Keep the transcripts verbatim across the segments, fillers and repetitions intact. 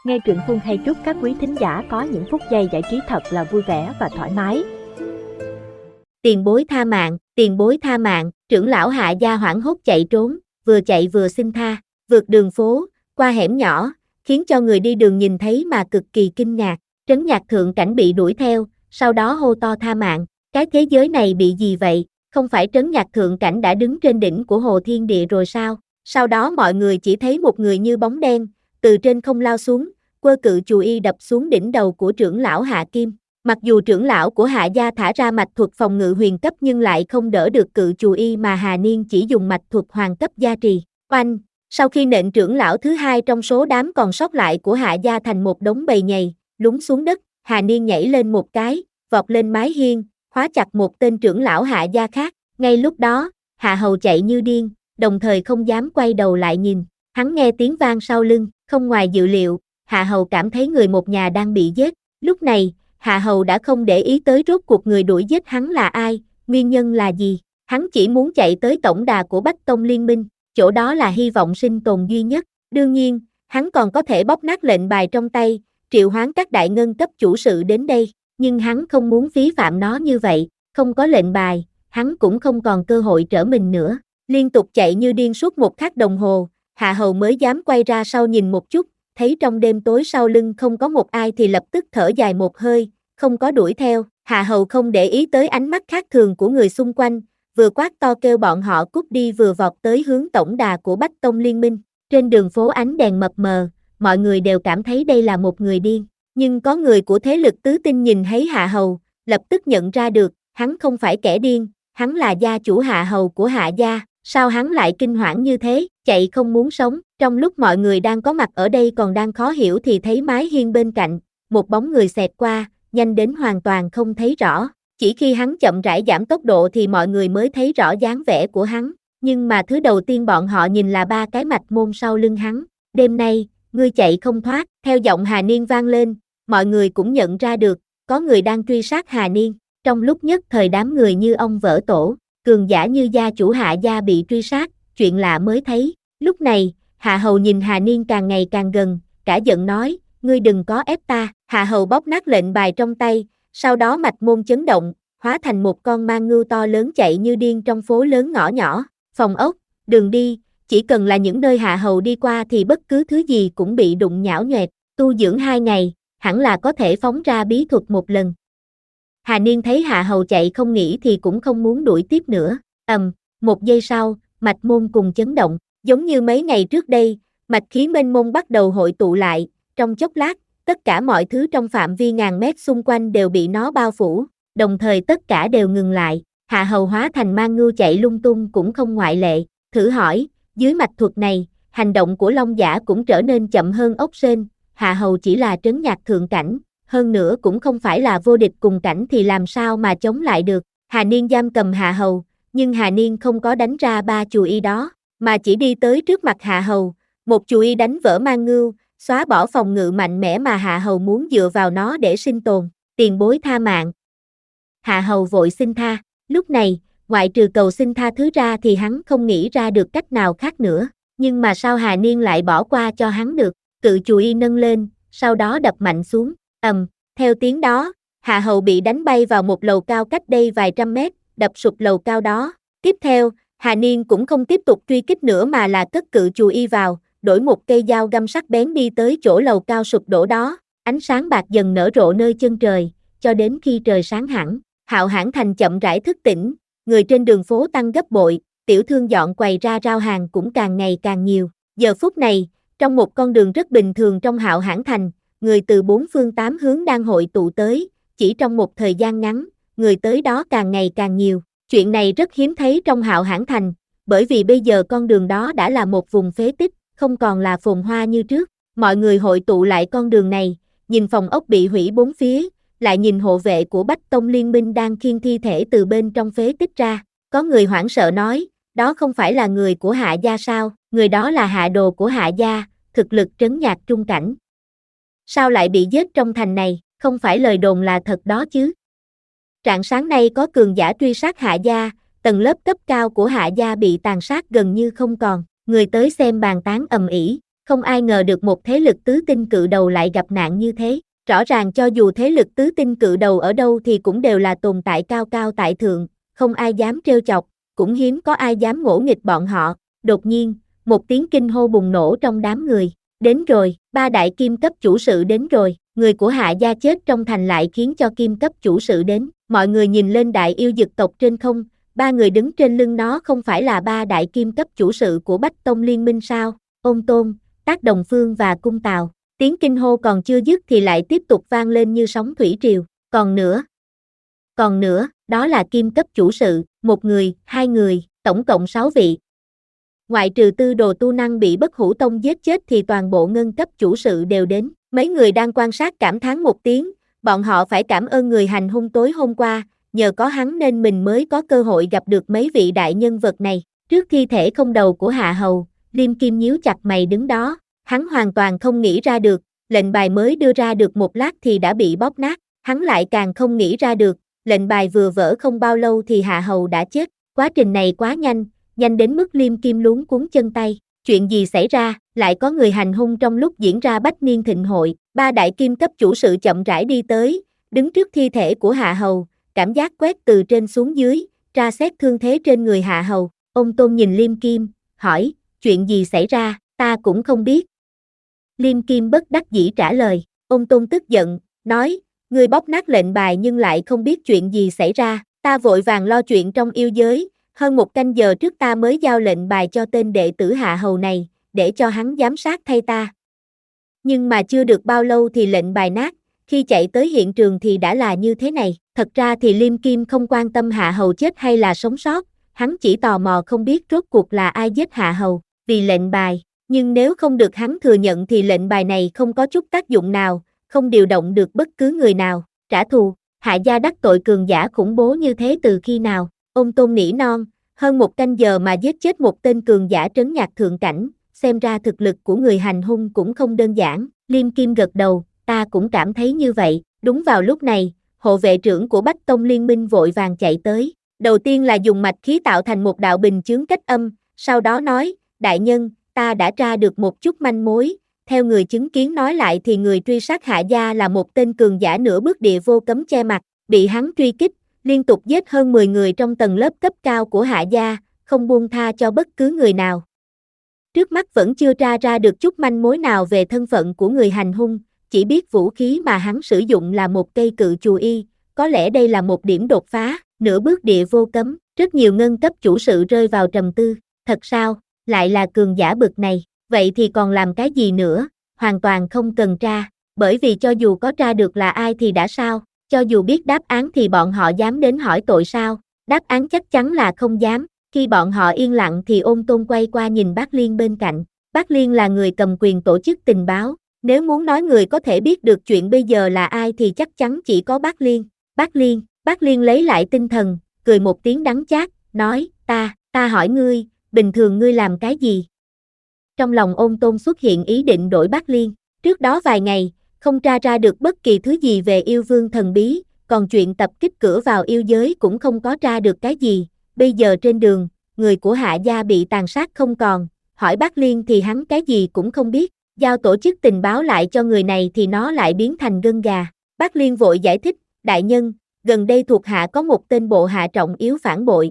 Nghe truyện Phương hay chúc các quý thính giả có những phút giây giải trí thật là vui vẻ và thoải mái. Tiền bối tha mạng, tiền bối tha mạng, trưởng lão Hạ gia hoảng hốt chạy trốn, vừa chạy vừa xin tha, vượt đường phố, qua hẻm nhỏ, khiến cho người đi đường nhìn thấy mà cực kỳ kinh ngạc. Trấn Nhạc Thượng Cảnh bị đuổi theo, sau đó hô to tha mạng, cái thế giới này bị gì vậy, không phải Trấn Nhạc Thượng Cảnh đã đứng trên đỉnh của Hồ Thiên Địa rồi sao? Sau đó mọi người chỉ thấy một người như bóng đen, từ trên không lao xuống, quơ cự chù y đập xuống đỉnh đầu của trưởng lão Hạ Kim. Mặc dù trưởng lão của Hạ gia thả ra mạch thuật phòng ngự huyền cấp nhưng lại không đỡ được cự chù y mà Hà Niên chỉ dùng mạch thuật hoàng cấp gia trì. Oanh! Sau khi nện trưởng lão thứ hai trong số đám còn sót lại của Hạ gia thành một đống bầy nhầy, lún xuống đất, Hà Niên nhảy lên một cái, vọt lên mái hiên, khóa chặt một tên trưởng lão Hạ gia khác. Ngay lúc đó, Hạ Hầu chạy như điên, đồng thời không dám quay đầu lại nhìn. Hắn nghe tiếng vang sau lưng, không ngoài dự liệu, Hạ Hầu cảm thấy người một nhà đang bị giết. Lúc này, Hạ Hầu đã không để ý tới rốt cuộc người đuổi giết hắn là ai, nguyên nhân là gì. Hắn chỉ muốn chạy tới tổng đà của Bách Tông Liên Minh, chỗ đó là hy vọng sinh tồn duy nhất. Đương nhiên, hắn còn có thể bóp nát lệnh bài trong tay, triệu hoán các đại ngân cấp chủ sự đến đây, nhưng hắn không muốn phí phạm nó như vậy, không có lệnh bài, hắn cũng không còn cơ hội trở mình nữa. Liên tục chạy như điên suốt một khắc đồng hồ, Hạ Hầu mới dám quay ra sau nhìn một chút, thấy trong đêm tối sau lưng không có một ai thì lập tức thở dài một hơi, không có đuổi theo. Hạ Hầu không để ý tới ánh mắt khác thường của người xung quanh, vừa quát to kêu bọn họ cút đi vừa vọt tới hướng tổng đà của Bách Tông Liên Minh. Trên đường phố ánh đèn mập mờ, mọi người đều cảm thấy đây là một người điên, nhưng có người của thế lực tứ tinh nhìn thấy Hạ Hầu, lập tức nhận ra được, hắn không phải kẻ điên, hắn là gia chủ Hạ Hầu của Hạ gia. Sao hắn lại kinh hoảng như thế, chạy không muốn sống. Trong lúc mọi người đang có mặt ở đây còn đang khó hiểu thì thấy mái hiên bên cạnh, một bóng người xẹt qua, nhanh đến hoàn toàn không thấy rõ. Chỉ khi hắn chậm rãi giảm tốc độ thì mọi người mới thấy rõ dáng vẻ của hắn. Nhưng mà thứ đầu tiên bọn họ nhìn là ba cái mạch môn sau lưng hắn. Đêm nay, ngươi chạy không thoát. Theo giọng Hà Niên vang lên, mọi người cũng nhận ra được, có người đang truy sát Hà Niên. Trong lúc nhất thời đám người như ông vỡ tổ, cường giả như gia chủ Hạ gia bị truy sát, chuyện lạ mới thấy. Lúc này, Hạ Hầu nhìn Hà Niên càng ngày càng gần, cả giận nói, ngươi đừng có ép ta. Hạ Hầu bóp nát lệnh bài trong tay, sau đó mạch môn chấn động, hóa thành một con mang ngưu to lớn chạy như điên trong phố lớn ngõ nhỏ, phòng ốc, đường đi, chỉ cần là những nơi Hạ Hầu đi qua thì bất cứ thứ gì cũng bị đụng nhão nhoẹt. Tu dưỡng hai ngày, hẳn là có thể phóng ra bí thuật một lần. Hà Niên thấy Hạ Hầu chạy không nghỉ thì cũng không muốn đuổi tiếp nữa. Ầm, um, một giây sau, mạch môn cùng chấn động, giống như mấy ngày trước đây, mạch khí mênh mông bắt đầu hội tụ lại, trong chốc lát, tất cả mọi thứ trong phạm vi ngàn mét xung quanh đều bị nó bao phủ, đồng thời tất cả đều ngừng lại. Hạ Hầu hóa thành mang ngưu chạy lung tung cũng không ngoại lệ. Thử hỏi, dưới mạch thuật này, hành động của Long Giả cũng trở nên chậm hơn ốc sên. Hạ Hầu chỉ là trấn nhạc thượng cảnh, hơn nữa cũng không phải là vô địch cùng cảnh thì làm sao mà chống lại được. Hà Niên giam cầm Hạ Hầu, nhưng Hà Niên không có đánh ra ba chù y đó, mà chỉ đi tới trước mặt Hạ Hầu, một chù y đánh vỡ mang ngưu, xóa bỏ phòng ngự mạnh mẽ mà Hạ Hầu muốn dựa vào nó để sinh tồn. Tiền bối tha mạng. Hạ Hầu vội xin tha, lúc này, ngoại trừ cầu xin tha thứ ra thì hắn không nghĩ ra được cách nào khác nữa, nhưng mà sao Hà Niên lại bỏ qua cho hắn được. Cự chù y nâng lên, sau đó đập mạnh xuống. Ầm, um, theo tiếng đó, Hạ Hầu bị đánh bay vào một lầu cao cách đây vài trăm mét, đập sụp lầu cao đó. Tiếp theo, Hà Niên cũng không tiếp tục truy kích nữa mà là cất cự chù y vào, đổi một cây dao găm sắc bén đi tới chỗ lầu cao sụp đổ đó. Ánh sáng bạc dần nở rộ nơi chân trời, cho đến khi trời sáng hẳn, Hạo Hãn Thành chậm rãi thức tỉnh, người trên đường phố tăng gấp bội, tiểu thương dọn quầy ra rao hàng cũng càng ngày càng nhiều. Giờ phút này, trong một con đường rất bình thường trong Hạo Hãn Thành, người từ bốn phương tám hướng đang hội tụ tới, chỉ trong một thời gian ngắn, người tới đó càng ngày càng nhiều. Chuyện này rất hiếm thấy trong Hạo Hãn Thành, bởi vì bây giờ con đường đó đã là một vùng phế tích, không còn là phồn hoa như trước. Mọi người hội tụ lại con đường này, nhìn phòng ốc bị hủy bốn phía, lại nhìn hộ vệ của Bách Tông Liên Minh đang khiêng thi thể từ bên trong phế tích ra. Có người hoảng sợ nói, đó không phải là người của Hạ gia sao, người đó là hạ đồ của Hạ gia, thực lực trấn nhạc trung cảnh. Sao lại bị giết trong thành này, không phải lời đồn là thật đó chứ. Rạng sáng nay có cường giả truy sát Hạ gia, tầng lớp cấp cao của Hạ gia bị tàn sát gần như không còn, người tới xem bàn tán ầm ĩ. Không ai ngờ được một thế lực tứ tinh cự đầu lại gặp nạn như thế. Rõ ràng cho dù thế lực tứ tinh cự đầu ở đâu thì cũng đều là tồn tại cao cao tại thượng, không ai dám trêu chọc, cũng hiếm có ai dám ngỗ nghịch bọn họ. Đột nhiên, một tiếng kinh hô bùng nổ trong đám người. Đến rồi, ba đại kim cấp chủ sự đến rồi, người của Hạ gia chết trong thành lại khiến cho kim cấp chủ sự đến. Mọi người nhìn lên đại yêu dực tộc trên không, ba người đứng trên lưng nó không phải là ba đại kim cấp chủ sự của Bách Tông Liên minh sao? Ôn Tôn, Tác Đồng Phương và Cung Tào. Tiếng kinh hô còn chưa dứt thì lại tiếp tục vang lên như sóng thủy triều. Còn nữa, còn nữa, đó là kim cấp chủ sự, một người, hai người, tổng cộng sáu vị. Ngoại trừ tư đồ tu năng bị Bất Hủ Tông giết chết thì toàn bộ ngân cấp chủ sự đều đến. Mấy người đang quan sát cảm thán một tiếng, bọn họ phải cảm ơn người hành hung tối hôm qua, nhờ có hắn nên mình mới có cơ hội gặp được mấy vị đại nhân vật này. Trước thi thể không đầu của Hạ Hầu, Liêm Kim nhíu chặt mày đứng đó, hắn hoàn toàn không nghĩ ra được, lệnh bài mới đưa ra được một lát thì đã bị bóp nát, hắn lại càng không nghĩ ra được, lệnh bài vừa vỡ không bao lâu thì Hạ Hầu đã chết, quá trình này quá nhanh, nhanh đến mức Liêm Kim luống cuống chân tay. Chuyện gì xảy ra, lại có người hành hung trong lúc diễn ra bách niên thịnh hội, ba đại kim cấp chủ sự chậm rãi đi tới, đứng trước thi thể của Hạ Hầu, cảm giác quét từ trên xuống dưới, tra xét thương thế trên người Hạ Hầu. Ông Tôn nhìn Liêm Kim, hỏi, chuyện gì xảy ra, ta cũng không biết. Liêm Kim bất đắc dĩ trả lời, ông Tôn tức giận, nói, ngươi bóp nát lệnh bài nhưng lại không biết chuyện gì xảy ra, ta vội vàng lo chuyện trong yêu giới, hơn một canh giờ trước ta mới giao lệnh bài cho tên đệ tử Hạ Hầu này, để cho hắn giám sát thay ta. Nhưng mà chưa được bao lâu thì lệnh bài nát, khi chạy tới hiện trường thì đã là như thế này. Thật ra thì Liêm Kim không quan tâm Hạ Hầu chết hay là sống sót, hắn chỉ tò mò không biết rốt cuộc là ai giết Hạ Hầu, vì lệnh bài. Nhưng nếu không được hắn thừa nhận thì lệnh bài này không có chút tác dụng nào, không điều động được bất cứ người nào. Trả thù, Hạ gia đắc tội cường giả khủng bố như thế từ khi nào? Ông Tôn nỉ non, hơn một canh giờ mà giết chết một tên cường giả trấn nhạc thượng cảnh, xem ra thực lực của người hành hung cũng không đơn giản. Liêm Kim gật đầu, ta cũng cảm thấy như vậy. Đúng vào lúc này, hộ vệ trưởng của Bách Tông Liên minh vội vàng chạy tới. Đầu tiên là dùng mạch khí tạo thành một đạo bình chướng cách âm, sau đó nói, đại nhân, ta đã tra được một chút manh mối. Theo người chứng kiến nói lại thì người truy sát Hạ gia là một tên cường giả nửa bước địa vô cấm che mặt, bị hắn truy kích, liên tục giết hơn mười người trong tầng lớp cấp cao của Hạ gia, không buông tha cho bất cứ người nào. Trước mắt vẫn chưa tra ra được chút manh mối nào về thân phận của người hành hung, chỉ biết vũ khí mà hắn sử dụng là một cây cự chù y, có lẽ đây là một điểm đột phá, nửa bước địa vô cấm, rất nhiều ngân cấp chủ sự rơi vào trầm tư, thật sao, lại là cường giả bực này, vậy thì còn làm cái gì nữa, hoàn toàn không cần tra, bởi vì cho dù có tra được là ai thì đã sao, cho dù biết đáp án thì bọn họ dám đến hỏi tội sao, đáp án chắc chắn là không dám. Khi bọn họ yên lặng thì Ôn Tôn quay qua nhìn Bác Liên bên cạnh. Bác Liên là người cầm quyền tổ chức tình báo, nếu muốn nói người có thể biết được chuyện bây giờ là ai thì chắc chắn chỉ có Bác Liên. Bác Liên, Bác Liên lấy lại tinh thần, cười một tiếng đắng chát, nói, ta, ta hỏi ngươi, bình thường ngươi làm cái gì? Trong lòng Ôn Tôn xuất hiện ý định đổi Bác Liên, trước đó vài ngày, không tra ra được bất kỳ thứ gì về yêu vương thần bí, còn chuyện tập kích cửa vào yêu giới cũng không có tra được cái gì. Bây giờ trên đường, người của Hạ gia bị tàn sát không còn, hỏi Bác Liên thì hắn cái gì cũng không biết, giao tổ chức tình báo lại cho người này thì nó lại biến thành gân gà. Bác Liên vội giải thích, đại nhân, gần đây thuộc hạ có một tên bộ hạ trọng yếu phản bội.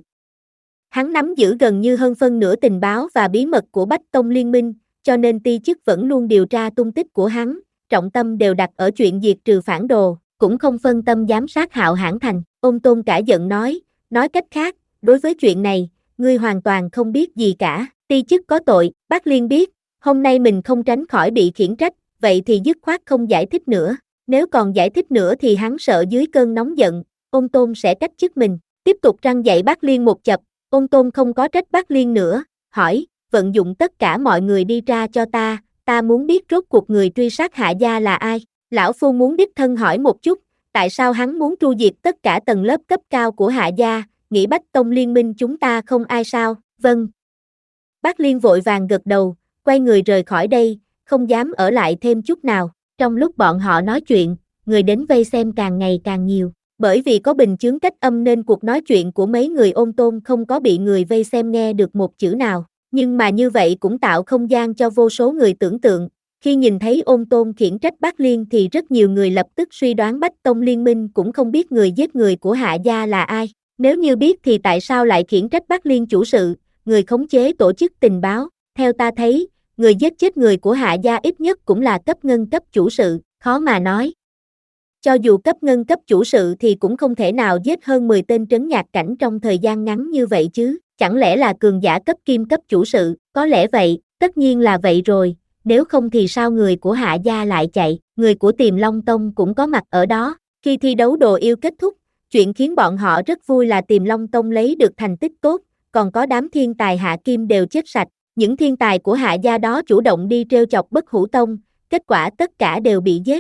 Hắn nắm giữ gần như hơn phân nửa tình báo và bí mật của Bách Tông Liên minh, cho nên ti chức vẫn luôn điều tra tung tích của hắn, trọng tâm đều đặt ở chuyện diệt trừ phản đồ, cũng không phân tâm giám sát Hạo Hãn Thành. Ôn Tôn cả giận nói, nói cách khác, đối với chuyện này, ngươi hoàn toàn không biết gì cả, ti chức có tội, Bác Liên biết, hôm nay mình không tránh khỏi bị khiển trách, vậy thì dứt khoát không giải thích nữa, nếu còn giải thích nữa thì hắn sợ dưới cơn nóng giận, Ôn Tôn sẽ cách chức mình, tiếp tục răn dạy Bác Liên một chập, Ôn Tôn không có trách Bác Liên nữa, hỏi, vận dụng tất cả mọi người đi tra cho ta, ta muốn biết rốt cuộc người truy sát Hạ gia là ai, lão phu muốn đích thân hỏi một chút, tại sao hắn muốn tru diệt tất cả tầng lớp cấp cao của Hạ gia, nghĩ Bách Tông Liên minh chúng ta không ai sao, vâng. Bác Liên vội vàng gật đầu, quay người rời khỏi đây, không dám ở lại thêm chút nào, trong lúc bọn họ nói chuyện, người đến vây xem càng ngày càng nhiều, bởi vì có bình chướng cách âm nên cuộc nói chuyện của mấy người Ôn Tôn không có bị người vây xem nghe được một chữ nào, Nhưng mà như vậy cũng tạo không gian cho vô số người tưởng tượng. Khi nhìn thấy Ôn Tôn khiển trách Bắc Liên thì rất nhiều người lập tức suy đoán Bách Tông Liên minh cũng không biết người giết người của Hạ gia là ai. Nếu như biết thì tại sao lại khiển trách Bắc Liên chủ sự, người khống chế tổ chức tình báo. Theo ta thấy, người giết chết người của Hạ gia ít nhất cũng là cấp ngân cấp chủ sự, khó mà nói. Cho dù cấp ngân cấp chủ sự thì cũng không thể nào giết hơn mười tên trấn nhạc cảnh trong thời gian ngắn như vậy chứ, chẳng lẽ là cường giả cấp kim cấp chủ sự, có lẽ vậy, tất nhiên là vậy rồi, nếu không thì sao người của Hạ gia lại chạy, người của Tiềm Long Tông cũng có mặt ở đó, khi thi đấu đồ yêu kết thúc, chuyện khiến bọn họ rất vui là Tiềm Long Tông lấy được thành tích tốt, còn có đám thiên tài Hạ Kim đều chết sạch, những thiên tài của Hạ gia đó chủ động đi trêu chọc Bất Hủ Tông, kết quả tất cả đều bị giết.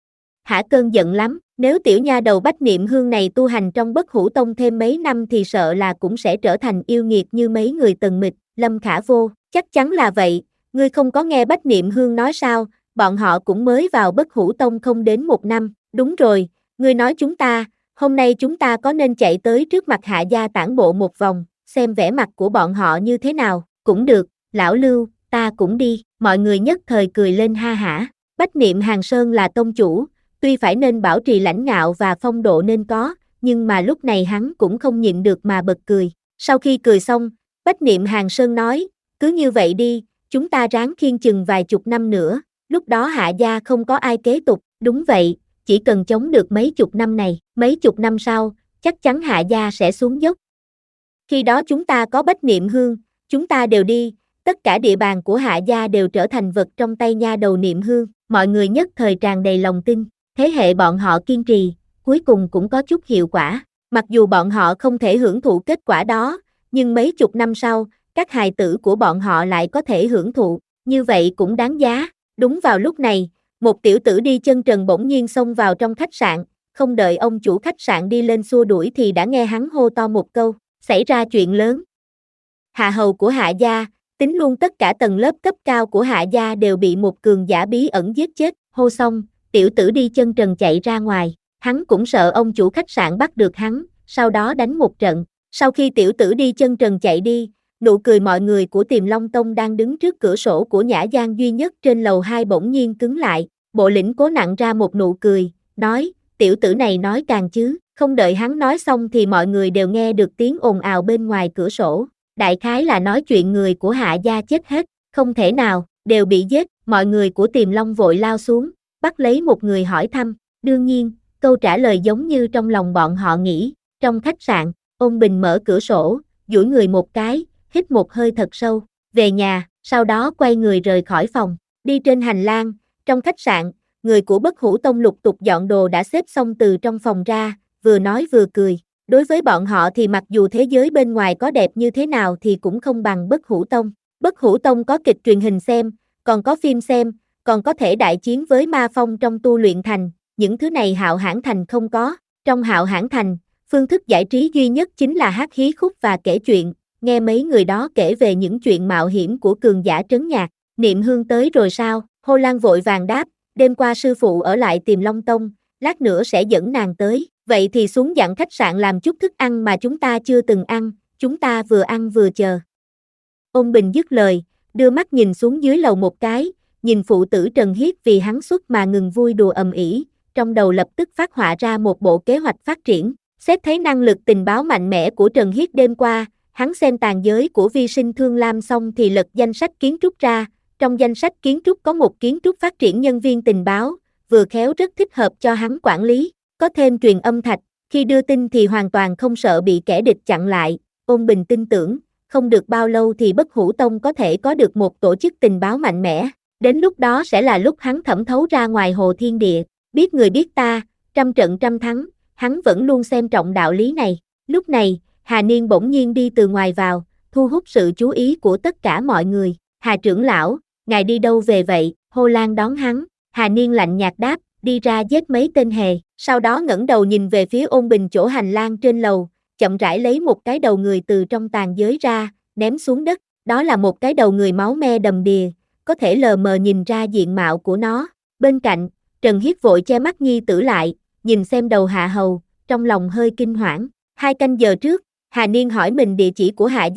Hả Cơn giận lắm, nếu tiểu nha đầu Bách Niệm Hương này tu hành trong Bất Hủ Tông thêm mấy năm thì sợ là cũng sẽ trở thành yêu nghiệt như mấy người Tần Mịch, Lâm Khả Vô, chắc chắn là vậy, ngươi không có nghe Bách Niệm Hương nói sao, bọn họ cũng mới vào Bất Hủ Tông không đến một năm, đúng rồi, ngươi nói chúng ta, hôm nay chúng ta có nên chạy tới trước mặt Hạ gia tản bộ một vòng, xem vẻ mặt của bọn họ như thế nào, cũng được, lão Lưu, ta cũng đi, mọi người nhất thời cười lên ha hả, Bách Niệm Hàng Sơn là tông chủ, tuy phải nên bảo trì lãnh ngạo và phong độ nên có, nhưng mà lúc này hắn cũng không nhịn được mà bật cười. Sau khi cười xong, Bách Niệm Hàng Sơn nói, cứ như vậy đi, chúng ta ráng khiêng chừng vài chục năm nữa, lúc đó Hạ gia không có ai kế tục, đúng vậy, chỉ cần chống được mấy chục năm này, mấy chục năm sau, chắc chắn Hạ gia sẽ xuống dốc. Khi đó chúng ta có Bách Niệm Hương, chúng ta đều đi, tất cả địa bàn của Hạ gia đều trở thành vật trong tay nha đầu Niệm Hương, mọi người nhất thời tràn đầy lòng tin. Thế hệ bọn họ kiên trì, cuối cùng cũng có chút hiệu quả, mặc dù bọn họ không thể hưởng thụ kết quả đó, nhưng mấy chục năm sau, các hài tử của bọn họ lại có thể hưởng thụ, như vậy cũng đáng giá. Đúng vào lúc này, một tiểu tử đi chân trần bỗng nhiên xông vào trong khách sạn, không đợi ông chủ khách sạn đi lên xua đuổi thì đã nghe hắn hô to một câu, xảy ra chuyện lớn. Hạ hầu của Hạ gia, tính luôn tất cả tầng lớp cấp cao của Hạ gia đều bị một cường giả bí ẩn giết chết, hô xong. Tiểu tử đi chân trần chạy ra ngoài, hắn cũng sợ ông chủ khách sạn bắt được hắn, sau đó đánh một trận. Sau khi tiểu tử đi chân trần chạy đi, nụ cười mọi người của Tiềm Long Tông đang đứng trước cửa sổ của Nhã Giang duy nhất trên lầu hai bỗng nhiên cứng lại, Bộ Lĩnh cố nặn ra một nụ cười, nói, tiểu tử này nói càng chứ, không đợi hắn nói xong thì mọi người đều nghe được tiếng ồn ào bên ngoài cửa sổ, đại khái là nói chuyện người của Hạ gia chết hết, không thể nào, đều bị giết, mọi người của Tiềm Long vội lao xuống. Bắt lấy một người hỏi thăm, đương nhiên, câu trả lời giống như trong lòng bọn họ nghĩ, trong khách sạn, Ôn Bình mở cửa sổ, duỗi người một cái, hít một hơi thật sâu, về nhà, sau đó quay người rời khỏi phòng, đi trên hành lang, trong khách sạn, người của Bất Hủ Tông lục tục dọn đồ đã xếp xong từ trong phòng ra, vừa nói vừa cười, đối với bọn họ thì mặc dù thế giới bên ngoài có đẹp như thế nào thì cũng không bằng Bất Hủ Tông, Bất Hủ Tông có kịch truyền hình xem, còn có phim xem, còn có thể đại chiến với ma phong trong tu luyện thành, những thứ này Hạo Hãn Thành không có. Trong Hạo Hãn Thành, phương thức giải trí duy nhất chính là hát hí khúc và kể chuyện, nghe mấy người đó kể về những chuyện mạo hiểm của cường giả trấn nhạc. Niệm Hương tới rồi sao? Hồ Lan vội vàng đáp, đêm qua sư phụ ở lại Tiềm Long Tông, lát nữa sẽ dẫn nàng tới, vậy thì xuống dặn khách sạn làm chút thức ăn mà chúng ta chưa từng ăn, chúng ta vừa ăn vừa chờ. Ôn Bình dứt lời, đưa mắt nhìn xuống dưới lầu một cái, nhìn phụ tử Trần Hiết vì hắn xuất mà ngừng vui đùa ầm ĩ, trong đầu lập tức phát họa ra một bộ kế hoạch phát triển. Xét thấy năng lực tình báo mạnh mẽ của Trần Hiết đêm qua, hắn xem tàn giới của Vi Sinh Thương Lam xong thì lật danh sách kiến trúc ra, trong danh sách kiến trúc có một kiến trúc phát triển nhân viên tình báo, vừa khéo rất thích hợp cho hắn quản lý, có thêm truyền âm thạch, khi đưa tin thì hoàn toàn không sợ bị kẻ địch chặn lại. Ôn Bình tin tưởng, không được bao lâu thì Bất Hủ Tông có thể có được một tổ chức tình báo mạnh mẽ. Đến lúc đó sẽ là lúc hắn thẩm thấu ra ngoài hồ thiên địa, biết người biết ta, trăm trận trăm thắng, hắn vẫn luôn xem trọng đạo lý này. Lúc này, Hà Niên bỗng nhiên đi từ ngoài vào, thu hút sự chú ý của tất cả mọi người. Hà trưởng lão, ngài đi đâu về vậy? Hồ Lan đón hắn, Hà Niên lạnh nhạt đáp, đi ra giết mấy tên hề, sau đó ngẩng đầu nhìn về phía Ôn Bình chỗ hành lang trên lầu, chậm rãi lấy một cái đầu người từ trong tàn giới ra, ném xuống đất, đó là một cái đầu người máu me đầm đìa, có thể lờ mờ nhìn ra diện mạo của nó. Bên cạnh, Trần Hiết vội che mắt nhi tử lại, nhìn xem đầu Hạ Hầu, trong lòng hơi kinh hoảng. Hai canh giờ trước, Hà Niên hỏi mình địa chỉ của Hạ gia,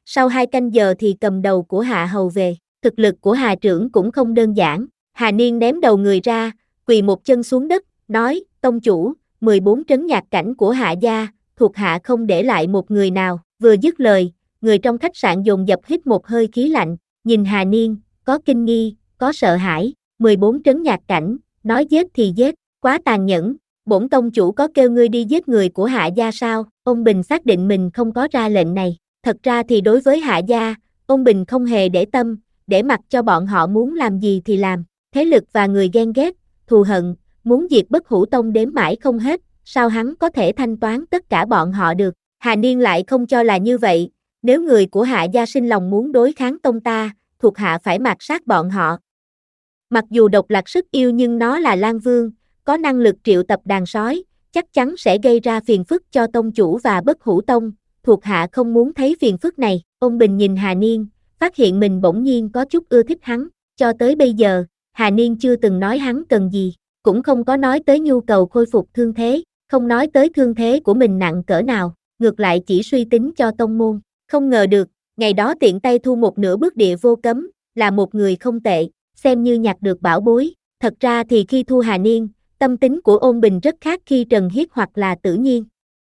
sau hai canh giờ thì cầm đầu của Hạ Hầu về, thực lực của Hà trưởng cũng không đơn giản, Hà Niên ném đầu người ra, quỳ một chân xuống đất, nói, tông chủ, mười bốn trấn nhạc cảnh của Hạ gia, thuộc hạ không để lại một người nào, vừa dứt lời, người trong khách sạn dồn dập hít một hơi khí lạnh, nhìn Hà Niên, có kinh nghi, có sợ hãi, mười bốn trấn nhạc cảnh, nói giết thì giết, quá tàn nhẫn, bổn tông chủ có kêu ngươi đi giết người của Hạ gia sao, ông Bình xác định mình không có ra lệnh này, thật ra thì đối với Hạ gia, ông Bình không hề để tâm, để mặc cho bọn họ muốn làm gì thì làm, thế lực và người ghen ghét, thù hận, muốn diệt Bất Hủ Tông đếm mãi không hết, sao hắn có thể thanh toán tất cả bọn họ được, Hà Niên lại không cho là như vậy, nếu người của Hạ gia sinh lòng muốn đối kháng tông ta, thuộc hạ phải mạt sát bọn họ. Mặc dù độc lạc sức yêu nhưng nó là Lang Vương, có năng lực triệu tập đàn sói, chắc chắn sẽ gây ra phiền phức cho tông chủ và Bất Hủ Tông, thuộc hạ không muốn thấy phiền phức này, ông Bình nhìn Hà Niên, phát hiện mình bỗng nhiên có chút ưa thích hắn, cho tới bây giờ, Hà Niên chưa từng nói hắn cần gì, cũng không có nói tới nhu cầu khôi phục thương thế, không nói tới thương thế của mình nặng cỡ nào, ngược lại chỉ suy tính cho tông môn, không ngờ được, ngày đó tiện tay thu một nửa bước địa vô cấm, là một người không tệ, xem như nhặt được bảo bối, thật ra thì khi thu Hà Niên, tâm tính của Ôn Bình rất khác khi Trần Hiết hoặc là Tử Nhiên.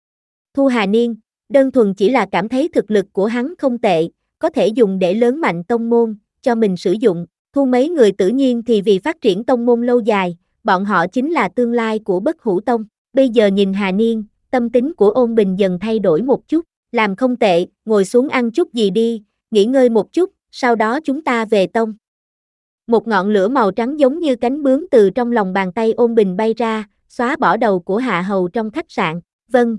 Thu Hà Niên, đơn thuần chỉ là cảm thấy thực lực của hắn không tệ, có thể dùng để lớn mạnh tông môn, cho mình sử dụng, thu mấy người Tử Nhiên thì vì phát triển tông môn lâu dài, bọn họ chính là tương lai của Bất Hủ Tông, bây giờ nhìn Hà Niên, tâm tính của Ôn Bình dần thay đổi một chút, làm không tệ, ngồi xuống ăn chút gì đi, nghỉ ngơi một chút, sau đó chúng ta về tông. Một ngọn lửa màu trắng giống như cánh bướm từ trong lòng bàn tay Ôn Bình bay ra, xóa bỏ đầu của Hạ Hầu trong khách sạn, vâng.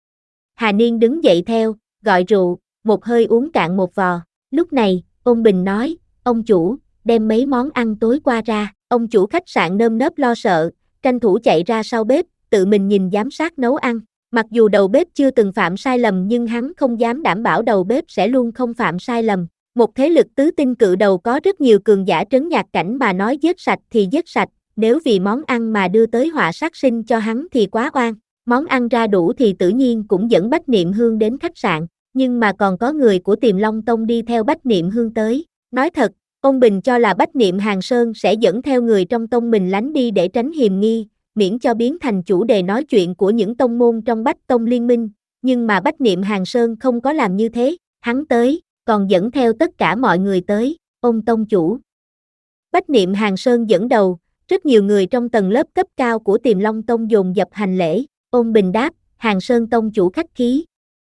Hà Niên đứng dậy theo, gọi rượu, một hơi uống cạn một vò, lúc này, Ôn Bình nói, ông chủ, đem mấy món ăn tối qua ra, ông chủ khách sạn nơm nớp lo sợ, tranh thủ chạy ra sau bếp, tự mình nhìn giám sát nấu ăn, mặc dù đầu bếp chưa từng phạm sai lầm nhưng hắn không dám đảm bảo đầu bếp sẽ luôn không phạm sai lầm. Một thế lực tứ tinh cự đầu có rất nhiều cường giả trấn nhạc cảnh mà nói giết sạch thì giết sạch, nếu vì món ăn mà đưa tới họa sát sinh cho hắn thì quá oan. Món ăn ra đủ thì tự nhiên cũng dẫn Bách Niệm Hương đến khách sạn, nhưng mà còn có người của Tiềm Long Tông đi theo Bách Niệm Hương tới. Nói thật, Ôn Bình cho là Bách Niệm Hàng Sơn sẽ dẫn theo người trong tông mình lánh đi để tránh hiềm nghi, miễn cho biến thành chủ đề nói chuyện của những tông môn trong Bách Tông Liên minh, nhưng mà Bách Niệm Hàng Sơn không có làm như thế, hắn tới, còn dẫn theo tất cả mọi người tới, Ôn tông chủ. Bách Niệm Hàng Sơn dẫn đầu, rất nhiều người trong tầng lớp cấp cao của Tiềm Long Tông dồn dập hành lễ, Ôn Bình đáp, Hàng Sơn tông chủ khách khí.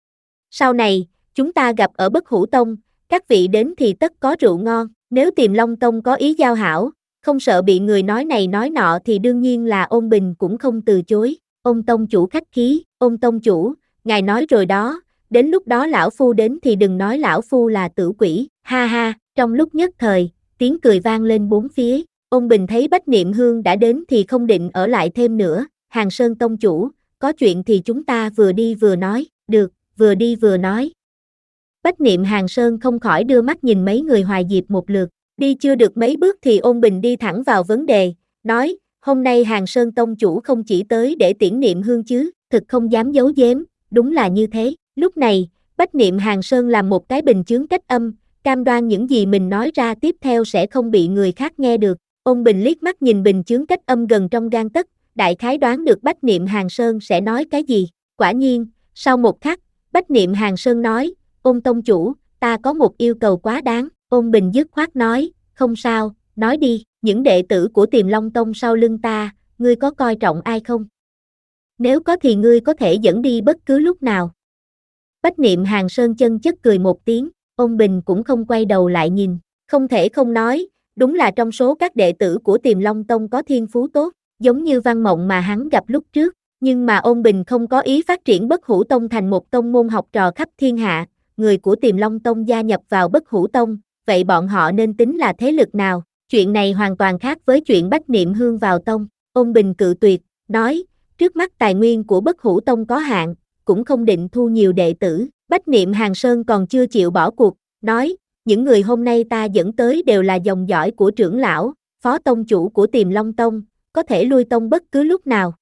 Sau này, chúng ta gặp ở Bất Hủ Tông, các vị đến thì tất có rượu ngon, nếu Tiềm Long Tông có ý giao hảo, không sợ bị người nói này nói nọ thì đương nhiên là Ôn Bình cũng không từ chối, Ôn tông chủ khách khí, Ôn tông chủ, ngài nói rồi đó, đến lúc đó lão phu đến thì đừng nói lão phu là tử quỷ, ha ha, trong lúc nhất thời, tiếng cười vang lên bốn phía, Ôn Bình thấy Bách Niệm Hương đã đến thì không định ở lại thêm nữa, Hàng Sơn tông chủ, có chuyện thì chúng ta vừa đi vừa nói, được, vừa đi vừa nói. Bách Niệm Hàng Sơn không khỏi đưa mắt nhìn mấy người Hoài Diệp một lượt, đi chưa được mấy bước thì Ôn Bình đi thẳng vào vấn đề, nói, hôm nay Hàng Sơn tông chủ không chỉ tới để tiễn Niệm Hương chứ, thực không dám giấu giếm, đúng là như thế. Lúc này, Bách Niệm Hàng Sơn làm một cái bình chướng cách âm, cam đoan những gì mình nói ra tiếp theo sẽ không bị người khác nghe được. Ôn Bình liếc mắt nhìn bình chướng cách âm gần trong gang tấc, đại khái đoán được Bách Niệm Hàng Sơn sẽ nói cái gì. Quả nhiên, sau một khắc, Bách Niệm Hàng Sơn nói, Ôn tông chủ, ta có một yêu cầu quá đáng. Ôn Bình dứt khoát nói, không sao, nói đi, những đệ tử của Tiềm Long Tông sau lưng ta, ngươi có coi trọng ai không? Nếu có thì ngươi có thể dẫn đi bất cứ lúc nào. Bách Niệm Hàng Sơn chân chất cười một tiếng, Ôn Bình cũng không quay đầu lại nhìn, không thể không nói, đúng là trong số các đệ tử của Tiềm Long Tông có thiên phú tốt, giống như Văn Mộng mà hắn gặp lúc trước, nhưng mà Ôn Bình không có ý phát triển Bất Hủ Tông thành một tông môn học trò khắp thiên hạ, người của Tiềm Long Tông gia nhập vào Bất Hủ Tông, vậy bọn họ nên tính là thế lực nào? Chuyện này hoàn toàn khác với chuyện Bách Niệm Hương vào tông, Ôn Bình cự tuyệt, nói, trước mắt tài nguyên của Bất Hủ Tông có hạn, cũng không định thu nhiều đệ tử. Bách Niệm Hàng Sơn còn chưa chịu bỏ cuộc, nói, những người hôm nay ta dẫn tới đều là dòng dõi của trưởng lão, phó tông chủ của Tiềm Long Tông, có thể lui tông bất cứ lúc nào.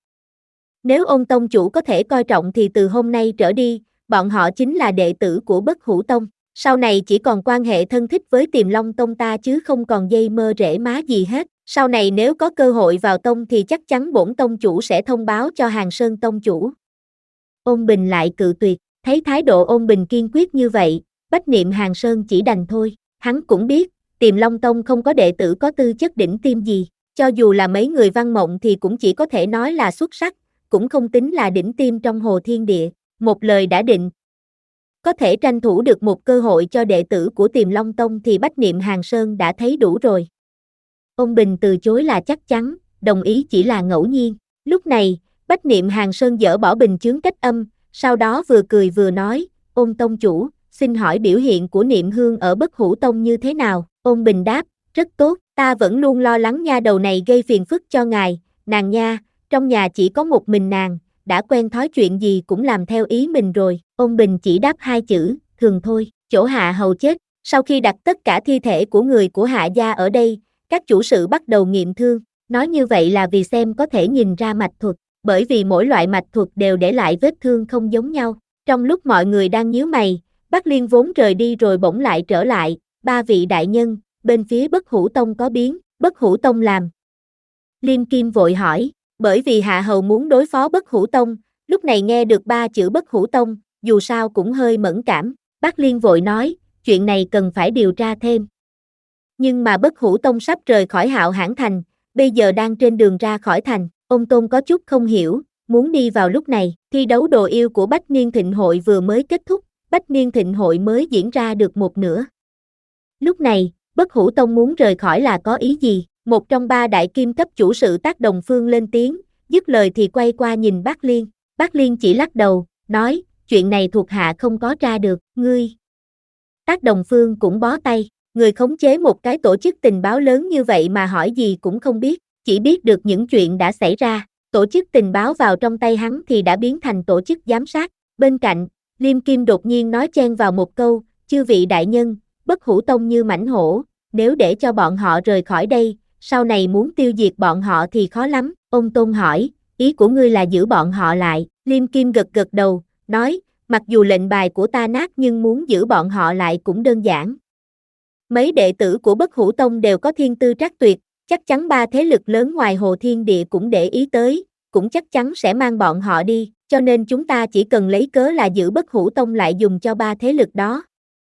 Nếu Ôn tông chủ có thể coi trọng thì từ hôm nay trở đi, bọn họ chính là đệ tử của Bất Hủ Tông. Sau này chỉ còn quan hệ thân thích với Tiềm Long Tông ta chứ không còn dây mơ rễ má gì hết. Sau này nếu có cơ hội vào tông thì chắc chắn bổn tông chủ sẽ thông báo cho Hàng Sơn tông chủ. Ôn Bình lại cự tuyệt, thấy thái độ Ôn Bình kiên quyết như vậy, Bách Niệm Hàng Sơn chỉ đành thôi. Hắn cũng biết, Tiềm Long Tông không có đệ tử có tư chất đỉnh tiêm gì, cho dù là mấy người Văn Mộng thì cũng chỉ có thể nói là xuất sắc, cũng không tính là đỉnh tiêm trong Hồ Thiên Địa. Một lời đã định. Có thể tranh thủ được một cơ hội cho đệ tử của Tiềm Long Tông thì Bách Niệm Hàng Sơn đã thấy đủ rồi. Ôn Bình từ chối là chắc chắn, đồng ý chỉ là ngẫu nhiên. Lúc này, Bách Niệm Hàng Sơn dỡ bỏ bình chướng cách âm, sau đó vừa cười vừa nói, Ôn tông chủ, xin hỏi biểu hiện của Niệm Hương ở Bất Hủ Tông như thế nào? Ôn Bình đáp, rất tốt, ta vẫn luôn lo lắng nha đầu này gây phiền phức cho ngài, nàng nha, trong nhà chỉ có một mình nàng, đã quen thói chuyện gì cũng làm theo ý mình rồi. Ôn Bình chỉ đáp hai chữ, thường thôi. Chỗ Hạ Hầu chết, sau khi đặt tất cả thi thể của người của Hạ gia ở đây, các chủ sự bắt đầu nghiệm thương, nói như vậy là vì xem có thể nhìn ra mạch thuật, bởi vì mỗi loại mạch thuật đều để lại vết thương không giống nhau. Trong lúc mọi người đang nhíu mày, Bắc Liên vốn rời đi rồi bỗng lại trở lại, ba vị đại nhân, bên phía Bất Hủ Tông có biến, Bất Hủ Tông làm. Liêm Kim vội hỏi, bởi vì Hạ Hầu muốn đối phó Bất Hủ Tông, lúc này nghe được ba chữ Bất Hủ Tông, dù sao cũng hơi mẫn cảm, Bắc Liên vội nói, chuyện này cần phải điều tra thêm. Nhưng mà Bất Hủ Tông sắp rời khỏi Hạo Hãn Thành, bây giờ đang trên đường ra khỏi thành, ông Tôn có chút không hiểu, muốn đi vào lúc này, thi đấu đồ yêu của Bách Niên Thịnh Hội vừa mới kết thúc, Bách Niên Thịnh Hội mới diễn ra được một nửa. Lúc này, Bất Hủ Tông muốn rời khỏi là có ý gì? Một trong ba đại kim cấp chủ sự Tác Đồng Phương lên tiếng, dứt lời thì quay qua nhìn Bác Liên, Bác Liên chỉ lắc đầu, nói, chuyện này thuộc hạ không có tra được, ngươi. Tác Đồng Phương cũng bó tay, người khống chế một cái tổ chức tình báo lớn như vậy mà hỏi gì cũng không biết, chỉ biết được những chuyện đã xảy ra, tổ chức tình báo vào trong tay hắn thì đã biến thành tổ chức giám sát. Bên cạnh, Liêm Kim đột nhiên nói chen vào một câu, chư vị đại nhân, Bất Hủ Tông như mãnh hổ, nếu để cho bọn họ rời khỏi đây, sau này muốn tiêu diệt bọn họ thì khó lắm. Ông Tôn hỏi, ý của ngươi là giữ bọn họ lại? Liêm Kim gật gật đầu, nói, mặc dù lệnh bài của ta nát nhưng muốn giữ bọn họ lại cũng đơn giản. Mấy đệ tử của Bất Hủ Tông đều có thiên tư trác tuyệt, chắc chắn ba thế lực lớn ngoài Hồ Thiên Địa cũng để ý tới, cũng chắc chắn sẽ mang bọn họ đi, cho nên chúng ta chỉ cần lấy cớ là giữ Bất Hủ Tông lại dùng cho ba thế lực đó.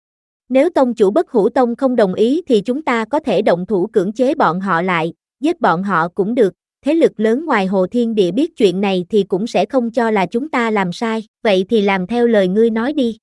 Nếu tông chủ Bất Hủ Tông không đồng ý thì chúng ta có thể động thủ cưỡng chế bọn họ lại, giết bọn họ cũng được, thế lực lớn ngoài Hồ Thiên Địa biết chuyện này thì cũng sẽ không cho là chúng ta làm sai, vậy thì làm theo lời ngươi nói đi.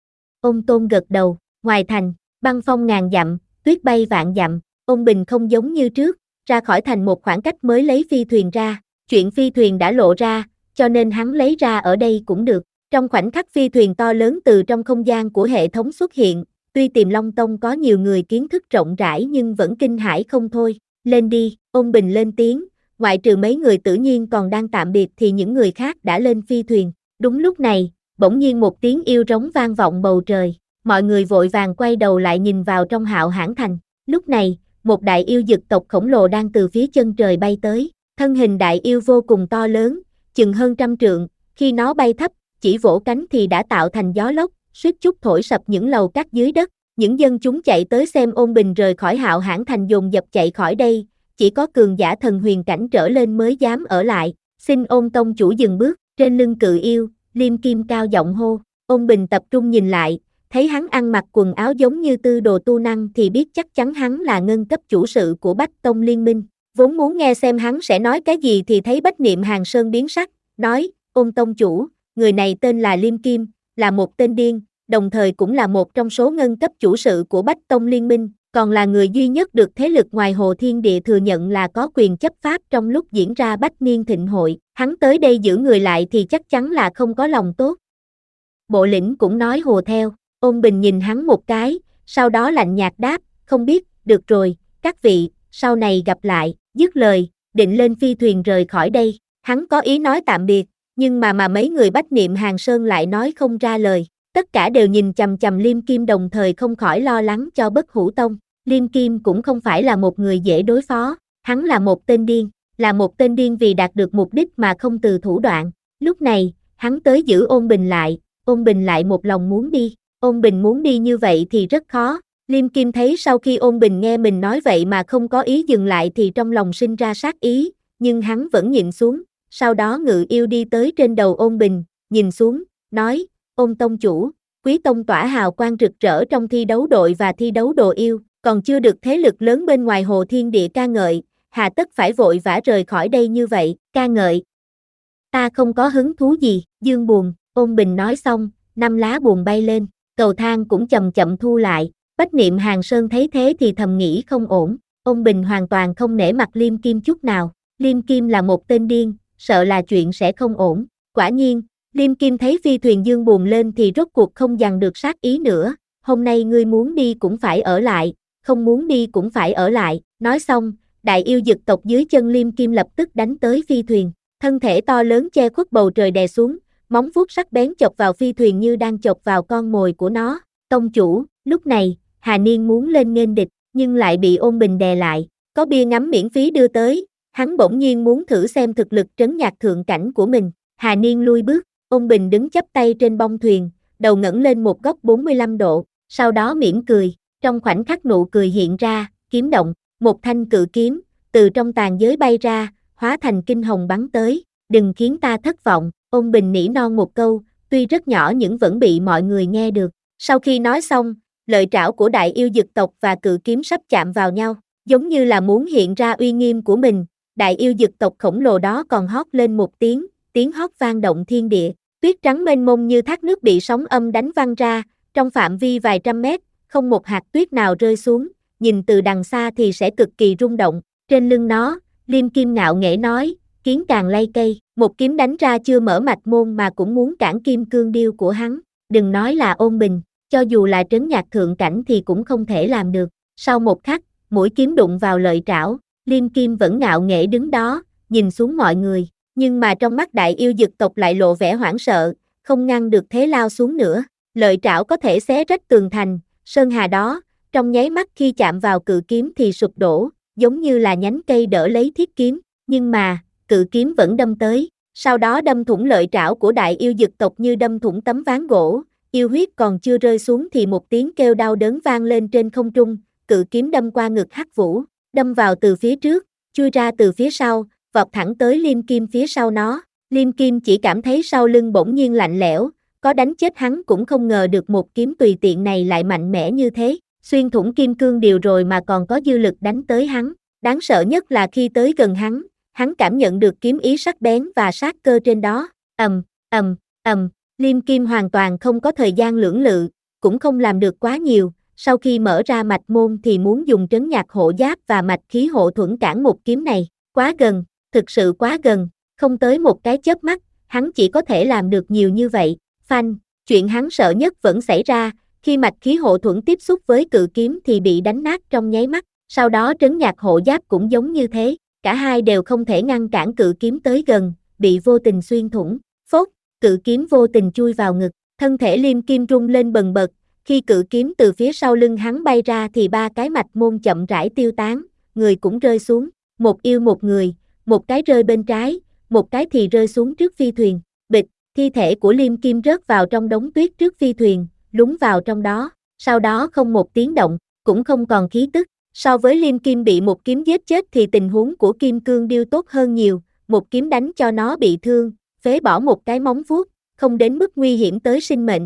Ông Tôn gật đầu, ngoài thành, băng phong ngàn dặm, tuyết bay vạn dặm, ông Bình không giống như trước, ra khỏi thành một khoảng cách mới lấy phi thuyền ra, chuyện phi thuyền đã lộ ra, cho nên hắn lấy ra ở đây cũng được. Trong khoảnh khắc phi thuyền to lớn từ trong không gian của hệ thống xuất hiện, tuy Tiềm Long Tông có nhiều người kiến thức rộng rãi nhưng vẫn kinh hãi không thôi, lên đi, ông Bình lên tiếng, ngoại trừ mấy người tự nhiên còn đang tạm biệt thì những người khác đã lên phi thuyền. Đúng lúc này, bỗng nhiên một tiếng yêu rống vang vọng bầu trời, mọi người vội vàng quay đầu lại nhìn vào trong Hạo Hãn Thành. Lúc này, một đại yêu dực tộc khổng lồ đang từ phía chân trời bay tới, thân hình đại yêu vô cùng to lớn, chừng hơn trăm trượng, khi nó bay thấp, chỉ vỗ cánh thì đã tạo thành gió lốc, suýt chút thổi sập những lầu các dưới đất. Những dân chúng chạy tới xem Ôn Bình rời khỏi Hạo Hãn Thành dồn dập chạy khỏi đây, chỉ có cường giả thần huyền cảnh trở lên mới dám ở lại. Xin Ôn tông chủ dừng bước, trên lưng cự yêu, Liêm Kim cao giọng hô. Ôn Bình tập trung nhìn lại, thấy hắn ăn mặc quần áo giống như tư đồ tu năng thì biết chắc chắn hắn là ngân cấp chủ sự của Bách Tông Liên Minh. Vốn muốn nghe xem hắn sẽ nói cái gì thì thấy Bách Niệm Hàng Sơn biến sắc, nói, Ôn tông chủ, người này tên là Liêm Kim, là một tên điên, đồng thời cũng là một trong số ngân cấp chủ sự của Bách Tông Liên Minh, còn là người duy nhất được thế lực ngoài Hồ Thiên Địa thừa nhận là có quyền chấp pháp trong lúc diễn ra Bách Niên Thịnh Hội. Hắn tới đây giữ người lại thì chắc chắn là không có lòng tốt. Bộ lĩnh cũng nói hùa theo. Ôn Bình nhìn hắn một cái, sau đó lạnh nhạt đáp, không biết, được rồi, các vị, sau này gặp lại, dứt lời, định lên phi thuyền rời khỏi đây. Hắn có ý nói tạm biệt, nhưng mà mà mấy người Bách Niệm Hàng Sơn lại nói không ra lời. Tất cả đều nhìn chằm chằm Liêm Kim đồng thời không khỏi lo lắng cho Bất Hủ Tông. Liêm Kim cũng không phải là một người dễ đối phó, hắn là một tên điên, là một tên điên vì đạt được mục đích mà không từ thủ đoạn. Lúc này, hắn tới giữ Ôn Bình lại, Ôn Bình lại một lòng muốn đi. Ôn Bình muốn đi như vậy thì rất khó. Liêm Kim thấy sau khi Ôn Bình nghe mình nói vậy mà không có ý dừng lại thì trong lòng sinh ra sát ý, nhưng hắn vẫn nhịn xuống, sau đó ngự yêu đi tới trên đầu Ôn Bình, nhìn xuống, nói, Ôn tông chủ, Quý tông tỏa hào quang rực rỡ trong thi đấu đội và thi đấu đồ yêu, còn chưa được thế lực lớn bên ngoài Hồ Thiên Địa ca ngợi, hà tất phải vội vã rời khỏi đây như vậy, ca ngợi. Ta không có hứng thú gì, Dương buồn, Ôn Bình nói xong, năm lá buồn bay lên, cầu thang cũng chậm chậm thu lại, Bách Niệm Hàng Sơn thấy thế thì thầm nghĩ không ổn, Ôn Bình hoàn toàn không nể mặt Liêm Kim chút nào, Liêm Kim là một tên điên, sợ là chuyện sẽ không ổn, quả nhiên, Liêm Kim thấy phi thuyền dương buồn lên thì rốt cuộc không dằn được sát ý nữa, hôm nay ngươi muốn đi cũng phải ở lại, không muốn đi cũng phải ở lại, nói xong, đại yêu dực tộc dưới chân Liêm Kim lập tức đánh tới phi thuyền, thân thể to lớn che khuất bầu trời đè xuống, móng vuốt sắc bén chọc vào phi thuyền như đang chọc vào con mồi của nó, tông chủ, lúc này, Hà Niên muốn lên nghênh địch, nhưng lại bị Ôn Bình đè lại, có bia ngắm miễn phí đưa tới, hắn bỗng nhiên muốn thử xem thực lực trấn nhạc thượng cảnh của mình, Hà Niên lui bước, Ôn Bình đứng chắp tay trên bông thuyền, đầu ngẩng lên một góc bốn mươi lăm độ, sau đó mỉm cười, trong khoảnh khắc nụ cười hiện ra, kiếm động, một thanh cự kiếm, từ trong tàn giới bay ra, hóa thành kinh hồng bắn tới, đừng khiến ta thất vọng, Ôn Bình nỉ non một câu, tuy rất nhỏ nhưng vẫn bị mọi người nghe được, sau khi nói xong, lợi trảo của đại yêu dực tộc và cự kiếm sắp chạm vào nhau, giống như là muốn hiện ra uy nghiêm của mình, đại yêu dực tộc khổng lồ đó còn hót lên một tiếng, tiếng hót vang động thiên địa, tuyết trắng mênh mông như thác nước bị sóng âm đánh văng ra, trong phạm vi vài trăm mét, không một hạt tuyết nào rơi xuống, nhìn từ đằng xa thì sẽ cực kỳ rung động, trên lưng nó, Liêm Kim ngạo nghễ nói, kiến càng lay cây, một kiếm đánh ra chưa mở mạch môn mà cũng muốn cản kim cương điêu của hắn, đừng nói là Ôn Bình, cho dù là trấn nhạc thượng cảnh thì cũng không thể làm được, sau một khắc, mũi kiếm đụng vào lợi trảo, Liêm Kim vẫn ngạo nghễ đứng đó, nhìn xuống mọi người, nhưng mà trong mắt đại yêu dực tộc lại lộ vẻ hoảng sợ, không ngăn được thế lao xuống nữa, lợi trảo có thể xé rách tường thành, sơn hà đó, trong nháy mắt khi chạm vào cự kiếm thì sụp đổ, giống như là nhánh cây đỡ lấy thiết kiếm, nhưng mà, cự kiếm vẫn đâm tới, sau đó đâm thủng lợi trảo của đại yêu dực tộc như đâm thủng tấm ván gỗ, yêu huyết còn chưa rơi xuống thì một tiếng kêu đau đớn vang lên trên không trung, cự kiếm đâm qua ngực Hắc Vũ, đâm vào từ phía trước, chui ra từ phía sau, vọt thẳng tới Liêm Kim phía sau nó, Liêm Kim chỉ cảm thấy sau lưng bỗng nhiên lạnh lẽo, có đánh chết hắn cũng không ngờ được một kiếm tùy tiện này lại mạnh mẽ như thế, xuyên thủng kim cương điều rồi mà còn có dư lực đánh tới hắn, đáng sợ nhất là khi tới gần hắn, hắn cảm nhận được kiếm ý sắc bén và sát cơ trên đó, ầm, ầm, ầm, Liêm Kim hoàn toàn không có thời gian lưỡng lự, cũng không làm được quá nhiều, sau khi mở ra mạch môn thì muốn dùng trấn nhạc hộ giáp và mạch khí hộ thuẫn cản một kiếm này, quá gần, thực sự quá gần, không tới một cái chớp mắt, hắn chỉ có thể làm được nhiều như vậy, phanh, chuyện hắn sợ nhất vẫn xảy ra, khi mạch khí hộ thuẫn tiếp xúc với cự kiếm thì bị đánh nát trong nháy mắt, sau đó trấn nhạc hộ giáp cũng giống như thế, cả hai đều không thể ngăn cản cự kiếm tới gần, bị vô tình xuyên thủng, phốt, cự kiếm vô tình chui vào ngực, thân thể Liêm Kim rung lên bần bật, khi cự kiếm từ phía sau lưng hắn bay ra thì ba cái mạch môn chậm rãi tiêu tán, người cũng rơi xuống, một yêu một người, một cái rơi bên trái, một cái thì rơi xuống trước phi thuyền, bịch, thi thể của Liêm Kim rớt vào trong đống tuyết trước phi thuyền, lún vào trong đó, sau đó không một tiếng động, cũng không còn khí tức, so với Liêm Kim bị một kiếm giết chết thì tình huống của Kim Cương Điêu tốt hơn nhiều, một kiếm đánh cho nó bị thương, phế bỏ một cái móng vuốt, không đến mức nguy hiểm tới sinh mệnh.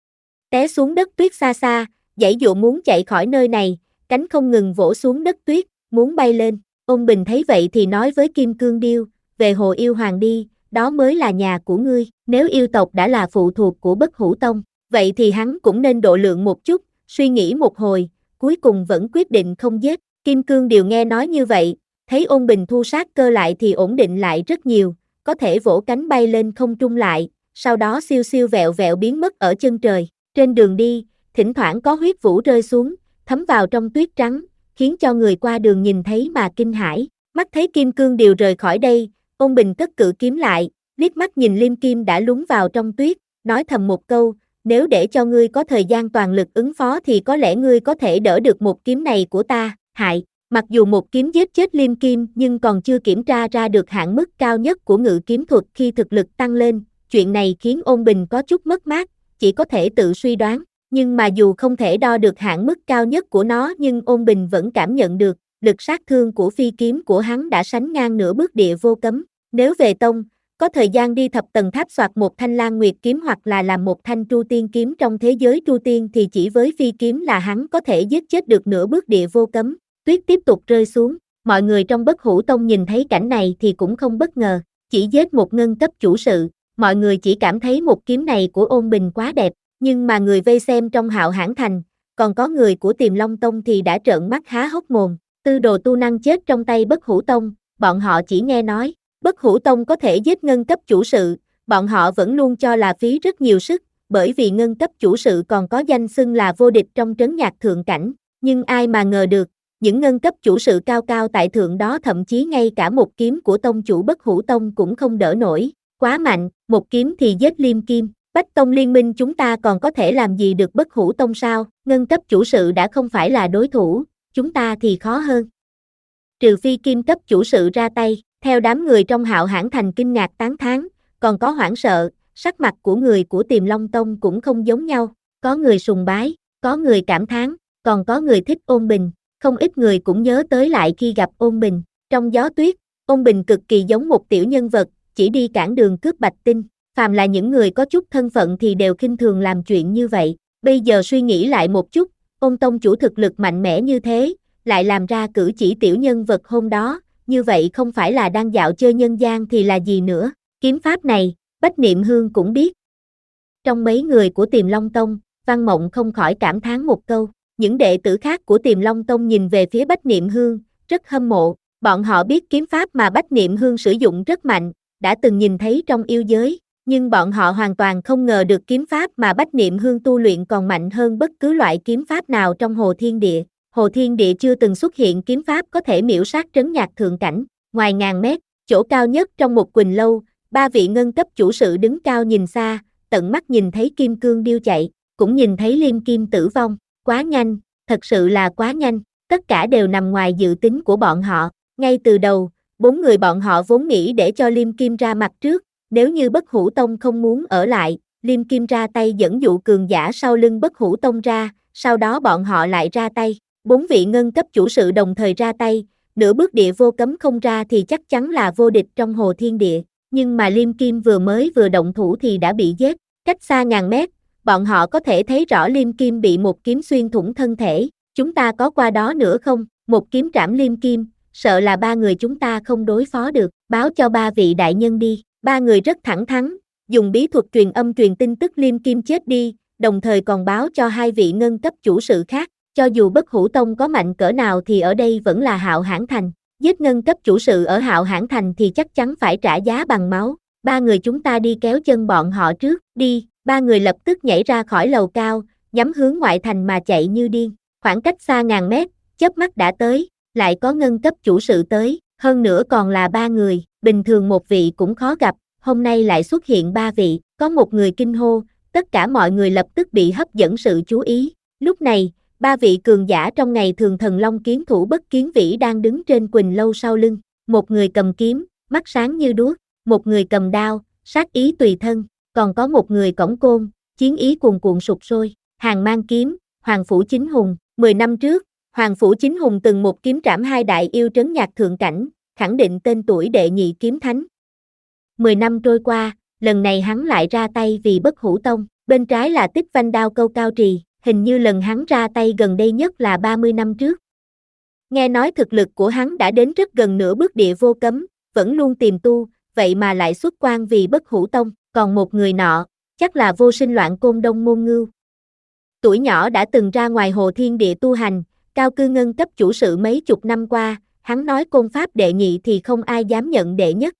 Té xuống đất tuyết xa xa, giãy giụa muốn chạy khỏi nơi này, cánh không ngừng vỗ xuống đất tuyết, muốn bay lên. Ôn Bình thấy vậy thì nói với Kim Cương Điêu, về Hồ Yêu Hoàng đi, đó mới là nhà của ngươi, nếu yêu tộc đã là phụ thuộc của Bất Hủ Tông, vậy thì hắn cũng nên độ lượng một chút, suy nghĩ một hồi, cuối cùng vẫn quyết định không giết. Kim Cương Điêu nghe nói như vậy, thấy Ôn Bình thu sát cơ lại thì ổn định lại rất nhiều, có thể vỗ cánh bay lên không trung lại, sau đó siêu siêu vẹo vẹo biến mất ở chân trời. Trên đường đi, thỉnh thoảng có huyết vũ rơi xuống, thấm vào trong tuyết trắng, khiến cho người qua đường nhìn thấy mà kinh hãi. Mắt thấy Kim Cương Điêu rời khỏi đây, Ôn Bình cất cự kiếm lại, liếc mắt nhìn Liêm Kim đã lún vào trong tuyết, nói thầm một câu, nếu để cho ngươi có thời gian toàn lực ứng phó thì có lẽ ngươi có thể đỡ được một kiếm này của ta, hại. Mặc dù một kiếm giết chết Liêm Kim nhưng còn chưa kiểm tra ra được hạn mức cao nhất của ngự kiếm thuật khi thực lực tăng lên, chuyện này khiến Ôn Bình có chút mất mát, chỉ có thể tự suy đoán, Nhưng mà dù không thể đo được hạn mức cao nhất của nó nhưng Ôn Bình vẫn cảm nhận được, lực sát thương của phi kiếm của hắn đã sánh ngang nửa bước địa vô cấm. Nếu về tông, có thời gian đi thập tầng tháp soạt một thanh Lan Nguyệt kiếm hoặc là làm một thanh Tru Tiên kiếm trong thế giới Tru Tiên thì chỉ với phi kiếm là hắn có thể giết chết được nửa bước địa vô cấm. Tuyết tiếp tục rơi xuống, mọi người trong Bất Hủ Tông nhìn thấy cảnh này thì cũng không bất ngờ, chỉ giết một ngân cấp chủ sự, mọi người chỉ cảm thấy một kiếm này của Ôn Bình quá đẹp, nhưng mà người vây xem trong Hạo Hãn Thành, còn có người của Tiềm Long Tông thì đã trợn mắt há hốc mồm, tư đồ tu năng chết trong tay Bất Hủ Tông, bọn họ chỉ nghe nói, Bất Hủ Tông có thể giết ngân cấp chủ sự, bọn họ vẫn luôn cho là phí rất nhiều sức, bởi vì ngân cấp chủ sự còn có danh xưng là vô địch trong trấn nhạc thượng cảnh, nhưng ai mà ngờ được, những ngân cấp chủ sự cao cao tại thượng đó thậm chí ngay cả một kiếm của tông chủ Bất Hủ Tông cũng không đỡ nổi, quá mạnh, một kiếm thì giết Liêm Kim, Bách Tông liên minh chúng ta còn có thể làm gì được Bất Hủ Tông sao, ngân cấp chủ sự đã không phải là đối thủ, chúng ta thì khó hơn. Trừ phi kim cấp chủ sự ra tay, theo đám người trong Hạo Hãn Thành kinh ngạc tán thán, còn có hoảng sợ, sắc mặt của người của Tiềm Long Tông cũng không giống nhau, có người sùng bái, có người cảm thán, còn có người thích Ôn Bình, không ít người cũng nhớ tới lại khi gặp Ôn Bình, trong gió tuyết, Ôn Bình cực kỳ giống một tiểu nhân vật, chỉ đi cản đường cướp bạch tinh, phàm là những người có chút thân phận thì đều khinh thường làm chuyện như vậy, bây giờ suy nghĩ lại một chút, Ôn tông chủ thực lực mạnh mẽ như thế, lại làm ra cử chỉ tiểu nhân vật hôm đó, như vậy không phải là đang dạo chơi nhân gian thì là gì nữa, kiếm pháp này, Bách Niệm Hương cũng biết. Trong mấy người của Tiềm Long Tông, Văn Mộng không khỏi cảm thán một câu, những đệ tử khác của Tiềm Long Tông nhìn về phía Bách Niệm Hương, rất hâm mộ, bọn họ biết kiếm pháp mà Bách Niệm Hương sử dụng rất mạnh, đã từng nhìn thấy trong yêu giới, nhưng bọn họ hoàn toàn không ngờ được kiếm pháp mà Bách Niệm Hương tu luyện còn mạnh hơn bất cứ loại kiếm pháp nào trong Hồ Thiên Địa. Hồ Thiên Địa chưa từng xuất hiện kiếm pháp có thể miễu sát trấn nhạc thượng cảnh, ngoài ngàn mét, chỗ cao nhất trong một quỳnh lâu, ba vị ngân cấp chủ sự đứng cao nhìn xa, tận mắt nhìn thấy Kim Cương Điêu chạy, cũng nhìn thấy Liêm Kim tử vong, quá nhanh, thật sự là quá nhanh, tất cả đều nằm ngoài dự tính của bọn họ, ngay từ đầu, bốn người bọn họ vốn nghĩ để cho Liêm Kim ra mặt trước, nếu như Bất Hủ Tông không muốn ở lại, Liêm Kim ra tay dẫn dụ cường giả sau lưng Bất Hủ Tông ra, sau đó bọn họ lại ra tay. Bốn vị ngân cấp chủ sự đồng thời ra tay, nửa bước địa vô cấm không ra thì chắc chắn là vô địch trong Hồ Thiên Địa, nhưng mà Liêm Kim vừa mới vừa động thủ thì đã bị giết, cách xa ngàn mét, bọn họ có thể thấy rõ Liêm Kim bị một kiếm xuyên thủng thân thể, chúng ta có qua đó nữa không, một kiếm trảm Liêm Kim, sợ là ba người chúng ta không đối phó được, báo cho ba vị đại nhân đi, ba người rất thẳng thắn, dùng bí thuật truyền âm truyền tin tức Liêm Kim chết đi, đồng thời còn báo cho hai vị ngân cấp chủ sự khác. Cho dù Bất Hủ Tông có mạnh cỡ nào thì ở đây vẫn là Hạo Hãn Thành, giết ngân cấp chủ sự ở Hạo Hãn Thành thì chắc chắn phải trả giá bằng máu, ba người chúng ta đi kéo chân bọn họ trước, đi, ba người lập tức nhảy ra khỏi lầu cao, nhắm hướng ngoại thành mà chạy như điên, khoảng cách xa ngàn mét, chớp mắt đã tới, lại có ngân cấp chủ sự tới, hơn nữa còn là ba người, bình thường một vị cũng khó gặp, hôm nay lại xuất hiện ba vị, có một người kinh hô, tất cả mọi người lập tức bị hấp dẫn sự chú ý, lúc này, ba vị cường giả trong ngày thường Thần Long Kiến Thủ Bất Kiến Vĩ đang đứng trên quỳnh lâu sau lưng, một người cầm kiếm, mắt sáng như đuốc, một người cầm đao, sát ý tùy thân, còn có một người cõng côn, chiến ý cuồn cuộn sục sôi, Hàng mang kiếm, Hoàng Phủ Chính Hùng, mười năm trước, Hoàng Phủ Chính Hùng từng một kiếm trảm hai đại yêu trấn nhạc thượng cảnh, khẳng định tên tuổi đệ nhị kiếm thánh. mười năm trôi qua, lần này hắn lại ra tay vì Bất Hủ Tông, bên trái là Tích Vanh Đao Câu Cao Trì. Hình như lần hắn ra tay gần đây nhất là ba mươi năm trước. Nghe nói thực lực của hắn đã đến rất gần nửa bước địa vô cấm, vẫn luôn tìm tu, vậy mà lại xuất quan vì Bất Hủ Tông, còn một người nọ, chắc là Vô Sinh Loạn Côn Đông Môn Ngưu. Tuổi nhỏ đã từng ra ngoài Hồ Thiên Địa tu hành, cao cư ngân cấp chủ sự mấy chục năm qua, hắn nói côn pháp đệ nhị thì không ai dám nhận đệ nhất.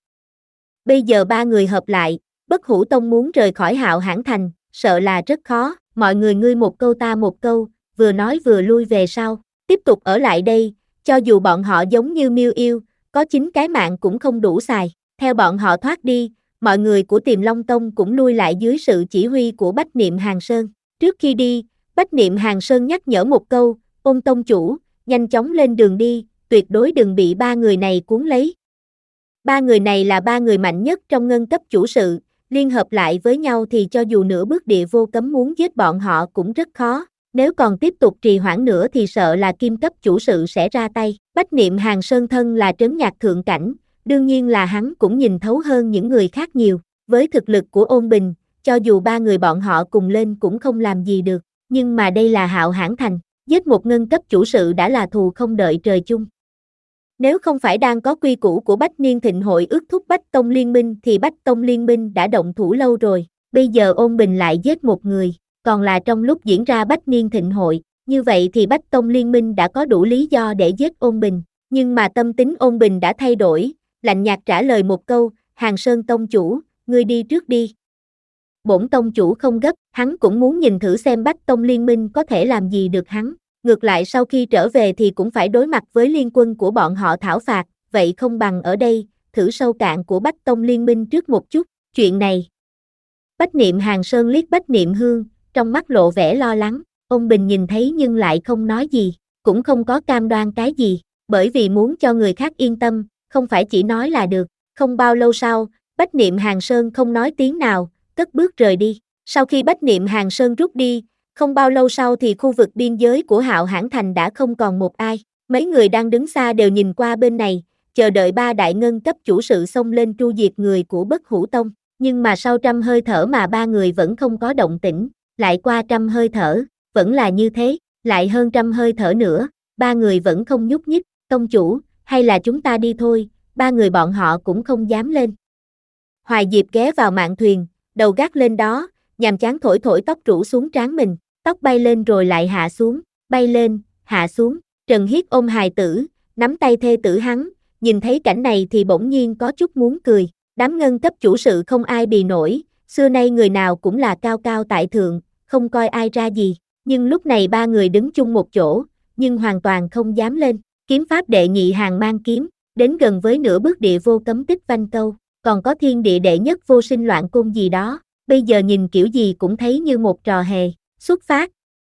Bây giờ ba người hợp lại, Bất Hủ Tông muốn rời khỏi Hạo Hãn Thành, sợ là rất khó. Mọi người ngươi một câu ta một câu, vừa nói vừa lui về sau, tiếp tục ở lại đây, cho dù bọn họ giống như miêu yêu, có chín cái mạng cũng không đủ xài, theo bọn họ thoát đi, mọi người của Tiềm Long Tông cũng lui lại dưới sự chỉ huy của Bách Niệm Hàng Sơn, trước khi đi, Bách Niệm Hàng Sơn nhắc nhở một câu, Ôn tông chủ, nhanh chóng lên đường đi, tuyệt đối đừng bị ba người này cuốn lấy. Ba người này là ba người mạnh nhất trong ngân cấp chủ sự, liên hợp lại với nhau thì cho dù nửa bước địa vô cấm muốn giết bọn họ cũng rất khó, nếu còn tiếp tục trì hoãn nữa thì sợ là kim cấp chủ sự sẽ ra tay. Bách Niệm Hàn Sơn thân là trấn nhạc thượng cảnh, đương nhiên là hắn cũng nhìn thấu hơn những người khác nhiều, với thực lực của Ôn Bình, cho dù ba người bọn họ cùng lên cũng không làm gì được, nhưng mà đây là Hạo Hãn Thành, giết một ngân cấp chủ sự đã là thù không đợi trời chung. Nếu không phải đang có quy củ của Bách Niên Thịnh hội ước thúc Bách Tông Liên minh thì Bách Tông Liên minh đã động thủ lâu rồi, bây giờ Ôn Bình lại giết một người, còn là trong lúc diễn ra Bách Niên Thịnh hội, như vậy thì Bách Tông Liên minh đã có đủ lý do để giết Ôn Bình, nhưng mà tâm tính Ôn Bình đã thay đổi, lạnh nhạt trả lời một câu, Hàn Sơn Tông chủ, ngươi đi trước đi. Bổn tông chủ không gấp, hắn cũng muốn nhìn thử xem Bách Tông Liên minh có thể làm gì được hắn. Ngược lại sau khi trở về thì cũng phải đối mặt với liên quân của bọn họ thảo phạt, vậy không bằng ở đây, thử sâu cạn của Bách Tông Liên minh trước một chút, chuyện này. Bách Niệm Hàn Sơn liếc Bách Niệm Hương, trong mắt lộ vẻ lo lắng, Ôn Bình nhìn thấy nhưng lại không nói gì, cũng không có cam đoan cái gì, bởi vì muốn cho người khác yên tâm, không phải chỉ nói là được. Không bao lâu sau, Bách Niệm Hàn Sơn không nói tiếng nào, cất bước rời đi. Sau khi Bách Niệm Hàn Sơn rút đi, không bao lâu sau thì khu vực biên giới của Hạo Hãn Thành đã không còn một ai. Mấy người đang đứng xa đều nhìn qua bên này, chờ đợi ba đại ngân cấp chủ sự xông lên tru diệt người của Bất Hủ Tông. Nhưng mà sau trăm hơi thở mà ba người vẫn không có động tĩnh, lại qua trăm hơi thở, vẫn là như thế, lại hơn trăm hơi thở nữa, ba người vẫn không nhúc nhích. Tông chủ, hay là chúng ta đi thôi, ba người bọn họ cũng không dám lên. Hoài Diệp ghé vào mạn thuyền, đầu gác lên đó, nhàm chán thổi thổi tóc rủ xuống trán mình, tóc bay lên rồi lại hạ xuống, bay lên, hạ xuống. Trần Hiết ôm hài tử, nắm tay thê tử hắn, nhìn thấy cảnh này thì bỗng nhiên có chút muốn cười. Đám ngân cấp chủ sự không ai bì nổi, xưa nay người nào cũng là cao cao tại thượng, không coi ai ra gì, nhưng lúc này ba người đứng chung một chỗ, nhưng hoàn toàn không dám lên. Kiếm pháp đệ nhị hàng mang kiếm, đến gần với nửa bước địa vô cấm tích vanh câu, còn có thiên địa đệ nhất vô sinh loạn côn gì đó, bây giờ nhìn kiểu gì cũng thấy như một trò hề. Xuất phát.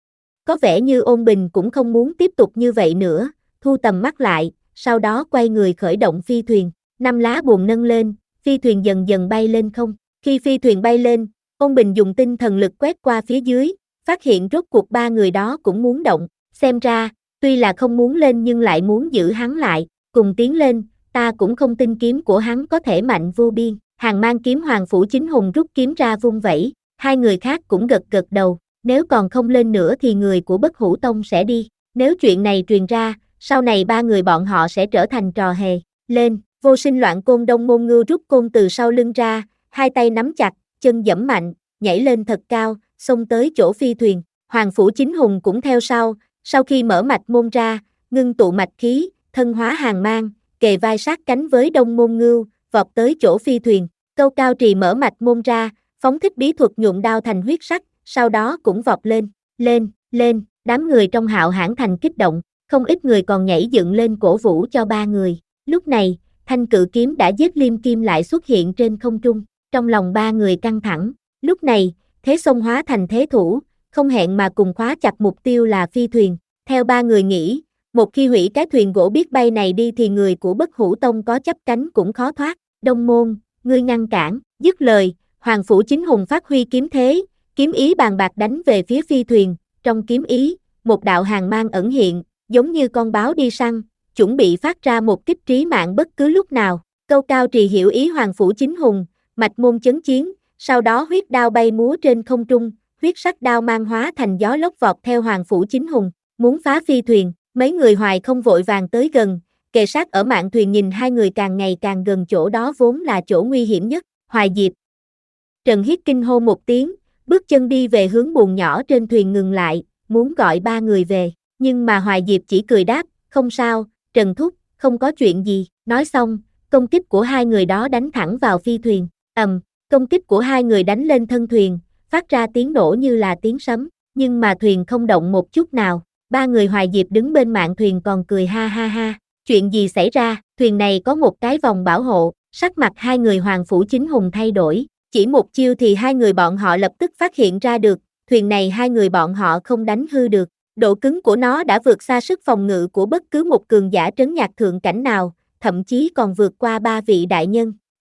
Có vẻ như Ôn Bình cũng không muốn tiếp tục như vậy nữa, thu tầm mắt lại, sau đó quay người khởi động phi thuyền, năm lá buồm nâng lên, phi thuyền dần dần bay lên không. Khi phi thuyền bay lên, Ôn Bình dùng tinh thần lực quét qua phía dưới, phát hiện rốt cuộc ba người đó cũng muốn động, xem ra, tuy là không muốn lên nhưng lại muốn giữ hắn lại, cùng tiến lên, ta cũng không tin kiếm của hắn có thể mạnh vô biên. Hàng mang kiếm Hoàng Phủ Chính Hùng rút kiếm ra vung vẩy, hai người khác cũng gật gật đầu, nếu còn không lên nữa thì người của Bất Hủ Tông sẽ đi, nếu chuyện này truyền ra, sau này ba người bọn họ sẽ trở thành trò hề. Lên, vô sinh loạn côn Đông Môn Ngưu rút côn từ sau lưng ra, hai tay nắm chặt, chân giẫm mạnh, nhảy lên thật cao, xông tới chỗ phi thuyền, Hoàng Phủ Chính Hùng cũng theo sau, sau khi mở mạch môn ra, ngưng tụ mạch khí, thân hóa hàng mang, kề vai sát cánh với Đông Môn Ngưu, vọt tới chỗ phi thuyền, Câu Cao Trì mở mạch môn ra, phóng thích bí thuật nhuộm đao thành huyết sắc, sau đó cũng vọt lên, lên, lên, đám người trong Hạo Hãn Thành kích động, không ít người còn nhảy dựng lên cổ vũ cho ba người. Lúc này, thanh cự kiếm đã giết Liêm Kim lại xuất hiện trên không trung, trong lòng ba người căng thẳng, lúc này, thế xông hóa thành thế thủ, không hẹn mà cùng khóa chặt mục tiêu là phi thuyền, theo ba người nghĩ, một khi hủy cái thuyền gỗ biết bay này đi thì người của Bất Hủ Tông có chấp cánh cũng khó thoát. Đông Môn, ngươi ngăn cản, dứt lời, Hoàng Phủ Chính Hùng phát huy kiếm thế, kiếm ý bàn bạc đánh về phía phi thuyền, trong kiếm ý, một đạo hàng mang ẩn hiện, giống như con báo đi săn, chuẩn bị phát ra một kích trí mạng bất cứ lúc nào. Câu Cao Trì hiểu ý Hoàng Phủ Chính Hùng, mạch môn chấn chiến, sau đó huyết đao bay múa trên không trung, huyết sắc đao mang hóa thành gió lốc vọt theo Hoàng Phủ Chính Hùng, muốn phá phi thuyền, mấy người Hoài không vội vàng tới gần, kề sát ở mạn thuyền nhìn hai người càng ngày càng gần chỗ đó vốn là chỗ nguy hiểm nhất. Hoài Diệp. Trần Hiết kinh hô một tiếng, bước chân đi về hướng buồng nhỏ trên thuyền ngừng lại, muốn gọi ba người về, nhưng mà Hoài Diệp chỉ cười đáp, không sao, Trần Thúc, không có chuyện gì. Nói xong, công kích của hai người đó đánh thẳng vào phi thuyền, ầm, công kích của hai người đánh lên thân thuyền, phát ra tiếng nổ như là tiếng sấm, nhưng mà thuyền không động một chút nào. Ba người Hoài Diệp đứng bên mạn thuyền còn cười ha ha ha, chuyện gì xảy ra, thuyền này có một cái vòng bảo hộ, sắc mặt hai người Hoàng Phủ Chính Hùng thay đổi, chỉ một chiêu thì hai người bọn họ lập tức phát hiện ra được, thuyền này hai người bọn họ không đánh hư được, độ cứng của nó đã vượt xa sức phòng ngự của bất cứ một cường giả trấn nhạc thượng cảnh nào, thậm chí còn vượt qua ba vị đại nhân.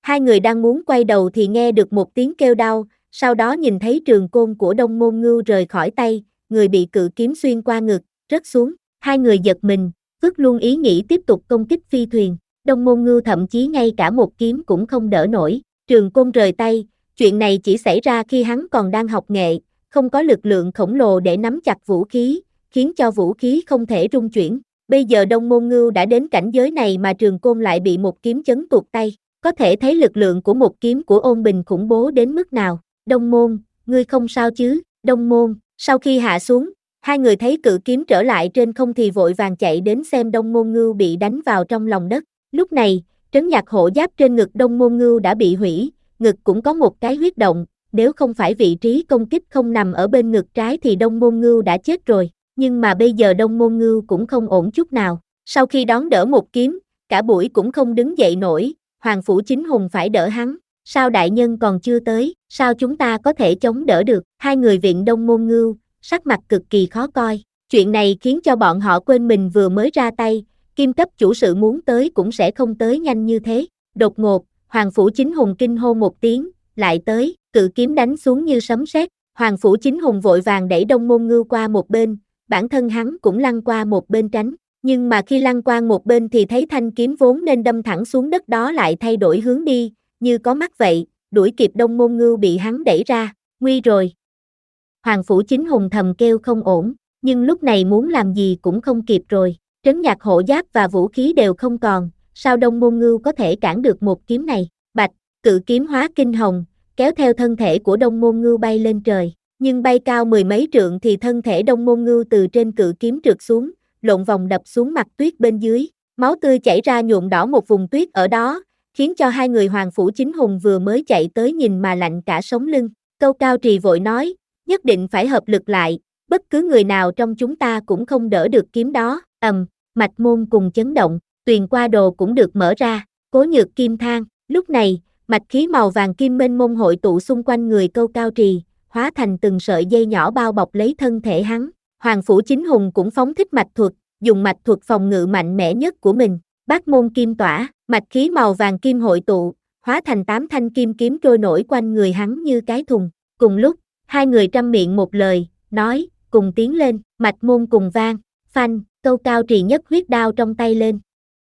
Hai người đang muốn quay đầu thì nghe được một tiếng kêu đau, sau đó nhìn thấy trường côn của Đông Môn Ngưu rời khỏi tay, người bị cự kiếm xuyên qua ngực, rớt xuống. Hai người giật mình, vứt luôn ý nghĩ tiếp tục công kích phi thuyền. Đông Môn Ngưu thậm chí ngay cả một kiếm cũng không đỡ nổi, trường côn rời tay. Chuyện này chỉ xảy ra khi hắn còn đang học nghệ, không có lực lượng khổng lồ để nắm chặt vũ khí, khiến cho vũ khí không thể rung chuyển. Bây giờ Đông Môn Ngưu đã đến cảnh giới này mà trường côn lại bị một kiếm chấn tuột tay, có thể thấy lực lượng của một kiếm của Ôn Bình khủng bố đến mức nào. Đông Môn, ngươi không sao chứ? Đông Môn, sau khi hạ xuống, hai người thấy cự kiếm trở lại trên không thì vội vàng chạy đến xem Đông Môn Ngưu bị đánh vào trong lòng đất. Lúc này, trấn nhạc hộ giáp trên ngực Đông Môn Ngưu đã bị hủy, ngực cũng có một cái huyết động, nếu không phải vị trí công kích không nằm ở bên ngực trái thì Đông Môn Ngưu đã chết rồi, nhưng mà bây giờ Đông Môn Ngưu cũng không ổn chút nào. Sau khi đón đỡ một kiếm, cả buổi cũng không đứng dậy nổi, Hoàng Phủ Chính Hùng phải đỡ hắn. Sao đại nhân còn chưa tới, sao chúng ta có thể chống đỡ được? Hai người viện Đông Môn Ngưu, sắc mặt cực kỳ khó coi. Chuyện này khiến cho bọn họ quên mình vừa mới ra tay, kim cấp chủ sự muốn tới cũng sẽ không tới nhanh như thế. Đột ngột, Hoàng Phủ Chính Hùng kinh hô một tiếng, lại tới, cự kiếm đánh xuống như sấm sét. Hoàng Phủ Chính Hùng vội vàng đẩy Đông Môn Ngưu qua một bên, bản thân hắn cũng lăn qua một bên tránh. Nhưng mà khi lăn qua một bên thì thấy thanh kiếm vốn nên đâm thẳng xuống đất đó lại thay đổi hướng đi, như có mắt vậy, đuổi kịp Đông Môn Ngưu bị hắn đẩy ra, nguy rồi. Hoàng Phủ Chính Hùng thầm kêu không ổn, nhưng lúc này muốn làm gì cũng không kịp rồi, trấn nhạc hộ giáp và vũ khí đều không còn, sao Đông Môn Ngưu có thể cản được một kiếm này? Bạch, cự kiếm hóa kinh hồng, kéo theo thân thể của Đông Môn Ngưu bay lên trời, nhưng bay cao mười mấy trượng thì thân thể Đông Môn Ngưu từ trên cự kiếm trượt xuống, lộn vòng đập xuống mặt tuyết bên dưới, máu tươi chảy ra nhuộm đỏ một vùng tuyết ở đó, khiến cho hai người Hoàng Phủ Chính Hùng vừa mới chạy tới nhìn mà lạnh cả sống lưng. Câu Cao Trì vội nói, nhất định phải hợp lực lại, bất cứ người nào trong chúng ta cũng không đỡ được kiếm đó. Ầm, mạch môn cùng chấn động, tuyền qua đồ cũng được mở ra, Cố Nhược Kim than. Lúc này, mạch khí màu vàng kim mênh mông hội tụ xung quanh người Câu Cao Trì, hóa thành từng sợi dây nhỏ bao bọc lấy thân thể hắn. Hoàng Phủ Chính Hùng cũng phóng thích mạch thuật, dùng mạch thuật phòng ngự mạnh mẽ nhất của mình. Bát môn kim tỏa, mạch khí màu vàng kim hội tụ, hóa thành tám thanh kim kiếm trôi nổi quanh người hắn như cái thùng. Cùng lúc, hai người trăm miệng một lời, nói, cùng tiến lên, mạch môn cùng vang, phanh, Câu Cao Trì nhấc huyết đao trong tay lên.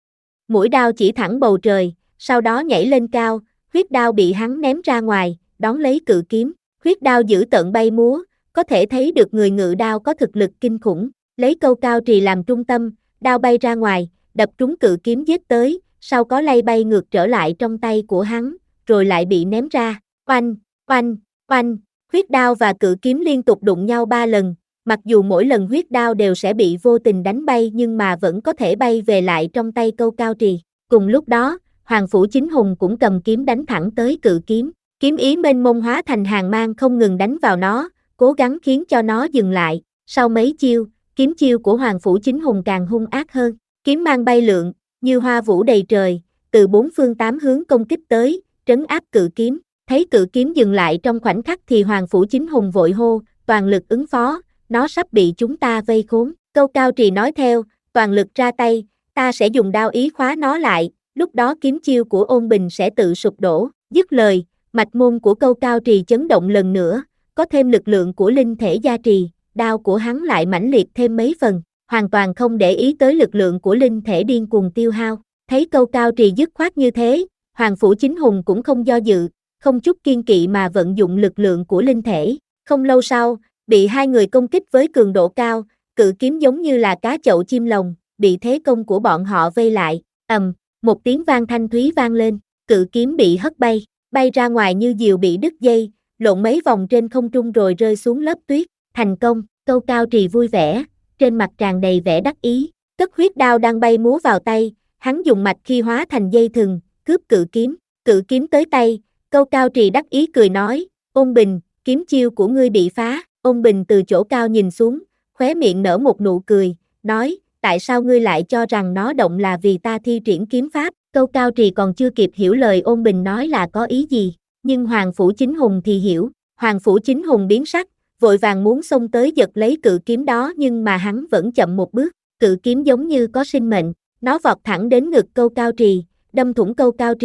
Mũi đao chỉ thẳng bầu trời, sau đó nhảy lên cao, huyết đao bị hắn ném ra ngoài, đón lấy cự kiếm, huyết đao giữ tận bay múa, có thể thấy được người ngự đao có thực lực kinh khủng, lấy Câu Cao Trì làm trung tâm, đao bay ra ngoài, đập trúng cự kiếm giết tới, sau có lay bay ngược trở lại trong tay của hắn, rồi lại bị ném ra, oanh, oanh, oanh, huyết đao và cự kiếm liên tục đụng nhau ba lần, mặc dù mỗi lần huyết đao đều sẽ bị vô tình đánh bay nhưng mà vẫn có thể bay về lại trong tay Câu Cao Trì. Cùng lúc đó, Hoàng Phủ Chính Hùng cũng cầm kiếm đánh thẳng tới cự kiếm, kiếm ý mênh mông hóa thành hàng mang không ngừng đánh vào nó, cố gắng khiến cho nó dừng lại. Sau mấy chiêu, kiếm chiêu của Hoàng Phủ Chính Hùng càng hung ác hơn, kiếm mang bay lượn, như hoa vũ đầy trời, từ bốn phương tám hướng công kích tới, trấn áp cự kiếm. Thấy cự kiếm dừng lại trong khoảnh khắc thì Hoàng Phủ Chính Hùng vội hô, toàn lực ứng phó, nó sắp bị chúng ta vây khốn. Câu Cao Trì nói theo, toàn lực ra tay, ta sẽ dùng đao ý khóa nó lại, lúc đó kiếm chiêu của Ôn Bình sẽ tự sụp đổ. Dứt lời, mạch môn của Câu Cao Trì chấn động lần nữa, có thêm lực lượng của linh thể gia trì, đao của hắn lại mãnh liệt thêm mấy phần, hoàn toàn không để ý tới lực lượng của linh thể điên cuồng tiêu hao. Thấy Câu Cao Trì dứt khoát như thế, Hoàng Phủ Chính Hùng cũng không do dự, không chút kiên kỵ mà vận dụng lực lượng của linh thể. Không lâu sau, bị hai người công kích với cường độ cao, cự kiếm giống như là cá chậu chim lồng, bị thế công của bọn họ vây lại. Ầm, một tiếng vang thanh thúy vang lên, cự kiếm bị hất bay, bay ra ngoài như diều bị đứt dây, lộn mấy vòng trên không trung rồi rơi xuống lớp tuyết. Thành công, Câu Cao Trì vui vẻ, trên mặt tràn đầy vẻ đắc ý, cất huyết đao đang bay múa vào tay, hắn dùng mạch khi hóa thành dây thừng, cướp cự kiếm, cự kiếm tới tay, Câu Cao Trì đắc ý cười nói, Ôn Bình, kiếm chiêu của ngươi bị phá. Ôn Bình từ chỗ cao nhìn xuống, khóe miệng nở một nụ cười, nói, tại sao ngươi lại cho rằng nó động là vì ta thi triển kiếm pháp? Câu Cao Trì còn chưa kịp hiểu lời Ôn Bình nói là có ý gì, nhưng Hoàng Phủ Chính Hùng thì hiểu. Hoàng Phủ Chính Hùng biến sắc, vội vàng muốn xông tới giật lấy cự kiếm đó nhưng mà hắn vẫn chậm một bước, cự kiếm giống như có sinh mệnh, nó vọt thẳng đến ngực Câu Cao Trì, đâm thủng Câu Cao Trì,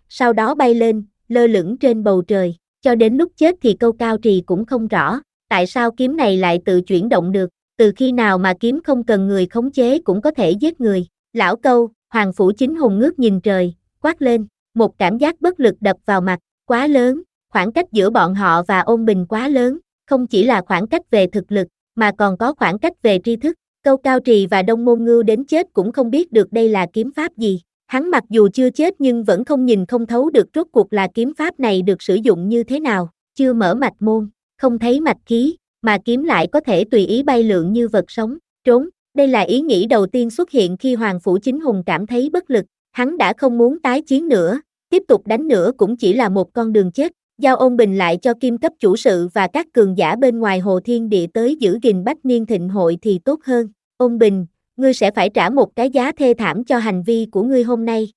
sau đó bay lên, lơ lửng trên bầu trời, cho đến lúc chết thì Câu Cao Trì cũng không rõ, tại sao kiếm này lại tự chuyển động được, từ khi nào mà kiếm không cần người khống chế cũng có thể giết người. Lão Câu, Hoàng Phủ Chính Hùng ngước nhìn trời, quát lên, một cảm giác bất lực đập vào mặt, quá lớn, khoảng cách giữa bọn họ và Ôn Bình quá lớn, không chỉ là khoảng cách về thực lực, mà còn có khoảng cách về tri thức. Câu Cao Trì và Đông Môn Ngưu đến chết cũng không biết được đây là kiếm pháp gì. Hắn mặc dù chưa chết nhưng vẫn không nhìn không thấu được rốt cuộc là kiếm pháp này được sử dụng như thế nào. Chưa mở mạch môn, không thấy mạch khí, mà kiếm lại có thể tùy ý bay lượn như vật sống, trốn. Đây là ý nghĩ đầu tiên xuất hiện khi Hoàng Phủ Chính Hùng cảm thấy bất lực. Hắn đã không muốn tái chiến nữa, tiếp tục đánh nữa cũng chỉ là một con đường chết. Giao Ôn Bình lại cho kim cấp chủ sự và các cường giả bên ngoài Hồ Thiên Địa tới giữ gìn Bách Niên Thịnh Hội thì tốt hơn. Ôn Bình, ngươi sẽ phải trả một cái giá thê thảm cho hành vi của ngươi hôm nay.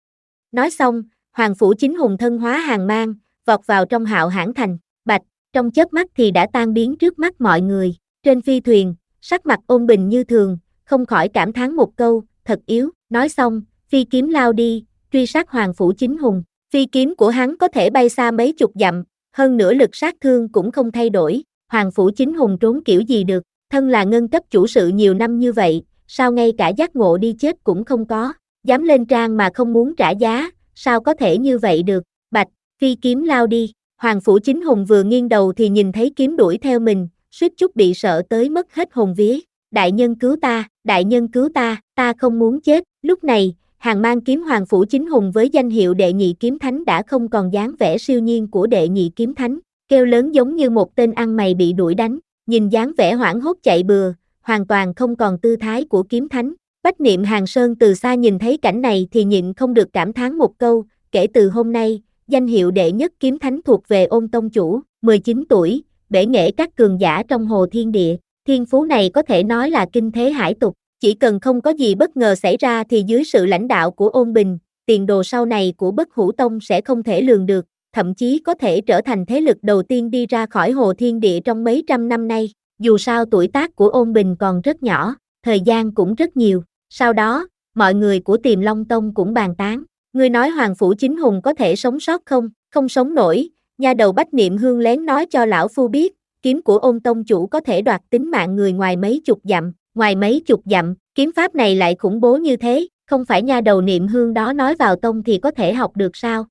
Nói xong, Hoàng Phủ Chính Hùng thân hóa hàng mang, vọt vào trong Hạo Hãn Thành, bạch, trong chớp mắt thì đã tan biến trước mắt mọi người. Trên phi thuyền, sắc mặt Ôn Bình như thường, không khỏi cảm thán một câu, thật yếu. Nói xong, phi kiếm lao đi, truy sát Hoàng Phủ Chính Hùng. Phi kiếm của hắn có thể bay xa mấy chục dặm, hơn nữa lực sát thương cũng không thay đổi. Hoàng Phủ Chính Hùng trốn kiểu gì được, thân là ngân cấp chủ sự nhiều năm như vậy, sao ngay cả giác ngộ đi chết cũng không có, dám lên trang mà không muốn trả giá, sao có thể như vậy được. Bạch, phi kiếm lao đi. Hoàng Phủ Chính Hùng vừa nghiêng đầu thì nhìn thấy kiếm đuổi theo mình, suýt chút bị sợ tới mất hết hồn vía. Đại nhân cứu ta, đại nhân cứu ta, ta không muốn chết. Lúc này, hàng mang kiếm Hoàng Phủ Chính Hùng với danh hiệu đệ nhị kiếm thánh đã không còn dáng vẻ siêu nhiên của đệ nhị kiếm thánh, kêu lớn giống như một tên ăn mày bị đuổi đánh, nhìn dáng vẻ hoảng hốt chạy bừa, hoàn toàn không còn tư thái của kiếm thánh. Bách Niệm Hàng Sơn từ xa nhìn thấy cảnh này thì nhịn không được cảm thán một câu, kể từ hôm nay, danh hiệu đệ nhất kiếm thánh thuộc về Ôn tông chủ, mười chín tuổi, bể nghệ các cường giả trong Hồ Thiên Địa, thiên phú này có thể nói là kinh thế hải tục. Chỉ cần không có gì bất ngờ xảy ra thì dưới sự lãnh đạo của Ôn Bình, tiền đồ sau này của Bất Hủ Tông sẽ không thể lường được, thậm chí có thể trở thành thế lực đầu tiên đi ra khỏi Hồ Thiên Địa trong mấy trăm năm nay. Dù sao tuổi tác của Ôn Bình còn rất nhỏ, thời gian cũng rất nhiều. Sau đó, mọi người của Tiềm Long Tông cũng bàn tán. Ngươi nói Hoàng Phủ Chính Hùng có thể sống sót không? Không sống nổi. Nha đầu Bách Niệm Hương lén nói cho lão phu biết, kiếm của Ôn tông chủ có thể đoạt tính mạng người ngoài mấy chục dặm. Ngoài mấy chục dặm, kiếm pháp này lại khủng bố như thế, không phải nha đầu Niệm Hương đó nói vào tông thì có thể học được sao?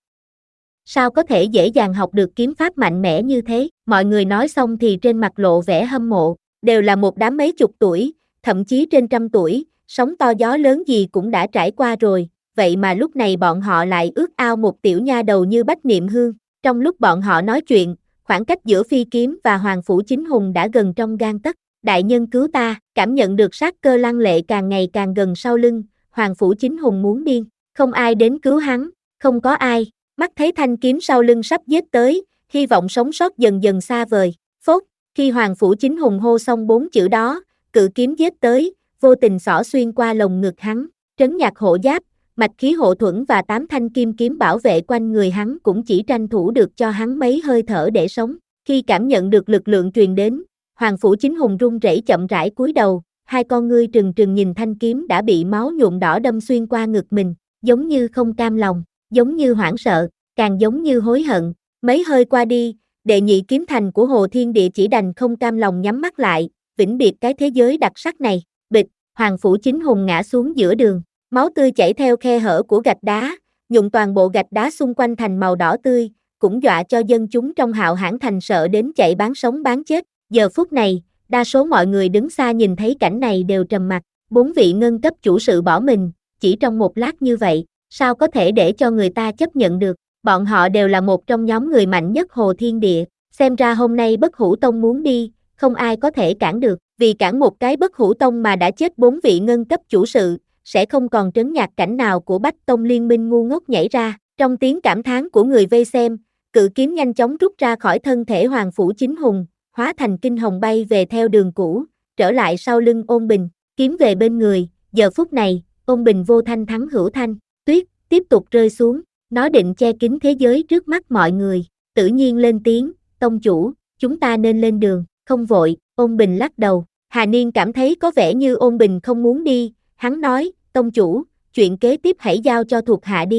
Sao có thể dễ dàng học được kiếm pháp mạnh mẽ như thế? Mọi người nói xong thì trên mặt lộ vẻ hâm mộ, đều là một đám mấy chục tuổi, thậm chí trên trăm tuổi, sóng to gió lớn gì cũng đã trải qua rồi, vậy mà lúc này bọn họ lại ước ao một tiểu nha đầu như Bách Niệm Hương. Trong lúc bọn họ nói chuyện, khoảng cách giữa phi kiếm và Hoàng Phủ Chính Hùng đã gần trong gang tấc. Đại nhân cứu ta, cảm nhận được sát cơ lăng lệ càng ngày càng gần sau lưng, Hoàng Phủ Chính Hùng muốn điên, không ai đến cứu hắn, không có ai, mắt thấy thanh kiếm sau lưng sắp giết tới, hy vọng sống sót dần dần xa vời. Phốt, khi Hoàng Phủ Chính Hùng hô xong bốn chữ đó, cự kiếm giết tới, vô tình xỏ xuyên qua lồng ngực hắn, trấn nhạc hộ giáp, mạch khí hộ thuẫn và tám thanh kim kiếm bảo vệ quanh người hắn cũng chỉ tranh thủ được cho hắn mấy hơi thở để sống. Khi cảm nhận được lực lượng truyền đến, Hoàng Phủ Chính Hùng run rẩy chậm rãi cúi đầu, hai con ngươi trừng trừng nhìn thanh kiếm đã bị máu nhuộm đỏ đâm xuyên qua ngực mình, giống như không cam lòng, giống như hoảng sợ, càng giống như hối hận. Mấy hơi qua đi, đệ nhị kiếm thành của Hồ Thiên Địa chỉ đành không cam lòng nhắm mắt lại, vĩnh biệt cái thế giới đặc sắc này. Bịch, Hoàng Phủ Chính Hùng ngã xuống giữa đường, máu tươi chảy theo khe hở của gạch đá, nhuộm toàn bộ gạch đá xung quanh thành màu đỏ tươi, cũng dọa cho dân chúng trong Hạo Hãn Thành sợ đến chạy bán sống bán chết. Giờ phút này, đa số mọi người đứng xa nhìn thấy cảnh này đều trầm mặc, bốn vị ngân cấp chủ sự bỏ mình, chỉ trong một lát như vậy, sao có thể để cho người ta chấp nhận được, bọn họ đều là một trong nhóm người mạnh nhất Hồ Thiên Địa, xem ra hôm nay Bất Hủ Tông muốn đi, không ai có thể cản được, vì cản một cái Bất Hủ Tông mà đã chết bốn vị ngân cấp chủ sự, sẽ không còn trấn nhạc cảnh nào của Bách Tông liên minh ngu ngốc nhảy ra. Trong tiếng cảm thán của người vây xem, cự kiếm nhanh chóng rút ra khỏi thân thể Hoàng Phủ Chính Hùng, hóa thành kinh hồng bay về theo đường cũ, trở lại sau lưng Ôn Bình, kiếm về bên người. Giờ phút này, Ôn Bình vô thanh thắng hữu thanh, tuyết tiếp tục rơi xuống, nó định che kín thế giới trước mắt mọi người. Tự nhiên lên tiếng, tông chủ, chúng ta nên lên đường. Không vội, Ôn Bình lắc đầu. Hà Niên cảm thấy có vẻ như Ôn Bình không muốn đi, hắn nói, tông chủ, chuyện kế tiếp hãy giao cho thuộc hạ đi,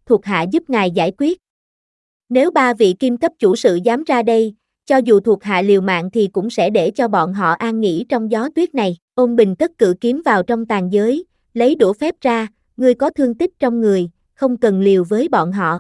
thuộc hạ giúp ngài giải quyết. Nếu ba vị kim cấp chủ sự dám ra đây, cho dù thuộc hạ liều mạng thì cũng sẽ để cho bọn họ an nghỉ trong gió tuyết này. Ôn Bình cất cự kiếm vào trong tàn giới, lấy đũa phép ra, ngươi có thương tích trong người, không cần liều với bọn họ.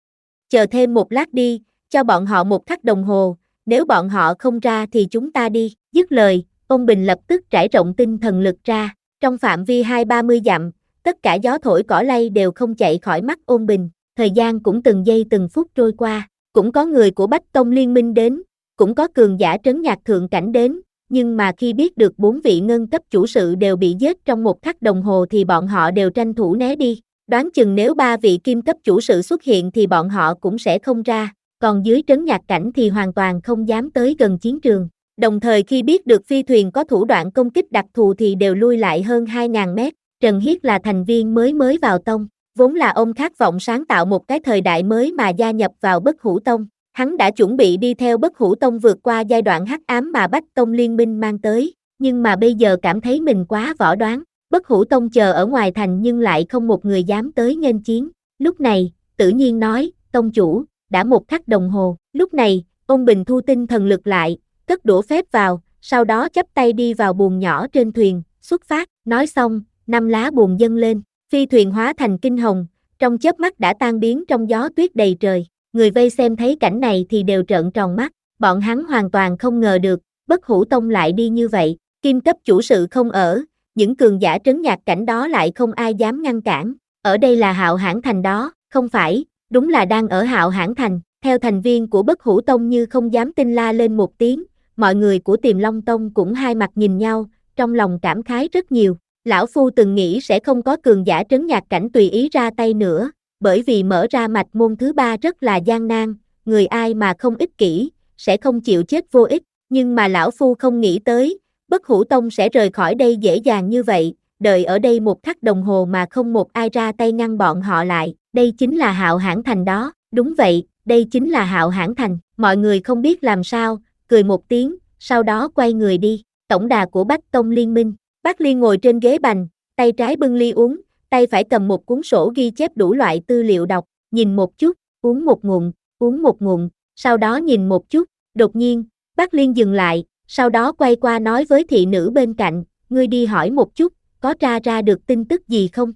Chờ thêm một lát đi, cho bọn họ một khắc đồng hồ, nếu bọn họ không ra thì chúng ta đi. Dứt lời, Ôn Bình lập tức trải rộng tinh thần lực ra, trong phạm vi hai ba mươi dặm, tất cả gió thổi cỏ lay đều không chạy khỏi mắt Ôn Bình, thời gian cũng từng giây từng phút trôi qua, cũng có người của Bách Tông Liên minh đến, cũng có cường giả trấn nhạc thượng cảnh đến, nhưng mà khi biết được bốn vị ngân cấp chủ sự đều bị giết trong một khắc đồng hồ thì bọn họ đều tranh thủ né đi, đoán chừng nếu ba vị kim cấp chủ sự xuất hiện thì bọn họ cũng sẽ không ra, còn dưới trấn nhạc cảnh thì hoàn toàn không dám tới gần chiến trường. Đồng thời khi biết được phi thuyền có thủ đoạn công kích đặc thù thì đều lui lại hơn hai nghìn mét. Trần Hiết là thành viên mới mới vào tông, vốn là ông khát vọng sáng tạo một cái thời đại mới mà gia nhập vào Bất Hủ Tông. Hắn đã chuẩn bị đi theo Bất Hủ Tông vượt qua giai đoạn hắc ám mà Bách Tông Liên minh mang tới, nhưng mà bây giờ cảm thấy mình quá võ đoán. Bất Hủ Tông chờ ở ngoài thành nhưng lại không một người dám tới nghênh chiến. Lúc này, Tử Nhiên nói, Tông chủ, đã một khắc đồng hồ. Lúc này, Ôn Bình thu tinh thần lực lại, cất đũa phép vào, sau đó chắp tay đi vào buồng nhỏ trên thuyền, xuất phát. Nói xong, năm lá buồm dâng lên, phi thuyền hóa thành kinh hồng, trong chớp mắt đã tan biến trong gió tuyết đầy trời. Người vây xem thấy cảnh này thì đều trợn tròn mắt, bọn hắn hoàn toàn không ngờ được, Bất Hủ Tông lại đi như vậy, kim cấp chủ sự không ở, những cường giả trấn nhạc cảnh đó lại không ai dám ngăn cản, ở đây là Hạo Hãn Thành đó, không phải, đúng là đang ở Hạo Hãn Thành. Theo thành viên của Bất Hủ Tông như không dám tin la lên một tiếng, mọi người của Tiềm Long Tông cũng hai mặt nhìn nhau, trong lòng cảm khái rất nhiều. Lão Phu từng nghĩ sẽ không có cường giả trấn nhạc cảnh tùy ý ra tay nữa, bởi vì mở ra mạch môn thứ ba rất là gian nan, người ai mà không ích kỷ, sẽ không chịu chết vô ích, nhưng mà Lão Phu không nghĩ tới, Bất Hủ Tông sẽ rời khỏi đây dễ dàng như vậy, đợi ở đây một khắc đồng hồ mà không một ai ra tay ngăn bọn họ lại, đây chính là Hạo Hãn Thành đó. Đúng vậy, đây chính là Hạo Hãn Thành. Mọi người không biết làm sao, cười một tiếng, sau đó quay người đi. Tổng đà của Bách Tông Liên minh, Bác Liên ngồi trên ghế bành, tay trái bưng ly uống, tay phải cầm một cuốn sổ ghi chép đủ loại tư liệu đọc, nhìn một chút, uống một ngụm, uống một ngụm, sau đó nhìn một chút. Đột nhiên, Bác Liên dừng lại, sau đó quay qua nói với thị nữ bên cạnh, ngươi đi hỏi một chút, có tra ra được tin tức gì không?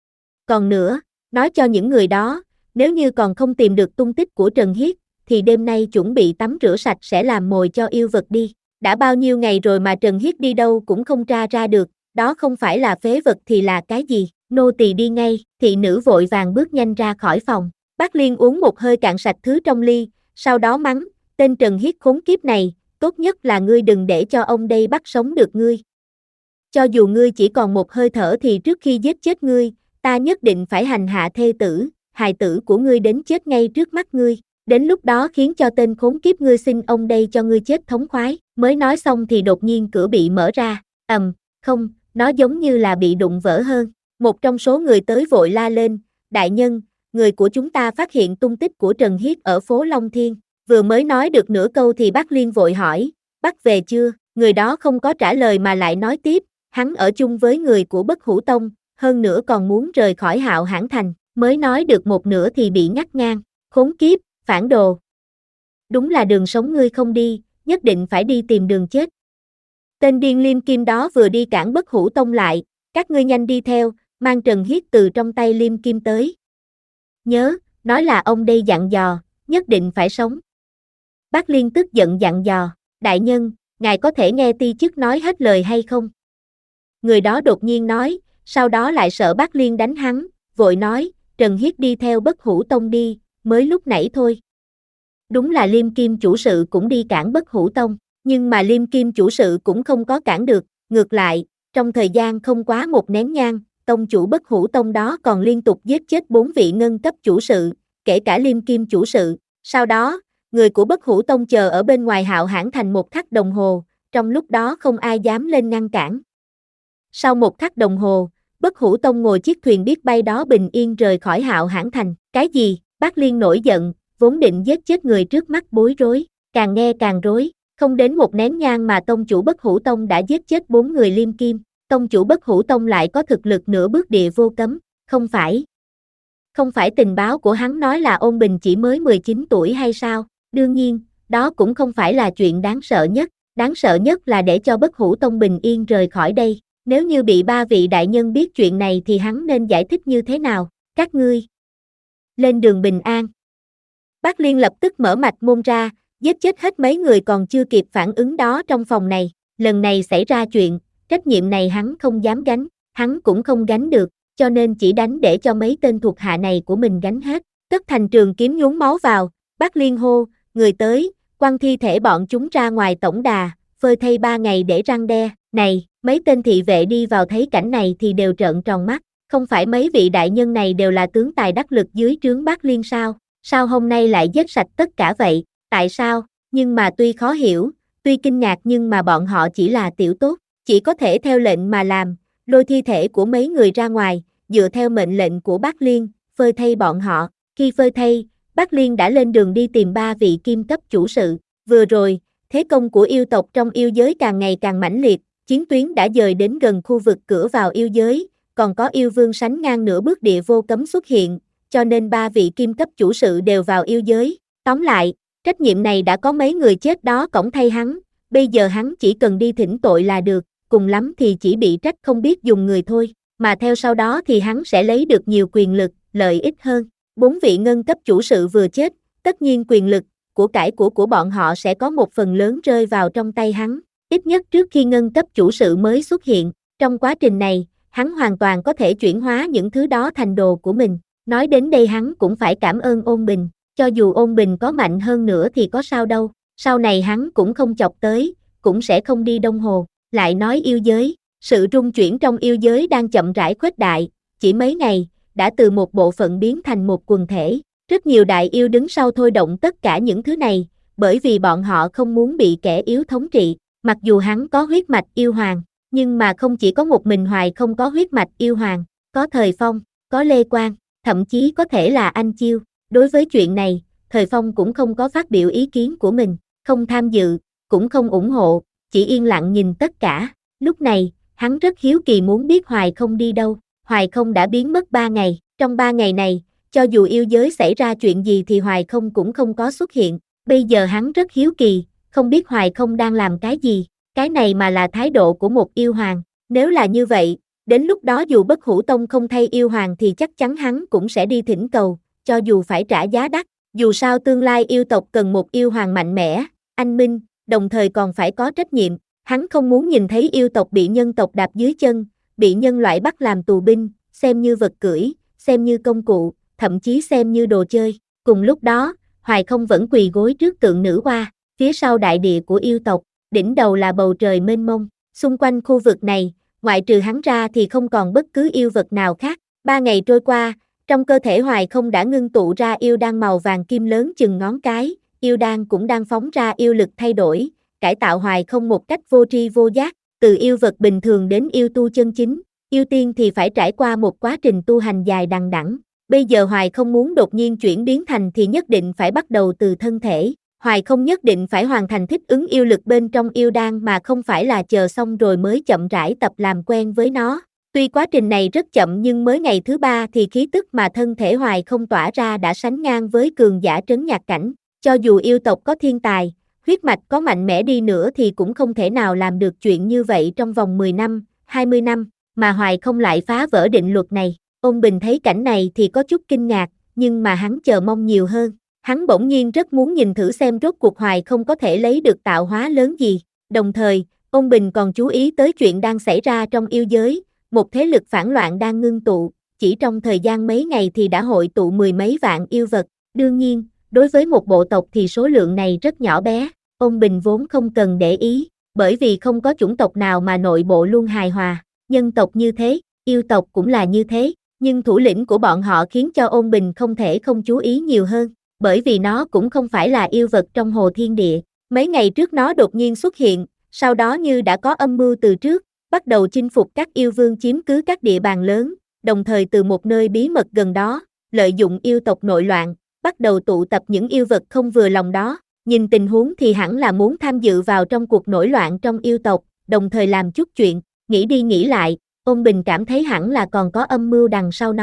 Còn nữa, nói cho những người đó, nếu như còn không tìm được tung tích của Trần Hiết, thì đêm nay chuẩn bị tắm rửa sạch sẽ làm mồi cho yêu vật đi. Đã bao nhiêu ngày rồi mà Trần Hiết đi đâu cũng không tra ra được, đó không phải là phế vật thì là cái gì? Nô tỳ đi ngay. Thị nữ vội vàng bước nhanh ra khỏi phòng. Bác Liên uống một hơi cạn sạch thứ trong ly, sau đó mắng, tên Trần Hiết khốn kiếp này, tốt nhất là ngươi đừng để cho ông đây bắt sống được ngươi. Cho dù ngươi chỉ còn một hơi thở thì trước khi giết chết ngươi, ta nhất định phải hành hạ thê tử, hài tử của ngươi đến chết ngay trước mắt ngươi. Đến lúc đó khiến cho tên khốn kiếp ngươi xin ông đây cho ngươi chết thống khoái. Mới nói xong thì đột nhiên cửa bị mở ra, ầm, không, nó giống như là bị đụng vỡ hơn. Một trong số người tới vội la lên, đại nhân, người của chúng ta phát hiện tung tích của Trần Hiết ở phố Long Thiên. Vừa mới nói được nửa câu thì Bác Liên vội hỏi, bắt về chưa? Người đó không có trả lời mà lại nói tiếp, hắn ở chung với người của Bất Hủ Tông, hơn nữa còn muốn rời khỏi Hạo Hãn Thành. Mới nói được một nửa thì bị ngắt ngang, khốn kiếp, phản đồ. Đúng là đường sống ngươi không đi, nhất định phải đi tìm đường chết. Tên điên Liêm Kim đó vừa đi cản Bất Hủ Tông lại, các ngươi nhanh đi theo, mang Trần Hiết từ trong tay Liêm Kim tới. Nhớ, nói là ông đây dặn dò, nhất định phải sống. Bác Liên tức giận dặn dò, đại nhân, ngài có thể nghe ti chức nói hết lời hay không? Người đó đột nhiên nói, sau đó lại sợ Bác Liên đánh hắn, vội nói, Trần Hiết đi theo Bất Hủ Tông đi, mới lúc nãy thôi. Đúng là Liêm Kim chủ sự cũng đi cản Bất Hủ Tông, nhưng mà Liêm Kim chủ sự cũng không có cản được, ngược lại, trong thời gian không quá một nén nhang, tông chủ Bất Hủ Tông đó còn liên tục giết chết bốn vị ngân cấp chủ sự, kể cả Liêm Kim chủ sự. Sau đó, người của Bất Hủ Tông chờ ở bên ngoài Hạo Hãn Thành một khắc đồng hồ, trong lúc đó không ai dám lên ngăn cản. Sau một khắc đồng hồ, Bất Hủ Tông ngồi chiếc thuyền biết bay đó bình yên rời khỏi Hạo Hãn Thành. Cái gì? Bác Liên nổi giận, vốn định giết chết người trước mắt bối rối, càng nghe càng rối. Không đến một nén nhang mà tông chủ Bất Hủ Tông đã giết chết bốn người Liêm Kim. Tông chủ Bất Hủ Tông lại có thực lực nửa bước địa vô cấm, không phải. Không phải tình báo của hắn nói là Ôn Bình chỉ mới mười chín tuổi hay sao? Đương nhiên, đó cũng không phải là chuyện đáng sợ nhất, đáng sợ nhất là để cho Bất Hủ Tông bình yên rời khỏi đây. Nếu như bị ba vị đại nhân biết chuyện này thì hắn nên giải thích như thế nào? Các ngươi lên đường bình an. Bác Liên lập tức mở mạch môn ra, giết chết hết mấy người còn chưa kịp phản ứng đó trong phòng này. Lần này xảy ra chuyện, trách nhiệm này hắn không dám gánh, hắn cũng không gánh được, cho nên chỉ đánh để cho mấy tên thuộc hạ này của mình gánh hết. Cất thành trường kiếm nhúng máu vào, Bác Liên hô, người tới, quăng thi thể bọn chúng ra ngoài tổng đà, phơi thây ba ngày để răng đe. Này, mấy tên thị vệ đi vào thấy cảnh này thì đều trợn tròn mắt, không phải mấy vị đại nhân này đều là tướng tài đắc lực dưới trướng Bác Liên sao? Sao hôm nay lại giết sạch tất cả vậy? Tại sao? Nhưng mà tuy khó hiểu, tuy kinh ngạc nhưng mà bọn họ chỉ là tiểu tốt, chỉ có thể theo lệnh mà làm, lôi thi thể của mấy người ra ngoài, dựa theo mệnh lệnh của Bác Liên, phơi thây bọn họ. Khi phơi thây, Bác Liên đã lên đường đi tìm ba vị kim cấp chủ sự. Vừa rồi, thế công của yêu tộc trong yêu giới càng ngày càng mãnh liệt, chiến tuyến đã dời đến gần khu vực cửa vào yêu giới, còn có yêu vương sánh ngang nửa bước địa vô cấm xuất hiện, cho nên ba vị kim cấp chủ sự đều vào yêu giới. Tóm lại, trách nhiệm này đã có mấy người chết đó cõng thay hắn, bây giờ hắn chỉ cần đi thỉnh tội là được, cùng lắm thì chỉ bị trách không biết dùng người thôi, mà theo sau đó thì hắn sẽ lấy được nhiều quyền lực, lợi ích hơn. Bốn vị ngân cấp chủ sự vừa chết, tất nhiên quyền lực, của cải của của bọn họ sẽ có một phần lớn rơi vào trong tay hắn, ít nhất trước khi ngân cấp chủ sự mới xuất hiện. Trong quá trình này, hắn hoàn toàn có thể chuyển hóa những thứ đó thành đồ của mình. Nói đến đây hắn cũng phải cảm ơn Ôn Bình, cho dù Ôn Bình có mạnh hơn nữa thì có sao đâu, sau này hắn cũng không chọc tới, cũng sẽ không đi Đông Hồ. Lại nói yêu giới, sự rung chuyển trong yêu giới đang chậm rãi khuếch đại, chỉ mấy ngày, đã từ một bộ phận biến thành một quần thể. Rất nhiều đại yêu đứng sau thôi động tất cả những thứ này, bởi vì bọn họ không muốn bị kẻ yếu thống trị. Mặc dù hắn có huyết mạch yêu hoàng, nhưng mà không chỉ có một mình Hoài không có huyết mạch yêu hoàng, có Thời Phong, có Lê Quang, thậm chí có thể là Anh Chiêu. Đối với chuyện này, Thời Phong cũng không có phát biểu ý kiến của mình, không tham dự, cũng không ủng hộ, chỉ yên lặng nhìn tất cả. Lúc này, hắn rất hiếu kỳ muốn biết Hoài không đi đâu. Hoài không đã biến mất ba ngày, trong ba ngày này, cho dù yêu giới xảy ra chuyện gì thì Hoài không cũng không có xuất hiện. Bây giờ hắn rất hiếu kỳ, không biết Hoài không đang làm cái gì, cái này mà là thái độ của một yêu hoàng. Nếu là như vậy, đến lúc đó dù Bất Hủ Tông không thay yêu hoàng thì chắc chắn hắn cũng sẽ đi thỉnh cầu, cho dù phải trả giá đắt. Dù sao tương lai yêu tộc cần một yêu hoàng mạnh mẽ, anh minh, đồng thời còn phải có trách nhiệm. Hắn không muốn nhìn thấy yêu tộc bị nhân tộc đạp dưới chân, bị nhân loại bắt làm tù binh, xem như vật cưỡi, xem như công cụ, thậm chí xem như đồ chơi. Cùng lúc đó, Hoài không vẫn quỳ gối trước tượng nữ hoa, phía sau đại địa của yêu tộc, đỉnh đầu là bầu trời mênh mông. Xung quanh khu vực này, ngoại trừ hắn ra thì không còn bất cứ yêu vật nào khác. Ba ngày trôi qua, trong cơ thể Hoài không đã ngưng tụ ra yêu đan màu vàng kim lớn chừng ngón cái, yêu đan cũng đang phóng ra yêu lực thay đổi, cải tạo Hoài không một cách vô tri vô giác, từ yêu vật bình thường đến yêu tu chân chính. Yêu tiên thì phải trải qua một quá trình tu hành dài đằng đẵng. Bây giờ Hoài không muốn đột nhiên chuyển biến thành thì nhất định phải bắt đầu từ thân thể. Hoài không nhất định phải hoàn thành thích ứng yêu lực bên trong yêu đan mà không phải là chờ xong rồi mới chậm rãi tập làm quen với nó. Tuy quá trình này rất chậm nhưng mới ngày thứ ba thì khí tức mà thân thể Hoài không tỏa ra đã sánh ngang với cường giả trấn nhạc cảnh. Cho dù yêu tộc có thiên tài, huyết mạch có mạnh mẽ đi nữa thì cũng không thể nào làm được chuyện như vậy trong vòng mười năm, hai mươi năm, mà Hoài không lại phá vỡ định luật này. Ôn Bình thấy cảnh này thì có chút kinh ngạc, nhưng mà hắn chờ mong nhiều hơn. Hắn bỗng nhiên rất muốn nhìn thử xem rốt cuộc Hoài không có thể lấy được tạo hóa lớn gì. Đồng thời, Ôn Bình còn chú ý tới chuyện đang xảy ra trong yêu giới, một thế lực phản loạn đang ngưng tụ, chỉ trong thời gian mấy ngày thì đã hội tụ mười mấy vạn yêu vật. Đương nhiên, đối với một bộ tộc thì số lượng này rất nhỏ bé, Ôn Bình vốn không cần để ý, bởi vì không có chủng tộc nào mà nội bộ luôn hài hòa. Nhân tộc như thế, yêu tộc cũng là như thế, nhưng thủ lĩnh của bọn họ khiến cho Ôn Bình không thể không chú ý nhiều hơn, bởi vì nó cũng không phải là yêu vật trong hồ thiên địa. Mấy ngày trước nó đột nhiên xuất hiện, sau đó như đã có âm mưu từ trước, bắt đầu chinh phục các yêu vương chiếm cứ các địa bàn lớn, đồng thời từ một nơi bí mật gần đó, lợi dụng yêu tộc nội loạn, bắt đầu tụ tập những yêu vật không vừa lòng đó. Nhìn tình huống thì hẳn là muốn tham dự vào trong cuộc nổi loạn trong yêu tộc, đồng thời làm chút chuyện. Nghĩ đi nghĩ lại, Ôn Bình cảm thấy hẳn là còn có âm mưu đằng sau nó.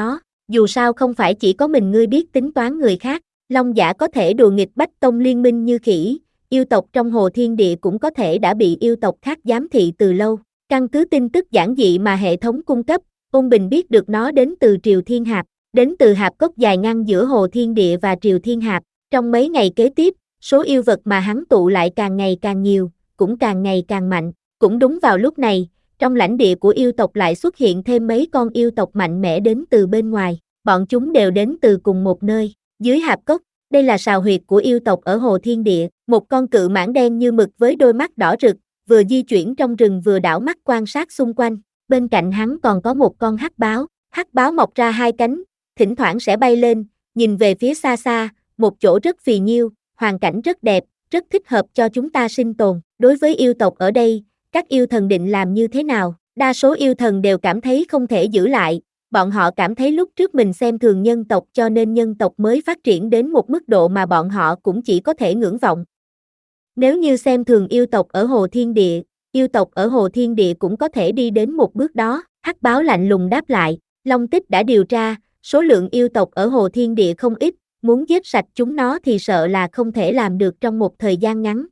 dù sao không phải chỉ có mình ngươi biết tính toán người khác, Long Giả có thể đùa nghịch Bách Tông liên minh như khỉ, yêu tộc trong Hồ Thiên Địa cũng có thể đã bị yêu tộc khác giám thị từ lâu. Căn cứ tin tức giản dị mà hệ thống cung cấp, Ôn Bình biết được nó đến từ Triều Thiên Hạp, đến từ hạp cốc dài ngăn giữa Hồ Thiên Địa và Triều Thiên Hạp. Trong mấy ngày kế tiếp, số yêu vật mà hắn tụ lại càng ngày càng nhiều, cũng càng ngày càng mạnh. Cũng đúng vào lúc này, trong lãnh địa của yêu tộc lại xuất hiện thêm mấy con yêu tộc mạnh mẽ đến từ bên ngoài. Bọn chúng đều đến từ cùng một nơi, dưới hạp cốc. Đây là sào huyệt của yêu tộc ở Hồ Thiên Địa, một con cự mãng đen như mực với đôi mắt đỏ rực, vừa di chuyển trong rừng vừa đảo mắt quan sát xung quanh. Bên cạnh hắn còn có một con hắc báo, hắc báo mọc ra hai cánh, thỉnh thoảng sẽ bay lên, nhìn về phía xa xa, một chỗ rất phì nhiêu, hoàn cảnh rất đẹp, rất thích hợp cho chúng ta sinh tồn. Đối với yêu tộc ở đây, các yêu thần định làm như thế nào? Đa số yêu thần đều cảm thấy không thể giữ lại, bọn họ cảm thấy lúc trước mình xem thường nhân tộc cho nên nhân tộc mới phát triển đến một mức độ mà bọn họ cũng chỉ có thể ngưỡng vọng. Nếu như xem thường yêu tộc ở Hồ Thiên Địa, yêu tộc ở Hồ Thiên Địa cũng có thể đi đến một bước đó. Hắc báo lạnh lùng đáp lại, Long Tích đã điều tra, số lượng yêu tộc ở Hồ Thiên Địa không ít, muốn giết sạch chúng nó thì sợ là không thể làm được trong một thời gian ngắn.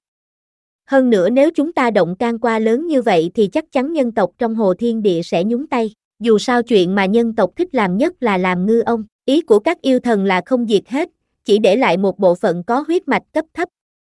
Hơn nữa nếu chúng ta động can qua lớn như vậy thì chắc chắn nhân tộc trong Hồ Thiên Địa sẽ nhúng tay. Dù sao chuyện mà nhân tộc thích làm nhất là làm ngư ông, ý của các yêu thần là không diệt hết, chỉ để lại một bộ phận có huyết mạch cấp thấp.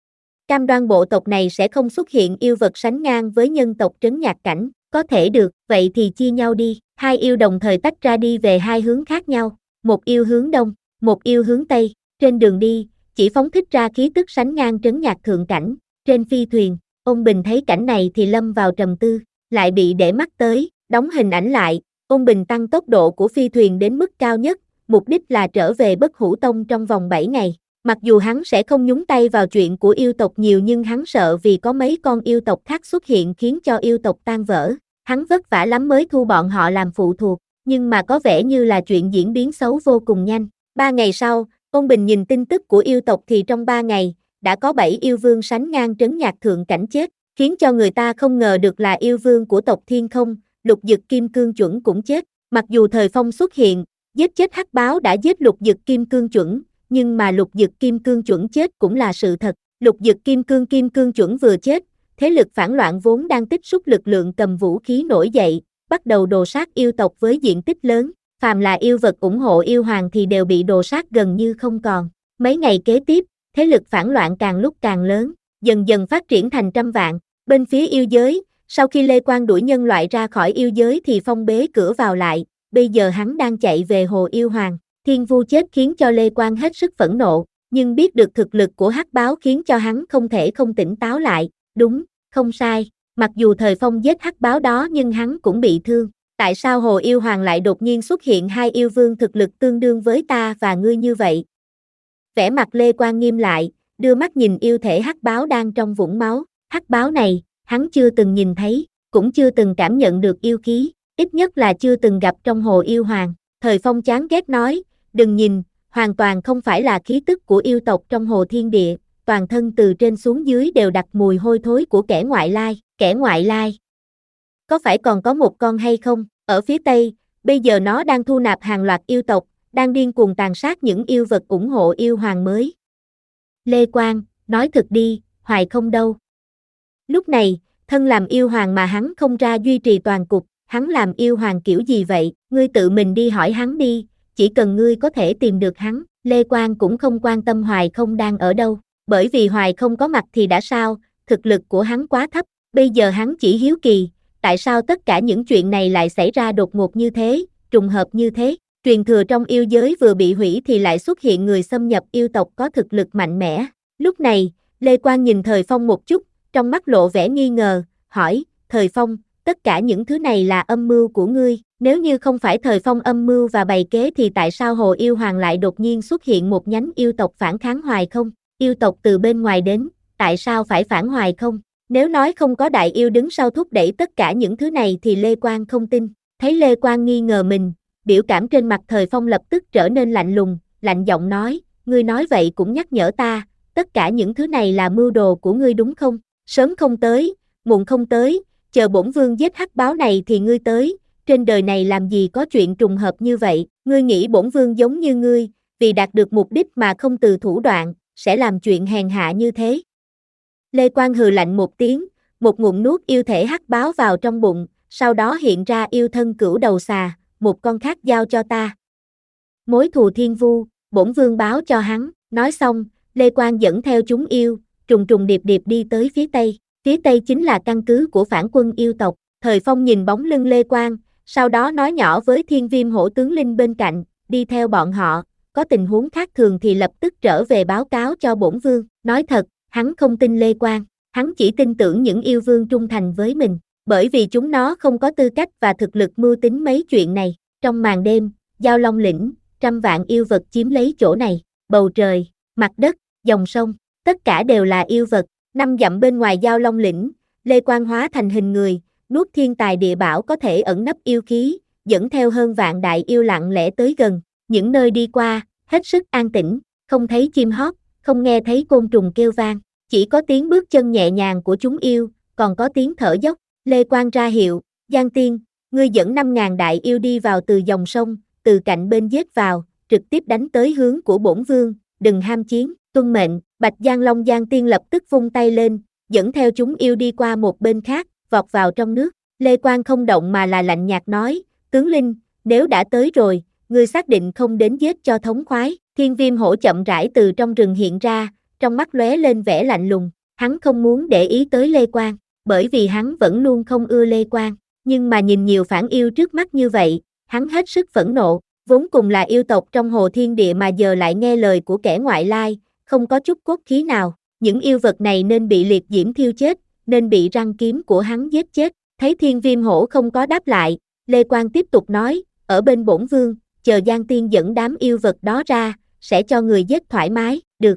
Cam đoan bộ tộc này sẽ không xuất hiện yêu vật sánh ngang với nhân tộc trấn nhạc cảnh, có thể được, vậy thì chia nhau đi. Hai yêu đồng thời tách ra đi về hai hướng khác nhau, một yêu hướng đông, một yêu hướng tây. Trên đường đi, chỉ phóng thích ra khí tức sánh ngang trấn nhạc thượng cảnh. Trên phi thuyền, Ôn Bình thấy cảnh này thì lâm vào trầm tư, lại bị để mắt tới, đóng hình ảnh lại. Ôn Bình tăng tốc độ của phi thuyền đến mức cao nhất, mục đích là trở về Bất Hủ Tông trong vòng bảy ngày. Mặc dù hắn sẽ không nhúng tay vào chuyện của yêu tộc nhiều nhưng hắn sợ vì có mấy con yêu tộc khác xuất hiện khiến cho yêu tộc tan vỡ. Hắn vất vả lắm mới thu bọn họ làm phụ thuộc, nhưng mà có vẻ như là chuyện diễn biến xấu vô cùng nhanh. Ba ngày sau, Ôn Bình nhìn tin tức của yêu tộc thì trong ba ngày, đã có bảy yêu vương sánh ngang trấn nhạc thượng cảnh chết, khiến cho người ta không ngờ được là yêu vương của tộc Thiên Không, Lục Dực Kim Cương Chuẩn cũng chết. Mặc dù Thời Phong xuất hiện, giết chết hắc báo đã giết Lục Dực Kim Cương Chuẩn, nhưng mà Lục Dực Kim Cương Chuẩn chết cũng là sự thật. Lục Dực Kim Cương Kim Cương Chuẩn vừa chết, thế lực phản loạn vốn đang tích xúc lực lượng cầm vũ khí nổi dậy, bắt đầu đồ sát yêu tộc với diện tích lớn. Phàm là yêu vật ủng hộ yêu hoàng thì đều bị đồ sát gần như không còn. Mấy ngày kế tiếp, thế lực phản loạn càng lúc càng lớn, dần dần phát triển thành trăm vạn. Bên phía yêu giới, sau khi Lê Quang đuổi nhân loại ra khỏi yêu giới thì phong bế cửa vào lại, bây giờ hắn đang chạy về Hồ Yêu Hoàng. Thiên Vu chết khiến cho Lê Quang hết sức phẫn nộ, nhưng biết được thực lực của hắc báo khiến cho hắn không thể không tỉnh táo lại. Đúng, không sai, mặc dù Thời Phong giết hắc báo đó nhưng hắn cũng bị thương. Tại sao Hồ Yêu Hoàng lại đột nhiên xuất hiện hai yêu vương thực lực tương đương với ta và ngươi như vậy? Vẻ mặt Lê Quang nghiêm lại, đưa mắt nhìn yêu thể hắc báo đang trong vũng máu. Hắc báo này, hắn chưa từng nhìn thấy, cũng chưa từng cảm nhận được yêu khí, ít nhất là chưa từng gặp trong Hồ Yêu Hoàng. Thời Phong chán ghét nói, đừng nhìn, hoàn toàn không phải là khí tức của yêu tộc trong Hồ Thiên Địa, toàn thân từ trên xuống dưới đều đặc mùi hôi thối của kẻ ngoại lai. Kẻ ngoại lai? Có phải còn có một con hay không? Ở phía Tây, bây giờ nó đang thu nạp hàng loạt yêu tộc, đang điên cuồng tàn sát những yêu vật ủng hộ yêu hoàng mới. Lê Quang, nói thật đi, Hoài không đâu. Lúc này, thân làm yêu hoàng mà hắn không ra duy trì toàn cục, hắn làm yêu hoàng kiểu gì vậy? Ngươi tự mình đi hỏi hắn đi, chỉ cần ngươi có thể tìm được hắn. Lê Quang cũng không quan tâm Hoài không đang ở đâu, bởi vì Hoài không có mặt thì đã sao, thực lực của hắn quá thấp, bây giờ hắn chỉ hiếu kỳ, tại sao tất cả những chuyện này lại xảy ra đột ngột như thế, trùng hợp như thế. Truyền thừa trong yêu giới vừa bị hủy thì lại xuất hiện người xâm nhập yêu tộc có thực lực mạnh mẽ. Lúc này, Lê Quang nhìn Thời Phong một chút, trong mắt lộ vẻ nghi ngờ, hỏi, Thời Phong, tất cả những thứ này là âm mưu của ngươi, nếu như không phải Thời Phong âm mưu và bày kế thì tại sao Hồ Yêu Hoàng lại đột nhiên xuất hiện một nhánh yêu tộc phản kháng Hoài không? Yêu tộc từ bên ngoài đến, tại sao phải phản Hoài không? Nếu nói không có đại yêu đứng sau thúc đẩy tất cả những thứ này thì Lê Quang không tin. Thấy Lê Quang nghi ngờ mình, biểu cảm trên mặt Thời Phong lập tức trở nên lạnh lùng, lạnh giọng nói, ngươi nói vậy cũng nhắc nhở ta, tất cả những thứ này là mưu đồ của ngươi đúng không? Sớm không tới, muộn không tới, chờ bổn vương giết hắc báo này thì ngươi tới, trên đời này làm gì có chuyện trùng hợp như vậy, ngươi nghĩ bổn vương giống như ngươi, vì đạt được mục đích mà không từ thủ đoạn, sẽ làm chuyện hèn hạ như thế. Lê Quang hừ lạnh một tiếng, một ngụm nuốt yêu thể hắc báo vào trong bụng, sau đó hiện ra yêu thân cửu đầu xà, một con khác giao cho ta. Mối thù thiên vu, bổn vương báo cho hắn, nói xong, Lê Quang dẫn theo chúng yêu, trùng trùng điệp điệp đi tới phía tây, phía tây chính là căn cứ của phản quân yêu tộc. Thời Phong nhìn bóng lưng Lê Quang, sau đó nói nhỏ với Thiên Viêm Hổ tướng linh bên cạnh, đi theo bọn họ, có tình huống khác thường thì lập tức trở về báo cáo cho bổn vương. Nói thật, hắn không tin Lê Quang, hắn chỉ tin tưởng những yêu vương trung thành với mình, bởi vì chúng nó không có tư cách và thực lực mưu tính mấy chuyện này. Trong màn đêm, Giao Long lĩnh, trăm vạn yêu vật chiếm lấy chỗ này, bầu trời, mặt đất, dòng sông, tất cả đều là yêu vật. Năm dặm bên ngoài Giao Long lĩnh, Lê Quang hóa thành hình người, nuốt thiên tài địa bảo có thể ẩn nấp yêu khí, dẫn theo hơn vạn đại yêu lặng lẽ tới gần. Những nơi đi qua, hết sức an tĩnh, không thấy chim hót, không nghe thấy côn trùng kêu vang, chỉ có tiếng bước chân nhẹ nhàng của chúng yêu, còn có tiếng thở dốc. Lê Quang ra hiệu, Giang Tiên, ngươi dẫn năm ngàn đại yêu đi vào từ dòng sông, từ cạnh bên giết vào, trực tiếp đánh tới hướng của bổn vương, đừng ham chiến, tuân mệnh. Bạch Giang Long Giang Tiên lập tức vung tay lên, dẫn theo chúng yêu đi qua một bên khác, vọt vào trong nước. Lê Quang không động mà là lạnh nhạt nói, tướng linh, nếu đã tới rồi, ngươi xác định không đến giết cho thống khoái. Thiên Viêm Hổ chậm rãi từ trong rừng hiện ra, trong mắt lóe lên vẻ lạnh lùng, hắn không muốn để ý tới Lê Quang, bởi vì hắn vẫn luôn không ưa Lê Quang, nhưng mà nhìn nhiều phản yêu trước mắt như vậy, hắn hết sức phẫn nộ, vốn cùng là yêu tộc trong hồ thiên địa mà giờ lại nghe lời của kẻ ngoại lai, không có chút cốt khí nào, những yêu vật này nên bị liệt diễm thiêu chết, nên bị răng kiếm của hắn giết chết. Thấy Thiên Viêm Hổ không có đáp lại, Lê Quang tiếp tục nói, ở bên bổn vương, chờ Giang Tiên dẫn đám yêu vật đó ra, sẽ cho người giết thoải mái, được.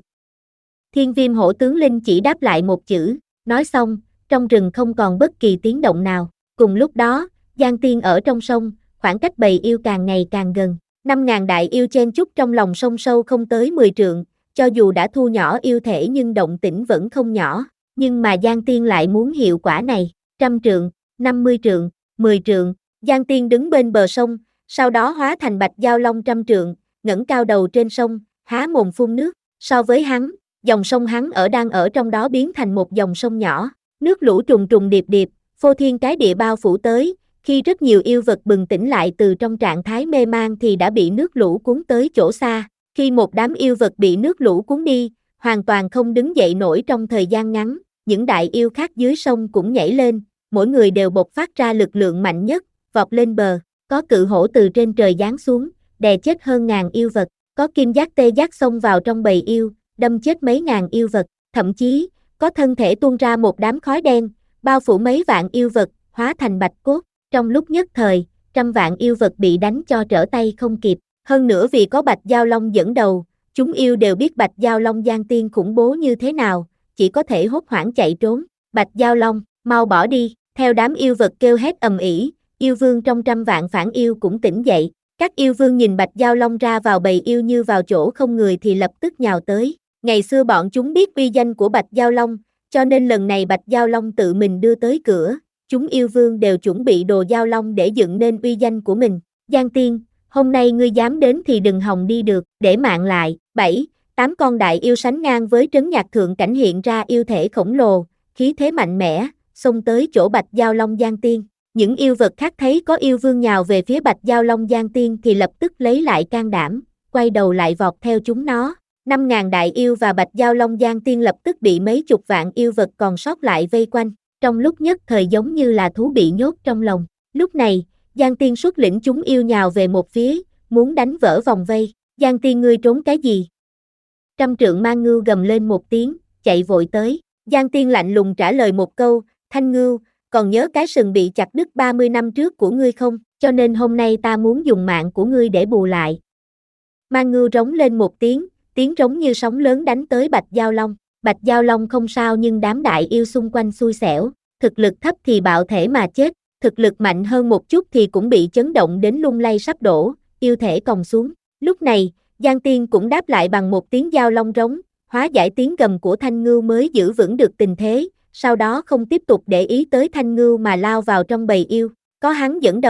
Thiên Viêm Hổ tướng linh chỉ đáp lại một chữ, nói xong, trong rừng không còn bất kỳ tiếng động nào. Cùng lúc đó, Giang Tiên ở trong sông, khoảng cách bầy yêu càng ngày càng gần, năm ngàn đại yêu chen chúc trong lòng sông sâu không tới mười trượng, cho dù đã thu nhỏ yêu thể nhưng động tĩnh vẫn không nhỏ, nhưng mà Giang Tiên lại muốn hiệu quả này, trăm trượng, năm mươi trượng, mười trượng, Giang Tiên đứng bên bờ sông, sau đó hóa thành bạch giao long trăm trượng, ngẩng cao đầu trên sông, há mồm phun nước, so với hắn, dòng sông hắn ở đang ở trong đó biến thành một dòng sông nhỏ, nước lũ trùng trùng điệp điệp, phô thiên cái địa bao phủ tới, khi rất nhiều yêu vật bừng tỉnh lại từ trong trạng thái mê man thì đã bị nước lũ cuốn tới chỗ xa, khi một đám yêu vật bị nước lũ cuốn đi, hoàn toàn không đứng dậy nổi trong thời gian ngắn, những đại yêu khác dưới sông cũng nhảy lên, mỗi người đều bộc phát ra lực lượng mạnh nhất, vọt lên bờ, có cự hổ từ trên trời giáng xuống, đè chết hơn ngàn yêu vật, có kim giác tê giác xông vào trong bầy yêu, đâm chết mấy ngàn yêu vật, thậm chí, có thân thể tuôn ra một đám khói đen, bao phủ mấy vạn yêu vật, hóa thành bạch cốt, trong lúc nhất thời, trăm vạn yêu vật bị đánh cho trở tay không kịp, hơn nữa vì có Bạch Giao Long dẫn đầu, chúng yêu đều biết Bạch Giao Long Giang Tiên khủng bố như thế nào, chỉ có thể hốt hoảng chạy trốn, Bạch Giao Long, mau bỏ đi, theo đám yêu vật kêu hét ầm ĩ, yêu vương trong trăm vạn phản yêu cũng tỉnh dậy, các yêu vương nhìn Bạch Giao Long ra vào bầy yêu như vào chỗ không người thì lập tức nhào tới, ngày xưa bọn chúng biết uy danh của Bạch Giao Long, cho nên lần này Bạch Giao Long tự mình đưa tới cửa, chúng yêu vương đều chuẩn bị đồ Giao Long để dựng nên uy danh của mình, Giang Tiên, hôm nay ngươi dám đến thì đừng hòng đi được, để mạng lại, bảy, tám con đại yêu sánh ngang với trấn nhạc thượng cảnh hiện ra yêu thể khổng lồ, khí thế mạnh mẽ, xông tới chỗ Bạch Giao Long Giang Tiên. Những yêu vật khác thấy có yêu vương nhào về phía Bạch Giao Long Giang Tiên thì lập tức lấy lại can đảm, quay đầu lại vọt theo chúng nó. Năm ngàn đại yêu và Bạch Giao Long Giang Tiên lập tức bị mấy chục vạn yêu vật còn sót lại vây quanh, trong lúc nhất thời giống như là thú bị nhốt trong lồng. Lúc này, Giang Tiên xuất lĩnh chúng yêu nhào về một phía, muốn đánh vỡ vòng vây. Giang Tiên ngươi trốn cái gì? Trăm trượng mang ngưu gầm lên một tiếng, chạy vội tới. Giang Tiên lạnh lùng trả lời một câu, Thanh Ngưu, còn nhớ cái sừng bị chặt đứt ba mươi năm trước của ngươi không? Cho nên hôm nay ta muốn dùng mạng của ngươi để bù lại. Mang ngưu rống lên một tiếng, tiếng rống như sóng lớn đánh tới Bạch Giao Long. Bạch Giao Long không sao nhưng đám đại yêu xung quanh xui xẻo, thực lực thấp thì bạo thể mà chết, thực lực mạnh hơn một chút thì cũng bị chấn động đến lung lay sắp đổ, yêu thể còng xuống. Lúc này, Giang Tiên cũng đáp lại bằng một tiếng giao long rống, hóa giải tiếng gầm của Thanh Ngưu mới giữ vững được tình thế, sau đó không tiếp tục để ý tới Thanh Ngưu mà lao vào trong bầy yêu. Có hắn dẫn đầu,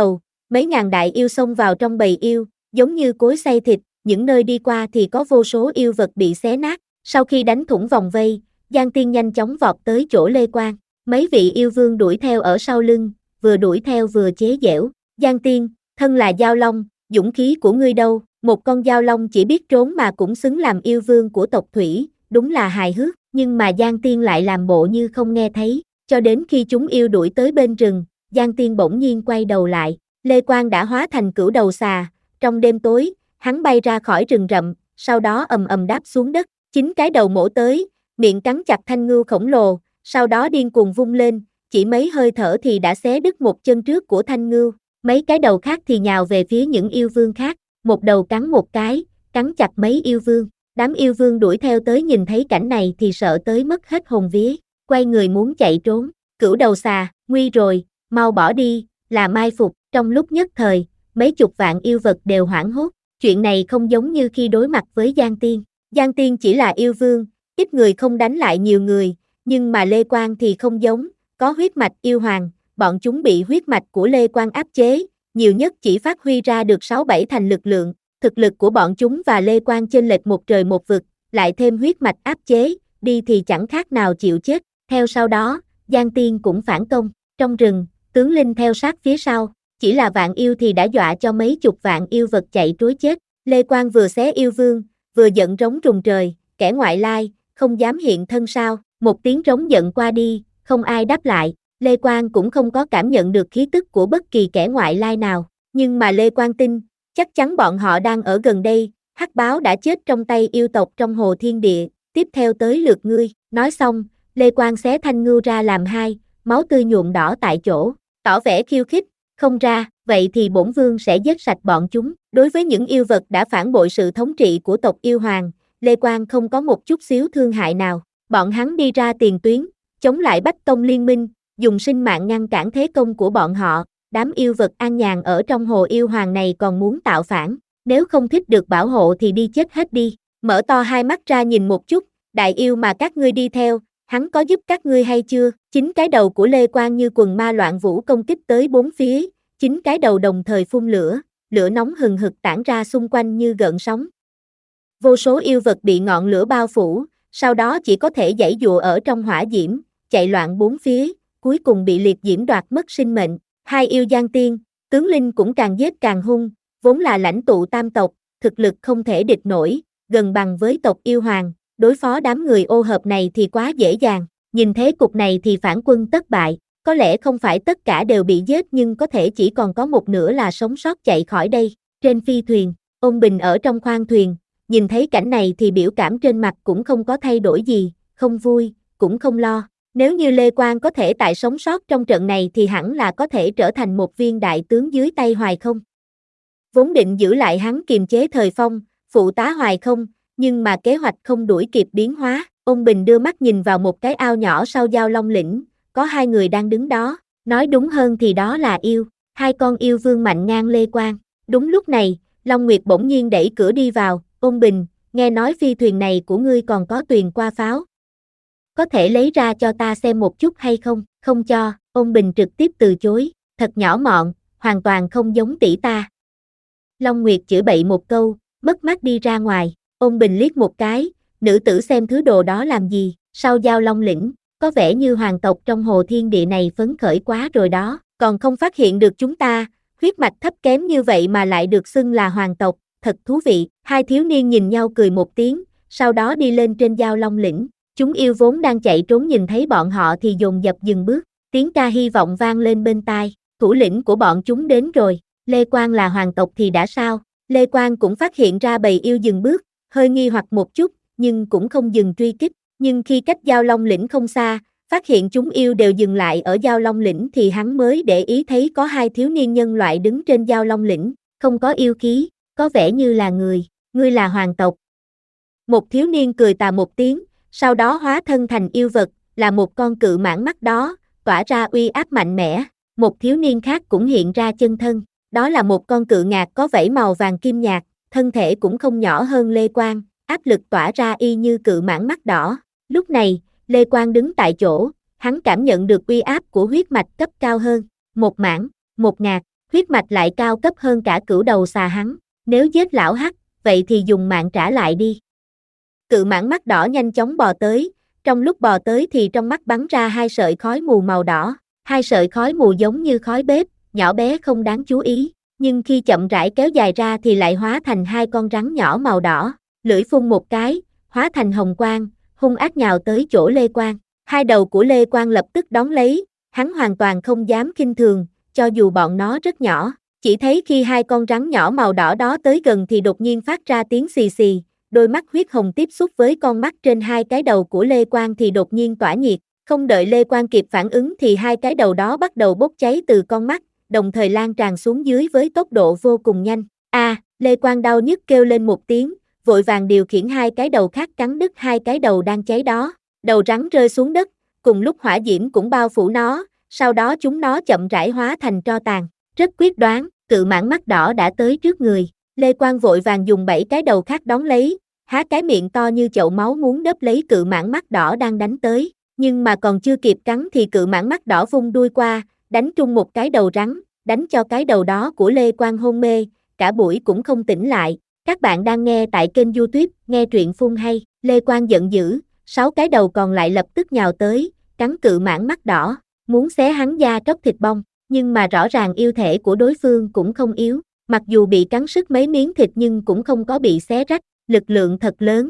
mấy ngàn đại yêu xông vào trong bầy yêu, giống như cối xay thịt, những nơi đi qua thì có vô số yêu vật bị xé nát. Sau khi đánh thủng vòng vây, Giang Tiên nhanh chóng vọt tới chỗ Lê Quang. Mấy vị yêu vương đuổi theo ở sau lưng, vừa đuổi theo vừa chế giễu. Giang Tiên, thân là Giao Long, dũng khí của ngươi đâu? Một con Giao Long chỉ biết trốn mà cũng xứng làm yêu vương của tộc Thủy, đúng là hài hước. Nhưng mà Giang Tiên lại làm bộ như không nghe thấy, cho đến khi chúng yêu đuổi tới bên rừng, Giang Tiên bỗng nhiên quay đầu lại. Lê Quang đã hóa thành cửu đầu xà, trong đêm tối, hắn bay ra khỏi rừng rậm, sau đó ầm ầm đáp xuống đất, chín cái đầu mổ tới, miệng cắn chặt thanh ngưu khổng lồ, sau đó điên cuồng vung lên, chỉ mấy hơi thở thì đã xé đứt một chân trước của thanh ngưu, mấy cái đầu khác thì nhào về phía những yêu vương khác, một đầu cắn một cái, cắn chặt mấy yêu vương. Đám yêu vương đuổi theo tới nhìn thấy cảnh này thì sợ tới mất hết hồn vía, quay người muốn chạy trốn. Cửu đầu xà, nguy rồi, mau bỏ đi, là mai phục. Trong lúc nhất thời, mấy chục vạn yêu vật đều hoảng hốt. Chuyện này không giống như khi đối mặt với Giang Tiên. Giang Tiên chỉ là yêu vương, ít người không đánh lại nhiều người, nhưng mà Lê Quang thì không giống, có huyết mạch yêu hoàng, bọn chúng bị huyết mạch của Lê Quang áp chế, nhiều nhất chỉ phát huy ra được sáu bảy thành lực lượng. Thực lực của bọn chúng và Lê Quang chênh lệch một trời một vực, lại thêm huyết mạch áp chế, đi thì chẳng khác nào chịu chết. Theo sau đó, Giang Tiên cũng phản công. Trong rừng, tướng Linh theo sát phía sau, chỉ là vạn yêu thì đã dọa cho mấy chục vạn yêu vật chạy trối chết. Lê Quang vừa xé yêu vương, vừa giận rống rùng trời, kẻ ngoại lai, không dám hiện thân sao. Một tiếng rống giận qua đi, không ai đáp lại. Lê Quang cũng không có cảm nhận được khí tức của bất kỳ kẻ ngoại lai nào. Nhưng mà Lê Quang tin, chắc chắn bọn họ đang ở gần đây, hắc báo đã chết trong tay yêu tộc trong hồ thiên địa, tiếp theo tới lượt ngươi. Nói xong, Lê Quang xé thanh ngưu ra làm hai, máu tươi nhuộm đỏ tại chỗ, tỏ vẻ khiêu khích, không ra, vậy thì bổn vương sẽ giết sạch bọn chúng. Đối với những yêu vật đã phản bội sự thống trị của tộc yêu hoàng, Lê Quang không có một chút xíu thương hại nào, bọn hắn đi ra tiền tuyến, chống lại Bách Tông liên minh, dùng sinh mạng ngăn cản thế công của bọn họ. Đám yêu vật an nhàn ở trong hồ yêu hoàng này còn muốn tạo phản, nếu không thích được bảo hộ thì đi chết hết đi. Mở to hai mắt ra nhìn một chút, đại yêu mà các ngươi đi theo, hắn có giúp các ngươi hay chưa? Chính cái đầu của Lê Quang như quần ma loạn vũ công kích tới bốn phía, chính cái đầu đồng thời phun lửa, lửa nóng hừng hực tản ra xung quanh như gợn sóng. Vô số yêu vật bị ngọn lửa bao phủ, sau đó chỉ có thể giãy giụa ở trong hỏa diễm, chạy loạn bốn phía, cuối cùng bị liệt diễm đoạt mất sinh mệnh. Hai yêu Giang Tiên, tướng Linh cũng càng giết càng hung, vốn là lãnh tụ tam tộc, thực lực không thể địch nổi, gần bằng với tộc yêu hoàng, đối phó đám người ô hợp này thì quá dễ dàng. Nhìn thế cục này thì phản quân tất bại, có lẽ không phải tất cả đều bị giết nhưng có thể chỉ còn có một nửa là sống sót chạy khỏi đây. Trên phi thuyền, Ôn Bình ở trong khoang thuyền, nhìn thấy cảnh này thì biểu cảm trên mặt cũng không có thay đổi gì, không vui, cũng không lo. Nếu như Lê Quang có thể tại sống sót trong trận này thì hẳn là có thể trở thành một viên đại tướng dưới tay Hoài Không. Vốn định giữ lại hắn kiềm chế thời phong, phụ tá Hoài Không, nhưng mà kế hoạch không đuổi kịp biến hóa. Ôn Bình đưa mắt nhìn vào một cái ao nhỏ sau Giao Long lĩnh, có hai người đang đứng đó, nói đúng hơn thì đó là yêu, hai con yêu vương mạnh ngang Lê Quang. Đúng lúc này, Long Nguyệt bỗng nhiên đẩy cửa đi vào, Ôn Bình, nghe nói phi thuyền này của ngươi còn có tuyền qua pháo. Có thể lấy ra cho ta xem một chút hay không? Không cho, Ôn Bình trực tiếp từ chối, thật nhỏ mọn, hoàn toàn không giống tỷ ta. Long Nguyệt chửi bậy một câu, mất mát đi ra ngoài, Ôn Bình liếc một cái, nữ tử xem thứ đồ đó làm gì, sau Giao Long lĩnh, có vẻ như hoàng tộc trong hồ thiên địa này phấn khởi quá rồi đó, còn không phát hiện được chúng ta, huyết mạch thấp kém như vậy mà lại được xưng là hoàng tộc, thật thú vị. Hai thiếu niên nhìn nhau cười một tiếng, sau đó đi lên trên Giao Long lĩnh. Chúng yêu vốn đang chạy trốn nhìn thấy bọn họ thì dồn dập dừng bước, tiếng ca hy vọng vang lên bên tai, thủ lĩnh của bọn chúng đến rồi. Lê Quang là hoàng tộc thì đã sao? Lê Quang cũng phát hiện ra bầy yêu dừng bước, hơi nghi hoặc một chút, nhưng cũng không dừng truy kích. Nhưng khi cách Giao Long lĩnh không xa, phát hiện chúng yêu đều dừng lại ở Giao Long lĩnh thì hắn mới để ý thấy có hai thiếu niên nhân loại đứng trên Giao Long lĩnh, không có yêu khí, có vẻ như là người. Ngươi là hoàng tộc. Một thiếu niên cười tà một tiếng, sau đó hóa thân thành yêu vật, là một con cự mãng mắt đó, tỏa ra uy áp mạnh mẽ. Một thiếu niên khác cũng hiện ra chân thân, đó là một con cự ngạc có vảy màu vàng kim nhạt, thân thể cũng không nhỏ hơn Lê Quang, áp lực tỏa ra y như cự mãng mắt đỏ. Lúc này, Lê Quang đứng tại chỗ, hắn cảm nhận được uy áp của huyết mạch cấp cao hơn, một mãng, một ngạc, huyết mạch lại cao cấp hơn cả cửu đầu xà hắn, nếu giết lão hắc, vậy thì dùng mạng trả lại đi. Cự mãng mắt đỏ nhanh chóng bò tới, trong lúc bò tới thì trong mắt bắn ra hai sợi khói mù màu đỏ, hai sợi khói mù giống như khói bếp, nhỏ bé không đáng chú ý, nhưng khi chậm rãi kéo dài ra thì lại hóa thành hai con rắn nhỏ màu đỏ, lưỡi phun một cái, hóa thành hồng quang, hung ác nhào tới chỗ Lê Quang. Hai đầu của Lê Quang lập tức đón lấy, hắn hoàn toàn không dám khinh thường, cho dù bọn nó rất nhỏ, chỉ thấy khi hai con rắn nhỏ màu đỏ đó tới gần thì đột nhiên phát ra tiếng xì xì, đôi mắt huyết hồng tiếp xúc với con mắt trên hai cái đầu của Lê Quang thì đột nhiên tỏa nhiệt, không đợi Lê Quang kịp phản ứng thì hai cái đầu đó bắt đầu bốc cháy từ con mắt, đồng thời lan tràn xuống dưới với tốc độ vô cùng nhanh. A, à, Lê Quang đau nhức kêu lên một tiếng, vội vàng điều khiển hai cái đầu khác cắn đứt hai cái đầu đang cháy đó. Đầu rắn rơi xuống đất, cùng lúc hỏa diễm cũng bao phủ nó, sau đó chúng nó chậm rãi hóa thành tro tàn. Rất quyết đoán, cự mãng mắt đỏ đã tới trước người. Lê Quang vội vàng dùng bảy cái đầu khác đón lấy, há cái miệng to như chậu máu muốn đớp lấy cự mãng mắt đỏ đang đánh tới. Nhưng mà còn chưa kịp cắn thì cự mãng mắt đỏ vung đuôi qua, đánh trúng một cái đầu rắn, đánh cho cái đầu đó của Lê Quang hôn mê, cả buổi cũng không tỉnh lại. Các bạn đang nghe tại kênh YouTube, nghe truyện phun hay. Lê Quang giận dữ, sáu cái đầu còn lại lập tức nhào tới, cắn cự mãng mắt đỏ, muốn xé hắn da tróc thịt bong, nhưng mà rõ ràng yêu thể của đối phương cũng không yếu, mặc dù bị cắn sứt mấy miếng thịt nhưng cũng không có bị xé rách, lực lượng thật lớn.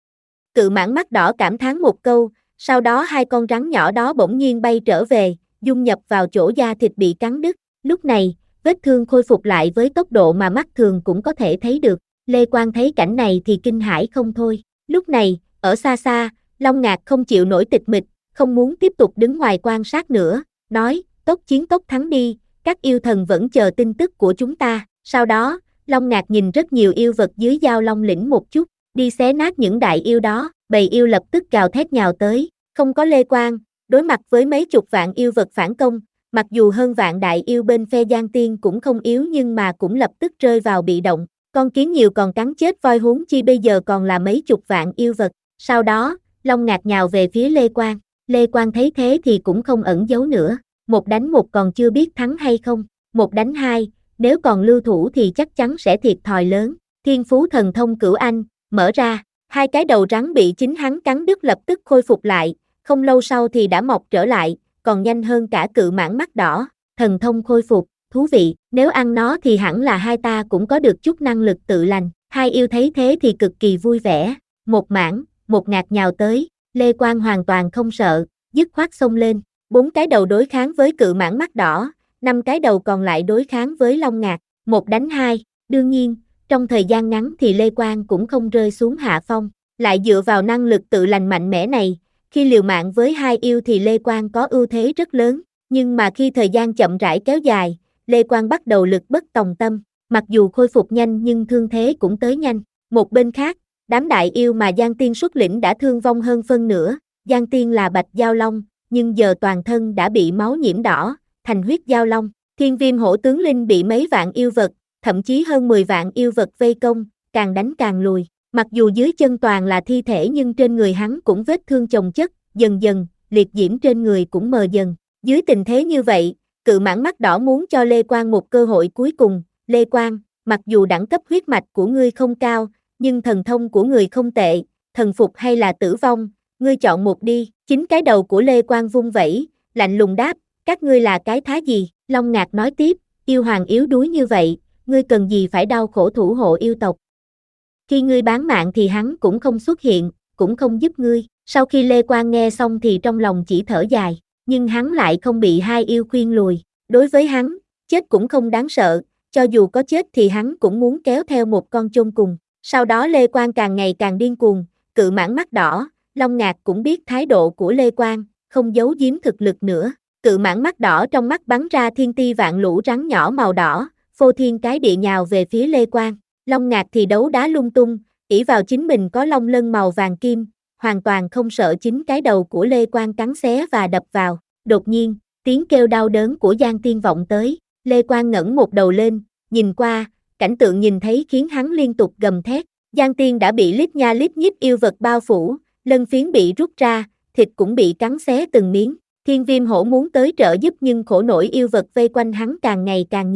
Cự mãng mắt đỏ cảm thán một câu, sau đó hai con rắn nhỏ đó bỗng nhiên bay trở về, dung nhập vào chỗ da thịt bị cắn đứt, lúc này, vết thương khôi phục lại với tốc độ mà mắt thường cũng có thể thấy được. Lê Quang thấy cảnh này thì kinh hãi không thôi. Lúc này, ở xa xa, Long Ngạc không chịu nổi tịch mịch, không muốn tiếp tục đứng ngoài quan sát nữa, nói, tốc chiến tốc thắng đi, các yêu thần vẫn chờ tin tức của chúng ta. Sau đó, Long Ngạc nhìn rất nhiều yêu vật dưới Giao Long lĩnh một chút, đi xé nát những đại yêu đó, bầy yêu lập tức gào thét nhào tới, không có Lê Quang, đối mặt với mấy chục vạn yêu vật phản công, mặc dù hơn vạn đại yêu bên phe Giang Tiên cũng không yếu nhưng mà cũng lập tức rơi vào bị động. Con kiến nhiều còn cắn chết voi huống chi bây giờ còn là mấy chục vạn yêu vật. Sau đó, Long Ngạc nhào về phía Lê Quang. Lê Quang thấy thế thì cũng không ẩn giấu nữa. Một đánh một còn chưa biết thắng hay không. Một đánh hai, nếu còn lưu thủ thì chắc chắn sẽ thiệt thòi lớn. Thiên phú thần thông cửu anh, mở ra. Hai cái đầu rắn bị chính hắn cắn đứt lập tức khôi phục lại. Không lâu sau thì đã mọc trở lại, còn nhanh hơn cả cự mãng mắt đỏ. Thần thông khôi phục. Thú vị, nếu ăn nó thì hẳn là hai ta cũng có được chút năng lực tự lành. Hai yêu thấy thế thì cực kỳ vui vẻ. Một mãng, một ngạc nhào tới, Lê Quang hoàn toàn không sợ, dứt khoát xông lên. Bốn cái đầu đối kháng với cự mãng mắt đỏ, năm cái đầu còn lại đối kháng với Long Ngạc. Một đánh hai, đương nhiên, trong thời gian ngắn thì Lê Quang cũng không rơi xuống hạ phong. Lại dựa vào năng lực tự lành mạnh mẽ này, khi liều mạng với hai yêu thì Lê Quang có ưu thế rất lớn. Nhưng mà khi thời gian chậm rãi kéo dài, Lê Quang bắt đầu lực bất tòng tâm, mặc dù khôi phục nhanh nhưng thương thế cũng tới nhanh. Một bên khác, đám đại yêu mà Giang Tiên xuất lĩnh đã thương vong hơn phân nửa. Giang Tiên là Bạch Giao Long, nhưng giờ toàn thân đã bị máu nhiễm đỏ, thành huyết giao long. Thiên Viêm Hổ tướng Linh bị mấy vạn yêu vật, thậm chí hơn mười vạn yêu vật vây công, càng đánh càng lùi. Mặc dù dưới chân toàn là thi thể nhưng trên người hắn cũng vết thương chồng chất, dần dần, liệt diễm trên người cũng mờ dần. Dưới tình thế như vậy, cự mãng mắt đỏ muốn cho Lê Quang một cơ hội cuối cùng. Lê Quang, mặc dù đẳng cấp huyết mạch của ngươi không cao, nhưng thần thông của người không tệ, thần phục hay là tử vong, ngươi chọn một đi. Chính cái đầu của Lê Quang vung vẩy, lạnh lùng đáp, các ngươi là cái thá gì? Long Ngạc nói tiếp, yêu hoàng yếu đuối như vậy, ngươi cần gì phải đau khổ thủ hộ yêu tộc. Khi ngươi bán mạng thì hắn cũng không xuất hiện, cũng không giúp ngươi. Sau khi Lê Quang nghe xong thì trong lòng chỉ thở dài, nhưng hắn lại không bị hai yêu khuyên lùi. Đối với hắn, chết cũng không đáng sợ, cho dù có chết thì hắn cũng muốn kéo theo một con chôn cùng. Sau đó Lê Quang càng ngày càng điên cuồng, cự mãng mắt đỏ, Long Ngạc cũng biết thái độ của Lê Quang, không giấu giếm thực lực nữa. Cự mãng mắt đỏ trong mắt bắn ra thiên ti vạn lũ rắn nhỏ màu đỏ, phô thiên cái địa nhào về phía Lê Quang. Long Ngạc thì đấu đá lung tung, ỷ vào chính mình có long lân màu vàng kim, hoàn toàn không sợ chính cái đầu của Lê Quang cắn xé và đập vào. Đột nhiên, tiếng kêu đau đớn của Giang Tiên vọng tới, Lê Quang ngẩng một đầu lên, nhìn qua, cảnh tượng nhìn thấy khiến hắn liên tục gầm thét. Giang Tiên đã bị lít nha lít nhít yêu vật bao phủ, lân phiến bị rút ra, thịt cũng bị cắn xé từng miếng. Thiên Viêm Hổ muốn tới trợ giúp nhưng khổ nổi yêu vật vây quanh hắn càng ngày càng nhiều.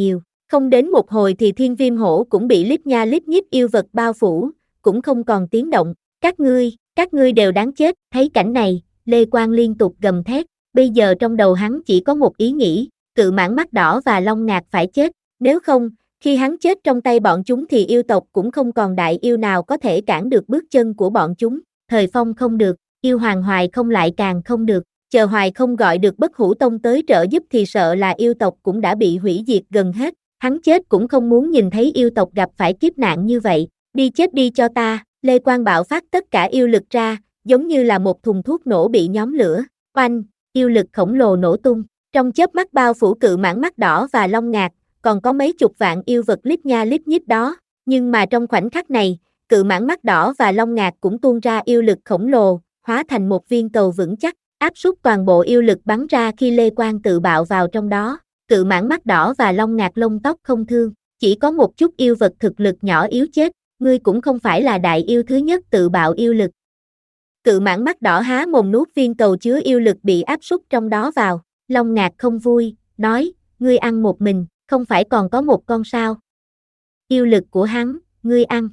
Không đến một hồi thì thiên viêm hổ cũng bị lít nha lít nhít yêu vật bao phủ, cũng không còn tiếng động. Các ngươi, các ngươi đều đáng chết. Thấy cảnh này, Lê Quang liên tục gầm thét, bây giờ trong đầu hắn chỉ có một ý nghĩ, cự mãng mắt đỏ và long ngạc phải chết, nếu không, khi hắn chết trong tay bọn chúng thì yêu tộc cũng không còn đại yêu nào có thể cản được bước chân của bọn chúng. Thời phong không được, yêu hoàng hoài không lại càng không được, chờ hoài không gọi được Bất Hủ Tông tới trợ giúp thì sợ là yêu tộc cũng đã bị hủy diệt gần hết, hắn chết cũng không muốn nhìn thấy yêu tộc gặp phải kiếp nạn như vậy, đi chết đi cho ta. Lê Quang bạo phát tất cả yêu lực ra, giống như là một thùng thuốc nổ bị nhóm lửa, oanh, yêu lực khổng lồ nổ tung, trong chớp mắt bao phủ cự mãng mắt đỏ và long ngạc, còn có mấy chục vạn yêu vật lít nha lít nhít đó, nhưng mà trong khoảnh khắc này, cự mãng mắt đỏ và long ngạc cũng tuôn ra yêu lực khổng lồ, hóa thành một viên cầu vững chắc, áp suất toàn bộ yêu lực bắn ra khi Lê Quang tự bạo vào trong đó, cự mãng mắt đỏ và long ngạc lông tóc không thương, chỉ có một chút yêu vật thực lực nhỏ yếu chết, ngươi cũng không phải là đại yêu thứ nhất tự bạo yêu lực. Cự mãng mắt đỏ há mồm nuốt viên cầu chứa yêu lực bị áp suất trong đó vào, long ngạc không vui, nói, ngươi ăn một mình, không phải còn có một con sao? Yêu lực của hắn, ngươi ăn.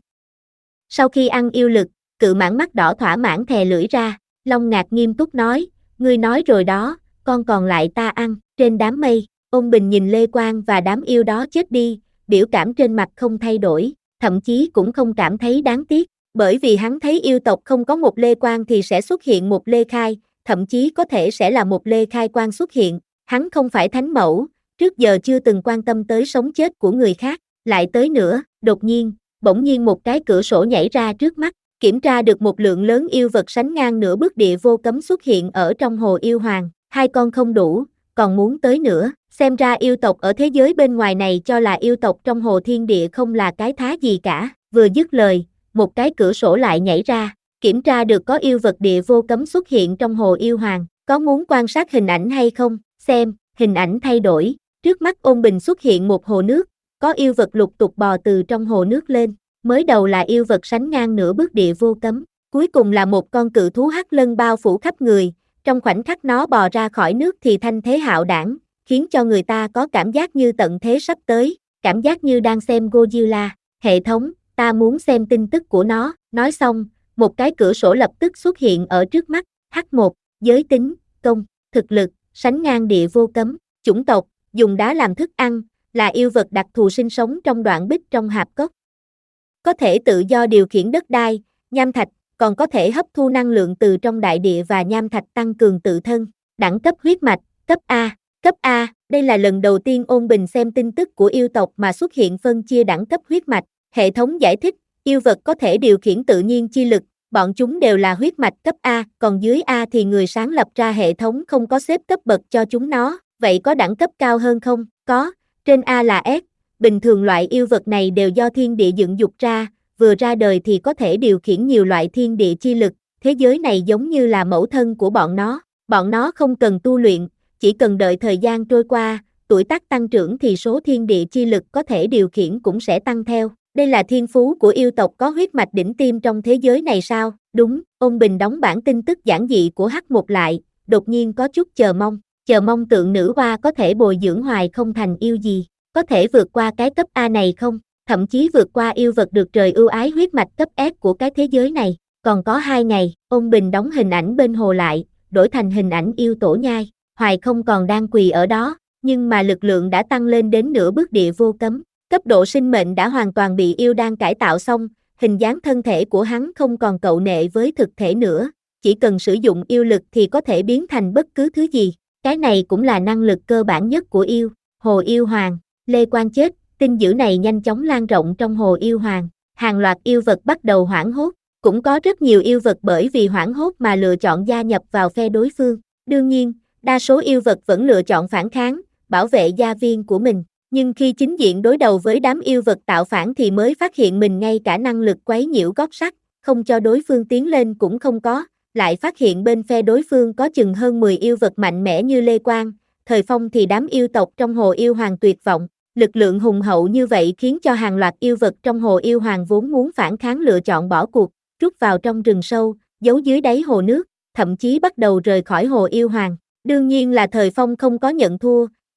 Sau khi ăn yêu lực, cự mãng mắt đỏ thỏa mãn thè lưỡi ra, long ngạc nghiêm túc nói, ngươi nói rồi đó, con còn lại ta ăn. Trên đám mây, Ôn Bình nhìn Lê Quang và đám yêu đó chết đi, biểu cảm trên mặt không thay đổi, thậm chí cũng không cảm thấy đáng tiếc, bởi vì hắn thấy yêu tộc không có một Lê Quang thì sẽ xuất hiện một Lê Khai, thậm chí có thể sẽ là một Lê Khai Quang xuất hiện, hắn không phải thánh mẫu, trước giờ chưa từng quan tâm tới sống chết của người khác, lại tới nữa, đột nhiên, bỗng nhiên một cái cửa sổ nhảy ra trước mắt, kiểm tra được một lượng lớn yêu vật sánh ngang nửa bước địa vô cấm xuất hiện ở trong hồ yêu hoàng, hai con không đủ, còn muốn tới nữa, xem ra yêu tộc ở thế giới bên ngoài này cho là yêu tộc trong hồ thiên địa không là cái thá gì cả, vừa dứt lời, một cái cửa sổ lại nhảy ra, kiểm tra được có yêu vật địa vô cấm xuất hiện trong hồ yêu hoàng, có muốn quan sát hình ảnh hay không, xem, hình ảnh thay đổi, trước mắt Ôn Bình xuất hiện một hồ nước, có yêu vật lục tục bò từ trong hồ nước lên, mới đầu là yêu vật sánh ngang nửa bước địa vô cấm, cuối cùng là một con cự thú hắc lân bao phủ khắp người, trong khoảnh khắc nó bò ra khỏi nước thì thanh thế hạo đảng, khiến cho người ta có cảm giác như tận thế sắp tới, cảm giác như đang xem Godzilla, hệ thống, ta muốn xem tin tức của nó, nói xong, một cái cửa sổ lập tức xuất hiện ở trước mắt, hát một, giới tính, công, thực lực, sánh ngang địa vô cấm, chủng tộc, dùng đá làm thức ăn, là yêu vật đặc thù sinh sống trong đoạn bích trong hạp cốc. Có thể tự do điều khiển đất đai, nham thạch, còn có thể hấp thu năng lượng từ trong đại địa và nham thạch tăng cường tự thân, đẳng cấp huyết mạch, cấp A, cấp A, đây là lần đầu tiên Ôn Bình xem tin tức của yêu tộc mà xuất hiện phân chia đẳng cấp huyết mạch, hệ thống giải thích, yêu vật có thể điều khiển tự nhiên chi lực, bọn chúng đều là huyết mạch cấp A, còn dưới A thì người sáng lập ra hệ thống không có xếp cấp bậc cho chúng nó, vậy có đẳng cấp cao hơn không? Có, trên A là S, bình thường loại yêu vật này đều do thiên địa dựng dục ra, vừa ra đời thì có thể điều khiển nhiều loại thiên địa chi lực, thế giới này giống như là mẫu thân của bọn nó, bọn nó không cần tu luyện, chỉ cần đợi thời gian trôi qua, tuổi tác tăng trưởng thì số thiên địa chi lực có thể điều khiển cũng sẽ tăng theo. Đây là thiên phú của yêu tộc có huyết mạch đỉnh tiêm trong thế giới này sao? Đúng, Ôn Bình đóng bản tin tức giản dị của hát một lại, đột nhiên có chút chờ mong, chờ mong tượng nữ hoa có thể bồi dưỡng hoài không thành yêu gì, có thể vượt qua cái cấp A này không? Thậm chí vượt qua yêu vật được trời ưu ái huyết mạch cấp S của cái thế giới này, còn có hai ngày, Ôn Bình đóng hình ảnh bên hồ lại, đổi thành hình ảnh yêu tổ nhai, hoài không còn đang quỳ ở đó, nhưng mà lực lượng đã tăng lên đến nửa bước địa vô cấm, cấp độ sinh mệnh đã hoàn toàn bị yêu đan cải tạo xong, hình dáng thân thể của hắn không còn cậu nệ với thực thể nữa, chỉ cần sử dụng yêu lực thì có thể biến thành bất cứ thứ gì, cái này cũng là năng lực cơ bản nhất của yêu, hồ yêu hoàng, Lê Quang chết, tin dữ này nhanh chóng lan rộng trong hồ yêu hoàng, hàng loạt yêu vật bắt đầu hoảng hốt, cũng có rất nhiều yêu vật bởi vì hoảng hốt mà lựa chọn gia nhập vào phe đối phương, đương nhiên, đa số yêu vật vẫn lựa chọn phản kháng, bảo vệ gia viên của mình, nhưng khi chính diện đối đầu với đám yêu vật tạo phản thì mới phát hiện mình ngay cả năng lực quấy nhiễu gót sắt, không cho đối phương tiến lên cũng không có, lại phát hiện bên phe đối phương có chừng hơn mười yêu vật mạnh mẽ như Lê Quang, Thời Phong thì đám yêu tộc trong hồ yêu hoàng tuyệt vọng, lực lượng hùng hậu như vậy khiến cho hàng loạt yêu vật trong hồ yêu hoàng vốn muốn phản kháng lựa chọn bỏ cuộc, rút vào trong rừng sâu, giấu dưới đáy hồ nước, thậm chí bắt đầu rời khỏi hồ yêu hoàng. Đương nhiên là Thời Phong không có nhận thua,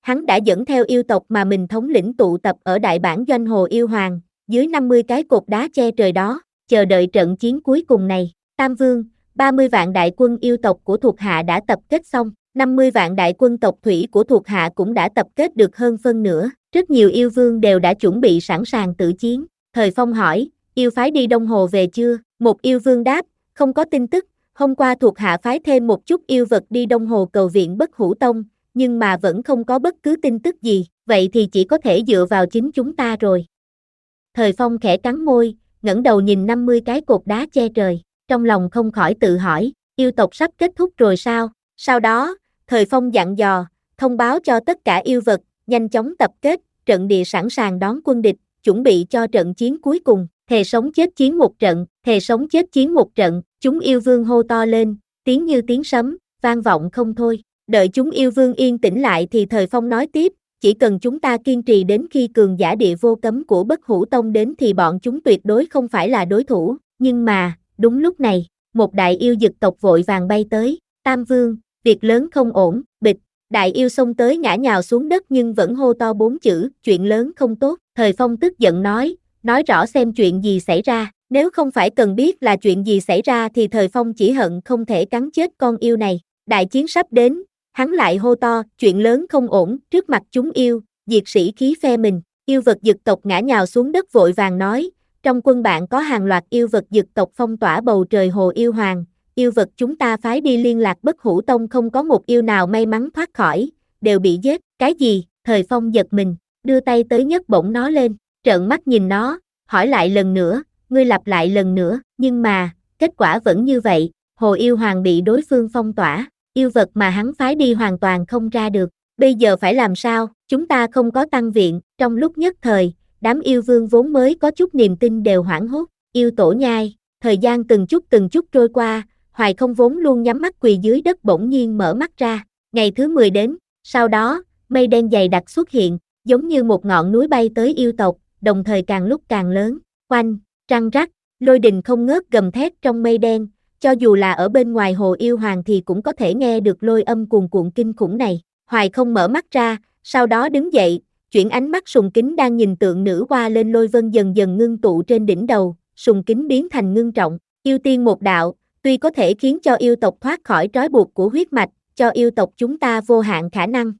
hắn đã dẫn theo yêu tộc mà mình thống lĩnh tụ tập ở đại bản doanh Hồ Yêu Hoàng, dưới năm mươi cái cột đá che trời đó, chờ đợi trận chiến cuối cùng này. Tam Vương, ba mươi vạn đại quân yêu tộc của thuộc hạ đã tập kết xong, năm mươi vạn đại quân tộc thủy của thuộc hạ cũng đã tập kết được hơn phân nửa, rất nhiều yêu vương đều đã chuẩn bị sẵn sàng tự chiến. Thời Phong hỏi, yêu phái đi Đông Hồ về chưa? Một yêu vương đáp, không có tin tức, hôm qua thuộc hạ phái thêm một chút yêu vật đi Đông Hồ cầu viện Bất Hủ Tông, nhưng mà vẫn không có bất cứ tin tức gì, vậy thì chỉ có thể dựa vào chính chúng ta rồi. Thời Phong khẽ cắn môi, ngẩng đầu nhìn năm mươi cái cột đá che trời, trong lòng không khỏi tự hỏi, yêu tộc sắp kết thúc rồi sao? Sau đó, Thời Phong dặn dò, thông báo cho tất cả yêu vật, nhanh chóng tập kết, trận địa sẵn sàng đón quân địch, chuẩn bị cho trận chiến cuối cùng, thề sống chết chiến một trận, thề sống chết chiến một trận, chúng yêu vương hô to lên, tiếng như tiếng sấm, vang vọng không thôi. Đợi chúng yêu vương yên tĩnh lại thì Thời Phong nói tiếp, chỉ cần chúng ta kiên trì đến khi cường giả địa vô cấm của Bất Hủ Tông đến thì bọn chúng tuyệt đối không phải là đối thủ, nhưng mà, đúng lúc này, một đại yêu dực tộc vội vàng bay tới, Tam Vương, việc lớn không ổn, bịch, đại yêu xông tới ngã nhào xuống đất nhưng vẫn hô to bốn chữ, chuyện lớn không tốt. Thời Phong tức giận nói, nói rõ xem chuyện gì xảy ra, nếu không phải cần biết là chuyện gì xảy ra thì Thời Phong chỉ hận không thể cắn chết con yêu này. Đại chiến sắp đến, hắn lại hô to, chuyện lớn không ổn, trước mặt chúng yêu, diệt sĩ khí phe mình, yêu vật dực tộc ngã nhào xuống đất vội vàng nói, trong quân bạn có hàng loạt yêu vật dực tộc phong tỏa bầu trời Hồ Yêu Hoàng, yêu vật chúng ta phái đi liên lạc Bất Hủ Tông không có một yêu nào may mắn thoát khỏi, đều bị giết, cái gì? Thời Phong giật mình, đưa tay tới nhấc bổng nó lên, trợn mắt nhìn nó, hỏi lại lần nữa, ngươi lặp lại lần nữa, nhưng mà, kết quả vẫn như vậy, Hồ Yêu Hoàng bị đối phương phong tỏa, yêu vật mà hắn phái đi hoàn toàn không ra được, bây giờ phải làm sao, chúng ta không có tăng viện, trong lúc nhất thời, đám yêu vương vốn mới có chút niềm tin đều hoảng hốt, yêu tổ nhai, thời gian từng chút từng chút trôi qua, Hoài Không vốn luôn nhắm mắt quỳ dưới đất bỗng nhiên mở mắt ra, ngày thứ mười đến, sau đó, mây đen dày đặc xuất hiện, giống như một ngọn núi bay tới yêu tộc, đồng thời càng lúc càng lớn, oanh, trăng rắc, lôi đình không ngớt gầm thét trong mây đen, cho dù là ở bên ngoài Hồ Yêu Hoàng thì cũng có thể nghe được lôi âm cuồn cuộn kinh khủng này. Hoài Không mở mắt ra, sau đó đứng dậy, chuyển ánh mắt sùng kính đang nhìn tượng nữ hoa lên lôi vân dần dần ngưng tụ trên đỉnh đầu, sùng kính biến thành ngưng trọng, yêu tiên một đạo, tuy có thể khiến cho yêu tộc thoát khỏi trói buộc của huyết mạch, cho yêu tộc chúng ta vô hạn khả năng.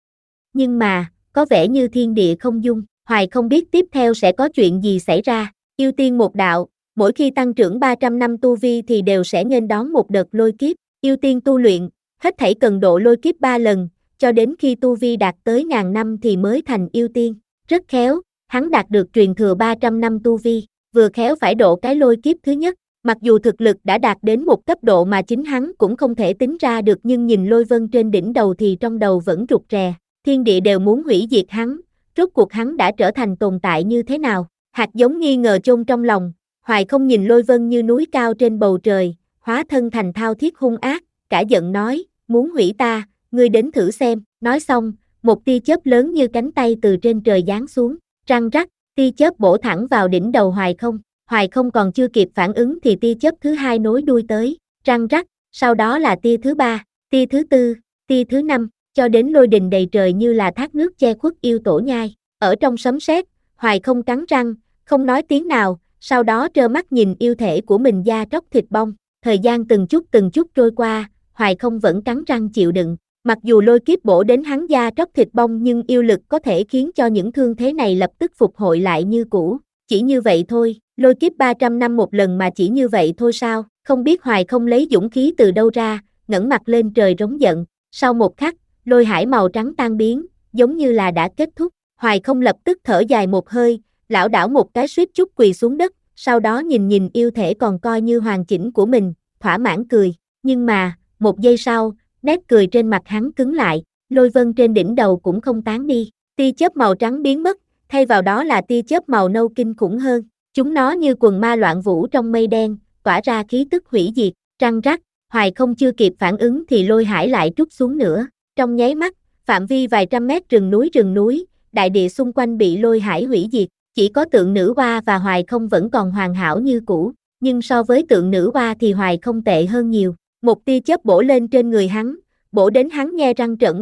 Nhưng mà, có vẻ như thiên địa không dung, Hoài không biết tiếp theo sẽ có chuyện gì xảy ra, yêu tiên một đạo, mỗi khi tăng trưởng ba trăm năm tu vi thì đều sẽ nghênh đón một đợt lôi kiếp, yêu tiên tu luyện, hết thảy cần độ lôi kiếp ba lần, cho đến khi tu vi đạt tới ngàn năm thì mới thành yêu tiên, rất khéo, hắn đạt được truyền thừa ba trăm năm tu vi, vừa khéo phải độ cái lôi kiếp thứ nhất, mặc dù thực lực đã đạt đến một cấp độ mà chính hắn cũng không thể tính ra được nhưng nhìn lôi vân trên đỉnh đầu thì trong đầu vẫn rụt rè, thiên địa đều muốn hủy diệt hắn, rốt cuộc hắn đã trở thành tồn tại như thế nào, hạt giống nghi ngờ chôn trong lòng, Hoài Không nhìn lôi vân như núi cao trên bầu trời, hóa thân thành thao thiết hung ác, cả giận nói, muốn hủy ta, ngươi đến thử xem, nói xong, một tia chớp lớn như cánh tay từ trên trời giáng xuống, răng rắc, tia chớp bổ thẳng vào đỉnh đầu Hoài Không, Hoài Không còn chưa kịp phản ứng thì tia chớp thứ hai nối đuôi tới, răng rắc, sau đó là tia thứ ba, tia thứ tư, tia thứ năm, cho đến lôi đình đầy trời như là thác nước che khuất yêu tổ nhai, ở trong sấm sét, Hoài Không cắn răng, không nói tiếng nào, sau đó trơ mắt nhìn yêu thể của mình da tróc thịt bong, thời gian từng chút từng chút trôi qua, Hoài Không vẫn cắn răng chịu đựng, mặc dù lôi kiếp bổ đến hắn da tróc thịt bong nhưng yêu lực có thể khiến cho những thương thế này lập tức phục hồi lại như cũ, chỉ như vậy thôi, lôi kiếp ba trăm năm một lần mà chỉ như vậy thôi sao, không biết Hoài Không lấy dũng khí từ đâu ra, ngẩng mặt lên trời rống giận, sau một khắc, lôi hải màu trắng tan biến, giống như là đã kết thúc, Hoài Không lập tức thở dài một hơi, lảo đảo một cái suýt chút quỳ xuống đất, sau đó nhìn nhìn yêu thể còn coi như hoàn chỉnh của mình, thỏa mãn cười, nhưng mà, một giây sau, nét cười trên mặt hắn cứng lại, lôi vân trên đỉnh đầu cũng không tán đi, tia chớp màu trắng biến mất, thay vào đó là tia chớp màu nâu kinh khủng hơn, chúng nó như quần ma loạn vũ trong mây đen, tỏa ra khí tức hủy diệt, răng rắc, Hoài Không chưa kịp phản ứng thì lôi hải lại trút xuống nữa, trong nháy mắt, phạm vi vài trăm mét rừng núi rừng núi, đại địa xung quanh bị lôi hải hủy diệt, chỉ có tượng nữ hoa và Hoài Không vẫn còn hoàn hảo như cũ, nhưng so với tượng nữ hoa thì Hoài Không tệ hơn nhiều, một tia chớp bổ lên trên người hắn, bổ đến hắn nhe răng trợn mắt,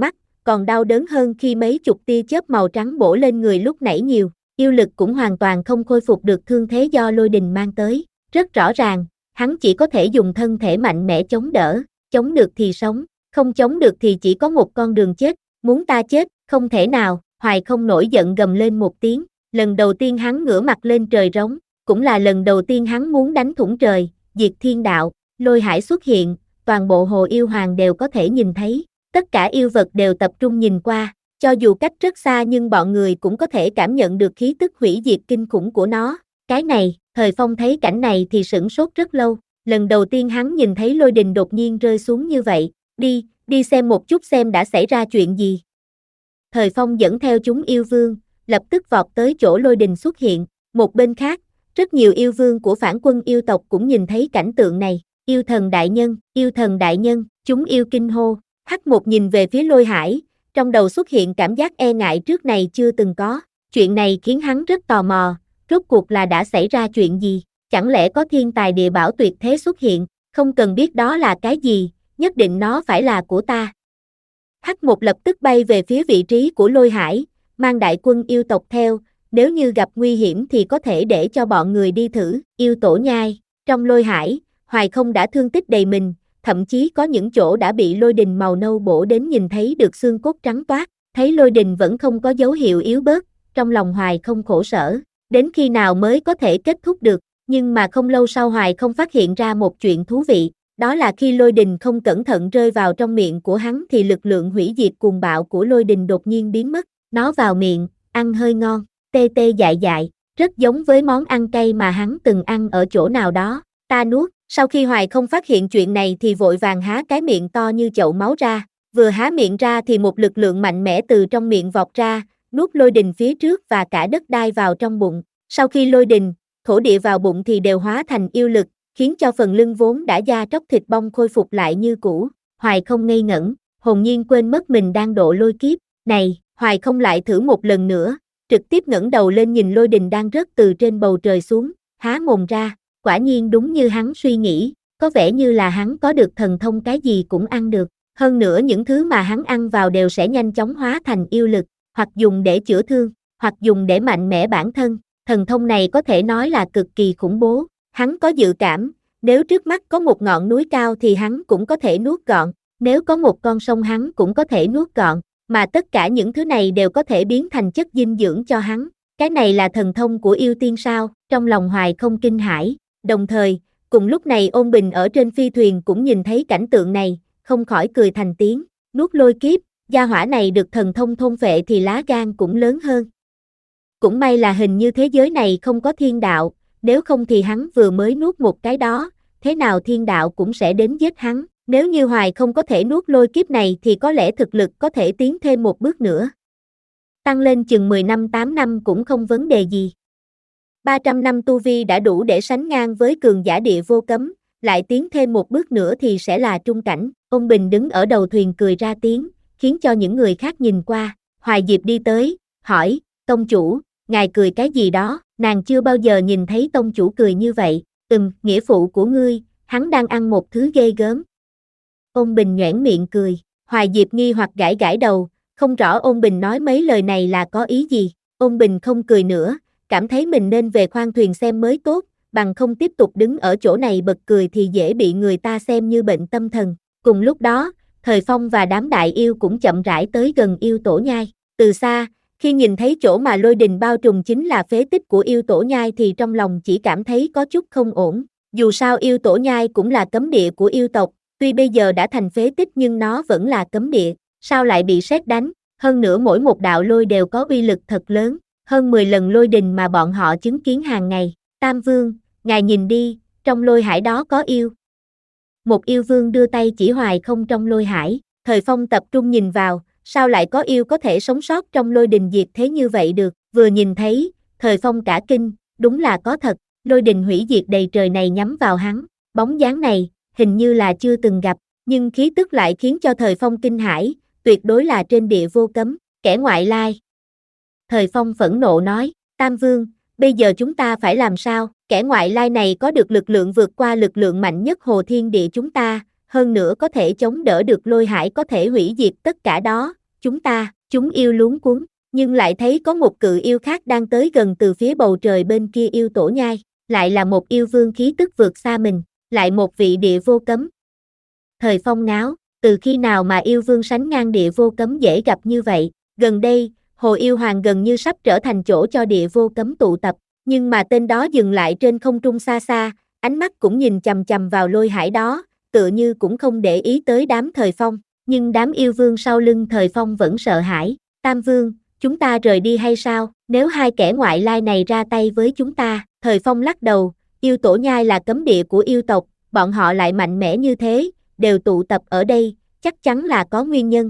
còn đau đớn hơn khi mấy chục tia chớp màu trắng bổ lên người lúc nãy nhiều, yêu lực cũng hoàn toàn không khôi phục được thương thế do lôi đình mang tới, rất rõ ràng, hắn chỉ có thể dùng thân thể mạnh mẽ chống đỡ, chống được thì sống, không chống được thì chỉ có một con đường chết, muốn ta chết, không thể nào, Hoài Không nổi giận gầm lên một tiếng, lần đầu tiên hắn ngửa mặt lên trời rống, cũng là lần đầu tiên hắn muốn đánh thủng trời, diệt thiên đạo, Lôi Hải xuất hiện, toàn bộ hồ yêu hoàng đều có thể nhìn thấy, tất cả yêu vật đều tập trung nhìn qua, cho dù cách rất xa nhưng bọn người cũng có thể cảm nhận được khí tức hủy diệt kinh khủng của nó, cái này, Thời Phong thấy cảnh này thì sửng sốt rất lâu, lần đầu tiên hắn nhìn thấy lôi đình đột nhiên rơi xuống như vậy, đi, đi xem một chút xem đã xảy ra chuyện gì. Thời Phong dẫn theo chúng yêu vương, lập tức vọt tới chỗ lôi đình xuất hiện, một bên khác, rất nhiều yêu vương của phản quân yêu tộc cũng nhìn thấy cảnh tượng này, yêu thần đại nhân, yêu thần đại nhân, chúng yêu kinh hô, Hắc Một nhìn về phía Lôi Hải, trong đầu xuất hiện cảm giác e ngại trước này chưa từng có, chuyện này khiến hắn rất tò mò, rốt cuộc là đã xảy ra chuyện gì, chẳng lẽ có thiên tài địa bảo tuyệt thế xuất hiện, không cần biết đó là cái gì, nhất định nó phải là của ta. Hắc Một lập tức bay về phía vị trí của Lôi Hải, mang đại quân yêu tộc theo, nếu như gặp nguy hiểm thì có thể để cho bọn người đi thử, yêu tổ nhai, trong Lôi Hải, Hoài Không đã thương tích đầy mình, thậm chí có những chỗ đã bị lôi đình màu nâu bổ đến nhìn thấy được xương cốt trắng toát, thấy lôi đình vẫn không có dấu hiệu yếu bớt, trong lòng Hoài Không khổ sở, đến khi nào mới có thể kết thúc được, nhưng mà không lâu sau Hoài Không phát hiện ra một chuyện thú vị, đó là khi lôi đình không cẩn thận rơi vào trong miệng của hắn thì lực lượng hủy diệt cuồng bạo của lôi đình đột nhiên biến mất, nó vào miệng, ăn hơi ngon, tê tê dại dại, rất giống với món ăn cay mà hắn từng ăn ở chỗ nào đó, ta nuốt. Sau khi Hoài Không phát hiện chuyện này thì vội vàng há cái miệng to như chậu máu ra, vừa há miệng ra thì một lực lượng mạnh mẽ từ trong miệng vọt ra, nuốt lôi đình phía trước và cả đất đai vào trong bụng. Sau khi lôi đình, thổ địa vào bụng thì đều hóa thành yêu lực, khiến cho phần lưng vốn đã da tróc thịt bong khôi phục lại như cũ. Hoài Không ngây ngẩn, hồn nhiên quên mất mình đang độ lôi kiếp. Này, Hoài Không lại thử một lần nữa, trực tiếp ngẩng đầu lên nhìn lôi đình đang rớt từ trên bầu trời xuống, há mồm ra. Quả nhiên đúng như hắn suy nghĩ, có vẻ như là hắn có được thần thông cái gì cũng ăn được, hơn nữa những thứ mà hắn ăn vào đều sẽ nhanh chóng hóa thành yêu lực, hoặc dùng để chữa thương, hoặc dùng để mạnh mẽ bản thân, thần thông này có thể nói là cực kỳ khủng bố, hắn có dự cảm, nếu trước mắt có một ngọn núi cao thì hắn cũng có thể nuốt gọn, nếu có một con sông hắn cũng có thể nuốt gọn, mà tất cả những thứ này đều có thể biến thành chất dinh dưỡng cho hắn, cái này là thần thông của yêu tiên sao, trong lòng Hoài Không kinh hãi. Đồng thời, cùng lúc này Ôn Bình ở trên phi thuyền cũng nhìn thấy cảnh tượng này, không khỏi cười thành tiếng, nuốt lôi kiếp, gia hỏa này được thần thông thôn phệ thì lá gan cũng lớn hơn. Cũng may là hình như thế giới này không có thiên đạo, nếu không thì hắn vừa mới nuốt một cái đó, thế nào thiên đạo cũng sẽ đến giết hắn, nếu như Hoài không có thể nuốt lôi kiếp này thì có lẽ thực lực có thể tiến thêm một bước nữa. Tăng lên chừng mười năm tám năm cũng không vấn đề gì. ba trăm năm tu vi đã đủ để sánh ngang với cường giả địa vô cấm, lại tiến thêm một bước nữa thì sẽ là trung cảnh. Ôn Bình đứng ở đầu thuyền cười ra tiếng, khiến cho những người khác nhìn qua. Hoài Diệp đi tới, hỏi, tông chủ, ngài cười cái gì đó, nàng chưa bao giờ nhìn thấy tông chủ cười như vậy. Ừm, nghĩa phụ của ngươi, hắn đang ăn một thứ ghê gớm. Ôn Bình nhoẻn miệng cười, Hoài Diệp nghi hoặc gãi gãi đầu, không rõ Ôn Bình nói mấy lời này là có ý gì. Ôn Bình không cười nữa, cảm thấy mình nên về khoang thuyền xem mới tốt, bằng không tiếp tục đứng ở chỗ này bật cười thì dễ bị người ta xem như bệnh tâm thần. Cùng lúc đó, Thời Phong và đám đại yêu cũng chậm rãi tới gần yêu tổ nhai. Từ xa, khi nhìn thấy chỗ mà lôi đình bao trùm chính là phế tích của yêu tổ nhai thì trong lòng chỉ cảm thấy có chút không ổn. Dù sao yêu tổ nhai cũng là cấm địa của yêu tộc, tuy bây giờ đã thành phế tích nhưng nó vẫn là cấm địa, sao lại bị sét đánh, hơn nữa mỗi một đạo lôi đều có uy lực thật lớn. Hơn mười lần lôi đình mà bọn họ chứng kiến hàng ngày. Tam Vương, ngài nhìn đi, trong lôi hải đó có yêu. Một yêu vương đưa tay chỉ Hoài Không trong lôi hải. Thời Phong tập trung nhìn vào, sao lại có yêu có thể sống sót trong lôi đình diệt thế như vậy được. Vừa nhìn thấy, Thời Phong cả kinh, đúng là có thật, lôi đình hủy diệt đầy trời này nhắm vào hắn. Bóng dáng này, hình như là chưa từng gặp, nhưng khí tức lại khiến cho Thời Phong kinh hãi, tuyệt đối là trên địa vô cấm, kẻ ngoại lai. Thời Phong phẫn nộ nói, Tam Vương, bây giờ chúng ta phải làm sao, kẻ ngoại lai này có được lực lượng vượt qua lực lượng mạnh nhất hồ thiên địa chúng ta, hơn nữa có thể chống đỡ được lôi hải có thể hủy diệt tất cả đó, chúng ta, chúng yêu luống cuống, nhưng lại thấy có một cự yêu khác đang tới gần từ phía bầu trời bên kia yêu tổ nhai, lại là một yêu vương khí tức vượt xa mình, lại một vị địa vô cấm. Thời Phong ngáo, từ khi nào mà yêu vương sánh ngang địa vô cấm dễ gặp như vậy, gần đây, Hồ Yêu Hoàng gần như sắp trở thành chỗ cho địa vô cấm tụ tập, nhưng mà tên đó dừng lại trên không trung xa xa, ánh mắt cũng nhìn chằm chằm vào Lôi Hải đó, tựa như cũng không để ý tới đám Thời Phong, nhưng đám yêu vương sau lưng Thời Phong vẫn sợ hãi. Tam Vương, chúng ta rời đi hay sao? Nếu hai kẻ ngoại lai này ra tay với chúng ta, Thời Phong lắc đầu, yêu tổ nhai là cấm địa của yêu tộc, bọn họ lại mạnh mẽ như thế, đều tụ tập ở đây, chắc chắn là có nguyên nhân.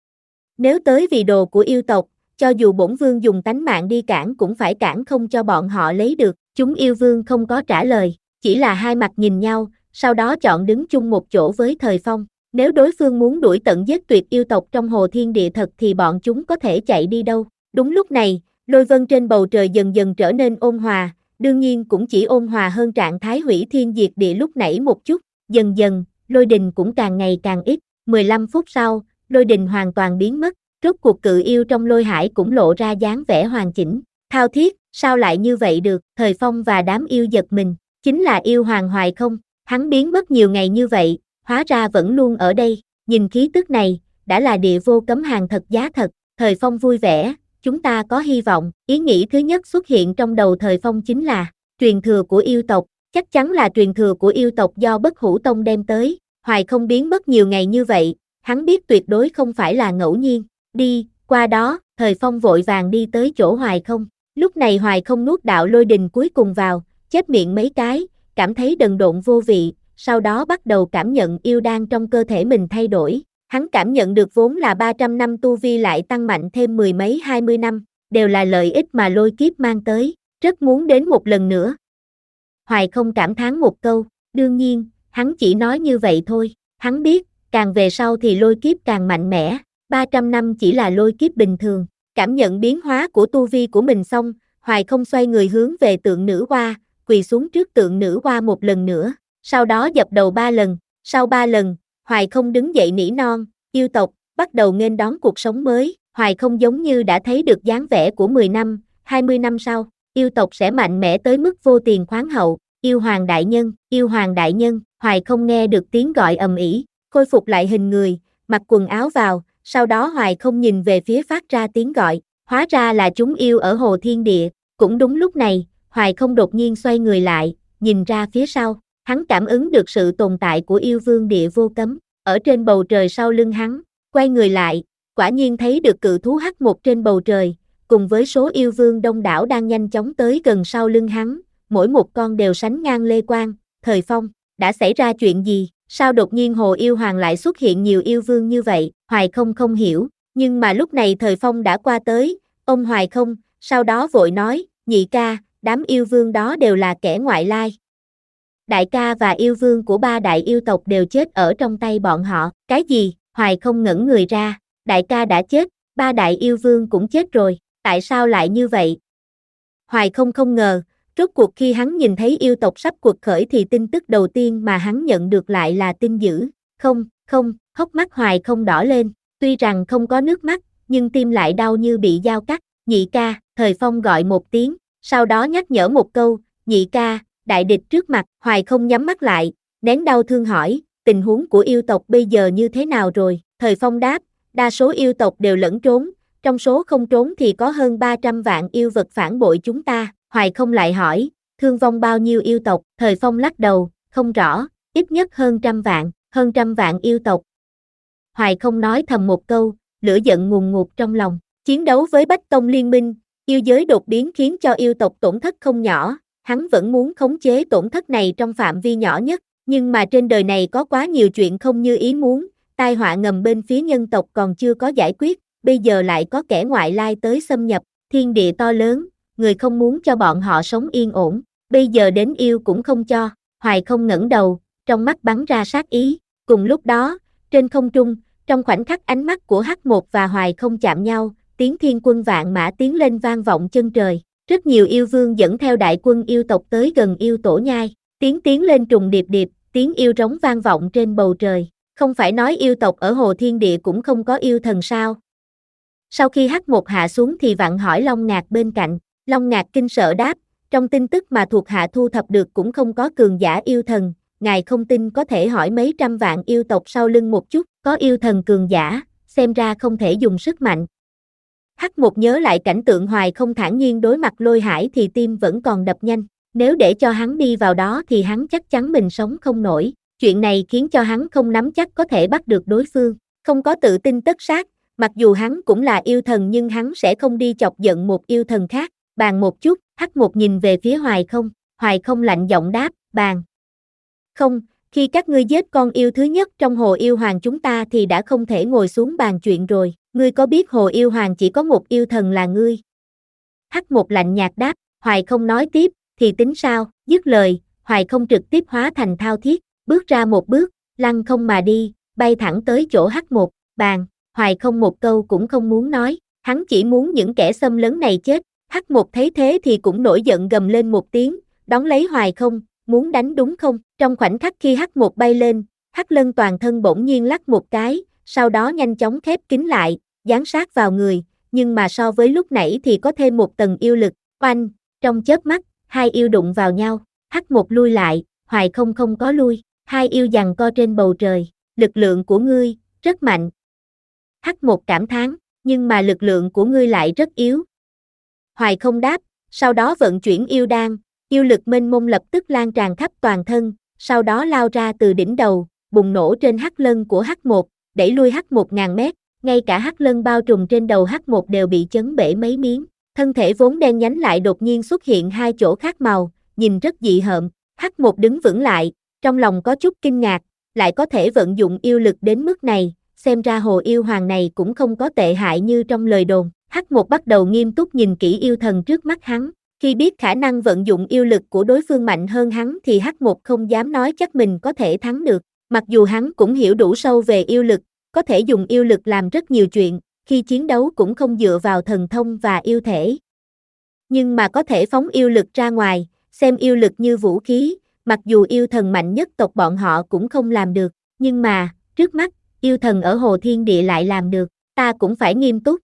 Nếu tới vì đồ của yêu tộc, cho dù bổn vương dùng tánh mạng đi cản cũng phải cản không cho bọn họ lấy được. Chúng yêu vương không có trả lời, chỉ là hai mặt nhìn nhau, sau đó chọn đứng chung một chỗ với Thời Phong. Nếu đối phương muốn đuổi tận giết tuyệt yêu tộc trong hồ thiên địa thật thì bọn chúng có thể chạy đi đâu. Đúng lúc này, lôi vân trên bầu trời dần dần trở nên ôn hòa, đương nhiên cũng chỉ ôn hòa hơn trạng thái hủy thiên diệt địa lúc nãy một chút. Dần dần, lôi đình cũng càng ngày càng ít. mười lăm phút sau, lôi đình hoàn toàn biến mất, rốt cuộc cự yêu trong lôi hải cũng lộ ra dáng vẻ hoàn chỉnh. Thao thiết, sao lại như vậy được? Thời Phong và đám yêu giật mình, chính là yêu hoàng Hoài Không, hắn biến mất nhiều ngày như vậy, hóa ra vẫn luôn ở đây, nhìn khí tức này, đã là địa vô cấm hàng thật giá thật. Thời Phong vui vẻ, chúng ta có hy vọng. Ý nghĩ thứ nhất xuất hiện trong đầu Thời Phong chính là, truyền thừa của yêu tộc, chắc chắn là truyền thừa của yêu tộc do Bất Hủ Tông đem tới. Hoài Không biến mất nhiều ngày như vậy, hắn biết tuyệt đối không phải là ngẫu nhiên. Đi, qua đó, Thời Phong vội vàng đi tới chỗ Hoài Không. Lúc này Hoài Không nuốt đạo lôi đình cuối cùng vào, chép miệng mấy cái, cảm thấy đần độn vô vị, sau đó bắt đầu cảm nhận yêu đan trong cơ thể mình thay đổi. Hắn cảm nhận được vốn là ba trăm năm tu vi lại tăng mạnh thêm mười mấy hai mươi năm, đều là lợi ích mà lôi kiếp mang tới, rất muốn đến một lần nữa. Hoài Không cảm thán một câu, đương nhiên, hắn chỉ nói như vậy thôi, hắn biết, càng về sau thì lôi kiếp càng mạnh mẽ, ba trăm năm chỉ là lôi kiếp bình thường. Cảm nhận biến hóa của tu vi của mình xong, Hoài Không xoay người hướng về tượng nữ hoa, quỳ xuống trước tượng nữ hoa một lần nữa, sau đó dập đầu ba lần, sau ba lần, Hoài Không đứng dậy nỉ non, yêu tộc, bắt đầu nghênh đón cuộc sống mới. Hoài Không giống như đã thấy được dáng vẻ của mười năm, hai mươi năm sau, yêu tộc sẽ mạnh mẽ tới mức vô tiền khoáng hậu. Yêu hoàng đại nhân, yêu hoàng đại nhân. Hoài Không nghe được tiếng gọi ầm ĩ, khôi phục lại hình người, mặc quần áo vào, sau đó Hoài Không nhìn về phía phát ra tiếng gọi, hóa ra là chúng yêu ở hồ thiên địa. Cũng đúng lúc này, Hoài Không đột nhiên xoay người lại, nhìn ra phía sau, hắn cảm ứng được sự tồn tại của yêu vương địa vô cấm, ở trên bầu trời sau lưng hắn, quay người lại, quả nhiên thấy được cự thú hắc một trên bầu trời, cùng với số yêu vương đông đảo đang nhanh chóng tới gần sau lưng hắn, mỗi một con đều sánh ngang Lê Quang. Thời Phong, đã xảy ra chuyện gì? Sao đột nhiên Hồ Yêu Hoàng lại xuất hiện nhiều yêu vương như vậy? Hoài Không không hiểu, nhưng mà lúc này Thời Phong đã qua tới, ông Hoài Không, sau đó vội nói, nhị ca, đám yêu vương đó đều là kẻ ngoại lai. Đại ca và yêu vương của ba đại yêu tộc đều chết ở trong tay bọn họ. Cái gì? Hoài Không ngẩn người ra, đại ca đã chết, ba đại yêu vương cũng chết rồi, tại sao lại như vậy? Hoài Không không ngờ, rốt cuộc khi hắn nhìn thấy yêu tộc sắp quật khởi thì tin tức đầu tiên mà hắn nhận được lại là tin dữ. Không, không, hốc mắt Hoài Không đỏ lên, tuy rằng không có nước mắt, nhưng tim lại đau như bị dao cắt. Nhị ca, Thời Phong gọi một tiếng, sau đó nhắc nhở một câu, nhị ca, đại địch trước mặt. Hoài Không nhắm mắt lại, nén đau thương hỏi, tình huống của yêu tộc bây giờ như thế nào rồi? Thời Phong đáp, đa số yêu tộc đều lẫn trốn, trong số không trốn thì có hơn ba trăm vạn yêu vật phản bội chúng ta. Hoài Không lại hỏi, thương vong bao nhiêu yêu tộc? Thời Phong lắc đầu, không rõ, ít nhất hơn trăm vạn, hơn trăm vạn yêu tộc. Hoài Không nói thầm một câu, lửa giận ngùn ngụt trong lòng. Chiến đấu với Bách Tông Liên Minh, yêu giới đột biến khiến cho yêu tộc tổn thất không nhỏ, hắn vẫn muốn khống chế tổn thất này trong phạm vi nhỏ nhất, nhưng mà trên đời này có quá nhiều chuyện không như ý muốn, tai họa ngầm bên phía nhân tộc còn chưa có giải quyết, bây giờ lại có kẻ ngoại lai tới xâm nhập, thiên địa to lớn, người không muốn cho bọn họ sống yên ổn, bây giờ đến yêu cũng không cho. Hoài Không ngẩng đầu, trong mắt bắn ra sát ý, cùng lúc đó, trên không trung, trong khoảnh khắc ánh mắt của Hắc Một và Hoài Không chạm nhau, tiếng thiên quân vạn mã tiến lên vang vọng chân trời, rất nhiều yêu vương dẫn theo đại quân yêu tộc tới gần yêu tổ nhai, tiếng tiến lên trùng điệp điệp, tiếng yêu rống vang vọng trên bầu trời, không phải nói yêu tộc ở hồ thiên địa cũng không có yêu thần sao? Sau khi hắc một hạ xuống thì vặn hỏi Long Ngạc bên cạnh, Long Ngạc kinh sợ đáp, trong tin tức mà thuộc hạ thu thập được cũng không có cường giả yêu thần, ngài không tin có thể hỏi mấy trăm vạn yêu tộc sau lưng một chút, có yêu thần cường giả, xem ra không thể dùng sức mạnh. Hắc một nhớ lại cảnh tượng Hoài Không thản nhiên đối mặt Lôi Hải thì tim vẫn còn đập nhanh, nếu để cho hắn đi vào đó thì hắn chắc chắn mình sống không nổi, chuyện này khiến cho hắn không nắm chắc có thể bắt được đối phương, không có tự tin tất sát, mặc dù hắn cũng là yêu thần nhưng hắn sẽ không đi chọc giận một yêu thần khác, bàn một chút, Hắc một nhìn về phía Hoài Không, Hoài Không lạnh giọng đáp, bàn. Không, khi các ngươi giết con yêu thứ nhất trong hồ yêu hoàng chúng ta thì đã không thể ngồi xuống bàn chuyện rồi, ngươi có biết hồ yêu hoàng chỉ có một yêu thần là ngươi? Hắc một lạnh nhạt đáp, Hoài Không nói tiếp, thì tính sao, dứt lời, Hoài Không trực tiếp hóa thành thao thiết, bước ra một bước, lăng không mà đi, bay thẳng tới chỗ Hắc một, bàn, Hoài Không một câu cũng không muốn nói, hắn chỉ muốn những kẻ xâm lấn này chết, Hắc một thấy thế thì cũng nổi giận gầm lên một tiếng, đón lấy Hoài Không, muốn đánh đúng không? Trong khoảnh khắc khi Hắc một bay lên, Hắc Lân toàn thân bỗng nhiên lắc một cái, sau đó nhanh chóng khép kín lại, dán sát vào người, nhưng mà so với lúc nãy thì có thêm một tầng yêu lực, oanh, trong chớp mắt, hai yêu đụng vào nhau, Hắc một lui lại, Hoài Không không có lui, hai yêu giằng co trên bầu trời, lực lượng của ngươi, rất mạnh. Hắc một cảm thán, nhưng mà lực lượng của ngươi lại rất yếu. Hoài Không đáp, sau đó vận chuyển yêu đan, yêu lực mênh mông lập tức lan tràn khắp toàn thân, sau đó lao ra từ đỉnh đầu, bùng nổ trên Hắc Lân của Hắc một, đẩy lui Hắc một ngàn mét, ngay cả Hắc Lân bao trùm trên đầu Hắc một đều bị chấn bể mấy miếng, thân thể vốn đen nhánh lại đột nhiên xuất hiện hai chỗ khác màu, nhìn rất dị hợm, Hắc một đứng vững lại, trong lòng có chút kinh ngạc, lại có thể vận dụng yêu lực đến mức này, xem ra hồ yêu hoàng này cũng không có tệ hại như trong lời đồn, Hắc một bắt đầu nghiêm túc nhìn kỹ yêu thần trước mắt hắn. Khi biết khả năng vận dụng yêu lực của đối phương mạnh hơn hắn thì Hắc một không dám nói chắc mình có thể thắng được, mặc dù hắn cũng hiểu đủ sâu về yêu lực, có thể dùng yêu lực làm rất nhiều chuyện, khi chiến đấu cũng không dựa vào thần thông và yêu thể. Nhưng mà có thể phóng yêu lực ra ngoài, xem yêu lực như vũ khí, mặc dù yêu thần mạnh nhất tộc bọn họ cũng không làm được, nhưng mà, trước mắt, yêu thần ở Hồ Thiên Địa lại làm được, ta cũng phải nghiêm túc.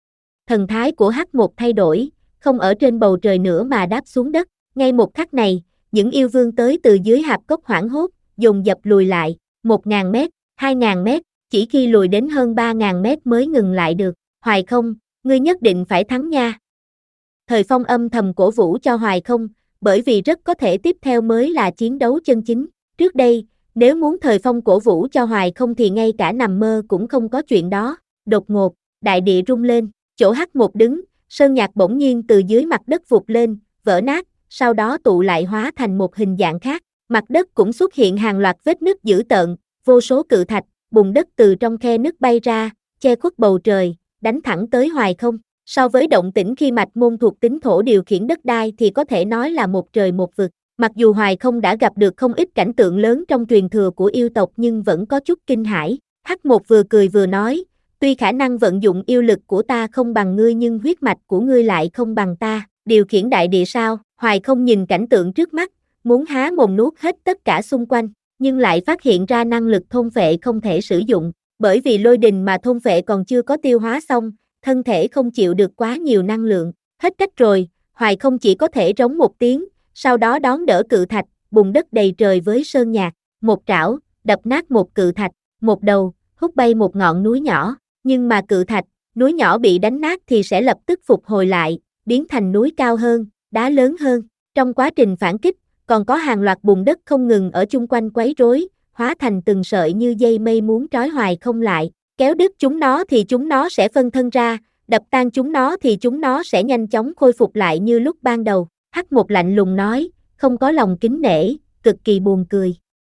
Thần thái của Hắc một thay đổi, không ở trên bầu trời nữa mà đáp xuống đất, ngay một khắc này, những yêu vương tới từ dưới hạp cốc hoảng hốt, dồn dập lùi lại, một ngàn mét, hai ngàn mét, chỉ khi lùi đến hơn ba ngàn mét mới ngừng lại được, Hoài Không, ngươi nhất định phải thắng nha. Thời Phong âm thầm cổ vũ cho Hoài Không, bởi vì rất có thể tiếp theo mới là chiến đấu chân chính, trước đây, nếu muốn Thời Phong cổ vũ cho Hoài Không thì ngay cả nằm mơ cũng không có chuyện đó, đột ngột, đại địa rung lên, chỗ Hắc một đứng, sơn nhạc bỗng nhiên từ dưới mặt đất vụt lên, vỡ nát, sau đó tụ lại hóa thành một hình dạng khác, mặt đất cũng xuất hiện hàng loạt vết nứt dữ tợn, vô số cự thạch, bùn đất từ trong khe nứt bay ra, che khuất bầu trời, đánh thẳng tới Hoài Không. So với động tĩnh khi mạch môn thuộc tính thổ điều khiển đất đai thì có thể nói là một trời một vực. Mặc dù Hoài Không đã gặp được không ít cảnh tượng lớn trong truyền thừa của yêu tộc nhưng vẫn có chút kinh hãi. Hắc một vừa cười vừa nói, tuy khả năng vận dụng yêu lực của ta không bằng ngươi nhưng huyết mạch của ngươi lại không bằng ta, điều khiển đại địa sao? Hoài Không nhìn cảnh tượng trước mắt, muốn há mồm nuốt hết tất cả xung quanh, nhưng lại phát hiện ra năng lực thôn phệ không thể sử dụng, bởi vì lôi đình mà thôn phệ còn chưa có tiêu hóa xong, thân thể không chịu được quá nhiều năng lượng. Hết cách rồi, Hoài Không chỉ có thể rống một tiếng, sau đó đón đỡ cự thạch, bùn đất đầy trời với sơn nhạc, một trảo, đập nát một cự thạch, một đầu, hút bay một ngọn núi nhỏ, nhưng mà cự thạch, núi nhỏ bị đánh nát thì sẽ lập tức phục hồi lại, biến thành núi cao hơn, đá lớn hơn. Trong quá trình phản kích, còn có hàng loạt bùn đất không ngừng ở chung quanh quấy rối, hóa thành từng sợi như dây mây muốn trói Hoài Không lại, kéo đứt chúng nó thì chúng nó sẽ phân thân ra, đập tan chúng nó thì chúng nó sẽ nhanh chóng khôi phục lại như lúc ban đầu. Hắc một lạnh lùng nói, không có lòng kính nể, cực kỳ buồn cười.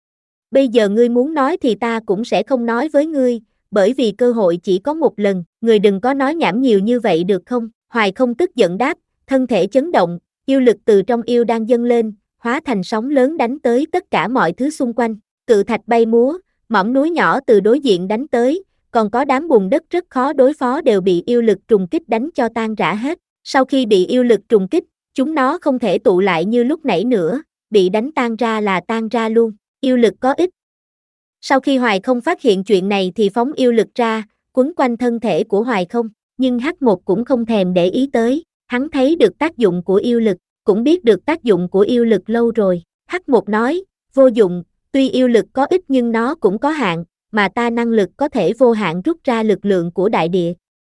Bây giờ ngươi muốn nói thì ta cũng sẽ không nói với ngươi, bởi vì cơ hội chỉ có một lần, ngươi đừng có nói nhảm nhiều như vậy được không? Hoài Không tức giận đáp, thân thể chấn động, yêu lực từ trong yêu đang dâng lên, hóa thành sóng lớn đánh tới tất cả mọi thứ xung quanh, cự thạch bay múa, mỏm núi nhỏ từ đối diện đánh tới, còn có đám bùn đất rất khó đối phó đều bị yêu lực trùng kích đánh cho tan rã hết. Sau khi bị yêu lực trùng kích, chúng nó không thể tụ lại như lúc nãy nữa, bị đánh tan ra là tan ra luôn, yêu lực có ích. Sau khi Hoài Không phát hiện chuyện này thì phóng yêu lực ra, quấn quanh thân thể của Hoài Không, nhưng Hắc Một cũng không thèm để ý tới, hắn thấy được tác dụng của yêu lực, cũng biết được tác dụng của yêu lực lâu rồi. Hắc Một nói, vô dụng, tuy yêu lực có ích nhưng nó cũng có hạn, mà ta năng lực có thể vô hạn rút ra lực lượng của đại địa.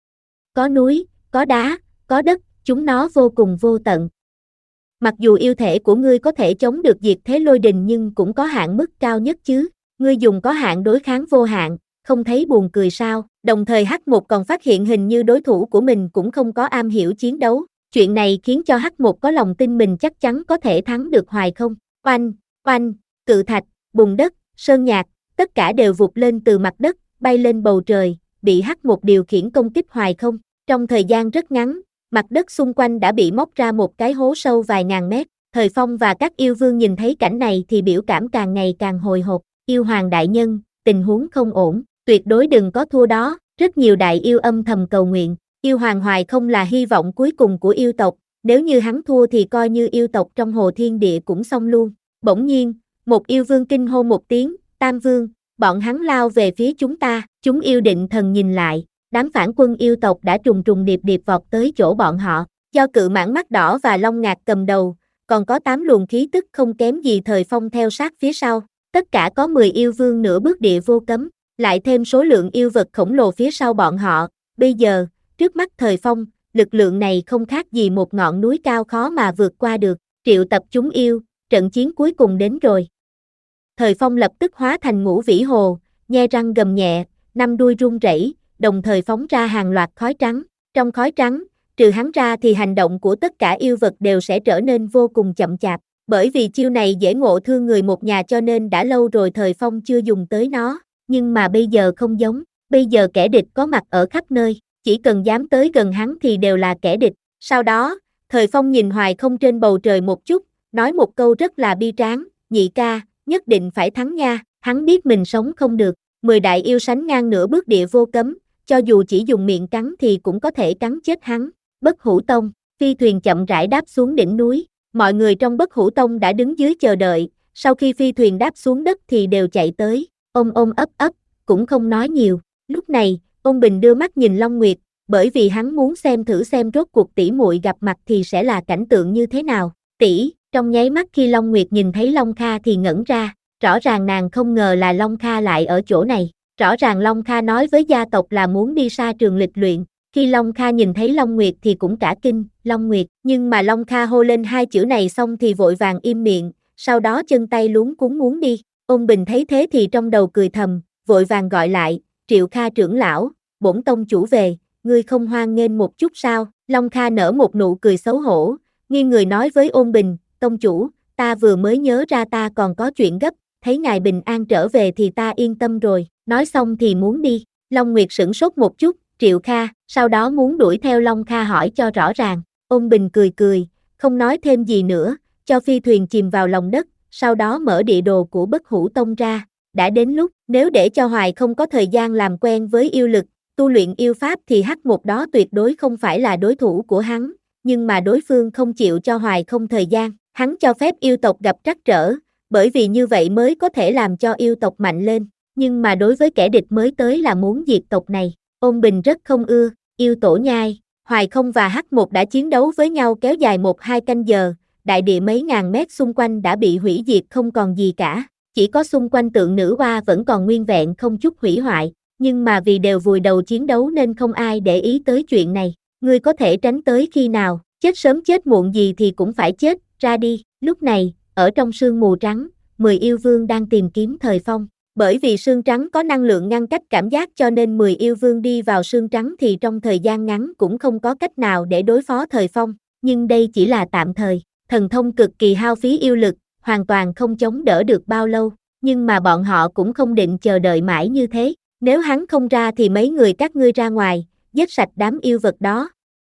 Có núi, có đá, có đất, chúng nó vô cùng vô tận. Mặc dù yêu thể của ngươi có thể chống được diệt thế lôi đình nhưng cũng có hạn mức cao nhất chứ, ngươi dùng có hạn đối kháng vô hạn, không thấy buồn cười sao? Đồng thời Hắc Một còn phát hiện hình như đối thủ của mình cũng không có am hiểu chiến đấu, chuyện này khiến cho Hắc Một có lòng tin mình chắc chắn có thể thắng được Hoài Không. Oanh, oanh, cự thạch, bùn đất, sơn nhạc, tất cả đều vụt lên từ mặt đất, bay lên bầu trời, bị Hắc Một điều khiển công kích Hoài Không. Trong thời gian rất ngắn, mặt đất xung quanh đã bị móc ra một cái hố sâu vài ngàn mét. Thời Phong và các yêu vương nhìn thấy cảnh này thì biểu cảm càng ngày càng hồi hộp. Yêu hoàng đại nhân, tình huống không ổn, tuyệt đối đừng có thua đó. Rất nhiều đại yêu âm thầm cầu nguyện. Yêu hoàng Hoài Không là hy vọng cuối cùng của yêu tộc, nếu như hắn thua thì coi như yêu tộc trong hồ thiên địa cũng xong luôn. Bỗng nhiên, một yêu vương kinh hô một tiếng, Tam Vương, bọn hắn lao về phía chúng ta. Chúng yêu định thần nhìn lại, đám phản quân yêu tộc đã trùng trùng điệp điệp vọt tới chỗ bọn họ, do Cự Mãng Mắt Đỏ và Long Ngạc cầm đầu, còn có tám luồng khí tức không kém gì Thời Phong theo sát phía sau, tất cả có mười yêu vương nửa bước địa vô cấm, lại thêm số lượng yêu vật khổng lồ phía sau bọn họ, bây giờ, trước mắt Thời Phong, lực lượng này không khác gì một ngọn núi cao khó mà vượt qua được, triệu tập chúng yêu, trận chiến cuối cùng đến rồi. Thời Phong lập tức hóa thành Ngũ Vĩ Hồ, nhe răng gầm nhẹ, năm đuôi rung rẩy, đồng thời phóng ra hàng loạt khói trắng. Trong khói trắng, trừ hắn ra thì hành động của tất cả yêu vật đều sẽ trở nên vô cùng chậm chạp. Bởi vì chiêu này dễ ngộ thương người một nhà cho nên đã lâu rồi Thời Phong chưa dùng tới nó. Nhưng mà bây giờ không giống, bây giờ kẻ địch có mặt ở khắp nơi, chỉ cần dám tới gần hắn thì đều là kẻ địch. Sau đó, Thời Phong nhìn Hoài Không trên bầu trời một chút, nói một câu rất là bi tráng, nhị ca, nhất định phải thắng nha. Hắn biết mình sống không được, mười đại yêu sánh ngang nửa bước địa vô cấm, cho dù chỉ dùng miệng cắn thì cũng có thể cắn chết hắn. Bất Hủ Tông, phi thuyền chậm rãi đáp xuống đỉnh núi, mọi người trong Bất Hủ Tông đã đứng dưới chờ đợi, sau khi phi thuyền đáp xuống đất thì đều chạy tới, ôm ôm ấp ấp, cũng không nói nhiều. Lúc này, Ôn Bình đưa mắt nhìn Long Nguyệt, bởi vì hắn muốn xem thử xem rốt cuộc tỷ muội gặp mặt thì sẽ là cảnh tượng như thế nào. Tỷ, trong nháy mắt khi Long Nguyệt nhìn thấy Long Kha thì ngẩn ra, rõ ràng nàng không ngờ là Long Kha lại ở chỗ này. Rõ ràng Long Kha nói với gia tộc là muốn đi xa trường lịch luyện, khi Long Kha nhìn thấy Long Nguyệt thì cũng cả kinh, Long Nguyệt, nhưng mà Long Kha hô lên hai chữ này xong thì vội vàng im miệng, sau đó chân tay luống cuống muốn đi. Ôn Bình thấy thế thì trong đầu cười thầm, vội vàng gọi lại, Triệu Kha trưởng lão, bổn tông chủ về, ngươi không hoan nghênh một chút sao? Long Kha nở một nụ cười xấu hổ, nghiêng người nói với Ôn Bình, tông chủ, ta vừa mới nhớ ra ta còn có chuyện gấp, thấy ngài bình an trở về thì ta yên tâm rồi. Nói xong thì muốn đi, Long Nguyệt sửng sốt một chút, Triệu Kha, sau đó muốn đuổi theo Long Kha hỏi cho rõ ràng. Ôn Bình cười cười, không nói thêm gì nữa, cho phi thuyền chìm vào lòng đất, sau đó mở địa đồ của Bất Hủ Tông ra. Đã đến lúc, nếu để cho Hoài không có thời gian làm quen với yêu lực, tu luyện yêu pháp thì Hắc Một đó tuyệt đối không phải là đối thủ của hắn, nhưng mà đối phương không chịu cho Hoài không thời gian, hắn cho phép yêu tộc gặp trắc trở, bởi vì như vậy mới có thể làm cho yêu tộc mạnh lên. Nhưng mà đối với kẻ địch mới tới là muốn diệt tộc này, Ôn Bình rất không ưa, yêu tổ nhai, Hoài Không và Hắc Một đã chiến đấu với nhau kéo dài một hai canh giờ, đại địa mấy ngàn mét xung quanh đã bị hủy diệt không còn gì cả, chỉ có xung quanh tượng nữ hoa vẫn còn nguyên vẹn không chút hủy hoại, nhưng mà vì đều vùi đầu chiến đấu nên không ai để ý tới chuyện này, ngươi có thể tránh tới khi nào, chết sớm chết muộn gì thì cũng phải chết, ra đi. Lúc này, ở trong sương mù trắng, mười yêu vương đang tìm kiếm Thời Phong. Bởi vì sương trắng có năng lượng ngăn cách cảm giác cho nên mười yêu vương đi vào sương trắng thì trong thời gian ngắn cũng không có cách nào để đối phó Thời Phong, nhưng đây chỉ là tạm thời, thần thông cực kỳ hao phí yêu lực, hoàn toàn không chống đỡ được bao lâu, nhưng mà bọn họ cũng không định chờ đợi mãi như thế, nếu hắn không ra thì mấy người các ngươi ra ngoài, giết sạch đám yêu vật đó.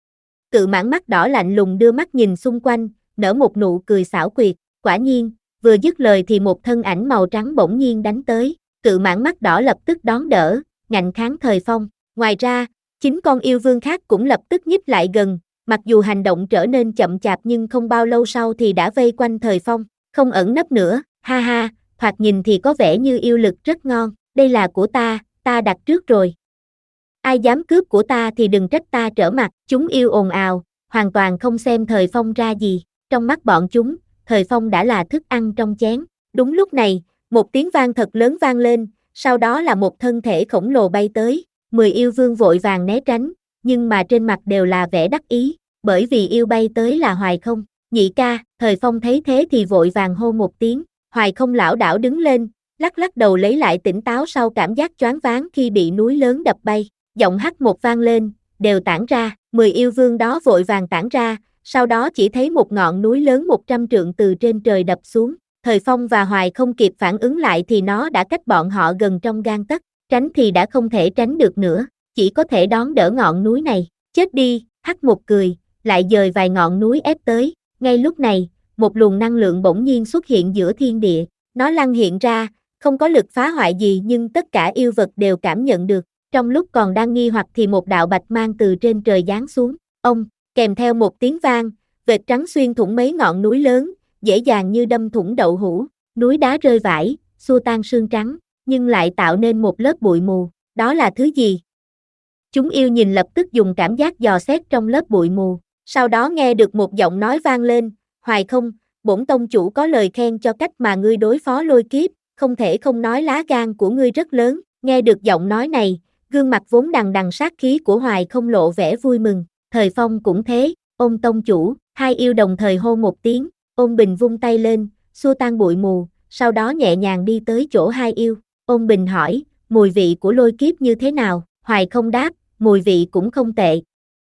Cự Mãng Mắt Đỏ lạnh lùng đưa mắt nhìn xung quanh, nở một nụ cười xảo quyệt, quả nhiên. Vừa dứt lời thì một thân ảnh màu trắng bỗng nhiên đánh tới, Cự Mãng Mắt Đỏ lập tức đón đỡ, ngạnh kháng Thời Phong. Ngoài ra, chín con yêu vương khác cũng lập tức nhích lại gần, mặc dù hành động trở nên chậm chạp nhưng không bao lâu sau thì đã vây quanh Thời Phong, không ẩn nấp nữa, ha ha, thoạt nhìn thì có vẻ như yêu lực rất ngon, đây là của ta, ta đặt trước rồi. ai dám cướp của ta thì đừng trách ta trở mặt, chúng yêu ồn ào, hoàn toàn không xem Thời Phong ra gì, trong mắt bọn chúng, Thời Phong đã là thức ăn trong chén. Đúng lúc này, một tiếng vang thật lớn vang lên, sau đó là một thân thể khổng lồ bay tới, mười yêu vương vội vàng né tránh, nhưng mà trên mặt đều là vẻ đắc ý, bởi vì yêu bay tới là Hoài Không. Nhị ca, Thời Phong thấy thế thì vội vàng hô một tiếng, Hoài Không lảo đảo đứng lên, lắc lắc đầu lấy lại tỉnh táo sau cảm giác choáng váng khi bị núi lớn đập bay, giọng hắt một vang lên, đều tản ra, mười yêu vương đó vội vàng tản ra, sau đó chỉ thấy một ngọn núi lớn một trăm trượng từ trên trời đập xuống, Thời Phong và Hoài không kịp phản ứng lại thì nó đã cách bọn họ gần trong gang tấc, tránh thì đã không thể tránh được nữa, chỉ có thể đón đỡ ngọn núi này, chết đi, hắt một cười, lại dời vài ngọn núi ép tới, ngay lúc này, một luồng năng lượng bỗng nhiên xuất hiện giữa thiên địa, nó lăn hiện ra, không có lực phá hoại gì nhưng tất cả yêu vật đều cảm nhận được, trong lúc còn đang nghi hoặc thì một đạo bạch mang từ trên trời giáng xuống, ông, kèm theo một tiếng vang, vệt trắng xuyên thủng mấy ngọn núi lớn, dễ dàng như đâm thủng đậu hũ, núi đá rơi vãi, xua tan sương trắng, nhưng lại tạo nên một lớp bụi mù, đó là thứ gì? Chúng yêu nhìn lập tức dùng cảm giác dò xét trong lớp bụi mù, sau đó nghe được một giọng nói vang lên, Hoài Không, bổn tông chủ có lời khen cho cách mà ngươi đối phó lôi kiếp, không thể không nói lá gan của ngươi rất lớn, nghe được giọng nói này, gương mặt vốn đằng đằng sát khí của Hoài Không lộ vẻ vui mừng, Thời Phong cũng thế, ôm tông chủ, hai yêu đồng thời hô một tiếng, Ôn Bình vung tay lên, xua tan bụi mù, sau đó nhẹ nhàng đi tới chỗ hai yêu, Ôn Bình hỏi, mùi vị của lôi kiếp như thế nào, Hoài Không đáp, mùi vị cũng không tệ.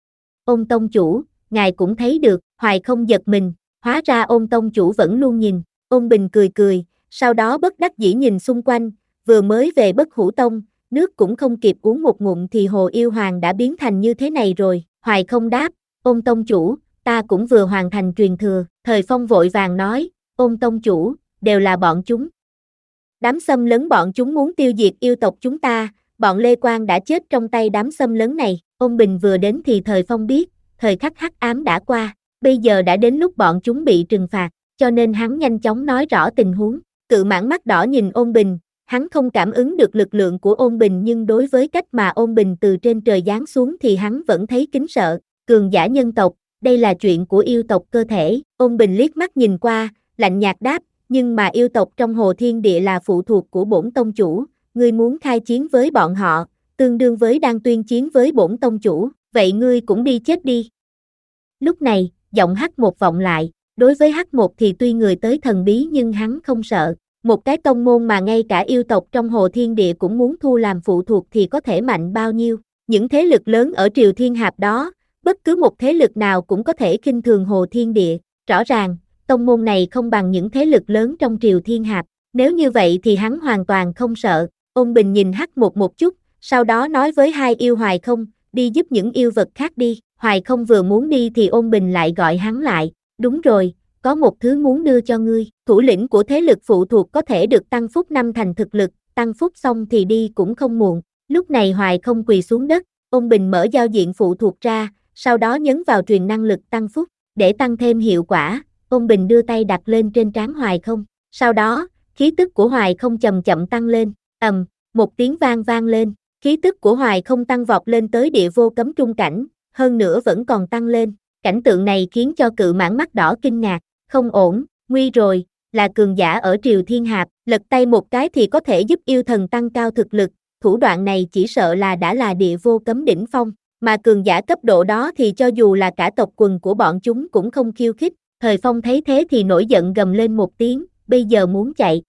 Ôn tông chủ, ngài cũng thấy được, Hoài Không giật mình, hóa ra Ôn tông chủ vẫn luôn nhìn, Ôn Bình cười cười, sau đó bất đắc dĩ nhìn xung quanh, vừa mới về Bất Hủ Tông, nước cũng không kịp uống một ngụm thì Hồ Yêu Hoàng đã biến thành như thế này rồi, Hoài Không đáp, Ôn tông chủ, ta cũng vừa hoàn thành truyền thừa, Thời Phong vội vàng nói, Ôn tông chủ, đều là bọn chúng. Đám xâm lấn bọn chúng muốn tiêu diệt yêu tộc chúng ta, bọn Lê Quang đã chết trong tay đám xâm lấn này, Ôn Bình vừa đến thì Thời Phong biết, thời khắc hắc ám đã qua, bây giờ đã đến lúc bọn chúng bị trừng phạt, cho nên hắn nhanh chóng nói rõ tình huống, Cự Mãng mắt đỏ nhìn Ôn Bình, hắn không cảm ứng được lực lượng của Ôn Bình nhưng đối với cách mà Ôn Bình từ trên trời giáng xuống thì hắn vẫn thấy kính sợ, cường giả nhân tộc, đây là chuyện của yêu tộc cơ thể, Ôn Bình liếc mắt nhìn qua, lạnh nhạt đáp, nhưng mà yêu tộc trong Hồ Thiên Địa là phụ thuộc của bổn tông chủ, ngươi muốn khai chiến với bọn họ, tương đương với đang tuyên chiến với bổn tông chủ, vậy ngươi cũng đi chết đi. Lúc này, giọng Hắc Một vọng lại, đối với Hắc Một thì tuy người tới thần bí nhưng hắn không sợ, một cái tông môn mà ngay cả yêu tộc trong Hồ Thiên Địa cũng muốn thu làm phụ thuộc thì có thể mạnh bao nhiêu, những thế lực lớn ở Triều Thiên Hạp đó, bất cứ một thế lực nào cũng có thể khinh thường Hồ Thiên Địa, rõ ràng, tông môn này không bằng những thế lực lớn trong Triều Thiên Hạp, nếu như vậy thì hắn hoàn toàn không sợ, Ôn Bình nhìn Hắc Một một chút, sau đó nói với hai yêu Hoài Không, đi giúp những yêu vật khác đi, Hoài Không vừa muốn đi thì Ôn Bình lại gọi hắn lại, đúng rồi, có một thứ muốn đưa cho ngươi, thủ lĩnh của thế lực phụ thuộc có thể được tăng phúc năm thành thực lực, tăng phúc xong thì đi cũng không muộn, lúc này Hoài Không quỳ xuống đất, Ôn Bình mở giao diện phụ thuộc ra, sau đó nhấn vào truyền năng lực tăng phúc, để tăng thêm hiệu quả, Ôn Bình đưa tay đặt lên trên trán Hoài Không, sau đó, khí tức của Hoài Không chậm chậm tăng lên, ầm, một tiếng vang vang lên, khí tức của Hoài Không tăng vọt lên tới địa vô cấm trung cảnh, hơn nữa vẫn còn tăng lên, cảnh tượng này khiến cho Cự Mãng mắt đỏ kinh ngạc, không ổn, nguy rồi, là cường giả ở Triều Thiên Hạp, lật tay một cái thì có thể giúp yêu thần tăng cao thực lực, thủ đoạn này chỉ sợ là đã là địa vô cấm đỉnh phong, mà cường giả cấp độ đó thì cho dù là cả tộc quần của bọn chúng cũng không khiêu khích, Thời Phong thấy thế thì nổi giận gầm lên một tiếng, bây giờ muốn chạy.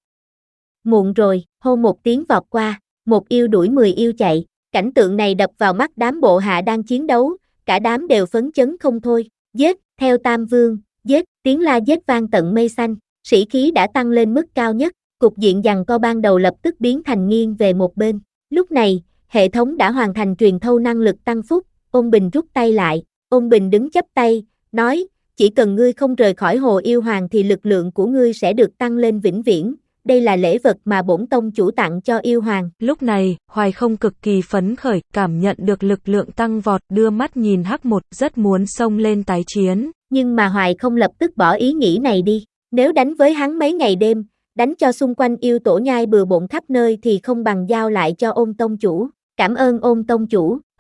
Muộn rồi, hô một tiếng vọt qua, một yêu đuổi mười yêu chạy, cảnh tượng này đập vào mắt đám bộ hạ đang chiến đấu, cả đám đều phấn chấn không thôi, giết, theo Tam Vương, giết, tiếng la giết vang tận mây xanh, sĩ khí đã tăng lên mức cao nhất, cục diện giằng co ban đầu lập tức biến thành nghiêng về một bên, lúc này, hệ thống đã hoàn thành truyền thâu năng lực tăng phúc, Ôn Bình rút tay lại, Ôn Bình đứng chắp tay, nói, chỉ cần ngươi không rời khỏi Hồ Yêu Hoàng thì lực lượng của ngươi sẽ được tăng lên vĩnh viễn, đây là lễ vật mà bổn tông chủ tặng cho yêu hoàng. Lúc này, Hoài Không cực kỳ phấn khởi, cảm nhận được lực lượng tăng vọt, đưa mắt nhìn Hắc Một, rất muốn xông lên tái chiến. Nhưng mà Hoài Không lập tức bỏ ý nghĩ này đi, nếu đánh với hắn mấy ngày đêm, đánh cho xung quanh yêu tổ nhai bừa bộn khắp nơi thì không bằng giao lại cho Ôn tông chủ. Cảm ơn Ôn tông chủ,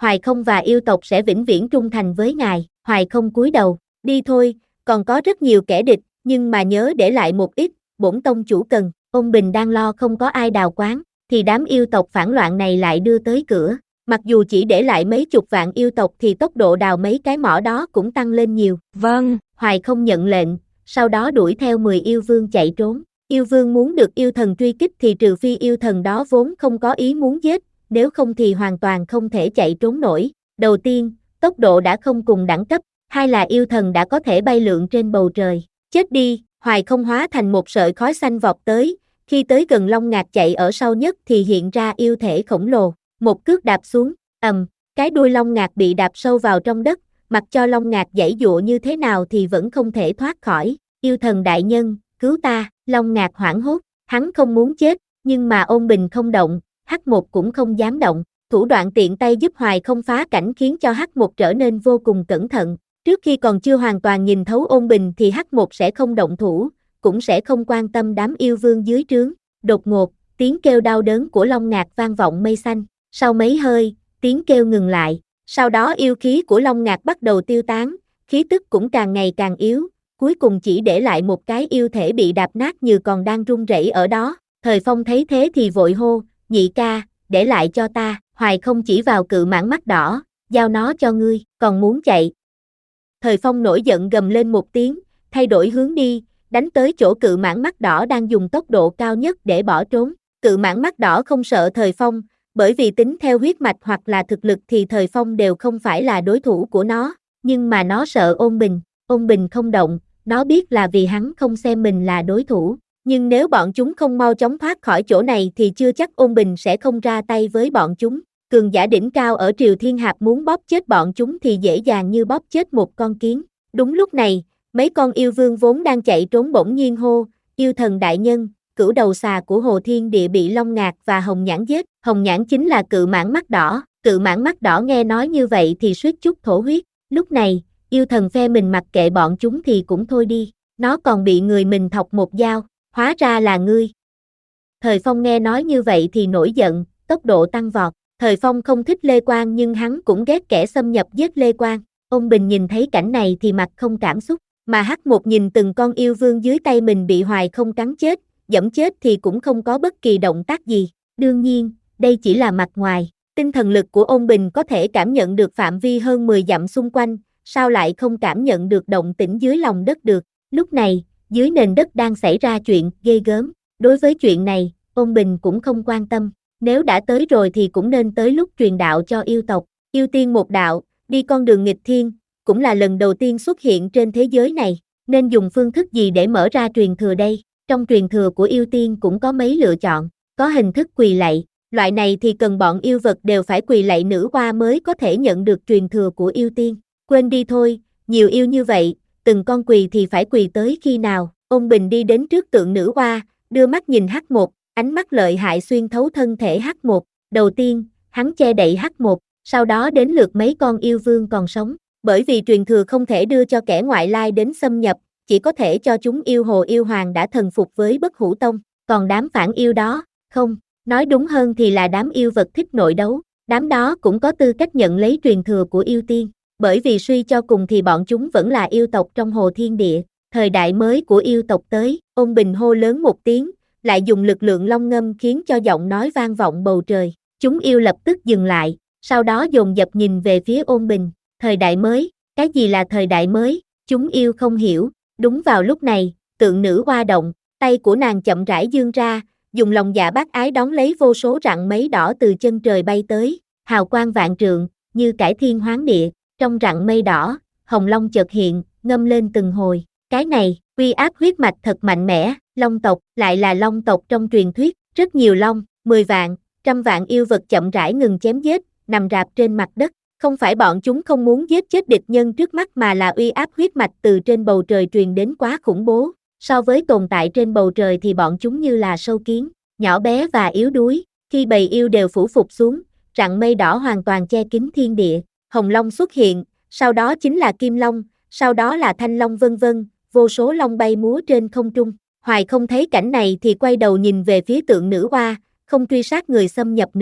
Hoài Không và yêu tộc sẽ vĩnh viễn trung thành với ngài. Hoài Không cúi đầu, đi thôi, còn có rất nhiều kẻ địch, nhưng mà nhớ để lại một ít, bổn tông chủ cần. Ôn Bình đang lo không có ai đào quán, thì đám yêu tộc phản loạn này lại đưa tới cửa. Mặc dù chỉ để lại mấy chục vạn yêu tộc thì tốc độ đào mấy cái mỏ đó cũng tăng lên nhiều. Vâng. Hoài Không nhận lệnh, sau đó đuổi theo mười yêu vương chạy trốn. Yêu vương muốn được yêu thần truy kích thì trừ phi yêu thần đó vốn không có ý muốn giết, nếu không thì hoàn toàn không thể chạy trốn nổi. Đầu tiên, tốc độ đã không cùng đẳng cấp, hai là yêu thần đã có thể bay lượn trên bầu trời. Chết đi, Hoài Không hóa thành một sợi khói xanh vọt tới, khi tới gần Long Ngạc chạy ở sau nhất thì hiện ra yêu thể khổng lồ, một cước đạp xuống, ầm, cái đuôi Long Ngạc bị đạp sâu vào trong đất, mặc cho Long Ngạc giãy giụa như thế nào thì vẫn không thể thoát khỏi. Yêu thần đại nhân, cứu ta. Long Ngạc hoảng hốt, hắn không muốn chết, nhưng mà Ôn Bình không động, Hắc Một cũng không dám động. Thủ đoạn tiện tay giúp Hoài Không phá cảnh khiến cho Hắc Một trở nên vô cùng cẩn thận. Trước khi còn chưa hoàn toàn nhìn thấu Ôn Bình thì Hắc Một sẽ không động thủ, cũng sẽ không quan tâm đám yêu vương dưới trướng. Đột ngột, tiếng kêu đau đớn của Long Ngạc vang vọng mây xanh. Sau mấy hơi, tiếng kêu ngừng lại. Sau đó yêu khí của Long Ngạc bắt đầu tiêu tán, khí tức cũng càng ngày càng yếu, cuối cùng chỉ để lại một cái yêu thể bị đạp nát như còn đang run rẩy ở đó. Thời Phong thấy thế thì vội hô, nhị ca, để lại cho ta. Hoài Không chỉ vào cự mãng mắt đỏ, giao nó cho ngươi, còn muốn chạy. Thời Phong nổi giận gầm lên một tiếng, thay đổi hướng đi, đánh tới chỗ cự mãng mắt đỏ đang dùng tốc độ cao nhất để bỏ trốn. Cự mãng mắt đỏ không sợ Thời Phong, bởi vì tính theo huyết mạch hoặc là thực lực thì Thời Phong đều không phải là đối thủ của nó, nhưng mà nó sợ Ôn Bình. Ôn Bình không động, nó biết là vì hắn không xem mình là đối thủ, nhưng nếu bọn chúng không mau chóng thoát khỏi chỗ này thì chưa chắc Ôn Bình sẽ không ra tay với bọn chúng. Cường giả đỉnh cao ở Triều Thiên Hạp muốn bóp chết bọn chúng thì dễ dàng như bóp chết một con kiến. Đúng lúc này, mấy con yêu vương vốn đang chạy trốn bỗng nhiên hô, yêu thần đại nhân, cửu đầu xà của Hồ Thiên Địa bị Long Ngạc và Hồng Nhãn giết. Hồng Nhãn chính là cự mãng mắt đỏ. Cự mãng mắt đỏ nghe nói như vậy thì suýt chút thổ huyết. Lúc này, yêu thần phe mình mặc kệ bọn chúng thì cũng thôi đi, nó còn bị người mình thọc một dao, hóa ra là ngươi. Thời Phong nghe nói như vậy thì nổi giận, tốc độ tăng vọt. Thời Phong không thích Lê Quang nhưng hắn cũng ghét kẻ xâm nhập giết Lê Quang. Ôn Bình nhìn thấy cảnh này thì mặt không cảm xúc, mà Hắc Một nhìn từng con yêu vương dưới tay mình bị Hoài Không cắn chết, dẫm chết thì cũng không có bất kỳ động tác gì. Đương nhiên, đây chỉ là mặt ngoài, tinh thần lực của Ôn Bình có thể cảm nhận được phạm vi hơn mười dặm xung quanh, sao lại không cảm nhận được động tĩnh dưới lòng đất được. Lúc này, dưới nền đất đang xảy ra chuyện ghê gớm. Đối với chuyện này, Ôn Bình cũng không quan tâm, nếu đã tới rồi thì cũng nên tới lúc truyền đạo cho yêu tộc. Yêu tiên một đạo, đi con đường nghịch thiên, cũng là lần đầu tiên xuất hiện trên thế giới này, nên dùng phương thức gì để mở ra truyền thừa đây? Trong truyền thừa của yêu tiên cũng có mấy lựa chọn, có hình thức quỳ lạy, loại này thì cần bọn yêu vật đều phải quỳ lạy nữ hoa mới có thể nhận được truyền thừa của yêu tiên. Quên đi thôi, nhiều yêu như vậy, từng con quỳ thì phải quỳ tới khi nào? Ôn Bình đi đến trước tượng nữ hoa, đưa mắt nhìn Hắc Một, ánh mắt lợi hại xuyên thấu thân thể Hắc Một. Đầu tiên, hắn che đậy Hắc Một, sau đó đến lượt mấy con yêu vương còn sống. Bởi vì truyền thừa không thể đưa cho kẻ ngoại lai đến xâm nhập, chỉ có thể cho chúng yêu hồ yêu hoàng đã thần phục với Bất Hủ Tông. Còn đám phản yêu đó, không, nói đúng hơn thì là đám yêu vật thích nội đấu, đám đó cũng có tư cách nhận lấy truyền thừa của yêu tiên. Bởi vì suy cho cùng thì bọn chúng vẫn là yêu tộc trong Hồ Thiên Địa. Thời đại mới của yêu tộc tới, Ôn Bình hô lớn một tiếng, lại dùng lực lượng long ngâm khiến cho giọng nói vang vọng bầu trời. Chúng yêu lập tức dừng lại, sau đó dồn dập nhìn về phía Ôn Bình. Thời đại mới, cái gì là thời đại mới? Chúng yêu không hiểu. Đúng vào lúc này, tượng nữ hoa động, tay của nàng chậm rãi vươn ra, dùng lòng dạ bác ái đón lấy vô số rặng mấy đỏ từ chân trời bay tới, hào quang vạn trượng, như cải thiên hoán địa. Trong rặng mây đỏ, hồng long chợt hiện, ngâm lên từng hồi. Cái này, uy áp huyết mạch thật mạnh mẽ. Long tộc, lại là long tộc trong truyền thuyết, rất nhiều long, mười vạn, trăm vạn yêu vật chậm rãi ngừng chém giết, nằm rạp trên mặt đất. Không phải bọn chúng không muốn giết chết địch nhân trước mắt mà là uy áp huyết mạch từ trên bầu trời truyền đến quá khủng bố. So với tồn tại trên bầu trời thì bọn chúng như là sâu kiến, nhỏ bé và yếu đuối. Khi bầy yêu đều phủ phục xuống, rặng mây đỏ hoàn toàn che kín thiên địa. Hồng long xuất hiện, sau đó chính là kim long, sau đó là thanh long vân vân, vô số long bay múa trên không trung. Hoài không thấy cảnh này thì quay đầu nhìn về phía tượng nữ hoa, không truy sát người xâm nhập nữa.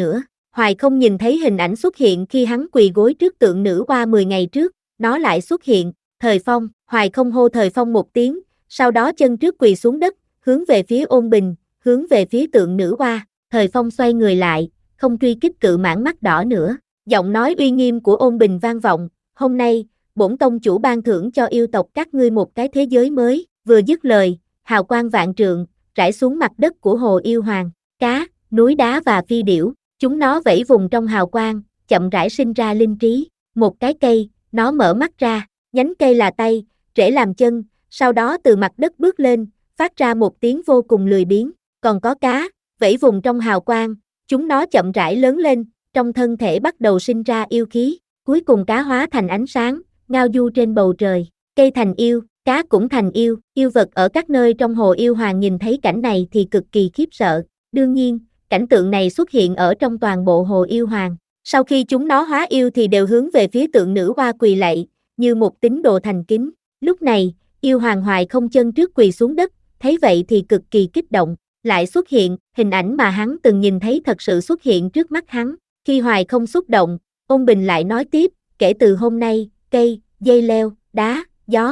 Hoài không nhìn thấy hình ảnh xuất hiện khi hắn quỳ gối trước tượng nữ hoa mười ngày trước, nó lại xuất hiện, Thời Phong, Hoài không hô Thời Phong một tiếng, sau đó chân trước quỳ xuống đất, hướng về phía Ôn Bình, hướng về phía tượng nữ hoa, Thời Phong xoay người lại, không truy kích Cự Mãng mắt đỏ nữa, giọng nói uy nghiêm của Ôn Bình vang vọng, hôm nay, bổn tông chủ ban thưởng cho yêu tộc các ngươi một cái thế giới mới, vừa dứt lời, hào quang vạn trượng, rải xuống mặt đất của hồ yêu hoàng, cá, núi đá và phi điểu, chúng nó vẫy vùng trong hào quang, chậm rãi sinh ra linh trí, một cái cây, nó mở mắt ra, nhánh cây là tay, rễ làm chân, sau đó từ mặt đất bước lên, phát ra một tiếng vô cùng lười biếng, còn có cá, vẫy vùng trong hào quang, chúng nó chậm rãi lớn lên, trong thân thể bắt đầu sinh ra yêu khí, cuối cùng cá hóa thành ánh sáng, ngao du trên bầu trời, cây thành yêu, cá cũng thành yêu, yêu vật ở các nơi trong hồ yêu hoàng nhìn thấy cảnh này thì cực kỳ khiếp sợ, đương nhiên, cảnh tượng này xuất hiện ở trong toàn bộ hồ yêu hoàng, sau khi chúng nó hóa yêu thì đều hướng về phía tượng nữ hoa quỳ lạy, như một tín đồ thành kính, lúc này, yêu hoàng Hoài không chân trước quỳ xuống đất, thấy vậy thì cực kỳ kích động, lại xuất hiện, hình ảnh mà hắn từng nhìn thấy thật sự xuất hiện trước mắt hắn, khi Hoài không xúc động, Ôn Bình lại nói tiếp, kể từ hôm nay, cây, dây leo, đá, gió,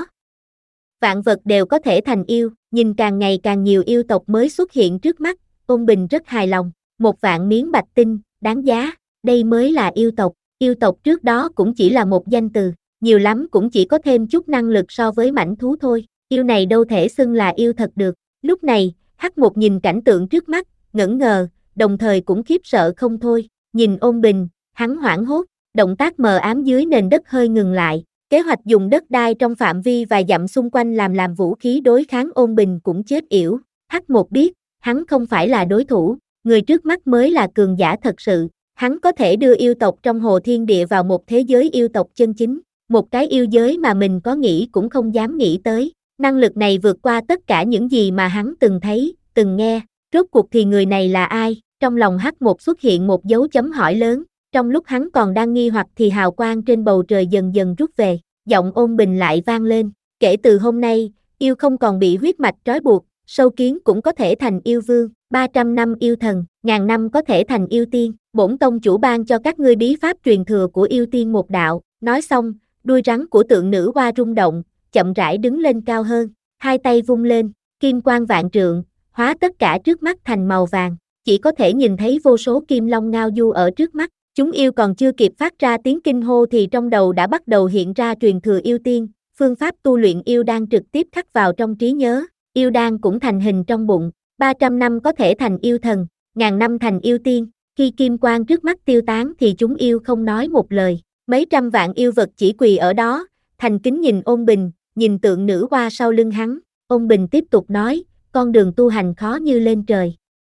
vạn vật đều có thể thành yêu, nhìn càng ngày càng nhiều yêu tộc mới xuất hiện trước mắt, Ôn Bình rất hài lòng, một vạn miếng bạch tinh, đáng giá, đây mới là yêu tộc, yêu tộc trước đó cũng chỉ là một danh từ, nhiều lắm cũng chỉ có thêm chút năng lực so với mãnh thú thôi, yêu này đâu thể xưng là yêu thật được, lúc này, Hắc Một nhìn cảnh tượng trước mắt, ngẩn ngờ, đồng thời cũng khiếp sợ không thôi, nhìn Ôn Bình, hắn hoảng hốt, động tác mờ ám dưới nền đất hơi ngừng lại, kế hoạch dùng đất đai trong phạm vi vài dặm xung quanh làm làm vũ khí đối kháng Ôn Bình cũng chết yểu, Hắc Một biết, hắn không phải là đối thủ, người trước mắt mới là cường giả thật sự, hắn có thể đưa yêu tộc trong hồ thiên địa vào một thế giới yêu tộc chân chính, một cái yêu giới mà mình có nghĩ cũng không dám nghĩ tới, năng lực này vượt qua tất cả những gì mà hắn từng thấy, từng nghe, rốt cuộc thì người này là ai, trong lòng Hắc Một xuất hiện một dấu chấm hỏi lớn, trong lúc hắn còn đang nghi hoặc thì hào quang trên bầu trời dần dần rút về, giọng Ôn Bình lại vang lên, kể từ hôm nay, yêu không còn bị huyết mạch trói buộc, sâu kiến cũng có thể thành yêu vương, ba trăm năm yêu thần, ngàn năm có thể thành yêu tiên, bổn tông chủ ban cho các ngươi bí pháp truyền thừa của yêu tiên một đạo, nói xong, đuôi rắn của tượng nữ hoa rung động, chậm rãi đứng lên cao hơn, hai tay vung lên, kim quang vạn trượng, hóa tất cả trước mắt thành màu vàng, chỉ có thể nhìn thấy vô số kim long ngao du ở trước mắt, chúng yêu còn chưa kịp phát ra tiếng kinh hô thì trong đầu đã bắt đầu hiện ra truyền thừa yêu tiên, phương pháp tu luyện yêu đan trực tiếp khắc vào trong trí nhớ, yêu đan cũng thành hình trong bụng, ba trăm năm có thể thành yêu thần, ngàn năm thành yêu tiên, khi kim quang trước mắt tiêu tán thì chúng yêu không nói một lời, mấy trăm vạn yêu vật chỉ quỳ ở đó, thành kính nhìn Ôn Bình, nhìn tượng nữ hoa sau lưng hắn, Ôn Bình tiếp tục nói, con đường tu hành khó như lên trời.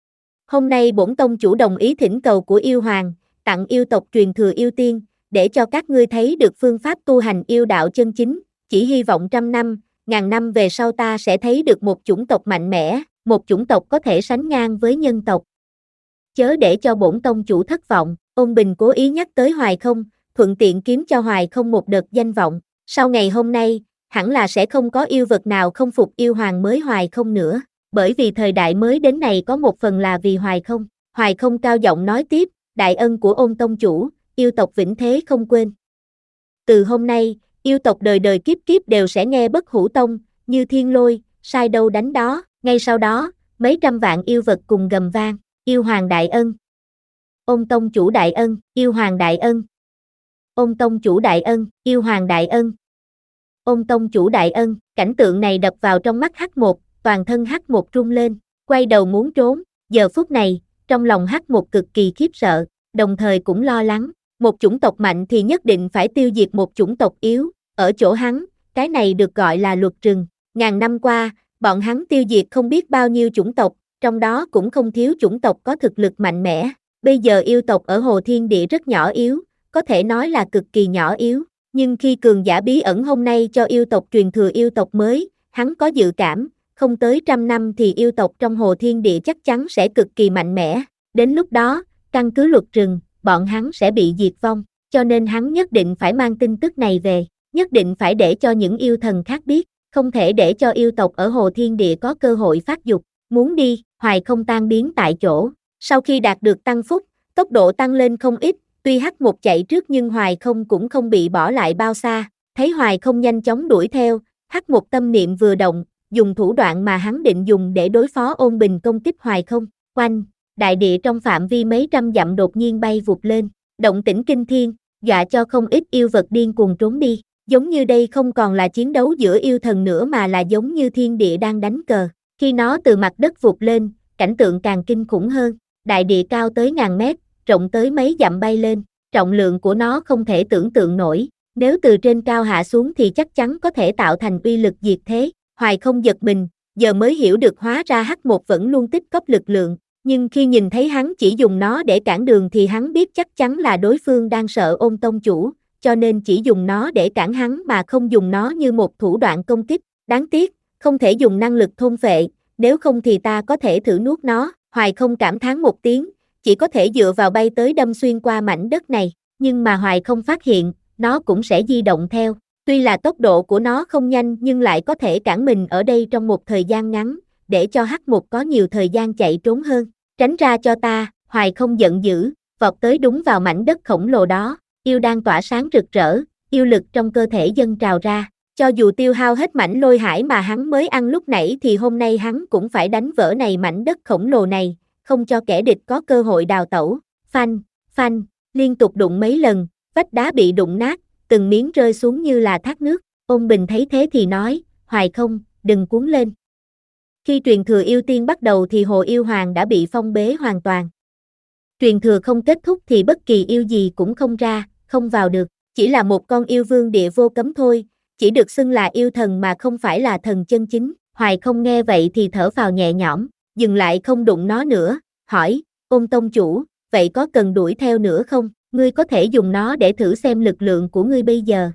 Hôm nay bổn tông chủ đồng ý thỉnh cầu của yêu hoàng, tặng yêu tộc truyền thừa yêu tiên, để cho các ngươi thấy được phương pháp tu hành yêu đạo chân chính, chỉ hy vọng trăm năm, ngàn năm về sau ta sẽ thấy được một chủng tộc mạnh mẽ, một chủng tộc có thể sánh ngang với nhân tộc. Chớ để cho bổn tông chủ thất vọng, Ôn Bình cố ý nhắc tới Hoài Không, thuận tiện kiếm cho Hoài Không một đợt danh vọng, sau ngày hôm nay, hẳn là sẽ không có yêu vật nào không phục yêu hoàng mới Hoài Không nữa, bởi vì thời đại mới đến này có một phần là vì Hoài Không, Hoài Không cao giọng nói tiếp, đại ân của Ôn tông chủ, yêu tộc vĩnh thế không quên. Từ hôm nay, yêu tộc đời đời kiếp kiếp đều sẽ nghe Bất Hủ Tông, như thiên lôi, sai đâu đánh đó, ngay sau đó, mấy trăm vạn yêu vật cùng gầm vang, yêu hoàng đại ân. Ôn tông chủ đại ân, yêu hoàng đại ân. Ôn tông chủ đại ân, yêu hoàng đại ân. Ôn tông chủ đại ân, cảnh tượng này đập vào trong mắt Hắc Một, toàn thân Hắc Một rung lên, quay đầu muốn trốn, giờ phút này, trong lòng Hắc Một cực kỳ khiếp sợ, đồng thời cũng lo lắng, một chủng tộc mạnh thì nhất định phải tiêu diệt một chủng tộc yếu, ở chỗ hắn, cái này được gọi là luật rừng, ngàn năm qua, bọn hắn tiêu diệt không biết bao nhiêu chủng tộc, trong đó cũng không thiếu chủng tộc có thực lực mạnh mẽ, bây giờ yêu tộc ở Hồ Thiên Địa rất nhỏ yếu, có thể nói là cực kỳ nhỏ yếu, nhưng khi cường giả bí ẩn hôm nay cho yêu tộc truyền thừa yêu tộc mới, hắn có dự cảm, không tới trăm năm thì yêu tộc trong Hồ Thiên Địa chắc chắn sẽ cực kỳ mạnh mẽ, đến lúc đó, căn cứ luật rừng, bọn hắn sẽ bị diệt vong, cho nên hắn nhất định phải mang tin tức này về, nhất định phải để cho những yêu thần khác biết, không thể để cho yêu tộc ở Hồ Thiên Địa có cơ hội phát dục, muốn đi, Hoài Không tan biến tại chỗ, sau khi đạt được tăng phúc, tốc độ tăng lên không ít, tuy Hắc một chạy trước nhưng Hoài Không cũng không bị bỏ lại bao xa, thấy Hoài Không nhanh chóng đuổi theo, Hắc một tâm niệm vừa động, dùng thủ đoạn mà hắn định dùng để đối phó Ôn Bình công kích Hoài Không, oanh, đại địa trong phạm vi mấy trăm dặm đột nhiên bay vụt lên, động tĩnh kinh thiên, dọa cho không ít yêu vật điên cuồng trốn đi, giống như đây không còn là chiến đấu giữa yêu thần nữa mà là giống như thiên địa đang đánh cờ, khi nó từ mặt đất vụt lên, cảnh tượng càng kinh khủng hơn, đại địa cao tới ngàn mét, rộng tới mấy dặm bay lên, trọng lượng của nó không thể tưởng tượng nổi, nếu từ trên cao hạ xuống thì chắc chắn có thể tạo thành uy lực diệt thế, Hoài Không giật mình, giờ mới hiểu được hóa ra Hắc một vẫn luôn tích góp lực lượng, nhưng khi nhìn thấy hắn chỉ dùng nó để cản đường thì hắn biết chắc chắn là đối phương đang sợ Ôn tông chủ, cho nên chỉ dùng nó để cản hắn mà không dùng nó như một thủ đoạn công kích, đáng tiếc, không thể dùng năng lực thôn phệ, nếu không thì ta có thể thử nuốt nó, Hoài Không cảm thán một tiếng, chỉ có thể dựa vào bay tới đâm xuyên qua mảnh đất này, nhưng mà Hoài Không phát hiện, nó cũng sẽ di động theo, tuy là tốc độ của nó không nhanh nhưng lại có thể cản mình ở đây trong một thời gian ngắn, để cho Hắc một có nhiều thời gian chạy trốn hơn, tránh ra cho ta, Hoài Không giận dữ, vọt tới đúng vào mảnh đất khổng lồ đó, yêu đang tỏa sáng rực rỡ, yêu lực trong cơ thể dâng trào ra, cho dù tiêu hao hết mảnh lôi hải mà hắn mới ăn lúc nãy thì hôm nay hắn cũng phải đánh vỡ này mảnh đất khổng lồ này, không cho kẻ địch có cơ hội đào tẩu, phanh, phanh, liên tục đụng mấy lần, vách đá bị đụng nát, từng miếng rơi xuống như là thác nước, Ôn Bình thấy thế thì nói, Hoài Không, đừng cuốn lên. Khi truyền thừa yêu tiên bắt đầu thì hồ yêu hoàng đã bị phong bế hoàn toàn. Truyền thừa không kết thúc thì bất kỳ yêu gì cũng không ra, không vào được, chỉ là một con yêu vương địa vô cấm thôi, chỉ được xưng là yêu thần mà không phải là thần chân chính. Hoài Không nghe vậy thì thở phào nhẹ nhõm, dừng lại không đụng nó nữa, hỏi, Ôn tông chủ, vậy có cần đuổi theo nữa không? Ngươi có thể dùng nó để thử xem lực lượng của ngươi bây giờ.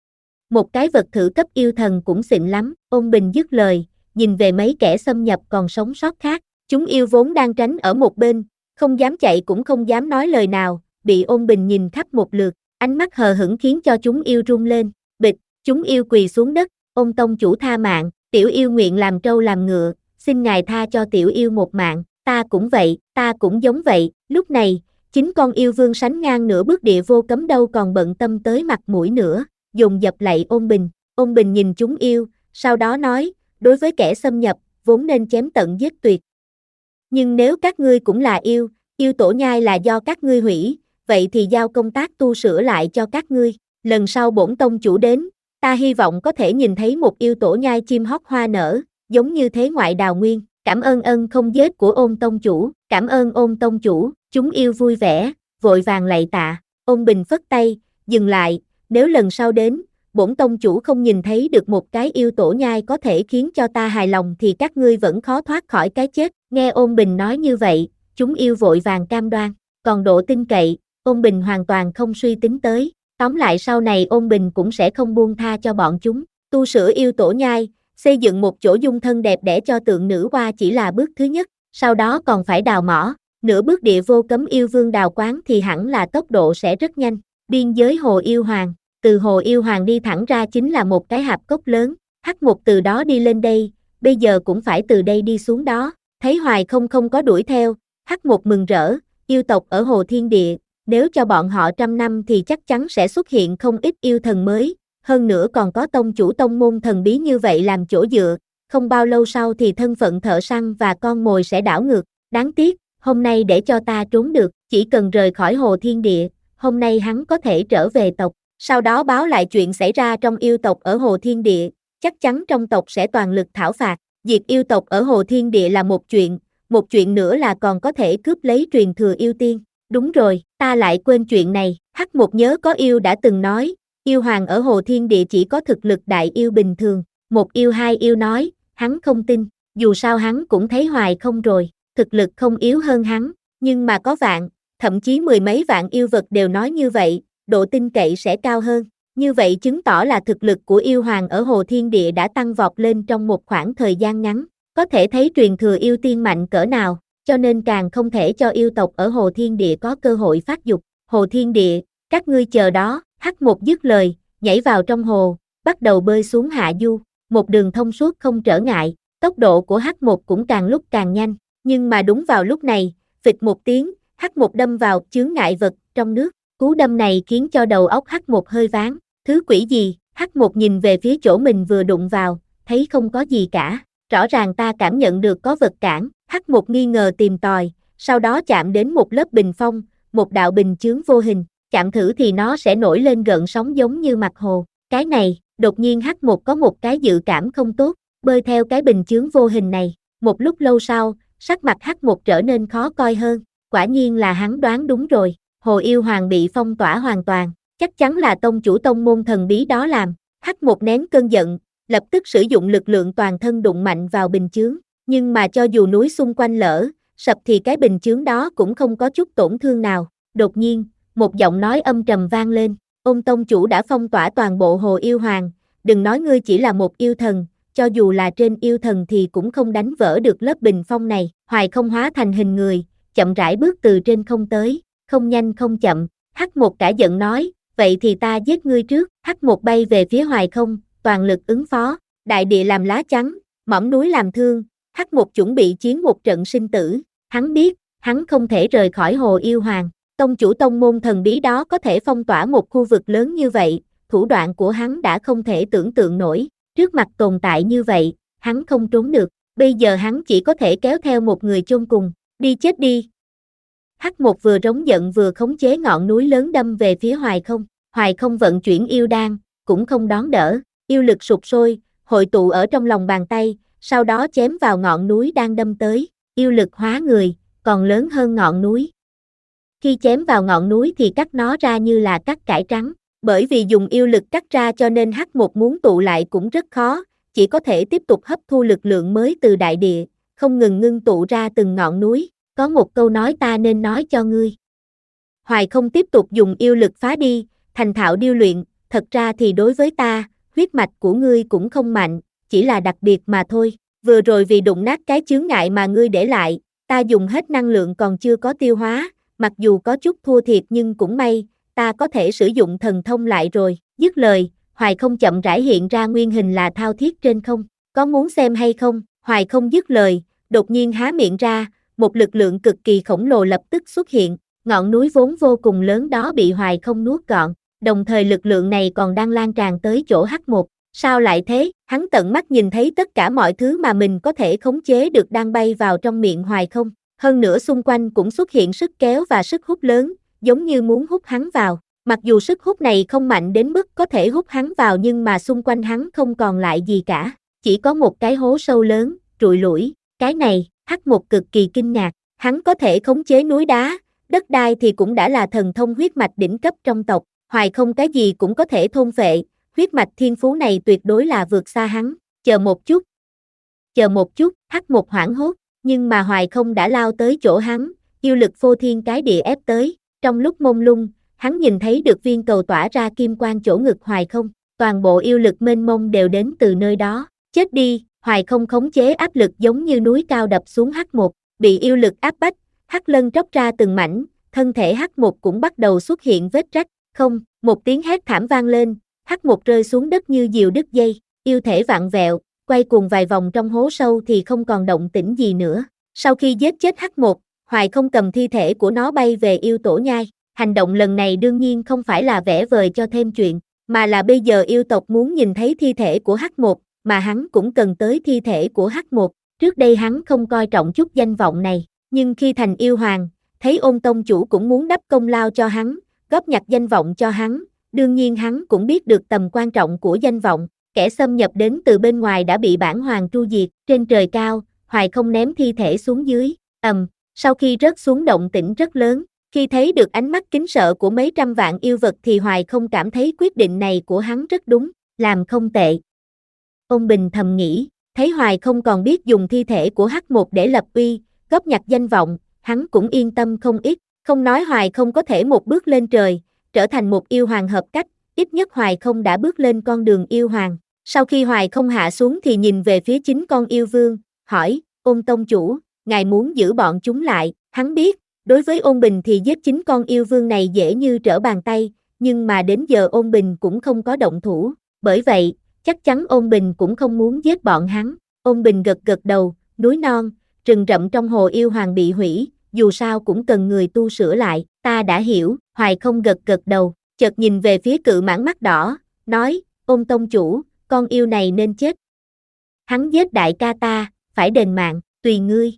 Một cái vật thử cấp yêu thần cũng xịn lắm, Ôn Bình dứt lời, nhìn về mấy kẻ xâm nhập còn sống sót khác, chúng yêu vốn đang tránh ở một bên, không dám chạy cũng không dám nói lời nào, bị Ôn Bình nhìn khắp một lượt, ánh mắt hờ hững khiến cho chúng yêu run lên, bịch, chúng yêu quỳ xuống đất, Ôn tông chủ tha mạng, tiểu yêu nguyện làm trâu làm ngựa, xin ngài tha cho tiểu yêu một mạng, ta cũng vậy, ta cũng giống vậy, lúc này, chính con yêu vương sánh ngang nửa bước địa vô cấm đâu còn bận tâm tới mặt mũi nữa, dồn dập lạy Ôn Bình, Ôn Bình nhìn chúng yêu, sau đó nói, đối với kẻ xâm nhập, vốn nên chém tận giết tuyệt. Nhưng nếu các ngươi cũng là yêu, yêu tổ nhai là do các ngươi hủy, vậy thì giao công tác tu sửa lại cho các ngươi, lần sau bổn tông chủ đến, ta hy vọng có thể nhìn thấy một yêu tổ nhai chim hót hoa nở, giống như thế ngoại đào nguyên, cảm ơn ân không dết của Ôn tông chủ, cảm ơn Ôn tông chủ, chúng yêu vui vẻ, vội vàng lạy tạ, Ôn Bình phất tay, dừng lại, nếu lần sau đến, bổn tông chủ không nhìn thấy được một cái yêu tổ nhai có thể khiến cho ta hài lòng thì các ngươi vẫn khó thoát khỏi cái chết, nghe Ôn Bình nói như vậy, chúng yêu vội vàng cam đoan, còn độ tin cậy, Ôn Bình hoàn toàn không suy tính tới, tóm lại sau này Ôn Bình cũng sẽ không buông tha cho bọn chúng, tu sửa yêu tổ nhai, xây dựng một chỗ dung thân đẹp đẽ cho tượng nữ hoa chỉ là bước thứ nhất, sau đó còn phải đào mỏ, nửa bước địa vô cấm yêu vương đào quán thì hẳn là tốc độ sẽ rất nhanh, biên giới hồ yêu hoàng, từ hồ yêu hoàng đi thẳng ra chính là một cái hạp cốc lớn, Hắc một từ đó đi lên đây, bây giờ cũng phải từ đây đi xuống đó, thấy Hoài Không không có đuổi theo, Hắc một mừng rỡ, yêu tộc ở hồ thiên địa, nếu cho bọn họ trăm năm thì chắc chắn sẽ xuất hiện không ít yêu thần mới, hơn nữa còn có tông chủ tông môn thần bí như vậy làm chỗ dựa, không bao lâu sau thì thân phận thợ săn và con mồi sẽ đảo ngược, đáng tiếc, hôm nay để cho ta trốn được, chỉ cần rời khỏi hồ thiên địa, hôm nay hắn có thể trở về tộc, sau đó báo lại chuyện xảy ra trong yêu tộc ở hồ thiên địa, chắc chắn trong tộc sẽ toàn lực thảo phạt, diệt yêu tộc ở hồ thiên địa là một chuyện, một chuyện nữa là còn có thể cướp lấy truyền thừa yêu tiên, đúng rồi, ta lại quên chuyện này, Hắc một nhớ có yêu đã từng nói, yêu hoàng ở hồ thiên địa chỉ có thực lực đại yêu bình thường, một yêu hai yêu nói, hắn không tin, dù sao hắn cũng thấy Hoài Không rồi, thực lực không yếu hơn hắn, nhưng mà có vạn, thậm chí mười mấy vạn yêu vật đều nói như vậy, độ tin cậy sẽ cao hơn, như vậy chứng tỏ là thực lực của yêu hoàng ở hồ thiên địa đã tăng vọt lên trong một khoảng thời gian ngắn, có thể thấy truyền thừa yêu tiên mạnh cỡ nào, cho nên càng không thể cho yêu tộc ở hồ thiên địa có cơ hội phát dục, hồ thiên địa, các ngươi chờ đó, Hắc một dứt lời, nhảy vào trong hồ, bắt đầu bơi xuống hạ du, một đường thông suốt không trở ngại, tốc độ của Hắc một cũng càng lúc càng nhanh, nhưng mà đúng vào lúc này, phịch một tiếng, Hắc một đâm vào chướng ngại vật trong nước, cú đâm này khiến cho đầu óc Hắc một hơi váng, thứ quỷ gì? Hắc một nhìn về phía chỗ mình vừa đụng vào, thấy không có gì cả, rõ ràng ta cảm nhận được có vật cản, Hắc một nghi ngờ tìm tòi, sau đó chạm đến một lớp bình phong, một đạo bình chướng vô hình, chạm thử thì nó sẽ nổi lên gợn sóng giống như mặt hồ, cái này, đột nhiên Hắc một có một cái dự cảm không tốt, bơi theo cái bình chướng vô hình này, một lúc lâu sau, sắc mặt Hắc một trở nên khó coi hơn, quả nhiên là hắn đoán đúng rồi, Hồ Yêu Hoàng bị phong tỏa hoàn toàn, chắc chắn là tông chủ tông môn thần bí đó làm, Hắc một nén cơn giận, lập tức sử dụng lực lượng toàn thân đụng mạnh vào bình chướng, nhưng mà cho dù núi xung quanh lỡ sập thì cái bình chướng đó cũng không có chút tổn thương nào, đột nhiên, một giọng nói âm trầm vang lên, ôn tông chủ đã phong tỏa toàn bộ Hồ Yêu Hoàng, đừng nói ngươi chỉ là một yêu thần, cho dù là trên yêu thần thì cũng không đánh vỡ được lớp bình phong này, Hoài không hóa thành hình người, chậm rãi bước từ trên không tới, không nhanh không chậm, Hắc một cả giận nói, vậy thì ta giết ngươi trước, Hắc một bay về phía Hoài không, toàn lực ứng phó, đại địa làm lá chắn, mỏm núi làm thương, Hắc một chuẩn bị chiến một trận sinh tử, hắn biết, hắn không thể rời khỏi Hồ Yêu Hoàng, tông chủ tông môn thần bí đó có thể phong tỏa một khu vực lớn như vậy, thủ đoạn của hắn đã không thể tưởng tượng nổi, trước mặt tồn tại như vậy, hắn không trốn được, bây giờ hắn chỉ có thể kéo theo một người chôn cùng, đi chết đi. Hắc một vừa rống giận vừa khống chế ngọn núi lớn đâm về phía Hoài không, Hoài không vận chuyển yêu đan, cũng không đón đỡ, yêu lực sụp sôi, hội tụ ở trong lòng bàn tay, sau đó chém vào ngọn núi đang đâm tới, yêu lực hóa người, còn lớn hơn ngọn núi. Khi chém vào ngọn núi thì cắt nó ra như là cắt cải trắng, bởi vì dùng yêu lực cắt ra cho nên Hắc một muốn tụ lại cũng rất khó, chỉ có thể tiếp tục hấp thu lực lượng mới từ đại địa, không ngừng ngưng tụ ra từng ngọn núi, có một câu nói ta nên nói cho ngươi. Hoài không tiếp tục dùng yêu lực phá đi, thành thạo điêu luyện, thật ra thì đối với ta, huyết mạch của ngươi cũng không mạnh, chỉ là đặc biệt mà thôi, vừa rồi vì đụng nát cái chướng ngại mà ngươi để lại, ta dùng hết năng lượng còn chưa có tiêu hóa, mặc dù có chút thua thiệt nhưng cũng may, ta có thể sử dụng thần thông lại rồi, dứt lời, Hoài không chậm rãi hiện ra nguyên hình là thao thiết trên không, có muốn xem hay không, Hoài không dứt lời, đột nhiên há miệng ra, một lực lượng cực kỳ khổng lồ lập tức xuất hiện, ngọn núi vốn vô cùng lớn đó bị Hoài không nuốt gọn, đồng thời lực lượng này còn đang lan tràn tới chỗ Hắc một, sao lại thế, hắn tận mắt nhìn thấy tất cả mọi thứ mà mình có thể khống chế được đang bay vào trong miệng Hoài không, hơn nữa xung quanh cũng xuất hiện sức kéo và sức hút lớn, giống như muốn hút hắn vào, mặc dù sức hút này không mạnh đến mức có thể hút hắn vào nhưng mà xung quanh hắn không còn lại gì cả, chỉ có một cái hố sâu lớn, trụi lủi, cái này, Hắc một cực kỳ kinh ngạc, hắn có thể khống chế núi đá, đất đai thì cũng đã là thần thông huyết mạch đỉnh cấp trong tộc, Hoài không cái gì cũng có thể thôn phệ, huyết mạch thiên phú này tuyệt đối là vượt xa hắn, chờ một chút, chờ một chút, Hắc một hoảng hốt, nhưng mà Hoài không đã lao tới chỗ hắn, yêu lực phô thiên cái địa ép tới, trong lúc mông lung, hắn nhìn thấy được viên cầu tỏa ra kim quang chỗ ngực Hoài không, toàn bộ yêu lực mênh mông đều đến từ nơi đó, chết đi, Hoài không khống chế áp lực giống như núi cao đập xuống Hắc một, bị yêu lực áp bách, Hắc lân tróc ra từng mảnh, thân thể Hắc một cũng bắt đầu xuất hiện vết rách, không, một tiếng hét thảm vang lên, Hắc một rơi xuống đất như diều đứt dây, yêu thể vặn vẹo, quay cuồng vài vòng trong hố sâu thì không còn động tĩnh gì nữa. Sau khi giết chết Hắc một, Hoài không cầm thi thể của nó bay về yêu tổ nhai, hành động lần này đương nhiên không phải là vẽ vời cho thêm chuyện, mà là bây giờ yêu tộc muốn nhìn thấy thi thể của Hắc một, mà hắn cũng cần tới thi thể của Hắc một, trước đây hắn không coi trọng chút danh vọng này, nhưng khi thành yêu hoàng, thấy Ôn tông chủ cũng muốn đắp công lao cho hắn, góp nhặt danh vọng cho hắn, đương nhiên hắn cũng biết được tầm quan trọng của danh vọng, kẻ xâm nhập đến từ bên ngoài đã bị bản hoàng tru diệt, trên trời cao, Hoài không ném thi thể xuống dưới, ầm, sau khi rớt xuống động tĩnh rất lớn, khi thấy được ánh mắt kính sợ của mấy trăm vạn yêu vật thì Hoài không cảm thấy quyết định này của hắn rất đúng, làm không tệ. Ôn Bình thầm nghĩ, thấy Hoài không còn biết dùng thi thể của Hắc một để lập uy, góp nhặt danh vọng, hắn cũng yên tâm không ít, không nói Hoài không có thể một bước lên trời, trở thành một yêu hoàng hợp cách, ít nhất Hoài không đã bước lên con đường yêu hoàng. Sau khi Hoài không hạ xuống thì nhìn về phía chính con yêu vương, hỏi, Ôn tông chủ, ngài muốn giữ bọn chúng lại, hắn biết, đối với Ôn Bình thì giết chính con yêu vương này dễ như trở bàn tay, nhưng mà đến giờ Ôn Bình cũng không có động thủ, bởi vậy, chắc chắn Ôn Bình cũng không muốn giết bọn hắn. Ôn Bình gật gật đầu, núi non, rừng rậm trong Hồ Yêu Hoàng bị hủy, dù sao cũng cần người tu sửa lại, ta đã hiểu, Hoài Không gật gật đầu, chợt nhìn về phía Cự Mãng mắt đỏ, nói, Ôn tông chủ, con yêu này nên chết. Hắn giết đại ca ta, phải đền mạng, tùy ngươi.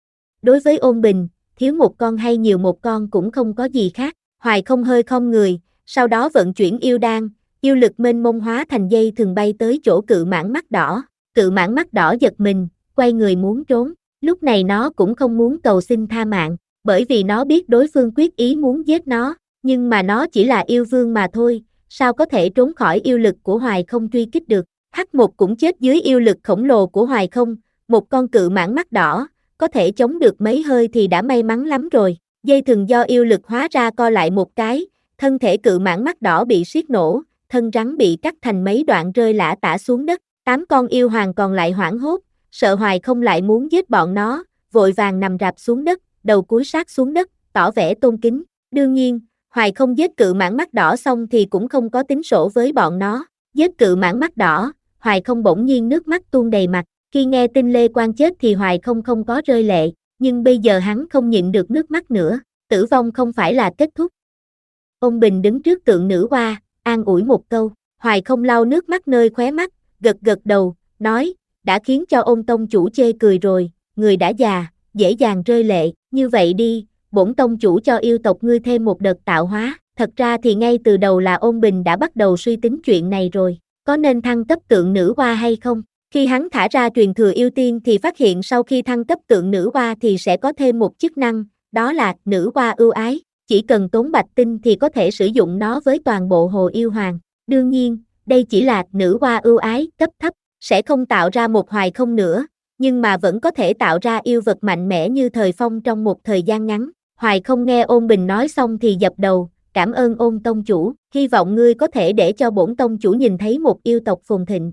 Đối với Ôn Bình, thiếu một con hay nhiều một con cũng không có gì khác, Hoài Không hơi khom người, sau đó vận chuyển yêu đan, yêu lực mênh mông hóa thành dây thường bay tới chỗ Cự Mãng mắt đỏ, Cự Mãng mắt đỏ giật mình, quay người muốn trốn, lúc này nó cũng không muốn cầu xin tha mạng, bởi vì nó biết đối phương quyết ý muốn giết nó, nhưng mà nó chỉ là yêu vương mà thôi, sao có thể trốn khỏi yêu lực của Hoài Không truy kích được, Hắc Một cũng chết dưới yêu lực khổng lồ của Hoài Không, một con Cự Mãng mắt đỏ, có thể chống được mấy hơi thì đã may mắn lắm rồi, dây thừng do yêu lực hóa ra co lại một cái, thân thể Cự Mãng mắt đỏ bị siết nổ, thân rắn bị cắt thành mấy đoạn rơi lả tả xuống đất, tám con yêu hoàng còn lại hoảng hốt, sợ Hoài Không lại muốn giết bọn nó, vội vàng nằm rạp xuống đất, đầu cúi sát xuống đất, tỏ vẻ tôn kính, đương nhiên, Hoài Không giết Cự Mãng mắt đỏ xong thì cũng không có tính sổ với bọn nó, giết Cự Mãng mắt đỏ, Hoài Không bỗng nhiên nước mắt tuôn đầy mặt, khi nghe tin Lê Quang chết thì Hoài Không không có rơi lệ, nhưng bây giờ hắn không nhịn được nước mắt nữa, tử vong không phải là kết thúc. Ôn Bình đứng trước tượng nữ hoa, an ủi một câu, Hoài Không lau nước mắt nơi khóe mắt, gật gật đầu, nói, đã khiến cho Ôn tông chủ chê cười rồi, người đã già, dễ dàng rơi lệ, như vậy đi, bổn tông chủ cho yêu tộc ngươi thêm một đợt tạo hóa, thật ra thì ngay từ đầu là Ôn Bình đã bắt đầu suy tính chuyện này rồi, có nên thăng cấp tượng nữ hoa hay không? Khi hắn thả ra truyền thừa yêu tiên thì phát hiện sau khi thăng cấp tượng nữ hoa thì sẽ có thêm một chức năng, đó là nữ hoa ưu ái, chỉ cần tốn bạch tinh thì có thể sử dụng nó với toàn bộ hồ yêu hoàng. Đương nhiên, đây chỉ là nữ hoa ưu ái cấp thấp, sẽ không tạo ra một Hoài Không nữa, nhưng mà vẫn có thể tạo ra yêu vật mạnh mẽ như Thời Phong trong một thời gian ngắn. Hoài Không nghe Ôn Bình nói xong thì dập đầu, cảm ơn Ôn tông chủ, hy vọng ngươi có thể để cho bổn tông chủ nhìn thấy một yêu tộc phồn thịnh.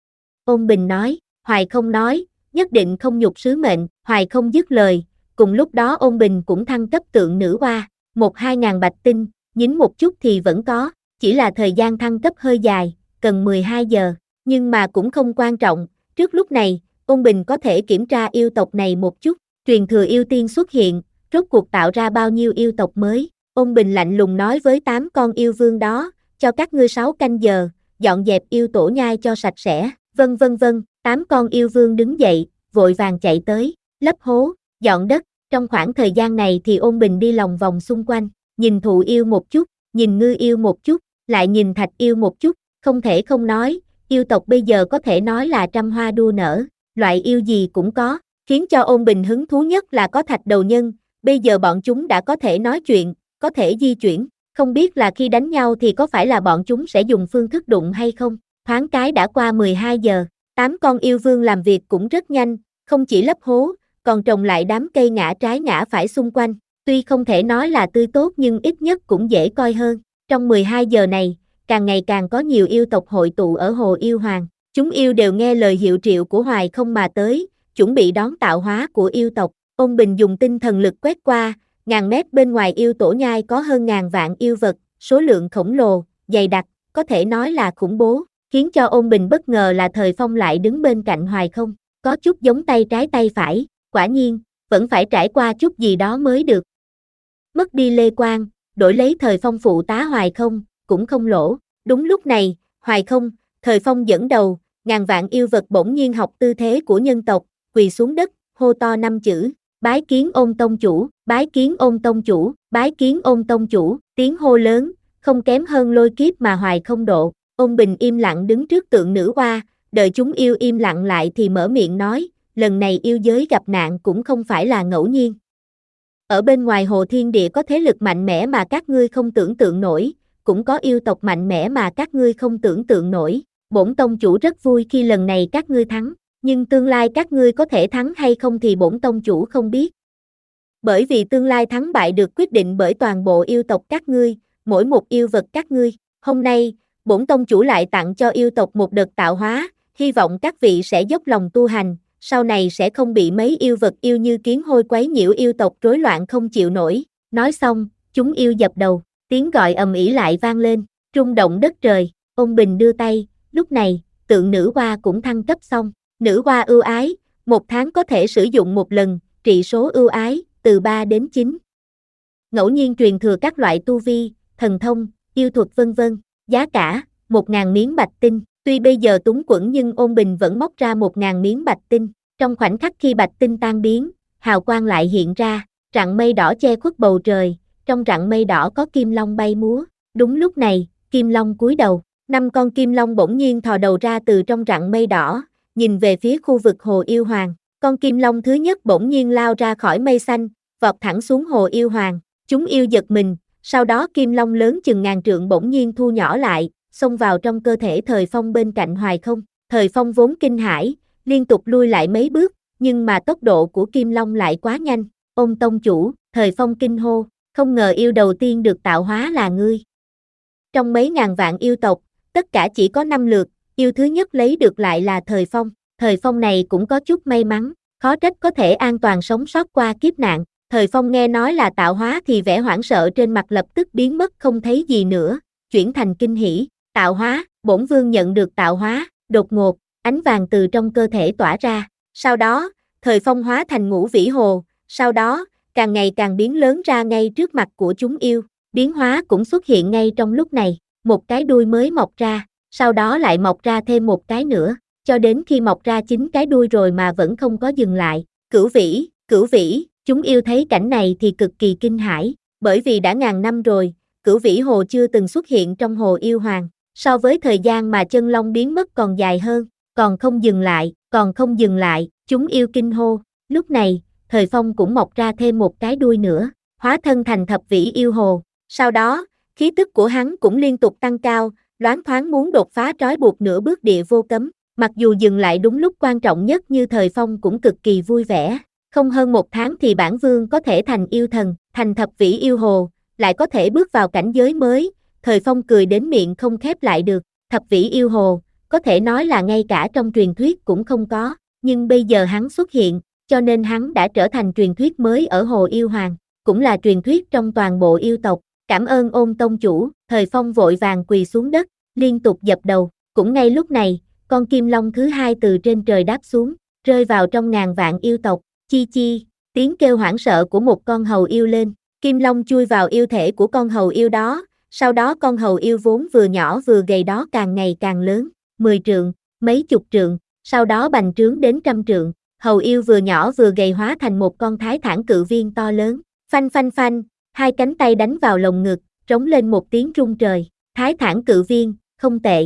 Ôn Bình nói, Hoài Không nói, nhất định không nhục sứ mệnh, Hoài Không dứt lời, cùng lúc đó Ôn Bình cũng thăng cấp tượng nữ hoa, một hai ngàn bạch tinh, nhín một chút thì vẫn có, chỉ là thời gian thăng cấp hơi dài, cần mười hai giờ, nhưng mà cũng không quan trọng, trước lúc này, Ôn Bình có thể kiểm tra yêu tộc này một chút, truyền thừa yêu tiên xuất hiện, rốt cuộc tạo ra bao nhiêu yêu tộc mới, Ôn Bình lạnh lùng nói với tám con yêu vương đó, cho các ngươi sáu canh giờ, dọn dẹp yêu tổ nhai cho sạch sẽ. Vân vân vân, tám con yêu vương đứng dậy, vội vàng chạy tới, lấp hố, dọn đất, trong khoảng thời gian này thì Ôn Bình đi lòng vòng xung quanh, nhìn thụ yêu một chút, nhìn ngư yêu một chút, lại nhìn thạch yêu một chút, không thể không nói, yêu tộc bây giờ có thể nói là trăm hoa đua nở, loại yêu gì cũng có, khiến cho Ôn Bình hứng thú nhất là có thạch đầu nhân, bây giờ bọn chúng đã có thể nói chuyện, có thể di chuyển, không biết là khi đánh nhau thì có phải là bọn chúng sẽ dùng phương thức đụng hay không. Thoáng cái đã qua mười hai giờ, tám con yêu vương làm việc cũng rất nhanh, không chỉ lấp hố, còn trồng lại đám cây ngã trái ngã phải xung quanh, tuy không thể nói là tươi tốt nhưng ít nhất cũng dễ coi hơn. Trong mười hai giờ này, càng ngày càng có nhiều yêu tộc hội tụ ở hồ yêu hoàng, chúng yêu đều nghe lời hiệu triệu của Hoài Không mà tới, chuẩn bị đón tạo hóa của yêu tộc. Ôn Bình dùng tinh thần lực quét qua, ngàn mét bên ngoài yêu tổ nhai có hơn ngàn vạn yêu vật, số lượng khổng lồ, dày đặc, có thể nói là khủng bố. Khiến cho Ôn Bình bất ngờ là Thời Phong lại đứng bên cạnh Hoài Không, có chút giống tay trái tay phải, quả nhiên, vẫn phải trải qua chút gì đó mới được. Mất đi Lê Quang, đổi lấy Thời Phong phụ tá Hoài Không, cũng không lỗ. Đúng lúc này, Hoài Không, Thời Phong dẫn đầu, ngàn vạn yêu vật bỗng nhiên học tư thế của nhân tộc, quỳ xuống đất, hô to năm chữ, bái kiến Ôn tông chủ, bái kiến Ôn tông chủ, bái kiến Ôn tông chủ, tiếng hô lớn, không kém hơn lôi kiếp mà Hoài Không độ. Ôn Bình im lặng đứng trước tượng nữ hoa, đợi chúng yêu im lặng lại thì mở miệng nói, lần này yêu giới gặp nạn cũng không phải là ngẫu nhiên. Ở bên ngoài hồ thiên địa có thế lực mạnh mẽ mà các ngươi không tưởng tượng nổi, cũng có yêu tộc mạnh mẽ mà các ngươi không tưởng tượng nổi. Bổn tông chủ rất vui khi lần này các ngươi thắng, nhưng tương lai các ngươi có thể thắng hay không thì bổn tông chủ không biết. Bởi vì tương lai thắng bại được quyết định bởi toàn bộ yêu tộc các ngươi, mỗi một yêu vật các ngươi. Hôm nay, bổn tông chủ lại tặng cho yêu tộc một đợt tạo hóa, hy vọng các vị sẽ dốc lòng tu hành, sau này sẽ không bị mấy yêu vật yêu như kiến hôi quấy nhiễu yêu tộc rối loạn không chịu nổi. Nói xong, chúng yêu dập đầu, tiếng gọi ầm ĩ lại vang lên, rung động đất trời. Ôn Bình đưa tay, lúc này, tượng nữ hoa cũng thăng cấp xong, nữ hoa ưu ái, một tháng có thể sử dụng một lần, trị số ưu ái, từ ba đến chín. Ngẫu nhiên truyền thừa các loại tu vi, thần thông, yêu thuật vân vân. Giá cả, một nghìn miếng bạch tinh. Tuy bây giờ túng quẫn nhưng Ôn Bình vẫn móc ra một nghìn miếng bạch tinh. Trong khoảnh khắc khi bạch tinh tan biến, hào quang lại hiện ra, rặng mây đỏ che khuất bầu trời, trong rặng mây đỏ có kim long bay múa. Đúng lúc này, kim long cúi đầu, năm con kim long bỗng nhiên thò đầu ra từ trong rặng mây đỏ, nhìn về phía khu vực hồ yêu hoàng. Con kim long thứ nhất bỗng nhiên lao ra khỏi mây xanh, vọt thẳng xuống hồ yêu hoàng. Chúng yêu giật mình, sau đó kim long lớn chừng ngàn trượng bỗng nhiên thu nhỏ lại, xông vào trong cơ thể Thời Phong bên cạnh Hoài Không. Thời Phong vốn kinh hãi, liên tục lui lại mấy bước, nhưng mà tốc độ của kim long lại quá nhanh. Ôn tông chủ, Thời Phong kinh hô, không ngờ yêu đầu tiên được tạo hóa là ngươi. Trong mấy ngàn vạn yêu tộc, tất cả chỉ có năm lượt, yêu thứ nhất lấy được lại là Thời Phong. Thời Phong này cũng có chút may mắn, khó trách có thể an toàn sống sót qua kiếp nạn. Thời Phong nghe nói là tạo hóa thì vẻ hoảng sợ trên mặt lập tức biến mất không thấy gì nữa, chuyển thành kinh hỉ. Tạo hóa, bổn vương nhận được tạo hóa. Đột ngột, ánh vàng từ trong cơ thể tỏa ra. Sau đó, Thời Phong hóa thành ngũ vĩ hồ, sau đó, càng ngày càng biến lớn ra ngay trước mặt của chúng yêu. Biến hóa cũng xuất hiện ngay trong lúc này, một cái đuôi mới mọc ra, sau đó lại mọc ra thêm một cái nữa, cho đến khi mọc ra chín cái đuôi rồi mà vẫn không có dừng lại. Cửu vĩ, cửu vĩ, chúng yêu thấy cảnh này thì cực kỳ kinh hãi, bởi vì đã ngàn năm rồi, cửu vĩ hồ chưa từng xuất hiện trong hồ yêu hoàng, so với thời gian mà chân long biến mất còn dài hơn, còn không dừng lại, còn không dừng lại, chúng yêu kinh hô. Lúc này, Thời Phong cũng mọc ra thêm một cái đuôi nữa, hóa thân thành thập vĩ yêu hồ. Sau đó, khí tức của hắn cũng liên tục tăng cao, loáng thoáng muốn đột phá trói buộc nửa bước địa vô cấm. Mặc dù dừng lại đúng lúc quan trọng nhất như Thời Phong cũng cực kỳ vui vẻ. Không hơn một tháng thì bản vương có thể thành yêu thần, thành thập vĩ yêu hồ, lại có thể bước vào cảnh giới mới. Thời Phong cười đến miệng không khép lại được. Thập vĩ yêu hồ, có thể nói là ngay cả trong truyền thuyết cũng không có, nhưng bây giờ hắn xuất hiện, cho nên hắn đã trở thành truyền thuyết mới ở hồ yêu hoàng, cũng là truyền thuyết trong toàn bộ yêu tộc. Cảm ơn Ôn tông chủ. Thời Phong vội vàng quỳ xuống đất, liên tục dập đầu. Cũng ngay lúc này, con kim long thứ hai từ trên trời đáp xuống, rơi vào trong ngàn vạn yêu tộc. Chi chi, tiếng kêu hoảng sợ của một con hầu yêu lên. Kim long chui vào yêu thể của con hầu yêu đó, sau đó con hầu yêu vốn vừa nhỏ vừa gầy đó càng ngày càng lớn, mười trượng, mấy chục trượng, sau đó bành trướng đến trăm trượng. Hầu yêu vừa nhỏ vừa gầy hóa thành một con thái thản cự viên to lớn. Phanh phanh phanh, hai cánh tay đánh vào lồng ngực, trống lên một tiếng rung trời. Thái thản cự viên, không tệ.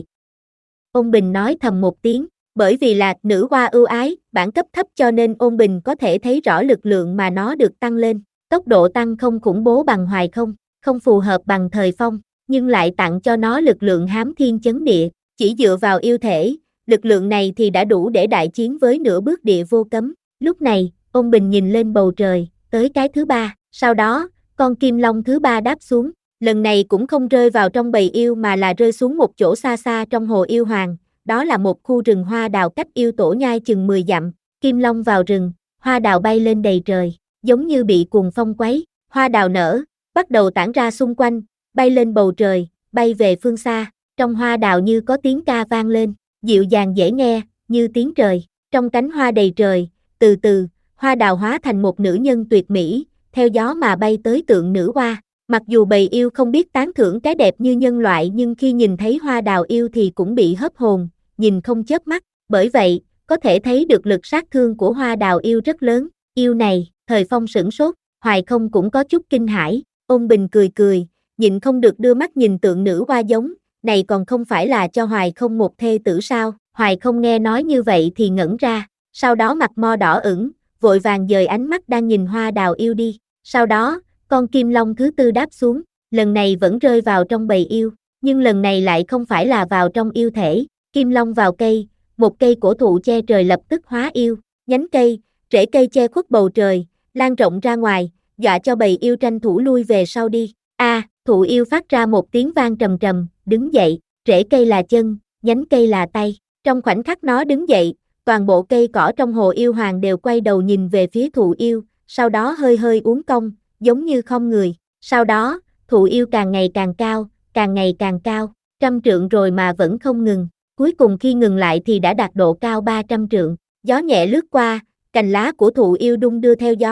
Ôn Bình nói thầm một tiếng, bởi vì là nữ hoa ưu ái, bản cấp thấp cho nên Ôn Bình có thể thấy rõ lực lượng mà nó được tăng lên. Tốc độ tăng không khủng bố bằng Hoài Không, không phù hợp bằng Thời Phong, nhưng lại tặng cho nó lực lượng hám thiên chấn địa. Chỉ dựa vào yêu thể, lực lượng này thì đã đủ để đại chiến với nửa bước địa vô cấm. Lúc này, Ôn Bình nhìn lên bầu trời, tới cái thứ ba, sau đó, con kim long thứ ba đáp xuống, lần này cũng không rơi vào trong bầy yêu mà là rơi xuống một chỗ xa xa trong hồ yêu hoàng, đó là một khu rừng hoa đào cách yêu tổ nhai chừng mười dặm. Kim long vào rừng, hoa đào bay lên đầy trời, giống như bị cuồng phong quấy, hoa đào nở, bắt đầu tản ra xung quanh, bay lên bầu trời, bay về phương xa, trong hoa đào như có tiếng ca vang lên, dịu dàng dễ nghe, như tiếng trời. Trong cánh hoa đầy trời, từ từ, hoa đào hóa thành một nữ nhân tuyệt mỹ, theo gió mà bay tới tượng nữ hoa. Mặc dù bầy yêu không biết tán thưởng cái đẹp như nhân loại nhưng khi nhìn thấy hoa đào yêu thì cũng bị hấp hồn, nhìn không chớp mắt, bởi vậy, có thể thấy được lực sát thương của hoa đào yêu rất lớn. Yêu này, Thời Phong sửng sốt, Hoài Không cũng có chút kinh hãi. Ôn Bình cười cười, nhịn không được đưa mắt nhìn tượng nữ hoa giống, này còn không phải là cho Hoài Không một thê tử sao? Hoài Không nghe nói như vậy thì ngẩn ra, sau đó mặt mo đỏ ửng, vội vàng dời ánh mắt đang nhìn hoa đào yêu đi. Sau đó, con kim long thứ tư đáp xuống, lần này vẫn rơi vào trong bầy yêu, nhưng lần này lại không phải là vào trong yêu thể. Kim long vào cây, một cây cổ thụ che trời lập tức hóa yêu, nhánh cây, rễ cây che khuất bầu trời, lan rộng ra ngoài, dọa cho bầy yêu tranh thủ lui về sau đi. A, à, thụ yêu phát ra một tiếng vang trầm trầm, đứng dậy, rễ cây là chân, nhánh cây là tay. Trong khoảnh khắc nó đứng dậy, toàn bộ cây cỏ trong hồ yêu hoàng đều quay đầu nhìn về phía thụ yêu, sau đó hơi hơi uốn cong, giống như không người. Sau đó, thụ yêu càng ngày càng cao, càng ngày càng cao, trăm trượng rồi mà vẫn không ngừng. Cuối cùng khi ngừng lại thì đã đạt độ cao ba trăm trượng. Gió nhẹ lướt qua, cành lá của thụ yêu đung đưa theo gió,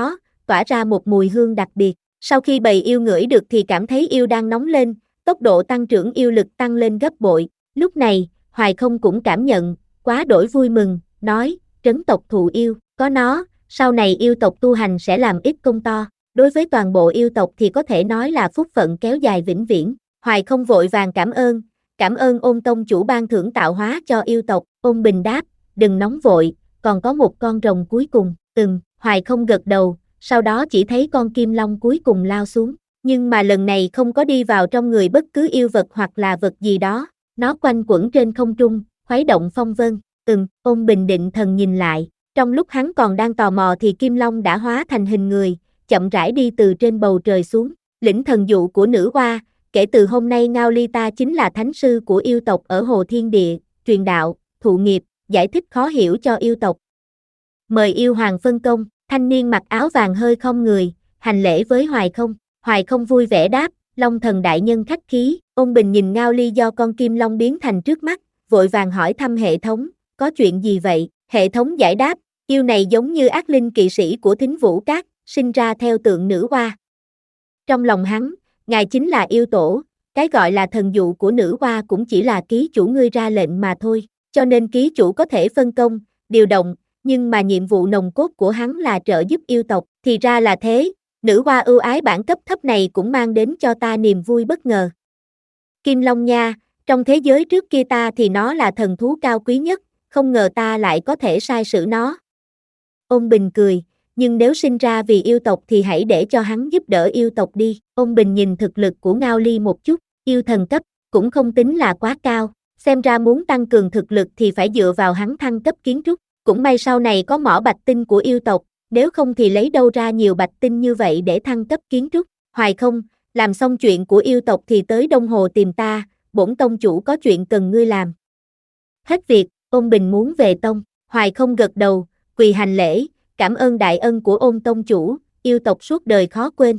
tỏa ra một mùi hương đặc biệt. Sau khi bầy yêu ngửi được thì cảm thấy yêu đang nóng lên, tốc độ tăng trưởng yêu lực tăng lên gấp bội. Lúc này, Hoài Không cũng cảm nhận, quá đổi vui mừng, nói, trấn tộc thụ yêu, có nó, sau này yêu tộc tu hành sẽ làm ít công to. Đối với toàn bộ yêu tộc thì có thể nói là phúc phận kéo dài vĩnh viễn. Hoài Không vội vàng cảm ơn, cảm ơn Ôn tông chủ ban thưởng tạo hóa cho yêu tộc. Ôn Bình đáp, đừng nóng vội, còn có một con rồng cuối cùng. Ừm, Hoài Không gật đầu, sau đó chỉ thấy con kim long cuối cùng lao xuống. Nhưng mà lần này không có đi vào trong người bất cứ yêu vật hoặc là vật gì đó. Nó quanh quẩn trên không trung, khuấy động phong vân. Ừm, Ôn Bình định thần nhìn lại. Trong lúc hắn còn đang tò mò thì kim long đã hóa thành hình người, chậm rãi đi từ trên bầu trời xuống. Lĩnh thần dụ của nữ hoa, kể từ hôm nay Ngao Ly ta chính là thánh sư của yêu tộc ở Hồ Thiên Địa, truyền đạo, thụ nghiệp, giải thích khó hiểu cho yêu tộc. Mời yêu hoàng phân công. Thanh niên mặc áo vàng hơi khom người, hành lễ với Hoài Không. Hoài Không vui vẻ đáp, Long thần đại nhân khách khí. Ôn Bình nhìn Ngao Ly do con kim long biến thành trước mắt, vội vàng hỏi thăm hệ thống, có chuyện gì vậy? Hệ thống giải đáp, yêu này giống như ác linh kỵ sĩ của Thính Vũ Các, sinh ra theo tượng nữ hoa. Trong lòng hắn, ngài chính là yêu tổ, cái gọi là thần dụ của nữ hoa cũng chỉ là ký chủ ngươi ra lệnh mà thôi, cho nên ký chủ có thể phân công, điều động, nhưng mà nhiệm vụ nòng cốt của hắn là trợ giúp yêu tộc. Thì ra là thế, nữ hoa ưu ái bản cấp thấp này cũng mang đến cho ta niềm vui bất ngờ. Kim Long nha, trong thế giới trước kia ta thì nó là thần thú cao quý nhất, không ngờ ta lại có thể sai sử nó. Ôn Bình cười, nhưng nếu sinh ra vì yêu tộc thì hãy để cho hắn giúp đỡ yêu tộc đi. Ôn Bình nhìn thực lực của Ngao Ly một chút, yêu thần cấp, cũng không tính là quá cao, xem ra muốn tăng cường thực lực thì phải dựa vào hắn thăng cấp kiến trúc. Cũng may sau này có mỏ bạch tinh của yêu tộc, nếu không thì lấy đâu ra nhiều bạch tinh như vậy để thăng cấp kiến trúc. Hoài Không, làm xong chuyện của yêu tộc thì tới Đông Hồ tìm ta, bổn tông chủ có chuyện cần ngươi làm. Hết việc, Ôn Bình muốn về tông. Hoài Không gật đầu, quỳ hành lễ, cảm ơn đại ân của Ôn tông chủ, yêu tộc suốt đời khó quên.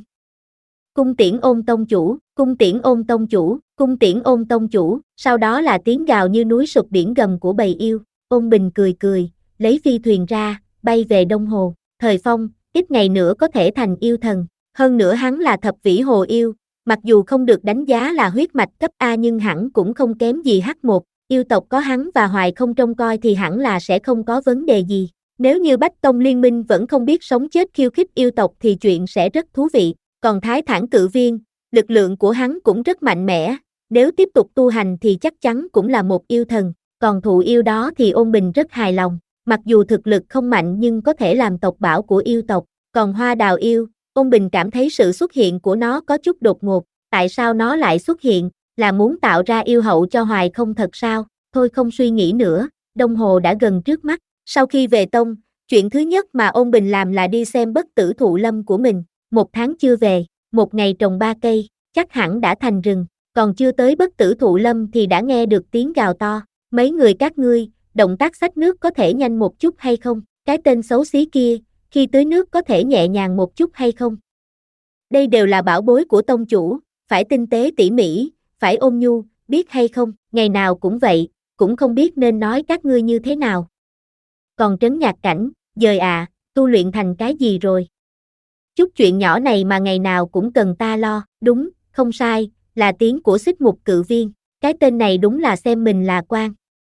Cung tiễn Ôn tông chủ, cung tiễn Ôn tông chủ, cung tiễn Ôn tông chủ, sau đó là tiếng gào như núi sụp biển gầm của bầy yêu. Ôn Bình cười cười, lấy phi thuyền ra, bay về Đông Hồ. Thời Phong, ít ngày nữa có thể thành yêu thần, hơn nữa hắn là thập vĩ hồ yêu, mặc dù không được đánh giá là huyết mạch cấp A nhưng hẳn cũng không kém gì H một, yêu tộc có hắn và Hoài Không trông coi thì hẳn là sẽ không có vấn đề gì. Nếu như Bách Tông Liên minh vẫn không biết sống chết khiêu khích yêu tộc thì chuyện sẽ rất thú vị. Còn Thái Thản Cự Viên, lực lượng của hắn cũng rất mạnh mẽ, nếu tiếp tục tu hành thì chắc chắn cũng là một yêu thần, còn thụ yêu đó thì Ôn Bình rất hài lòng. Mặc dù thực lực không mạnh nhưng có thể làm tộc bảo của yêu tộc, còn Hoa Đào yêu, Ôn Bình cảm thấy sự xuất hiện của nó có chút đột ngột, tại sao nó lại xuất hiện, là muốn tạo ra yêu hậu cho Hoài Không thật sao? Thôi không suy nghĩ nữa, Đông Hồ đã gần trước mắt. Sau khi về tông, chuyện thứ nhất mà Ôn Bình làm là đi xem bất tử thụ lâm của mình. Một tháng chưa về, một ngày trồng ba cây, chắc hẳn đã thành rừng, còn chưa tới bất tử thụ lâm thì đã nghe được tiếng gào to. Mấy người các ngươi, động tác xách nước có thể nhanh một chút hay không? Cái tên xấu xí kia, khi tưới nước có thể nhẹ nhàng một chút hay không? Đây đều là bảo bối của tông chủ, phải tinh tế tỉ mỉ, phải ôn nhu, biết hay không? Ngày nào cũng vậy, cũng không biết nên nói các ngươi như thế nào. Còn Trấn Nhạc Cảnh, dời à, tu luyện thành cái gì rồi? Chút chuyện nhỏ này mà ngày nào cũng cần ta lo. Đúng, không sai, là tiếng của Xích Mục Cự Viên, cái tên này đúng là xem mình là quan.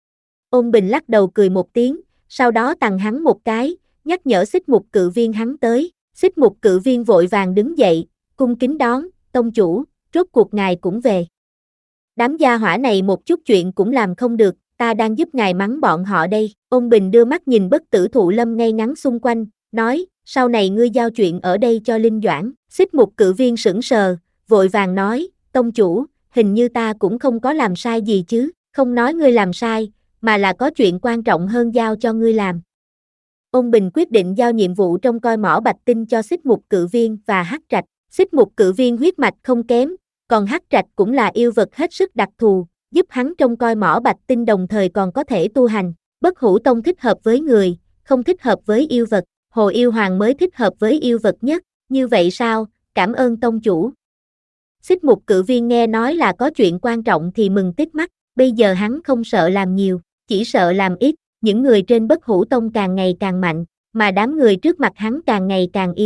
Ôn Bình lắc đầu cười một tiếng, sau đó tằng hắn một cái, nhắc nhở Xích Mục Cự Viên hắn tới. Xích Mục Cự Viên vội vàng đứng dậy, cung kính đón, tông chủ, rốt cuộc ngài cũng về. Đám gia hỏa này một chút chuyện cũng làm không được, ta đang giúp ngài mắng bọn họ đây. Ôn Bình đưa mắt nhìn bất tử thụ lâm ngay ngắn xung quanh, nói, sau này ngươi giao chuyện ở đây cho Linh Doãn. Xích Mục Cự Viên sững sờ, vội vàng nói, tông chủ, hình như ta cũng không có làm sai gì chứ, không nói ngươi làm sai, mà là có chuyện quan trọng hơn giao cho ngươi làm. Ôn Bình quyết định giao nhiệm vụ trông coi mỏ bạch tinh cho Xích Mục Cự Viên và Hắc Trạch. Xích Mục Cự Viên huyết mạch không kém, còn Hắc Trạch cũng là yêu vật hết sức đặc thù, giúp hắn trông coi mỏ bạch tinh đồng thời còn có thể tu hành. Bất Hủ Tông thích hợp với người, không thích hợp với yêu vật, Hồ Yêu Hoàng mới thích hợp với yêu vật nhất, như vậy sao, cảm ơn tông chủ. Xích Mục Cự Viên nghe nói là có chuyện quan trọng thì mừng tít mắt, bây giờ hắn không sợ làm nhiều, chỉ sợ làm ít, những người trên Bất Hủ Tông càng ngày càng mạnh, mà đám người trước mặt hắn càng ngày càng yếu,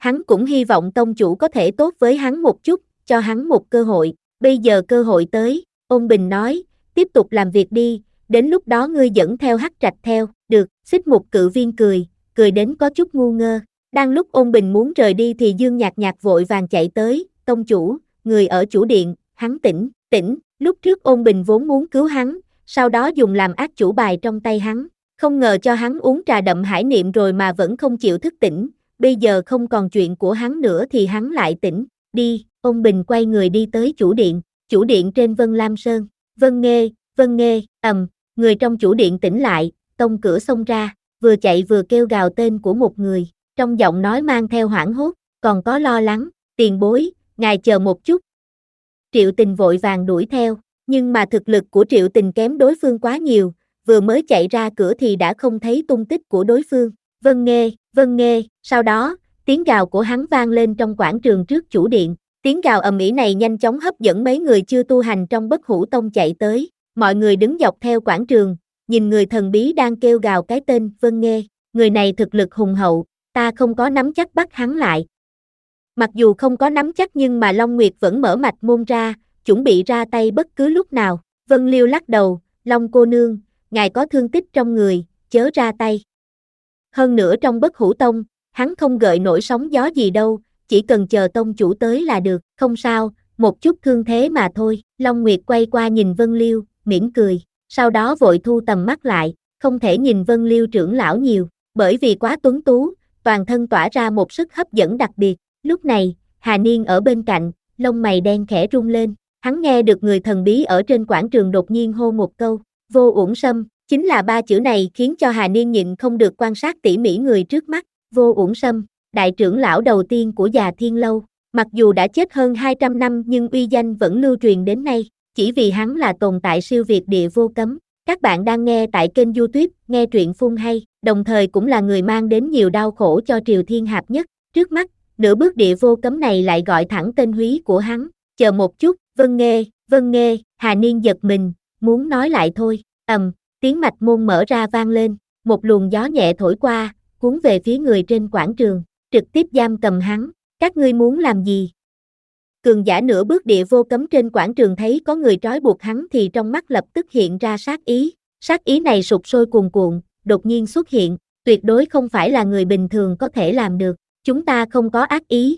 Hắn cũng hy vọng tông chủ có thể tốt với hắn một chút, cho hắn một cơ hội. Bây giờ cơ hội tới, Ôn Bình nói, tiếp tục làm việc đi, đến lúc đó ngươi dẫn theo Hắc Trạch theo, được, Xích Mục Cự Viên cười, cười đến có chút ngu ngơ. Đang lúc Ôn Bình muốn rời đi thì Dương Nhạc Nhạc vội vàng chạy tới, tông chủ, người ở chủ điện, hắn tỉnh, tỉnh, lúc trước Ôn Bình vốn muốn cứu hắn, sau đó dùng làm ác chủ bài trong tay hắn, không ngờ cho hắn uống trà đậm hải niệm rồi mà vẫn không chịu thức tỉnh, bây giờ không còn chuyện của hắn nữa thì hắn lại tỉnh, đi, Ôn Bình quay người đi tới chủ điện, chủ điện trên Vân Lam Sơn, Vân Nghê, Vân Nghê, ầm, người trong chủ điện tỉnh lại, tông cửa xông ra, vừa chạy vừa kêu gào tên của một người, trong giọng nói mang theo hoảng hốt, còn có lo lắng, tiền bối, ngài chờ một chút. Triệu Tình vội vàng đuổi theo, nhưng mà thực lực của Triệu Tình kém đối phương quá nhiều, vừa mới chạy ra cửa thì đã không thấy tung tích của đối phương. Vân Nghê, Vân Nghê, sau đó, tiếng gào của hắn vang lên trong quảng trường trước chủ điện. Tiếng gào ầm ĩ này nhanh chóng hấp dẫn mấy người chưa tu hành trong Bất Hủ Tông chạy tới. Mọi người đứng dọc theo quảng trường, nhìn người thần bí đang kêu gào cái tên Vân Nghê. Người này thực lực hùng hậu, ta không có nắm chắc bắt hắn lại. Mặc dù không có nắm chắc nhưng mà Long Nguyệt vẫn mở mạch môn ra, chuẩn bị ra tay bất cứ lúc nào. Vân Liêu lắc đầu, Long cô nương, ngài có thương tích trong người, chớ ra tay. Hơn nữa trong Bất Hủ Tông, hắn không gợi nổi sóng gió gì đâu, chỉ cần chờ tông chủ tới là được, không sao, một chút thương thế mà thôi. Long Nguyệt quay qua nhìn Vân Liêu, mỉm cười, sau đó vội thu tầm mắt lại, không thể nhìn Vân Liêu trưởng lão nhiều, bởi vì quá tuấn tú, toàn thân tỏa ra một sức hấp dẫn đặc biệt. Lúc này, Hà Niên ở bên cạnh, lông mày đen khẽ rung lên, hắn nghe được người thần bí ở trên quảng trường đột nhiên hô một câu, Vô Uổng Sâm, chính là ba chữ này khiến cho Hà Niên nhịn không được quan sát tỉ mỉ người trước mắt. Vô Uổng Sâm, đại trưởng lão đầu tiên của Già Thiên Lâu, mặc dù đã chết hơn hai trăm năm nhưng uy danh vẫn lưu truyền đến nay, chỉ vì hắn là tồn tại siêu việt địa vô cấm. Các bạn đang nghe tại kênh YouTube Nghe Truyện Phun Hay, đồng thời cũng là người mang đến nhiều đau khổ cho Triều Thiên Hạp nhất. Trước mắt, nửa bước địa vô cấm này lại gọi thẳng tên húy của hắn. Chờ một chút, Vân Nghê, Vân Nghê, Hà Niên giật mình, muốn nói lại thôi. Ầm, tiếng mạch môn mở ra vang lên, một luồng gió nhẹ thổi qua, cuốn về phía người trên quảng trường, trực tiếp giam cầm hắn. Các ngươi muốn làm gì? Cường giả nửa bước địa vô cấm trên quảng trường thấy có người trói buộc hắn thì trong mắt lập tức hiện ra sát ý. Sát ý này sục sôi cuồn cuộn, đột nhiên xuất hiện, tuyệt đối không phải là người bình thường có thể làm được. Chúng ta không có ác ý.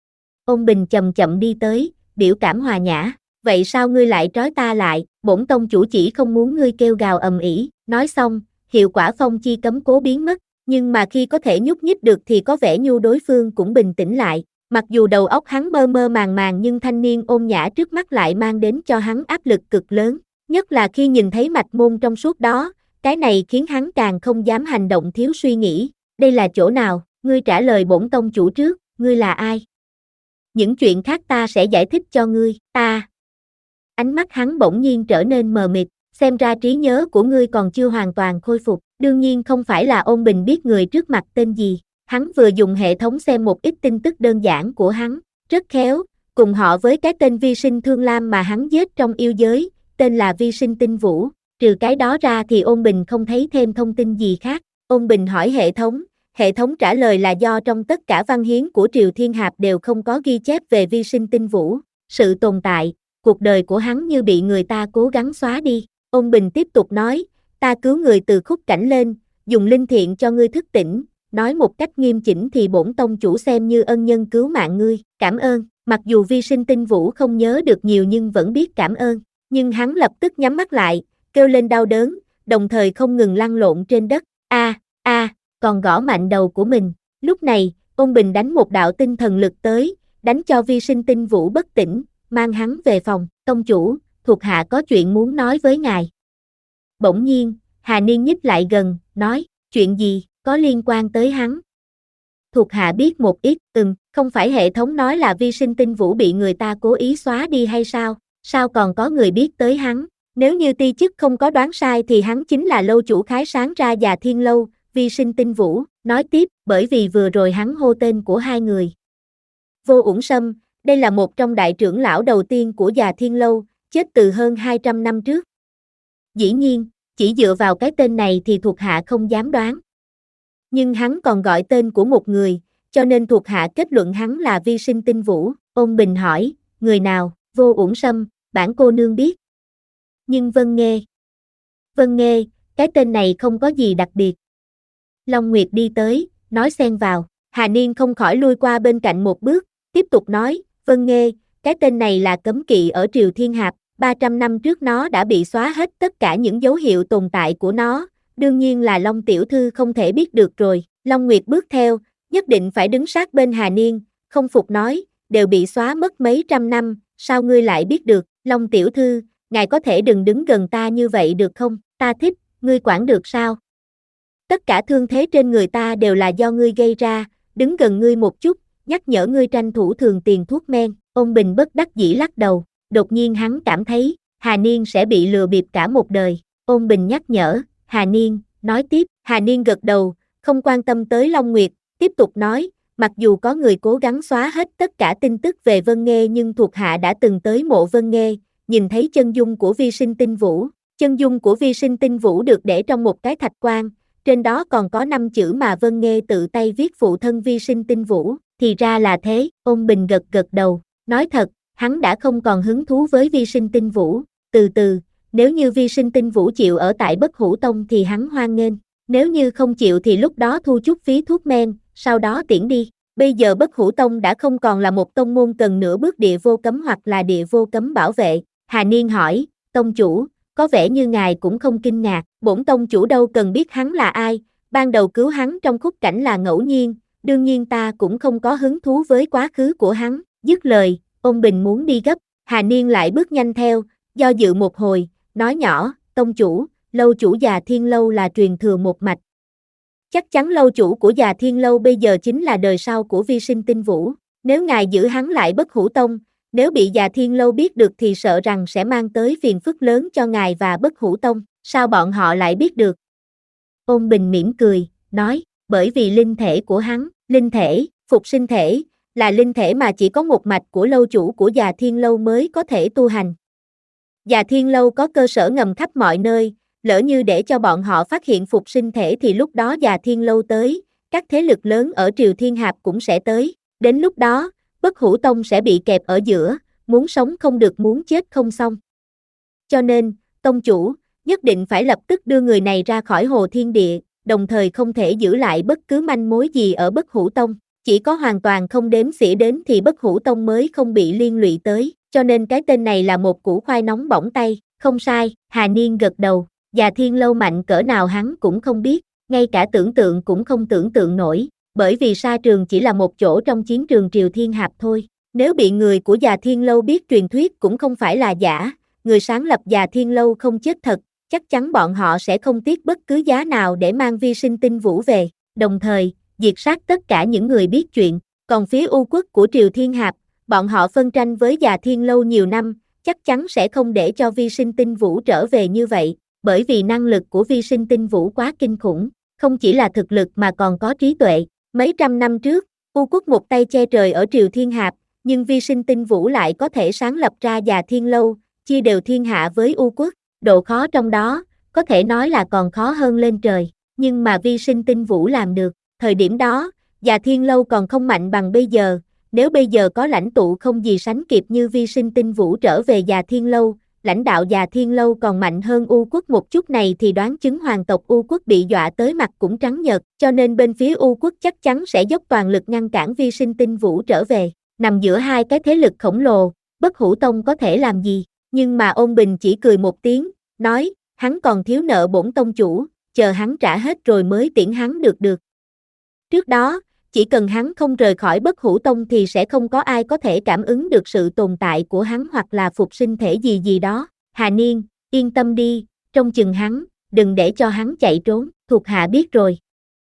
Ôn Bình chậm chậm đi tới, biểu cảm hòa nhã. Vậy sao ngươi lại trói ta lại? Bổn tông chủ chỉ không muốn ngươi kêu gào ầm ĩ. Nói xong, hiệu quả phong chi cấm cố biến mất. Nhưng mà khi có thể nhúc nhích được thì có vẻ như đối phương cũng bình tĩnh lại. Mặc dù đầu óc hắn mơ mơ màng màng nhưng thanh niên ôn nhã trước mắt lại mang đến cho hắn áp lực cực lớn. Nhất là khi nhìn thấy mạch môn trong suốt đó, cái này khiến hắn càng không dám hành động thiếu suy nghĩ. Đây là chỗ nào? Ngươi trả lời bổn tông chủ trước, ngươi là ai? Những chuyện khác ta sẽ giải thích cho ngươi, ta. Ánh mắt hắn bỗng nhiên trở nên mờ mịt, xem ra trí nhớ của ngươi còn chưa hoàn toàn khôi phục. Đương nhiên không phải là Ôn Bình biết người trước mặt tên gì, hắn vừa dùng hệ thống xem một ít tin tức đơn giản của hắn, rất khéo, cùng họ với cái tên Vi Sinh Thương Lam mà hắn giết trong yêu giới, tên là Vi Sinh Tinh Vũ, trừ cái đó ra thì Ôn Bình không thấy thêm thông tin gì khác. Ôn Bình hỏi hệ thống, hệ thống trả lời là do trong tất cả văn hiến của Triều Thiên Hạp đều không có ghi chép về Vi Sinh Tinh Vũ, sự tồn tại, cuộc đời của hắn như bị người ta cố gắng xóa đi. Ôn Bình tiếp tục nói, ta cứu người từ khúc cảnh lên, dùng linh thiện cho ngươi thức tỉnh, nói một cách nghiêm chỉnh thì bổn tông chủ xem như ân nhân cứu mạng ngươi, cảm ơn. Mặc dù Vi Sinh Tinh Vũ không nhớ được nhiều nhưng vẫn biết cảm ơn, nhưng hắn lập tức nhắm mắt lại, kêu lên đau đớn, đồng thời không ngừng lăn lộn trên đất, a a, còn gõ mạnh đầu của mình. Lúc này, Ôn Bình đánh một đạo tinh thần lực tới, đánh cho Vi Sinh Tinh Vũ bất tỉnh, mang hắn về phòng. Tông chủ, thuộc hạ có chuyện muốn nói với ngài. Bỗng nhiên, Hà Niên nhích lại gần, nói, chuyện gì, có liên quan tới hắn. Thuộc hạ biết một ít, ừm, không phải hệ thống nói là Vi Sinh Tinh Vũ bị người ta cố ý xóa đi hay sao, sao còn có người biết tới hắn, nếu như ti chức không có đoán sai thì hắn chính là lâu chủ khái sáng ra Già Thiên Lâu, Vi Sinh Tinh Vũ, nói tiếp, bởi vì vừa rồi hắn hô tên của hai người. Vô Uổng Sâm, đây là một trong đại trưởng lão đầu tiên của Già Thiên Lâu, chết từ hơn hai trăm năm trước. Dĩ nhiên, chỉ dựa vào cái tên này thì thuộc hạ không dám đoán. Nhưng hắn còn gọi tên của một người, cho nên thuộc hạ kết luận hắn là vi sinh tinh vũ. Ôn Bình hỏi, người nào? Vô Uổng Sâm, bản cô nương biết. Nhưng Vân Nghê. Vân Nghê, cái tên này không có gì đặc biệt. Long Nguyệt đi tới, nói xen vào. Hà Niên không khỏi lui qua bên cạnh một bước, tiếp tục nói, Vân Nghê, cái tên này là cấm kỵ ở Triều Thiên Hạp, ba trăm năm trước nó đã bị xóa hết tất cả những dấu hiệu tồn tại của nó, đương nhiên là Long tiểu thư không thể biết được rồi. Long Nguyệt bước theo, nhất định phải đứng sát bên Hà Niên, không phục nói, đều bị xóa mất mấy trăm năm, sao ngươi lại biết được? Long tiểu thư, ngài có thể đừng đứng gần ta như vậy được không? Ta thích, ngươi quản được sao? Tất cả thương thế trên người ta đều là do ngươi gây ra, đứng gần ngươi một chút, nhắc nhở ngươi tranh thủ thường tiền thuốc men. Ôn Bình bất đắc dĩ lắc đầu, đột nhiên hắn cảm thấy, Hà Niên sẽ bị lừa bịp cả một đời. Ôn Bình nhắc nhở, Hà Niên, nói tiếp. Hà Niên gật đầu, không quan tâm tới Long Nguyệt, tiếp tục nói, mặc dù có người cố gắng xóa hết tất cả tin tức về Vân Nghê nhưng thuộc hạ đã từng tới mộ Vân Nghê, nhìn thấy chân dung của vi sinh tinh vũ. Chân dung của vi sinh tinh vũ được để trong một cái thạch quan, trên đó còn có năm chữ mà Vân Nghê tự tay viết phụ thân vi sinh tinh vũ, thì ra là thế. Ôn Bình gật gật đầu, nói thật, hắn đã không còn hứng thú với vi sinh tinh vũ, từ từ, nếu như vi sinh tinh vũ chịu ở tại Bất Hủ Tông thì hắn hoan nghênh, nếu như không chịu thì lúc đó thu chút phí thuốc men, sau đó tiễn đi. Bây giờ Bất Hủ Tông đã không còn là một tông môn cần nửa bước địa vô cấm hoặc là địa vô cấm bảo vệ. Hà Niên hỏi, tông chủ, có vẻ như ngài cũng không kinh ngạc, bổn tông chủ đâu cần biết hắn là ai, ban đầu cứu hắn trong khúc cảnh là ngẫu nhiên, đương nhiên ta cũng không có hứng thú với quá khứ của hắn. Dứt lời, Ôn Bình muốn đi gấp, Hà Niên lại bước nhanh theo, do dự một hồi, nói nhỏ, tông chủ, lâu chủ Già Thiên Lâu là truyền thừa một mạch. Chắc chắn lâu chủ của Già Thiên Lâu bây giờ chính là đời sau của vi sinh tinh vũ, nếu ngài giữ hắn lại Bất Hủ Tông, nếu bị Già Thiên Lâu biết được thì sợ rằng sẽ mang tới phiền phức lớn cho ngài và Bất Hủ Tông, sao bọn họ lại biết được? Ôn Bình mỉm cười, nói, bởi vì linh thể của hắn, linh thể, phục sinh thể, là linh thể mà chỉ có một mạch của lâu chủ của Già Thiên Lâu mới có thể tu hành. Già Thiên Lâu có cơ sở ngầm khắp mọi nơi, lỡ như để cho bọn họ phát hiện phục sinh thể thì lúc đó Già Thiên Lâu tới, các thế lực lớn ở Triều Thiên Hạp cũng sẽ tới, đến lúc đó, Bất Hủ Tông sẽ bị kẹp ở giữa, muốn sống không được muốn chết không xong. Cho nên, tông chủ, nhất định phải lập tức đưa người này ra khỏi Hồ Thiên Địa, đồng thời không thể giữ lại bất cứ manh mối gì ở Bất Hủ Tông, chỉ có hoàn toàn không đếm xỉa đến thì Bất Hủ Tông mới không bị liên lụy tới, cho nên cái tên này là một củ khoai nóng bỏng tay. Không sai, Hà Niên gật đầu, Già Thiên Lâu mạnh cỡ nào hắn cũng không biết, ngay cả tưởng tượng cũng không tưởng tượng nổi, bởi vì sa trường chỉ là một chỗ trong chiến trường Triều Thiên Hạp thôi. Nếu bị người của Già Thiên Lâu biết truyền thuyết cũng không phải là giả, người sáng lập Già Thiên Lâu không chết thật, chắc chắn bọn họ sẽ không tiếc bất cứ giá nào để mang vi sinh tinh vũ về, đồng thời, diệt sát tất cả những người biết chuyện. Còn phía U quốc của Triều Thiên Hạp, bọn họ phân tranh với Già Thiên Lâu nhiều năm, chắc chắn sẽ không để cho vi sinh tinh vũ trở về như vậy, bởi vì năng lực của vi sinh tinh vũ quá kinh khủng, không chỉ là thực lực mà còn có trí tuệ. Mấy trăm năm trước, U quốc một tay che trời ở Triều Thiên Hạp, nhưng vi sinh tinh vũ lại có thể sáng lập ra Già Thiên Lâu, chia đều thiên hạ với U quốc, độ khó trong đó, có thể nói là còn khó hơn lên trời, nhưng mà vi sinh tinh vũ làm được. Thời điểm đó, Già Thiên Lâu còn không mạnh bằng bây giờ, nếu bây giờ có lãnh tụ không gì sánh kịp như vi sinh tinh vũ trở về Già Thiên Lâu, lãnh đạo Già Thiên Lâu còn mạnh hơn U quốc một chút này thì đoán chứng hoàng tộc U quốc bị dọa tới mặt cũng trắng nhợt, cho nên bên phía U quốc chắc chắn sẽ dốc toàn lực ngăn cản vi sinh tinh vũ trở về. Nằm giữa hai cái thế lực khổng lồ, Bất Hủ Tông có thể làm gì? Nhưng mà Ôn Bình chỉ cười một tiếng, nói, hắn còn thiếu nợ bổn tông chủ, chờ hắn trả hết rồi mới tiễn hắn được được. Trước đó, chỉ cần hắn không rời khỏi Bất Hủ Tông thì sẽ không có ai có thể cảm ứng được sự tồn tại của hắn hoặc là phục sinh thể gì gì đó. Hà Niên, yên tâm đi, trông chừng hắn, đừng để cho hắn chạy trốn, thuộc hạ biết rồi.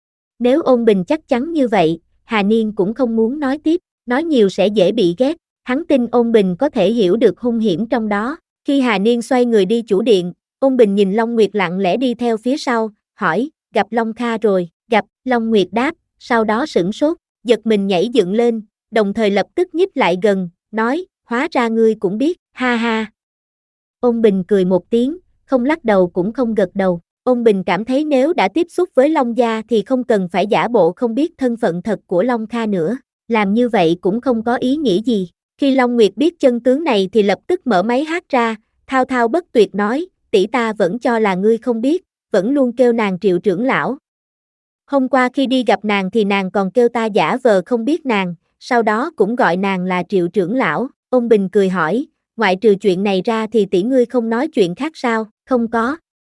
Nếu Ôn Bình chắc chắn như vậy, Hà Niên cũng không muốn nói tiếp, nói nhiều sẽ dễ bị ghét, hắn tin Ôn Bình có thể hiểu được hung hiểm trong đó. Khi Hà Niên xoay người đi chủ điện, Ôn Bình nhìn Long Nguyệt lặng lẽ đi theo phía sau, hỏi, gặp Long Kha rồi, gặp. Long Nguyệt đáp, sau đó sửng sốt, giật mình nhảy dựng lên, đồng thời lập tức nhích lại gần, nói, hóa ra ngươi cũng biết, ha ha. Ôn Bình cười một tiếng, không lắc đầu cũng không gật đầu. Ôn Bình cảm thấy nếu đã tiếp xúc với Long gia thì không cần phải giả bộ không biết thân phận thật của Long Kha nữa, làm như vậy cũng không có ý nghĩa gì. Khi Long Nguyệt biết chân tướng này thì lập tức mở máy hát ra, thao thao bất tuyệt nói, tỷ ta vẫn cho là ngươi không biết, vẫn luôn kêu nàng Triệu trưởng lão. Hôm qua khi đi gặp nàng thì nàng còn kêu ta giả vờ không biết nàng, sau đó cũng gọi nàng là Triệu trưởng lão. Ôn Bình cười hỏi, ngoại trừ chuyện này ra thì tỷ ngươi không nói chuyện khác sao? Không có.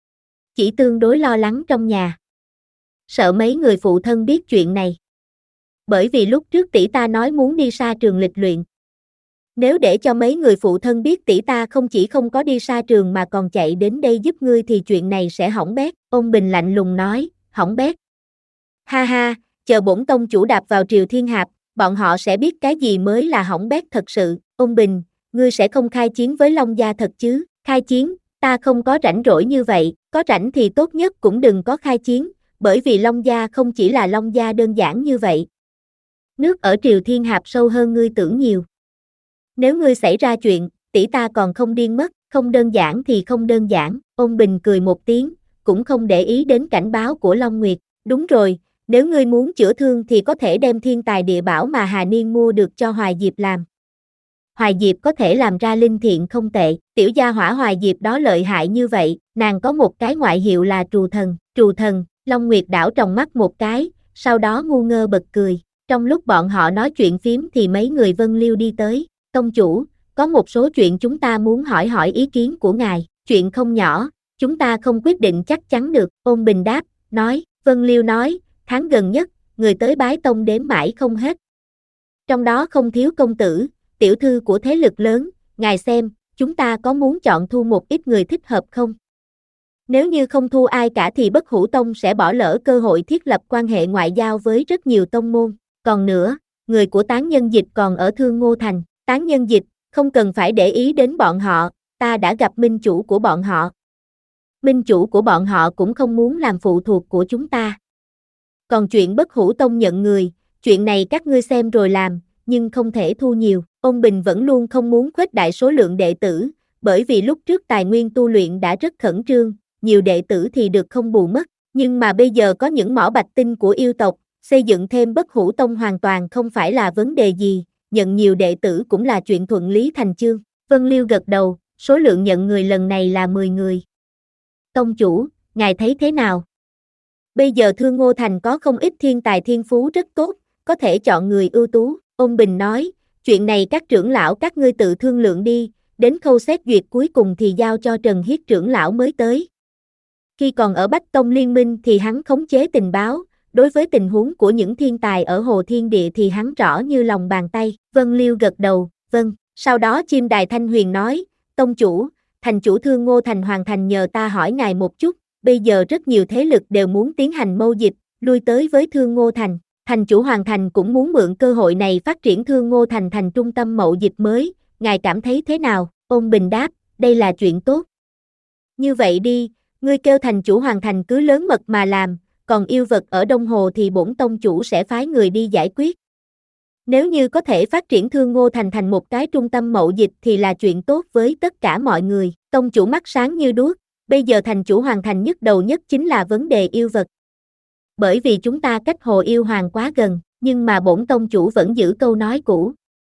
Chỉ tương đối lo lắng trong nhà. Sợ mấy người phụ thân biết chuyện này. Bởi vì lúc trước tỷ ta nói muốn đi xa trường lịch luyện. Nếu để cho mấy người phụ thân biết tỷ ta không chỉ không có đi xa trường mà còn chạy đến đây giúp ngươi thì chuyện này sẽ hỏng bét. Ôn Bình lạnh lùng nói, hỏng bét. Ha ha, chờ bổn tông chủ đạp vào Triều Thiên Hạp, bọn họ sẽ biết cái gì mới là hỏng bét thật sự. Ôn Bình, ngươi sẽ không khai chiến với Long gia thật chứ? Khai chiến, ta không có rảnh rỗi như vậy, có rảnh thì tốt nhất cũng đừng có khai chiến, bởi vì Long gia không chỉ là Long gia đơn giản như vậy. Nước ở Triều Thiên Hạp sâu hơn ngươi tưởng nhiều. Nếu ngươi xảy ra chuyện, tỷ ta còn không điên mất, không đơn giản thì không đơn giản. Ôn Bình cười một tiếng, cũng không để ý đến cảnh báo của Long Nguyệt. Đúng rồi, nếu ngươi muốn chữa thương thì có thể đem thiên tài địa bảo mà Hà Niên mua được cho Hoài Diệp làm. Hoài Diệp có thể làm ra linh thiện không tệ, tiểu gia hỏa Hoài Diệp đó lợi hại như vậy, nàng có một cái ngoại hiệu là Trù Thần. Trù Thần, Long Nguyệt đảo tròng mắt một cái, sau đó ngu ngơ bật cười. Trong lúc bọn họ nói chuyện phím thì mấy người Vân Liêu đi tới. Tông chủ, có một số chuyện chúng ta muốn hỏi hỏi ý kiến của ngài, chuyện không nhỏ, chúng ta không quyết định chắc chắn được. Ôn Bình đáp, nói, Vân Liêu nói, tháng gần nhất, người tới bái tông đếm mãi không hết. Trong đó không thiếu công tử, tiểu thư của thế lực lớn, ngài xem, chúng ta có muốn chọn thu một ít người thích hợp không? Nếu như không thu ai cả thì Bất Hủ Tông sẽ bỏ lỡ cơ hội thiết lập quan hệ ngoại giao với rất nhiều tông môn. Còn nữa, người của Tán Nhân Dịch còn ở Thương Ngô Thành. Tán Nhân Dịch, không cần phải để ý đến bọn họ, ta đã gặp minh chủ của bọn họ. Minh chủ của bọn họ cũng không muốn làm phụ thuộc của chúng ta. Còn chuyện Bất Hủ Tông nhận người, chuyện này các ngươi xem rồi làm, nhưng không thể thu nhiều. Ôn Bình vẫn luôn không muốn khuếch đại số lượng đệ tử, bởi vì lúc trước tài nguyên tu luyện đã rất khẩn trương, nhiều đệ tử thì được không bù mất, nhưng mà bây giờ có những mỏ bạch tinh của yêu tộc, xây dựng thêm Bất Hủ Tông hoàn toàn không phải là vấn đề gì, nhận nhiều đệ tử cũng là chuyện thuận lý thành chương. Vân Liêu gật đầu, số lượng nhận người lần này là mười người. Tông chủ, ngài thấy thế nào? Bây giờ Thương Ngô Thành có không ít thiên tài thiên phú rất tốt, có thể chọn người ưu tú. Ôn Bình nói, chuyện này các trưởng lão các ngươi tự thương lượng đi, đến khâu xét duyệt cuối cùng thì giao cho Trần Hiết trưởng lão mới tới. Khi còn ở Bách Tông Liên Minh thì hắn khống chế tình báo, đối với tình huống của những thiên tài ở Hồ Thiên Địa thì hắn rõ như lòng bàn tay. Vân Liêu gật đầu, vâng. Sau đó Chim Đài Thanh Huyền nói, tông chủ, thành chủ Thương Ngô Thành hoàn thành nhờ ta hỏi ngài một chút, bây giờ rất nhiều thế lực đều muốn tiến hành mâu dịch, lui tới với Thương Ngô Thành. Thành chủ Hoàng Thành cũng muốn mượn cơ hội này phát triển Thương Ngô Thành thành trung tâm mậu dịch mới, ngài cảm thấy thế nào? Ôn Bình đáp, đây là chuyện tốt. Như vậy đi, ngươi kêu thành chủ Hoàng Thành cứ lớn mật mà làm, còn yêu vật ở Đông Hồ thì bổn tông chủ sẽ phái người đi giải quyết. Nếu như có thể phát triển Thương Ngô Thành thành một cái trung tâm mậu dịch thì là chuyện tốt với tất cả mọi người. Tông chủ mắt sáng như đuốc, bây giờ thành chủ Hoàng Thành nhất đầu nhất chính là vấn đề yêu vật. Bởi vì chúng ta cách Hồ Yêu Hoàng quá gần, nhưng mà bổn tông chủ vẫn giữ câu nói cũ.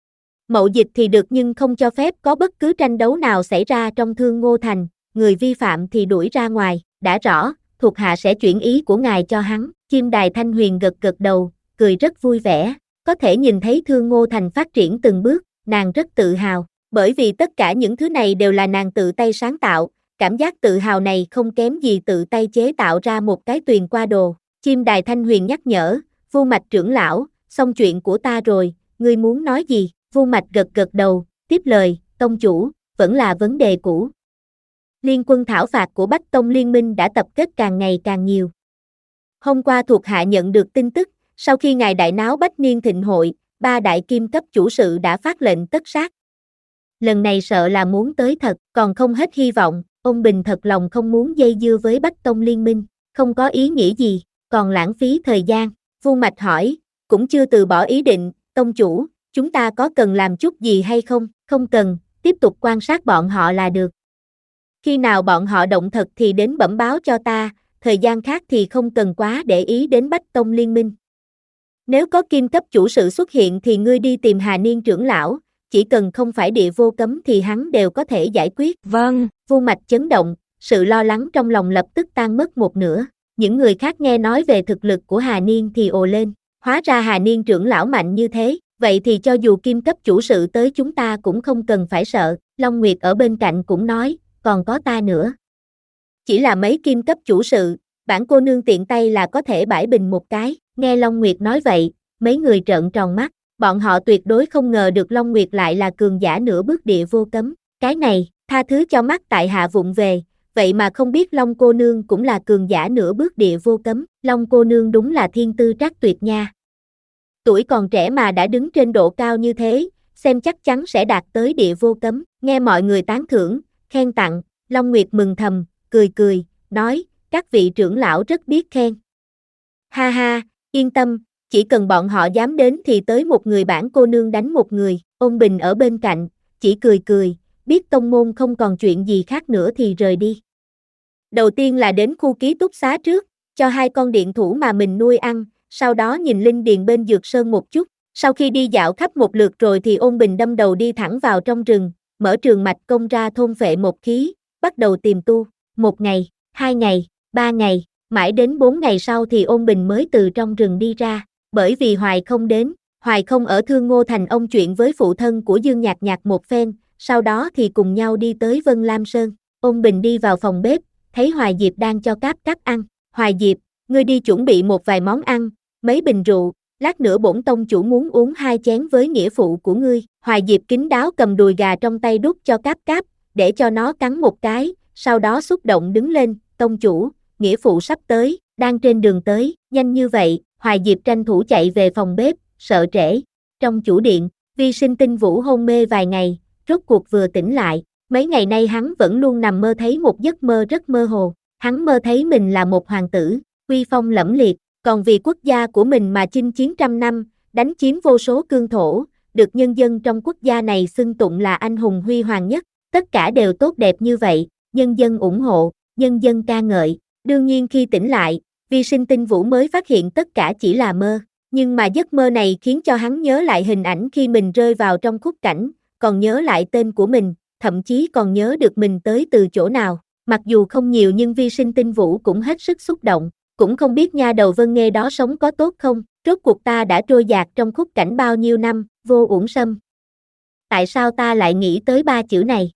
Mậu dịch thì được nhưng không cho phép có bất cứ tranh đấu nào xảy ra trong Thương Ngô Thành, người vi phạm thì đuổi ra ngoài, đã rõ, thuộc hạ sẽ chuyển ý của ngài cho hắn. Chim Đài Thanh Huyền gật gật đầu, cười rất vui vẻ, có thể nhìn thấy Thương Ngô Thành phát triển từng bước, nàng rất tự hào, bởi vì tất cả những thứ này đều là nàng tự tay sáng tạo, cảm giác tự hào này không kém gì tự tay chế tạo ra một cái tuyền qua đồ. Chim Đài Thanh Huyền nhắc nhở, Vu Mạch trưởng lão, xong chuyện của ta rồi, ngươi muốn nói gì? Vu Mạch gật gật đầu, tiếp lời, tông chủ, vẫn là vấn đề cũ. Liên quân thảo phạt của Bách Tông Liên Minh đã tập kết càng ngày càng nhiều. Hôm qua thuộc hạ nhận được tin tức, sau khi ngài đại náo Bách Niên Thịnh Hội, ba đại kim cấp chủ sự đã phát lệnh tất sát. Lần này sợ là muốn tới thật, còn không hết hy vọng, ông Bình thật lòng không muốn dây dưa với Bách Tông Liên Minh, không có ý nghĩa gì, còn lãng phí thời gian. Vu Mạch hỏi, cũng chưa từ bỏ ý định, tông chủ, chúng ta có cần làm chút gì hay không? Không cần, tiếp tục quan sát bọn họ là được. Khi nào bọn họ động thật thì đến bẩm báo cho ta, thời gian khác thì không cần quá để ý đến Bách Tông liên minh. Nếu có kim cấp chủ sự xuất hiện thì ngươi đi tìm Hà Niên trưởng lão, chỉ cần không phải địa vô cấm thì hắn đều có thể giải quyết. Vâng. Vu Mạch chấn động, sự lo lắng trong lòng lập tức tan mất một nửa. Những người khác nghe nói về thực lực của Hà Niên thì ồ lên, hóa ra Hà Niên trưởng lão mạnh như thế, vậy thì cho dù kim cấp chủ sự tới chúng ta cũng không cần phải sợ. Long Nguyệt ở bên cạnh cũng nói, còn có ta nữa. Chỉ là mấy kim cấp chủ sự, bản cô nương tiện tay là có thể bãi bình một cái. Nghe Long Nguyệt nói vậy, mấy người trợn tròn mắt, bọn họ tuyệt đối không ngờ được Long Nguyệt lại là cường giả nửa bước địa vô cấm. Cái này, tha thứ cho mắt tại hạ vụng về, vậy mà không biết Long cô nương cũng là cường giả nửa bước địa vô cấm. Long cô nương đúng là thiên tư trác tuyệt nha. Tuổi còn trẻ mà đã đứng trên độ cao như thế, xem chắc chắn sẽ đạt tới địa vô cấm. Nghe mọi người tán thưởng, khen tặng, Long Nguyệt mừng thầm, cười cười, nói, các vị trưởng lão rất biết khen. Ha ha, yên tâm, chỉ cần bọn họ dám đến thì tới một người bản cô nương đánh một người. Ôn Bình ở bên cạnh, chỉ cười cười, biết tông môn không còn chuyện gì khác nữa thì rời đi. Đầu tiên là đến khu ký túc xá trước, cho hai con điện thủ mà mình nuôi ăn, sau đó nhìn linh điền bên Dược Sơn một chút. Sau khi đi dạo khắp một lượt rồi thì Ôn Bình đâm đầu đi thẳng vào trong rừng, mở trường mạch công ra thôn phệ một khí, bắt đầu tìm tu. Một ngày, hai ngày, ba ngày, mãi đến bốn ngày sau thì Ôn Bình mới từ trong rừng đi ra. Bởi vì Hoài không đến, Hoài không ở Thương Ngô Thành ông chuyện với phụ thân của Dương Nhạc Nhạc một phen, sau đó thì cùng nhau đi tới Vân Lam Sơn. Ôn Bình đi vào phòng bếp, thấy Hoài Diệp đang cho cáp cáp ăn. Hoài Diệp, ngươi đi chuẩn bị một vài món ăn, mấy bình rượu, lát nữa bổn tông chủ muốn uống hai chén với nghĩa phụ của ngươi. Hoài Diệp kín đáo cầm đùi gà trong tay đút cho cáp cáp, để cho nó cắn một cái, sau đó xúc động đứng lên, tông chủ, nghĩa phụ sắp tới, đang trên đường tới. Nhanh như vậy, Hoài Diệp tranh thủ chạy về phòng bếp, sợ trễ. Trong chủ điện, Vi Sinh Tinh Vũ hôn mê vài ngày, rốt cuộc vừa tỉnh lại. Mấy ngày nay hắn vẫn luôn nằm mơ thấy một giấc mơ rất mơ hồ. Hắn mơ thấy mình là một hoàng tử, uy phong lẫm liệt, còn vì quốc gia của mình mà chinh chiến trăm năm, đánh chiếm vô số cương thổ, được nhân dân trong quốc gia này xưng tụng là anh hùng huy hoàng nhất. Tất cả đều tốt đẹp như vậy, nhân dân ủng hộ, nhân dân ca ngợi. Đương nhiên khi tỉnh lại, Vi Sinh Tinh Vũ mới phát hiện tất cả chỉ là mơ. Nhưng mà giấc mơ này khiến cho hắn nhớ lại hình ảnh khi mình rơi vào trong khúc cảnh, còn nhớ lại tên của mình, thậm chí còn nhớ được mình tới từ chỗ nào. Mặc dù không nhiều nhưng Vi Sinh Tinh Vũ cũng hết sức xúc động, cũng không biết nha đầu Vân Nghê đó sống có tốt không, rốt cuộc ta đã trôi dạt trong khúc cảnh bao nhiêu năm, vô uổng sâm. Tại sao ta lại nghĩ tới ba chữ này?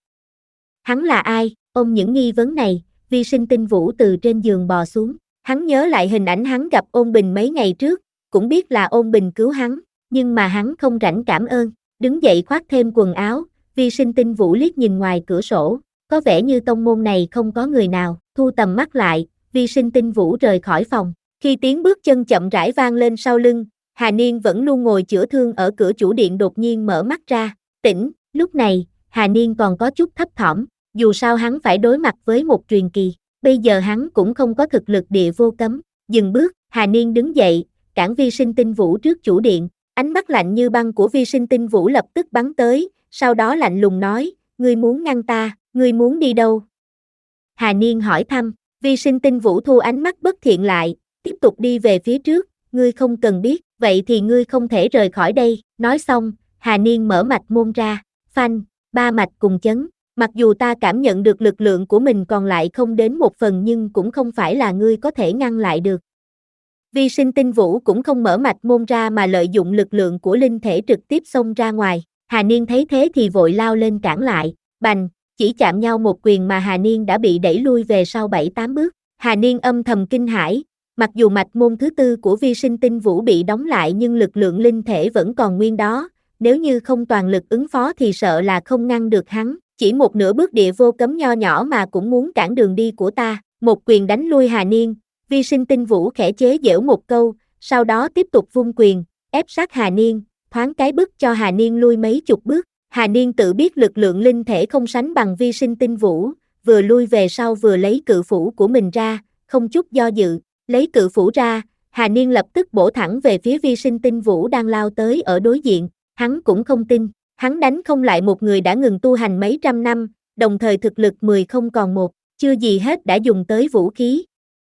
Hắn là ai? Ôm những nghi vấn này, Vi Sinh Tinh Vũ từ trên giường bò xuống. Hắn nhớ lại hình ảnh hắn gặp Ôn Bình mấy ngày trước, cũng biết là Ôn Bình cứu hắn, nhưng mà hắn không rảnh cảm ơn. Đứng dậy khoác thêm quần áo, Vi Sinh Tinh Vũ liếc nhìn ngoài cửa sổ, có vẻ như tông môn này không có người nào. Thu tầm mắt lại, Vi Sinh Tinh Vũ rời khỏi phòng. Khi tiếng bước chân chậm rãi vang lên sau lưng, Hà Niên vẫn luôn ngồi chữa thương ở cửa chủ điện đột nhiên mở mắt ra, tỉnh. Lúc này, Hà Niên còn có chút thấp thỏm, dù sao hắn phải đối mặt với một truyền kỳ. Bây giờ hắn cũng không có thực lực địa vô cấm. Dừng bước, Hà Niên đứng dậy, cản Vi Sinh Tinh Vũ trước chủ điện. Ánh mắt lạnh như băng của Vi Sinh Tinh Vũ lập tức bắn tới, sau đó lạnh lùng nói, ngươi muốn ngăn ta, ngươi muốn đi đâu? Hà Niên hỏi thăm. Vi Sinh Tinh Vũ thu ánh mắt bất thiện lại, tiếp tục đi về phía trước, ngươi không cần biết, vậy thì ngươi không thể rời khỏi đây. Nói xong, Hà Niên mở mạch môn ra, phanh, ba mạch cùng chấn. Mặc dù ta cảm nhận được lực lượng của mình còn lại không đến một phần nhưng cũng không phải là ngươi có thể ngăn lại được. Vi Sinh Tinh Vũ cũng không mở mạch môn ra mà lợi dụng lực lượng của linh thể trực tiếp xông ra ngoài. Hà Niên thấy thế thì vội lao lên cản lại, bành, chỉ chạm nhau một quyền mà Hà Niên đã bị đẩy lui về sau bảy tám bước. Hà Niên âm thầm kinh hãi, mặc dù mạch môn thứ tư của Vi Sinh Tinh Vũ bị đóng lại nhưng lực lượng linh thể vẫn còn nguyên đó, nếu như không toàn lực ứng phó thì sợ là không ngăn được hắn. Chỉ một nửa bước địa vô cấm nho nhỏ mà cũng muốn cản đường đi của ta. Một quyền đánh lui Hà Niên, Vi Sinh Tinh Vũ khẽ chế giễu một câu, sau đó tiếp tục vung quyền, ép sát Hà Niên, thoáng cái bức cho Hà Niên lui mấy chục bước. Hà Niên tự biết lực lượng linh thể không sánh bằng Vi Sinh Tinh Vũ, vừa lui về sau vừa lấy cự phủ của mình ra, không chút do dự, lấy cự phủ ra, Hà Niên lập tức bổ thẳng về phía Vi Sinh Tinh Vũ đang lao tới ở đối diện. Hắn cũng không tin, hắn đánh không lại một người đã ngừng tu hành mấy trăm năm, đồng thời thực lực mười không còn một, chưa gì hết đã dùng tới vũ khí.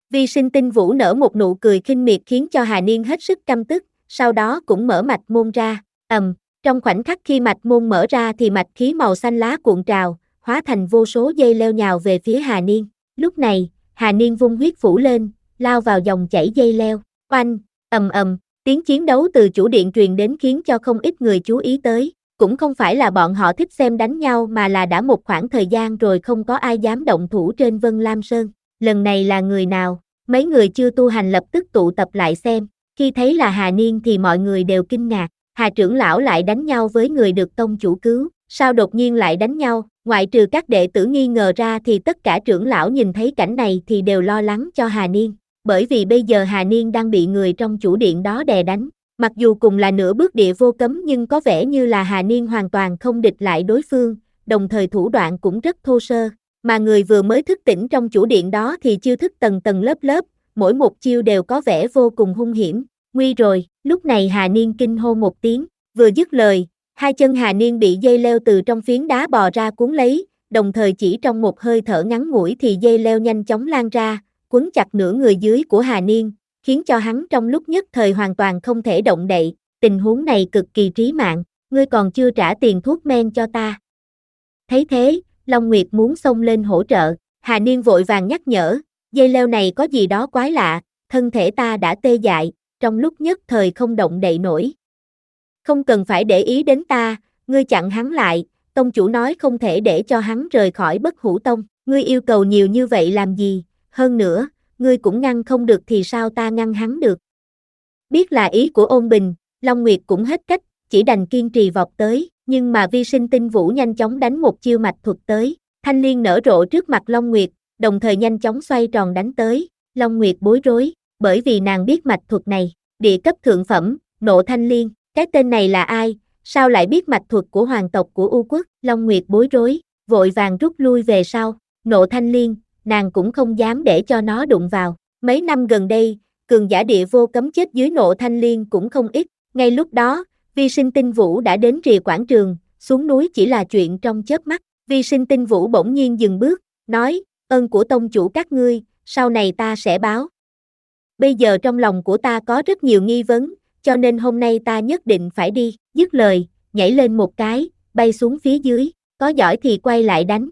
Vi Sinh Tinh Vũ nở một nụ cười khinh miệt khiến cho Hà Niên hết sức căm tức, sau đó cũng mở mạch môn ra, ầm, trong khoảnh khắc khi mạch môn mở ra thì mạch khí màu xanh lá cuộn trào, hóa thành vô số dây leo nhào về phía Hà Niên. Lúc này, Hà Niên vung huyết phủ lên, lao vào dòng chảy dây leo, oanh, ầm ầm, tiếng chiến đấu từ chủ điện truyền đến khiến cho không ít người chú ý tới. Cũng không phải là bọn họ thích xem đánh nhau mà là đã một khoảng thời gian rồi không có ai dám động thủ trên Vân Lam Sơn. Lần này là người nào? Mấy người chưa tu hành lập tức tụ tập lại xem. Khi thấy là Hà Niên thì mọi người đều kinh ngạc. Hà trưởng lão lại đánh nhau với người được tông chủ cứu. Sao đột nhiên lại đánh nhau? Ngoại trừ các đệ tử nghi ngờ ra thì tất cả trưởng lão nhìn thấy cảnh này thì đều lo lắng cho Hà Niên. Bởi vì bây giờ Hà Niên đang bị người trong chủ điện đó đè đánh. Mặc dù cùng là nửa bước địa vô cấm nhưng có vẻ như là Hà Niên hoàn toàn không địch lại đối phương, đồng thời thủ đoạn cũng rất thô sơ. Mà người vừa mới thức tỉnh trong chủ điện đó thì chiêu thức tầng tầng lớp lớp, mỗi một chiêu đều có vẻ vô cùng hung hiểm. Nguy rồi, lúc này Hà Niên kinh hô một tiếng, vừa dứt lời, hai chân Hà Niên bị dây leo từ trong phiến đá bò ra cuốn lấy, đồng thời chỉ trong một hơi thở ngắn ngủi thì dây leo nhanh chóng lan ra, quấn chặt nửa người dưới của Hà Niên, khiến cho hắn trong lúc nhất thời hoàn toàn không thể động đậy. Tình huống này cực kỳ trí mạng, ngươi còn chưa trả tiền thuốc men cho ta. Thấy thế, Long Nguyệt muốn xông lên hỗ trợ, Hà Niên vội vàng nhắc nhở, dây leo này có gì đó quái lạ, thân thể ta đã tê dại, trong lúc nhất thời không động đậy nổi. Không cần phải để ý đến ta, ngươi chặn hắn lại, tông chủ nói không thể để cho hắn rời khỏi Bất Hủ Tông, ngươi yêu cầu nhiều như vậy làm gì, hơn nữa, ngươi cũng ngăn không được thì sao ta ngăn hắn được. Biết là ý của Ôn Bình, Long Nguyệt cũng hết cách, chỉ đành kiên trì vọt tới, nhưng mà Vi Sinh Tinh Vũ nhanh chóng đánh một chiêu mạch thuật tới, thanh liên nở rộ trước mặt Long Nguyệt, đồng thời nhanh chóng xoay tròn đánh tới, Long Nguyệt bối rối, bởi vì nàng biết mạch thuật này, địa cấp thượng phẩm, nộ thanh liên, cái tên này là ai, sao lại biết mạch thuật của hoàng tộc của U Quốc, Long Nguyệt bối rối, vội vàng rút lui về sau, nộ thanh liên, nàng cũng không dám để cho nó đụng vào. Mấy năm gần đây, cường giả địa vô cấm chết dưới nộ thanh liên cũng không ít. Ngay lúc đó, Vi Sinh Tinh Vũ đã đến rìa quảng trường, xuống núi chỉ là chuyện trong chớp mắt. Vi Sinh Tinh Vũ bỗng nhiên dừng bước, nói, ơn của tông chủ các ngươi, sau này ta sẽ báo. Bây giờ trong lòng của ta có rất nhiều nghi vấn, cho nên hôm nay ta nhất định phải đi. Dứt lời, nhảy lên một cái, bay xuống phía dưới, có giỏi thì quay lại đánh.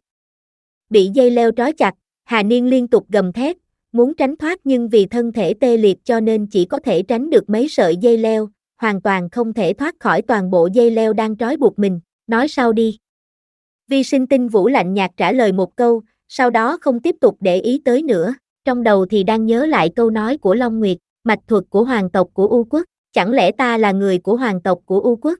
Bị dây leo trói chặt, Hà Niên liên tục gầm thét, muốn tránh thoát nhưng vì thân thể tê liệt cho nên chỉ có thể tránh được mấy sợi dây leo, hoàn toàn không thể thoát khỏi toàn bộ dây leo đang trói buộc mình, nói sau đi. Vi Sinh Tinh Vũ lạnh nhạt trả lời một câu, sau đó không tiếp tục để ý tới nữa, trong đầu thì đang nhớ lại câu nói của Long Nguyệt, mạch thuật của hoàng tộc của U Quốc, chẳng lẽ ta là người của hoàng tộc của U Quốc?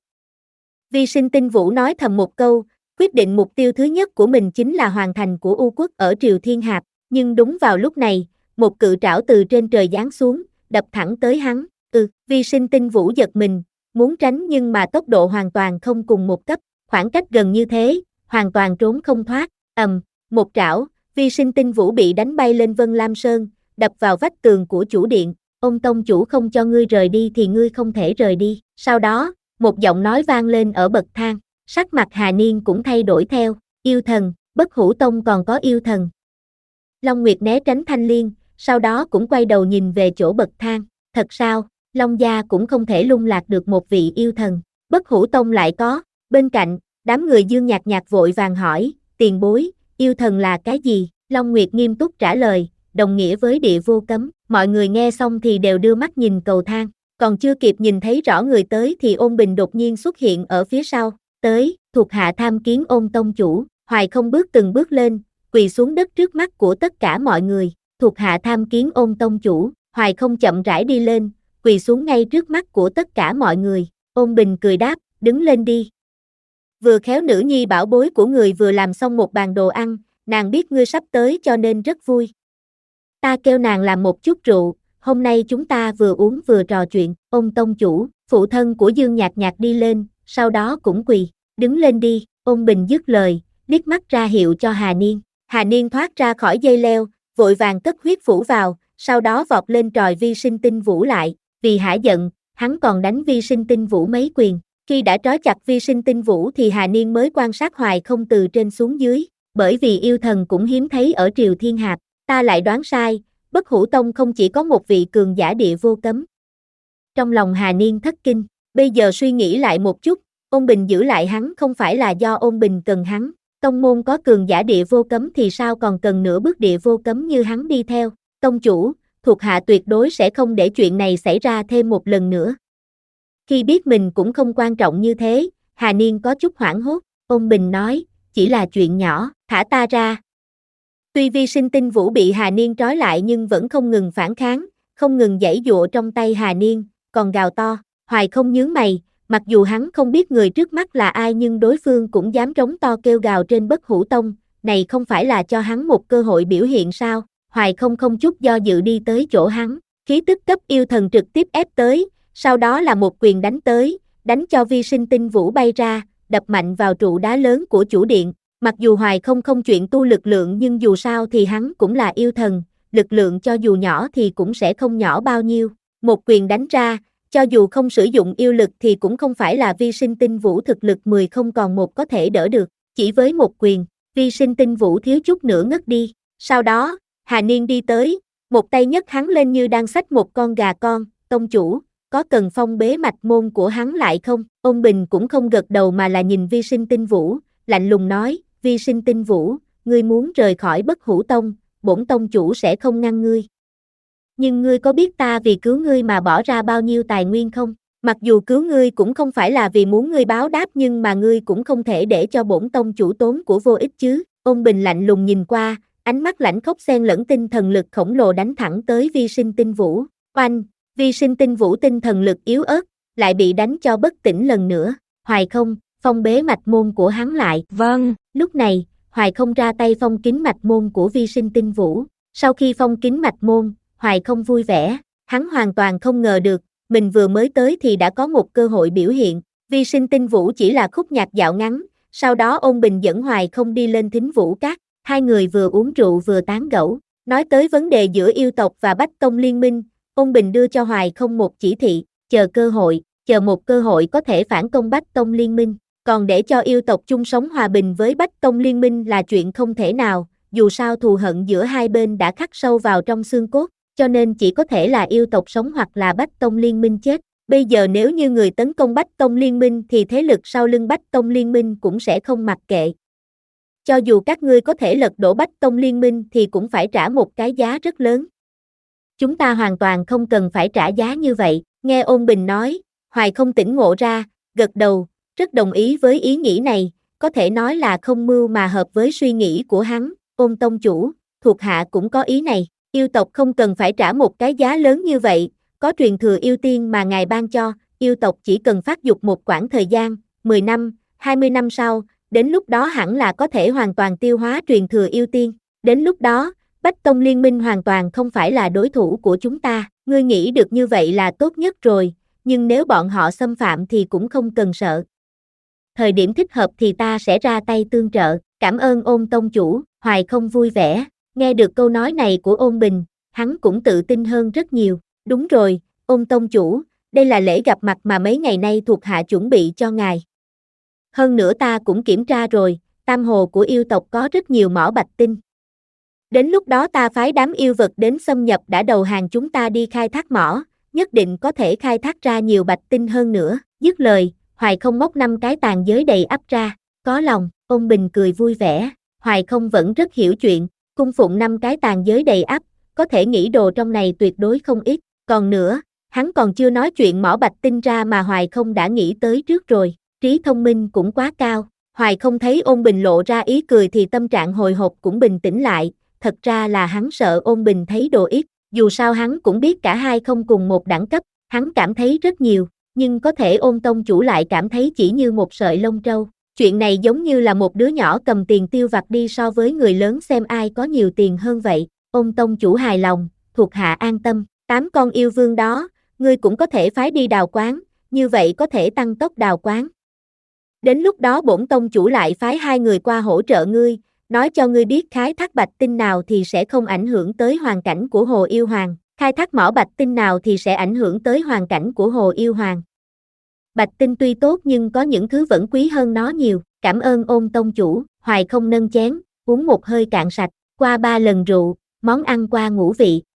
Vi Sinh Tinh Vũ nói thầm một câu, quyết định mục tiêu thứ nhất của mình chính là hoàn thành của U Quốc ở Triều Thiên Hạp, nhưng đúng vào lúc này, một cự trảo từ trên trời giáng xuống, đập thẳng tới hắn, ừ, Vi Sinh Tinh Vũ giật mình, muốn tránh nhưng mà tốc độ hoàn toàn không cùng một cấp, khoảng cách gần như thế, hoàn toàn trốn không thoát, ầm, một trảo, Vi Sinh Tinh Vũ bị đánh bay lên Vân Lam Sơn, đập vào vách tường của chủ điện, ông tông chủ không cho ngươi rời đi thì ngươi không thể rời đi, sau đó, một giọng nói vang lên ở bậc thang. Sắc mặt Hà Niên cũng thay đổi theo, yêu thần, Bất Hủ Tông còn có yêu thần. Long Nguyệt né tránh thanh liên, sau đó cũng quay đầu nhìn về chỗ bậc thang, thật sao, Long gia cũng không thể lung lạc được một vị yêu thần, Bất Hủ Tông lại có, bên cạnh, đám người Dương Nhạc Nhạc vội vàng hỏi, tiền bối, yêu thần là cái gì, Long Nguyệt nghiêm túc trả lời, đồng nghĩa với địa vô cấm, mọi người nghe xong thì đều đưa mắt nhìn cầu thang, còn chưa kịp nhìn thấy rõ người tới thì Ôn Bình đột nhiên xuất hiện ở phía sau. Tới, thuộc hạ tham kiến Ôn tông chủ, Hoài Không bước từng bước lên, quỳ xuống đất trước mắt của tất cả mọi người, thuộc hạ tham kiến Ôn tông chủ, Hoài Không chậm rãi đi lên, quỳ xuống ngay trước mắt của tất cả mọi người, Ôn Bình cười đáp, đứng lên đi. Vừa khéo nữ nhi bảo bối của người vừa làm xong một bàn đồ ăn, nàng biết ngươi sắp tới cho nên rất vui. Ta kêu nàng làm một chút rượu, hôm nay chúng ta vừa uống vừa trò chuyện, Ôn tông chủ, phụ thân của Dương Nhạc Nhạc đi lên, sau đó cũng quỳ, đứng lên đi, Ôn Bình dứt lời, liếc mắt ra hiệu cho Hà Niên. Hà Niên thoát ra khỏi dây leo, vội vàng cất huyết phủ vào, sau đó vọt lên tròi Vi Sinh Tinh Vũ lại, vì hả giận, hắn còn đánh Vi Sinh Tinh Vũ mấy quyền. Khi đã trói chặt Vi Sinh Tinh Vũ thì Hà Niên mới quan sát Hoài Không từ trên xuống dưới, bởi vì yêu thần cũng hiếm thấy ở Triều Thiên Hạp, ta lại đoán sai, Bất Hủ Tông không chỉ có một vị cường giả địa vô cấm. Trong lòng Hà Niên thất kinh, bây giờ suy nghĩ lại một chút, Ôn Bình giữ lại hắn không phải là do Ôn Bình cần hắn, tông môn có cường giả địa vô cấm thì sao còn cần nửa bước địa vô cấm như hắn đi theo, tông chủ, thuộc hạ tuyệt đối sẽ không để chuyện này xảy ra thêm một lần nữa. Khi biết mình cũng không quan trọng như thế, Hà Niên có chút hoảng hốt, Ôn Bình nói, chỉ là chuyện nhỏ, thả ta ra. Tuy Vi Sinh Tinh Vũ bị Hà Niên trói lại nhưng vẫn không ngừng phản kháng, không ngừng giãy giụa trong tay Hà Niên, còn gào to, Hoài không nhướng mày, mặc dù hắn không biết người trước mắt là ai nhưng đối phương cũng dám trống to kêu gào trên Bất Hủ Tông, này không phải là cho hắn một cơ hội biểu hiện sao, Hoài không không chút do dự đi tới chỗ hắn, khí tức cấp yêu thần trực tiếp ép tới, sau đó là một quyền đánh tới, đánh cho Vi Sinh Tinh Vũ bay ra, đập mạnh vào trụ đá lớn của chủ điện, mặc dù Hoài không không chuyện tu lực lượng nhưng dù sao thì hắn cũng là yêu thần, lực lượng cho dù nhỏ thì cũng sẽ không nhỏ bao nhiêu, một quyền đánh ra, cho dù không sử dụng yêu lực thì cũng không phải là Vi Sinh Tinh Vũ thực lực mười không còn một có thể đỡ được, chỉ với một quyền, Vi Sinh Tinh Vũ thiếu chút nữa ngất đi, sau đó, Hà Niên đi tới, một tay nhấc hắn lên như đang xách một con gà con, tông chủ, có cần phong bế mạch môn của hắn lại không? Ôn Bình cũng không gật đầu mà là nhìn Vi Sinh Tinh Vũ, lạnh lùng nói, Vi Sinh Tinh Vũ, ngươi muốn rời khỏi Bất Hủ Tông, bổn tông chủ sẽ không ngăn ngươi. Nhưng ngươi có biết ta vì cứu ngươi mà bỏ ra bao nhiêu tài nguyên không? Mặc dù cứu ngươi cũng không phải là vì muốn ngươi báo đáp nhưng mà ngươi cũng không thể để cho bổn tông chủ tốn của vô ích chứ. Ôn Bình lạnh lùng nhìn qua, ánh mắt lãnh khốc xen lẫn tinh thần lực khổng lồ đánh thẳng tới Vi Sinh Tinh Vũ. Oanh, Vi Sinh Tinh Vũ tinh thần lực yếu ớt, lại bị đánh cho bất tỉnh lần nữa. Hoài không, phong bế mạch môn của hắn lại. Vâng. Lúc này, Hoài không ra tay phong kín mạch môn của Vi Sinh Tinh Vũ. Sau khi phong kín mạch môn, Hoài không vui vẻ, hắn hoàn toàn không ngờ được, mình vừa mới tới thì đã có một cơ hội biểu hiện. Vi Sinh Tinh Vũ chỉ là khúc nhạc dạo ngắn, sau đó Ôn Bình dẫn Hoài không đi lên Thính Vũ Các, hai người vừa uống rượu vừa tán gẫu, nói tới vấn đề giữa yêu tộc và Bách Tông liên minh, Ôn Bình đưa cho Hoài không một chỉ thị, chờ cơ hội, chờ một cơ hội có thể phản công Bách Tông liên minh, còn để cho yêu tộc chung sống hòa bình với Bách Tông liên minh là chuyện không thể nào, dù sao thù hận giữa hai bên đã khắc sâu vào trong xương cốt, cho nên chỉ có thể là yêu tộc sống hoặc là Bách Tông liên minh chết. Bây giờ nếu như người tấn công Bách Tông liên minh thì thế lực sau lưng Bách Tông liên minh cũng sẽ không mặc kệ. Cho dù các ngươi có thể lật đổ Bách Tông liên minh thì cũng phải trả một cái giá rất lớn. Chúng ta hoàn toàn không cần phải trả giá như vậy, nghe Ôn Bình nói, Hoài không tỉnh ngộ ra, gật đầu, rất đồng ý với ý nghĩ này, có thể nói là không mưu mà hợp với suy nghĩ của hắn, Ôn tông chủ, thuộc hạ cũng có ý này, yêu tộc không cần phải trả một cái giá lớn như vậy, có truyền thừa yêu tiên mà ngài ban cho, yêu tộc chỉ cần phát dục một quãng thời gian, mười năm, hai mươi năm sau, đến lúc đó hẳn là có thể hoàn toàn tiêu hóa truyền thừa yêu tiên, đến lúc đó, Bách Tông liên minh hoàn toàn không phải là đối thủ của chúng ta, ngươi nghĩ được như vậy là tốt nhất rồi, nhưng nếu bọn họ xâm phạm thì cũng không cần sợ. Thời điểm thích hợp thì ta sẽ ra tay tương trợ, cảm ơn Ôn tông chủ, Hoài không vui vẻ, nghe được câu nói này của Ôn Bình, hắn cũng tự tin hơn rất nhiều, đúng rồi, Ôn tông chủ, đây là lễ gặp mặt mà mấy ngày nay thuộc hạ chuẩn bị cho ngài. Hơn nữa ta cũng kiểm tra rồi, tam hồ của yêu tộc có rất nhiều mỏ bạch tinh. Đến lúc đó ta phái đám yêu vật đến xâm nhập đã đầu hàng chúng ta đi khai thác mỏ, nhất định có thể khai thác ra nhiều bạch tinh hơn nữa. Dứt lời, Hoài không móc năm cái tàn giới đầy ắp ra, có lòng, Ôn Bình cười vui vẻ, Hoài không vẫn rất hiểu chuyện, cung phụng năm cái tàn giới đầy ắp, có thể nghĩ đồ trong này tuyệt đối không ít, còn nữa, hắn còn chưa nói chuyện mỏ bạch tinh ra mà Hoài không đã nghĩ tới trước rồi, trí thông minh cũng quá cao. Hoài không thấy Ôn Bình lộ ra ý cười thì tâm trạng hồi hộp cũng bình tĩnh lại, thật ra là hắn sợ Ôn Bình thấy đồ ít, dù sao hắn cũng biết cả hai không cùng một đẳng cấp, hắn cảm thấy rất nhiều, nhưng có thể Ôn tông chủ lại cảm thấy chỉ như một sợi lông trâu. Chuyện này giống như là một đứa nhỏ cầm tiền tiêu vặt đi so với người lớn xem ai có nhiều tiền hơn vậy. Ôn tông chủ hài lòng, thuộc hạ an tâm, tám con yêu vương đó, ngươi cũng có thể phái đi đào quán, như vậy có thể tăng tốc đào quán. Đến lúc đó bổn tông chủ lại phái hai người qua hỗ trợ ngươi, nói cho ngươi biết khai thác bạch tinh nào thì sẽ không ảnh hưởng tới hoàn cảnh của Hồ Yêu Hoàng, khai thác mỏ bạch tinh nào thì sẽ ảnh hưởng tới hoàn cảnh của Hồ Yêu Hoàng. Bạch tinh tuy tốt nhưng có những thứ vẫn quý hơn nó nhiều, cảm ơn Ôn tông chủ, Hoài không nâng chén, uống một hơi cạn sạch, qua ba lần rượu, món ăn qua ngũ vị,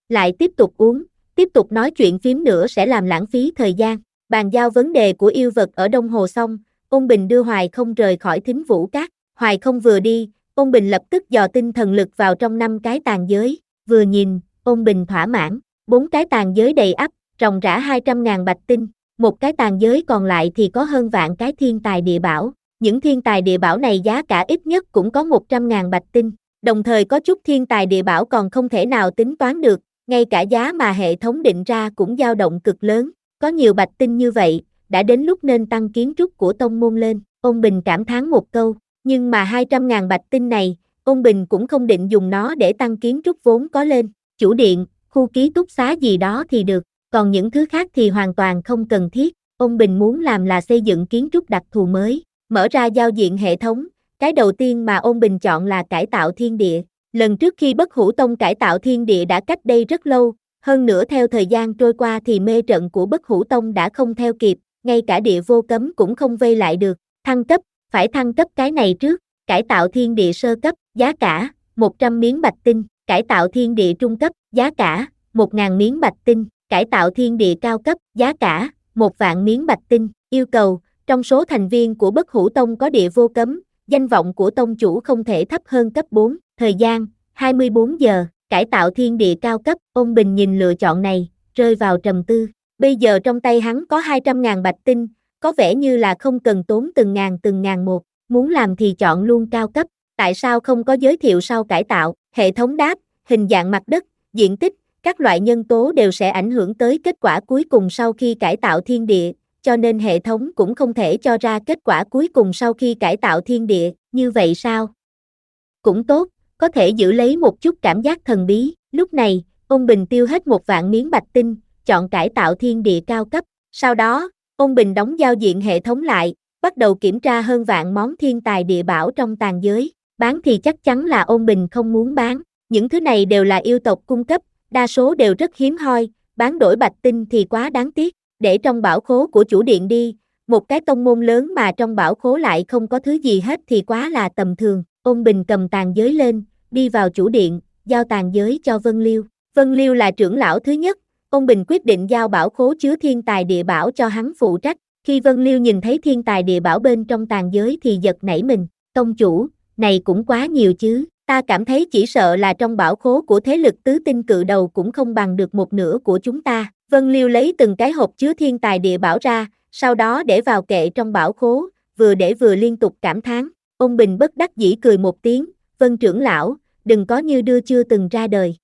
lại tiếp tục uống, tiếp tục nói chuyện phím nữa sẽ làm lãng phí thời gian. Bàn giao vấn đề của yêu vật ở Đông Hồ xong, Ôn Bình đưa Hoài Không rời khỏi Thính Vũ Các. Hoài Không vừa đi, Ôn Bình lập tức dò tinh thần lực vào trong năm cái tàn giới, vừa nhìn, Ôn Bình thỏa mãn, bốn cái tàn giới đầy ắp, ròng rã hai trăm ngàn bạch tinh, một cái tàn giới còn lại thì có hơn vạn cái thiên tài địa bảo, những thiên tài địa bảo này giá cả ít nhất cũng có một trăm ngàn bạch tinh, đồng thời có chút thiên tài địa bảo còn không thể nào tính toán được, ngay cả giá mà hệ thống định ra cũng dao động cực lớn, có nhiều bạch tinh như vậy, đã đến lúc nên tăng kiến trúc của tông môn lên, Ôn Bình cảm thán một câu, nhưng mà hai trăm ngàn bạch tinh này, Ôn Bình cũng không định dùng nó để tăng kiến trúc vốn có lên, chủ điện, khu ký túc xá gì đó thì được, còn những thứ khác thì hoàn toàn không cần thiết, Ôn Bình muốn làm là xây dựng kiến trúc đặc thù mới, mở ra giao diện hệ thống, cái đầu tiên mà Ôn Bình chọn là cải tạo thiên địa, lần trước khi Bất Hủ Tông cải tạo thiên địa đã cách đây rất lâu, hơn nữa theo thời gian trôi qua thì mê trận của Bất Hủ Tông đã không theo kịp, ngay cả địa vô cấm cũng không vây lại được, thăng cấp, phải thăng cấp cái này trước, cải tạo thiên địa sơ cấp, giá cả, một trăm miếng bạch tinh, cải tạo thiên địa trung cấp, giá cả, một nghìn miếng bạch tinh, cải tạo thiên địa cao cấp, giá cả, một vạn miếng bạch tinh, yêu cầu, trong số thành viên của Bất Hủ Tông có địa vô cấm, danh vọng của tông chủ không thể thấp hơn cấp bốn, thời gian, hai mươi bốn giờ, cải tạo thiên địa cao cấp, Ôn Bình nhìn lựa chọn này, rơi vào trầm tư, bây giờ trong tay hắn có hai trăm ngàn bạch tinh, có vẻ như là không cần tốn từng ngàn từng ngàn một, muốn làm thì chọn luôn cao cấp, tại sao không có giới thiệu sau cải tạo, hệ thống đáp, hình dạng mặt đất, diện tích, các loại nhân tố đều sẽ ảnh hưởng tới kết quả cuối cùng sau khi cải tạo thiên địa, cho nên hệ thống cũng không thể cho ra kết quả cuối cùng sau khi cải tạo thiên địa, như vậy sao? Cũng tốt, có thể giữ lấy một chút cảm giác thần bí, lúc này, Ôn Bình tiêu hết một vạn miếng bạch tinh, chọn cải tạo thiên địa cao cấp, sau đó, Ôn Bình đóng giao diện hệ thống lại, bắt đầu kiểm tra hơn vạn món thiên tài địa bảo trong tàn giới, bán thì chắc chắn là Ôn Bình không muốn bán, những thứ này đều là yêu tộc cung cấp, đa số đều rất hiếm hoi, bán đổi bạch tinh thì quá đáng tiếc, để trong bảo khố của chủ điện đi, một cái tông môn lớn mà trong bảo khố lại không có thứ gì hết thì quá là tầm thường, Ôn Bình cầm tàn giới lên, đi vào chủ điện, giao tàn giới cho Vân Liêu, Vân Liêu là trưởng lão thứ nhất, Ôn Bình quyết định giao bảo khố chứa thiên tài địa bảo cho hắn phụ trách, khi Vân Liêu nhìn thấy thiên tài địa bảo bên trong tàn giới thì giật nảy mình, tông chủ, này cũng quá nhiều chứ, ta cảm thấy chỉ sợ là trong bảo khố của thế lực tứ tinh cự đầu cũng không bằng được một nửa của chúng ta, Vân Liêu lấy từng cái hộp chứa thiên tài địa bảo ra, sau đó để vào kệ trong bảo khố, vừa để vừa liên tục cảm thán, Ôn Bình bất đắc dĩ cười một tiếng, Vân trưởng lão, đừng có như đưa chưa từng ra đời.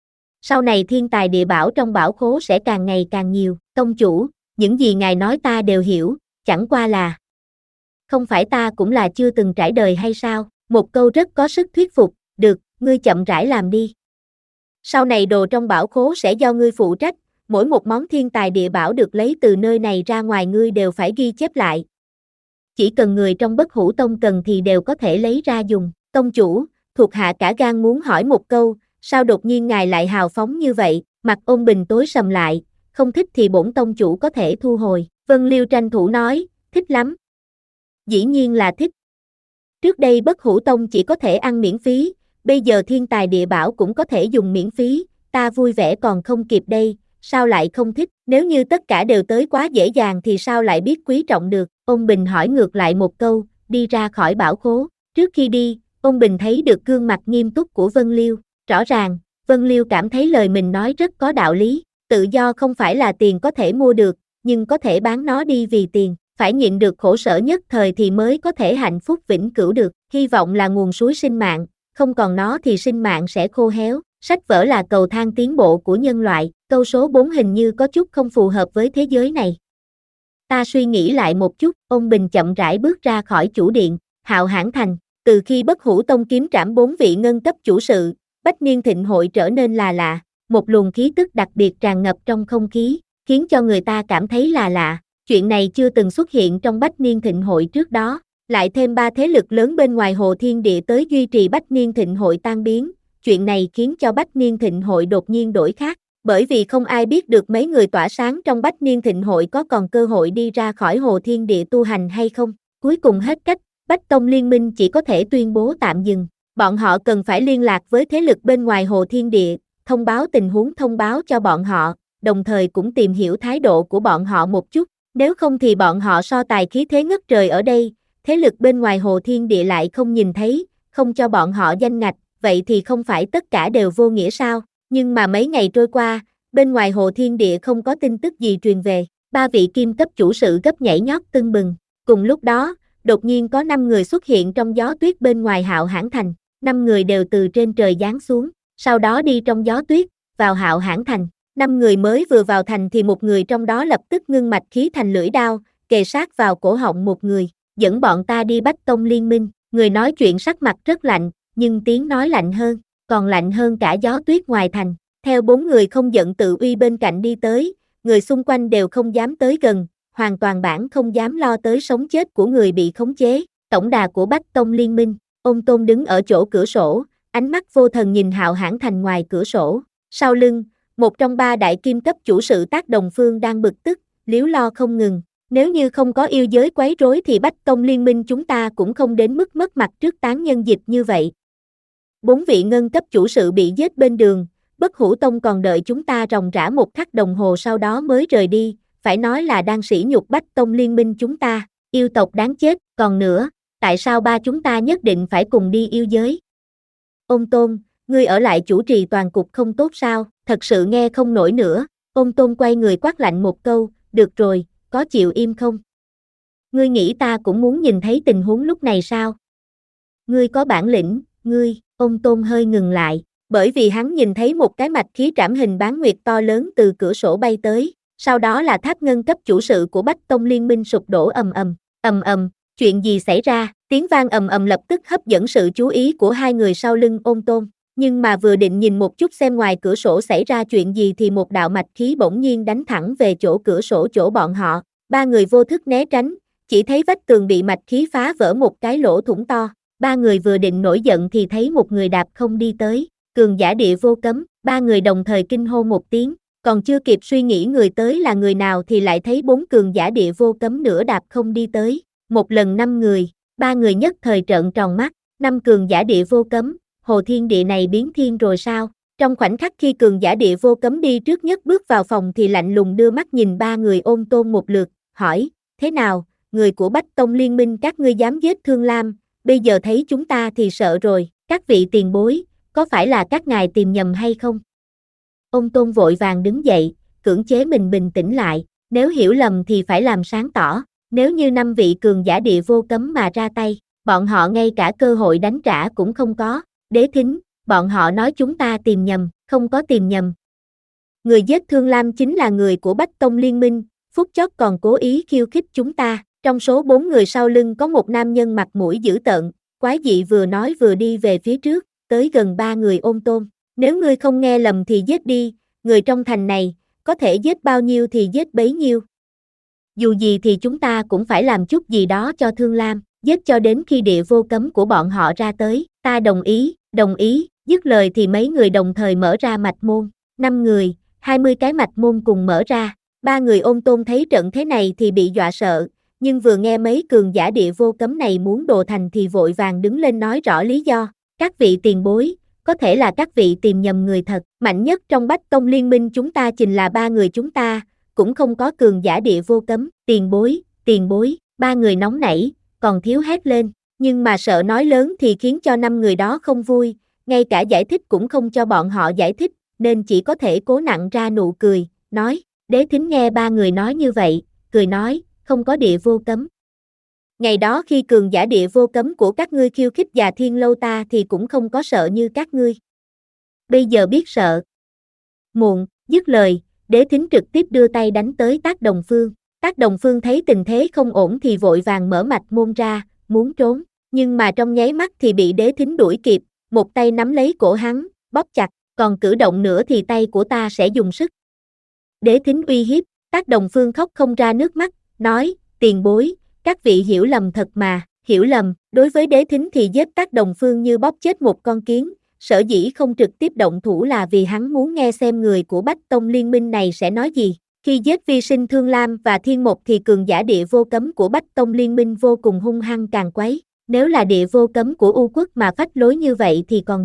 Sau này thiên tài địa bảo trong bảo khố sẽ càng ngày càng nhiều, tông chủ, những gì ngài nói ta đều hiểu, chẳng qua là không phải ta cũng là chưa từng trải đời hay sao, một câu rất có sức thuyết phục, được, ngươi chậm rãi làm đi. Sau này đồ trong bảo khố sẽ do ngươi phụ trách, mỗi một món thiên tài địa bảo được lấy từ nơi này ra ngoài ngươi đều phải ghi chép lại. Chỉ cần người trong Bất Hủ Tông cần thì đều có thể lấy ra dùng, tông chủ, thuộc hạ cả gan muốn hỏi một câu, sao đột nhiên ngài lại hào phóng như vậy, mặt Ôn Bình tối sầm lại, không thích thì bổn tông chủ có thể thu hồi, Vân Liêu tranh thủ nói, thích lắm. Dĩ nhiên là thích. Trước đây Bất Hủ Tông chỉ có thể ăn miễn phí, bây giờ thiên tài địa bảo cũng có thể dùng miễn phí, ta vui vẻ còn không kịp đây, sao lại không thích, nếu như tất cả đều tới quá dễ dàng thì sao lại biết quý trọng được, Ôn Bình hỏi ngược lại một câu, đi ra khỏi bảo khố, trước khi đi, Ôn Bình thấy được gương mặt nghiêm túc của Vân Liêu, rõ ràng, Vân Liêu cảm thấy lời mình nói rất có đạo lý, tự do không phải là tiền có thể mua được, nhưng có thể bán nó đi vì tiền, phải nhịn được khổ sở nhất thời thì mới có thể hạnh phúc vĩnh cửu được, hy vọng là nguồn suối sinh mạng, không còn nó thì sinh mạng sẽ khô héo, sách vở là cầu thang tiến bộ của nhân loại, câu số bốn hình như có chút không phù hợp với thế giới này. Ta suy nghĩ lại một chút, Ôn Bình chậm rãi bước ra khỏi chủ điện, Hạo Hãn Thành, từ khi Bất Hủ Tông kiếm trảm bốn vị ngân cấp chủ sự, Bách Niên Thịnh Hội trở nên là lạ, một luồng khí tức đặc biệt tràn ngập trong không khí, khiến cho người ta cảm thấy là lạ, chuyện này chưa từng xuất hiện trong Bách Niên Thịnh Hội trước đó, lại thêm ba thế lực lớn bên ngoài Hồ Thiên Địa tới duy trì Bách Niên Thịnh Hội tan biến, chuyện này khiến cho Bách Niên Thịnh Hội đột nhiên đổi khác, bởi vì không ai biết được mấy người tỏa sáng trong Bách Niên Thịnh Hội có còn cơ hội đi ra khỏi Hồ Thiên Địa tu hành hay không, cuối cùng hết cách, Bách Tông Liên minh chỉ có thể tuyên bố tạm dừng, bọn họ cần phải liên lạc với thế lực bên ngoài Hồ Thiên Địa, thông báo tình huống thông báo cho bọn họ, đồng thời cũng tìm hiểu thái độ của bọn họ một chút, nếu không thì bọn họ so tài khí thế ngất trời ở đây, thế lực bên ngoài Hồ Thiên Địa lại không nhìn thấy, không cho bọn họ danh ngạch, vậy thì không phải tất cả đều vô nghĩa sao, nhưng mà mấy ngày trôi qua, bên ngoài Hồ Thiên Địa không có tin tức gì truyền về, ba vị kim cấp chủ sự gấp nhảy nhót tưng bừng, cùng lúc đó, đột nhiên có năm người xuất hiện trong gió tuyết bên ngoài Hạo Hãn Thành, năm người đều từ trên trời giáng xuống, sau đó đi trong gió tuyết, vào Hạo Hãn Thành, năm người mới vừa vào thành thì một người trong đó lập tức ngưng mạch khí thành lưỡi đao, kề sát vào cổ họng một người, dẫn bọn ta đi Bách Tông liên minh, người nói chuyện sắc mặt rất lạnh, nhưng tiếng nói lạnh hơn, còn lạnh hơn cả gió tuyết ngoài thành, theo bốn người không giận tự uy bên cạnh đi tới, người xung quanh đều không dám tới gần, hoàn toàn bản không dám lo tới sống chết của người bị khống chế, tổng đà của Bách Tông liên minh, Ôn Tôn đứng ở chỗ cửa sổ, ánh mắt vô thần nhìn Hạo Hãn Thành ngoài cửa sổ, sau lưng, một trong ba đại kim cấp chủ sự Tác Đồng Phương đang bực tức, líu lo không ngừng, nếu như không có yêu giới quấy rối thì Bách Tông liên minh chúng ta cũng không đến mức mất mặt trước tán nhân dịch như vậy. Bốn vị ngân cấp chủ sự bị giết bên đường, Bất Hủ Tông còn đợi chúng ta ròng rã một khắc đồng hồ sau đó mới rời đi, phải nói là đang sỉ nhục Bách Tông liên minh chúng ta, yêu tộc đáng chết, còn nữa, tại sao ba chúng ta nhất định phải cùng đi yêu giới? Ôn Tôn, ngươi ở lại chủ trì toàn cục không tốt sao, thật sự nghe không nổi nữa, Ôn Tôn quay người quát lạnh một câu, được rồi, có chịu im không? Ngươi nghĩ ta cũng muốn nhìn thấy tình huống lúc này sao? Ngươi có bản lĩnh, ngươi, Ôn Tôn hơi ngừng lại, bởi vì hắn nhìn thấy một cái mạch khí trảm hình bán nguyệt to lớn từ cửa sổ bay tới, sau đó là tháp ngân cấp chủ sự của Bách Tông liên minh sụp đổ ầm ầm, ầm ầm, chuyện gì xảy ra, tiếng vang ầm ầm lập tức hấp dẫn sự chú ý của hai người sau lưng Ôn Tôn, nhưng mà vừa định nhìn một chút xem ngoài cửa sổ xảy ra chuyện gì thì một đạo mạch khí bỗng nhiên đánh thẳng về chỗ cửa sổ chỗ bọn họ, ba người vô thức né tránh, chỉ thấy vách tường bị mạch khí phá vỡ một cái lỗ thủng to, ba người vừa định nổi giận thì thấy một người đạp không đi tới, cường giả địa vô cấm, ba người đồng thời kinh hô một tiếng, còn chưa kịp suy nghĩ người tới là người nào thì lại thấy bốn cường giả địa vô cấm nữa đạp không đi tới, một lần năm người, ba người nhất thời trợn tròn mắt, năm cường giả địa vô cấm, Hồ Thiên Địa này biến thiên rồi sao? Trong khoảnh khắc khi cường giả địa vô cấm đi trước nhất bước vào phòng thì lạnh lùng đưa mắt nhìn ba người Ôn Tôn một lượt, hỏi, thế nào, người của Bách Tông liên minh các ngươi dám giết Thương Lam, bây giờ thấy chúng ta thì sợ rồi, các vị tiền bối, có phải là các ngài tìm nhầm hay không? Ôn Tôn vội vàng đứng dậy, cưỡng chế mình bình tĩnh lại, nếu hiểu lầm thì phải làm sáng tỏ, nếu như năm vị cường giả địa vô cấm mà ra tay, bọn họ ngay cả cơ hội đánh trả cũng không có. Đế Thính, bọn họ nói chúng ta tìm nhầm, không có tìm nhầm. Người giết Thương Lam chính là người của Bách Tông liên minh, phút chót còn cố ý khiêu khích chúng ta, trong số bốn người sau lưng có một nam nhân mặt mũi dữ tợn, quái dị vừa nói vừa đi về phía trước, tới gần ba người Ôn Tôn, nếu ngươi không nghe lầm thì giết đi, người trong thành này, có thể giết bao nhiêu thì giết bấy nhiêu. Dù gì thì chúng ta cũng phải làm chút gì đó cho Thương Lam, giết cho đến khi địa vô cấm của bọn họ ra tới, ta đồng ý. Đồng ý, dứt lời thì mấy người đồng thời mở ra mạch môn, năm người, hai mươi cái mạch môn cùng mở ra, ba người Ôn Tôn thấy trận thế này thì bị dọa sợ, nhưng vừa nghe mấy cường giả địa vô cấm này muốn đồ thành thì vội vàng đứng lên nói rõ lý do, các vị tiền bối, có thể là các vị tìm nhầm người thật, mạnh nhất trong Bách Tông liên minh chúng ta chính là ba người chúng ta, cũng không có cường giả địa vô cấm, tiền bối, tiền bối, ba người nóng nảy, còn thiếu hét lên. Nhưng mà sợ nói lớn thì khiến cho năm người đó không vui, ngay cả giải thích cũng không cho bọn họ giải thích, nên chỉ có thể cố nặn ra nụ cười, nói, Đế Thính nghe ba người nói như vậy, cười nói, không có địa vô cấm. Ngày đó khi cường giả địa vô cấm của các ngươi khiêu khích Già Thiên Lâu ta thì cũng không có sợ như các ngươi. Bây giờ biết sợ. Muộn, dứt lời, Đế Thính trực tiếp đưa tay đánh tới Tác Đồng Phương. Tác Đồng Phương thấy tình thế không ổn thì vội vàng mở mạch môn ra, muốn trốn. Nhưng mà trong nháy mắt thì bị Đế Thính đuổi kịp, một tay nắm lấy cổ hắn, bóp chặt, còn cử động nữa thì tay của ta sẽ dùng sức. Đế Thính uy hiếp, Tác Đồng Phương khóc không ra nước mắt, nói, tiền bối, các vị hiểu lầm thật mà, hiểu lầm, đối với Đế Thính thì giết Tác Đồng Phương như bóp chết một con kiến, sở dĩ không trực tiếp động thủ là vì hắn muốn nghe xem người của Bách Tông liên minh này sẽ nói gì. Khi giết Vi Sinh Thương Lam và Thiên Mộc thì cường giả địa vô cấm của Bách Tông liên minh vô cùng hung hăng càng quấy. Nếu là địa vô cấm của U quốc mà phách lối như vậy thì còn được,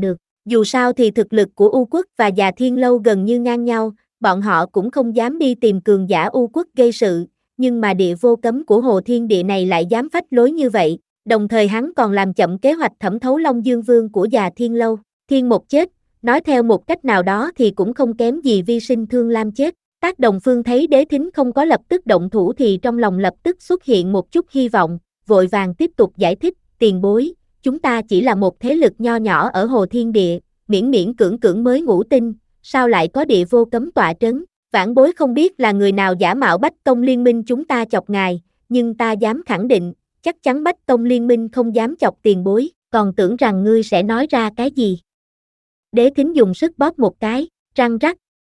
Dù sao thì thực lực của U quốc và Già Thiên Lâu gần như ngang nhau, bọn họ cũng không dám đi tìm cường giả U quốc gây sự, nhưng mà địa vô cấm của Hồ Thiên Địa này lại dám phách lối như vậy, đồng thời hắn còn làm chậm kế hoạch thẩm thấu Long Dương Vương của Già Thiên Lâu. Thiên Một chết, nói theo một cách nào đó thì cũng không kém gì Vi Sinh Thương Lam chết. Tác Đồng Phương thấy Đế Thính không có lập tức động thủ thì trong lòng lập tức xuất hiện một chút hy vọng, vội vàng tiếp tục giải thích, tiền bối, chúng ta chỉ là một thế lực nho nhỏ ở Hồ Thiên Địa, miễn miễn cưỡng cưỡng mới ngũ tinh, sao lại có địa vô cấm tọa trấn, vãn bối không biết là người nào giả mạo Bách Tông Liên Minh chúng ta chọc ngài, nhưng ta dám khẳng định, chắc chắn Bách Tông Liên Minh không dám chọc tiền bối, còn tưởng rằng ngươi sẽ nói ra cái gì. Đế Thính dùng sức bóp một cái, răng rắc,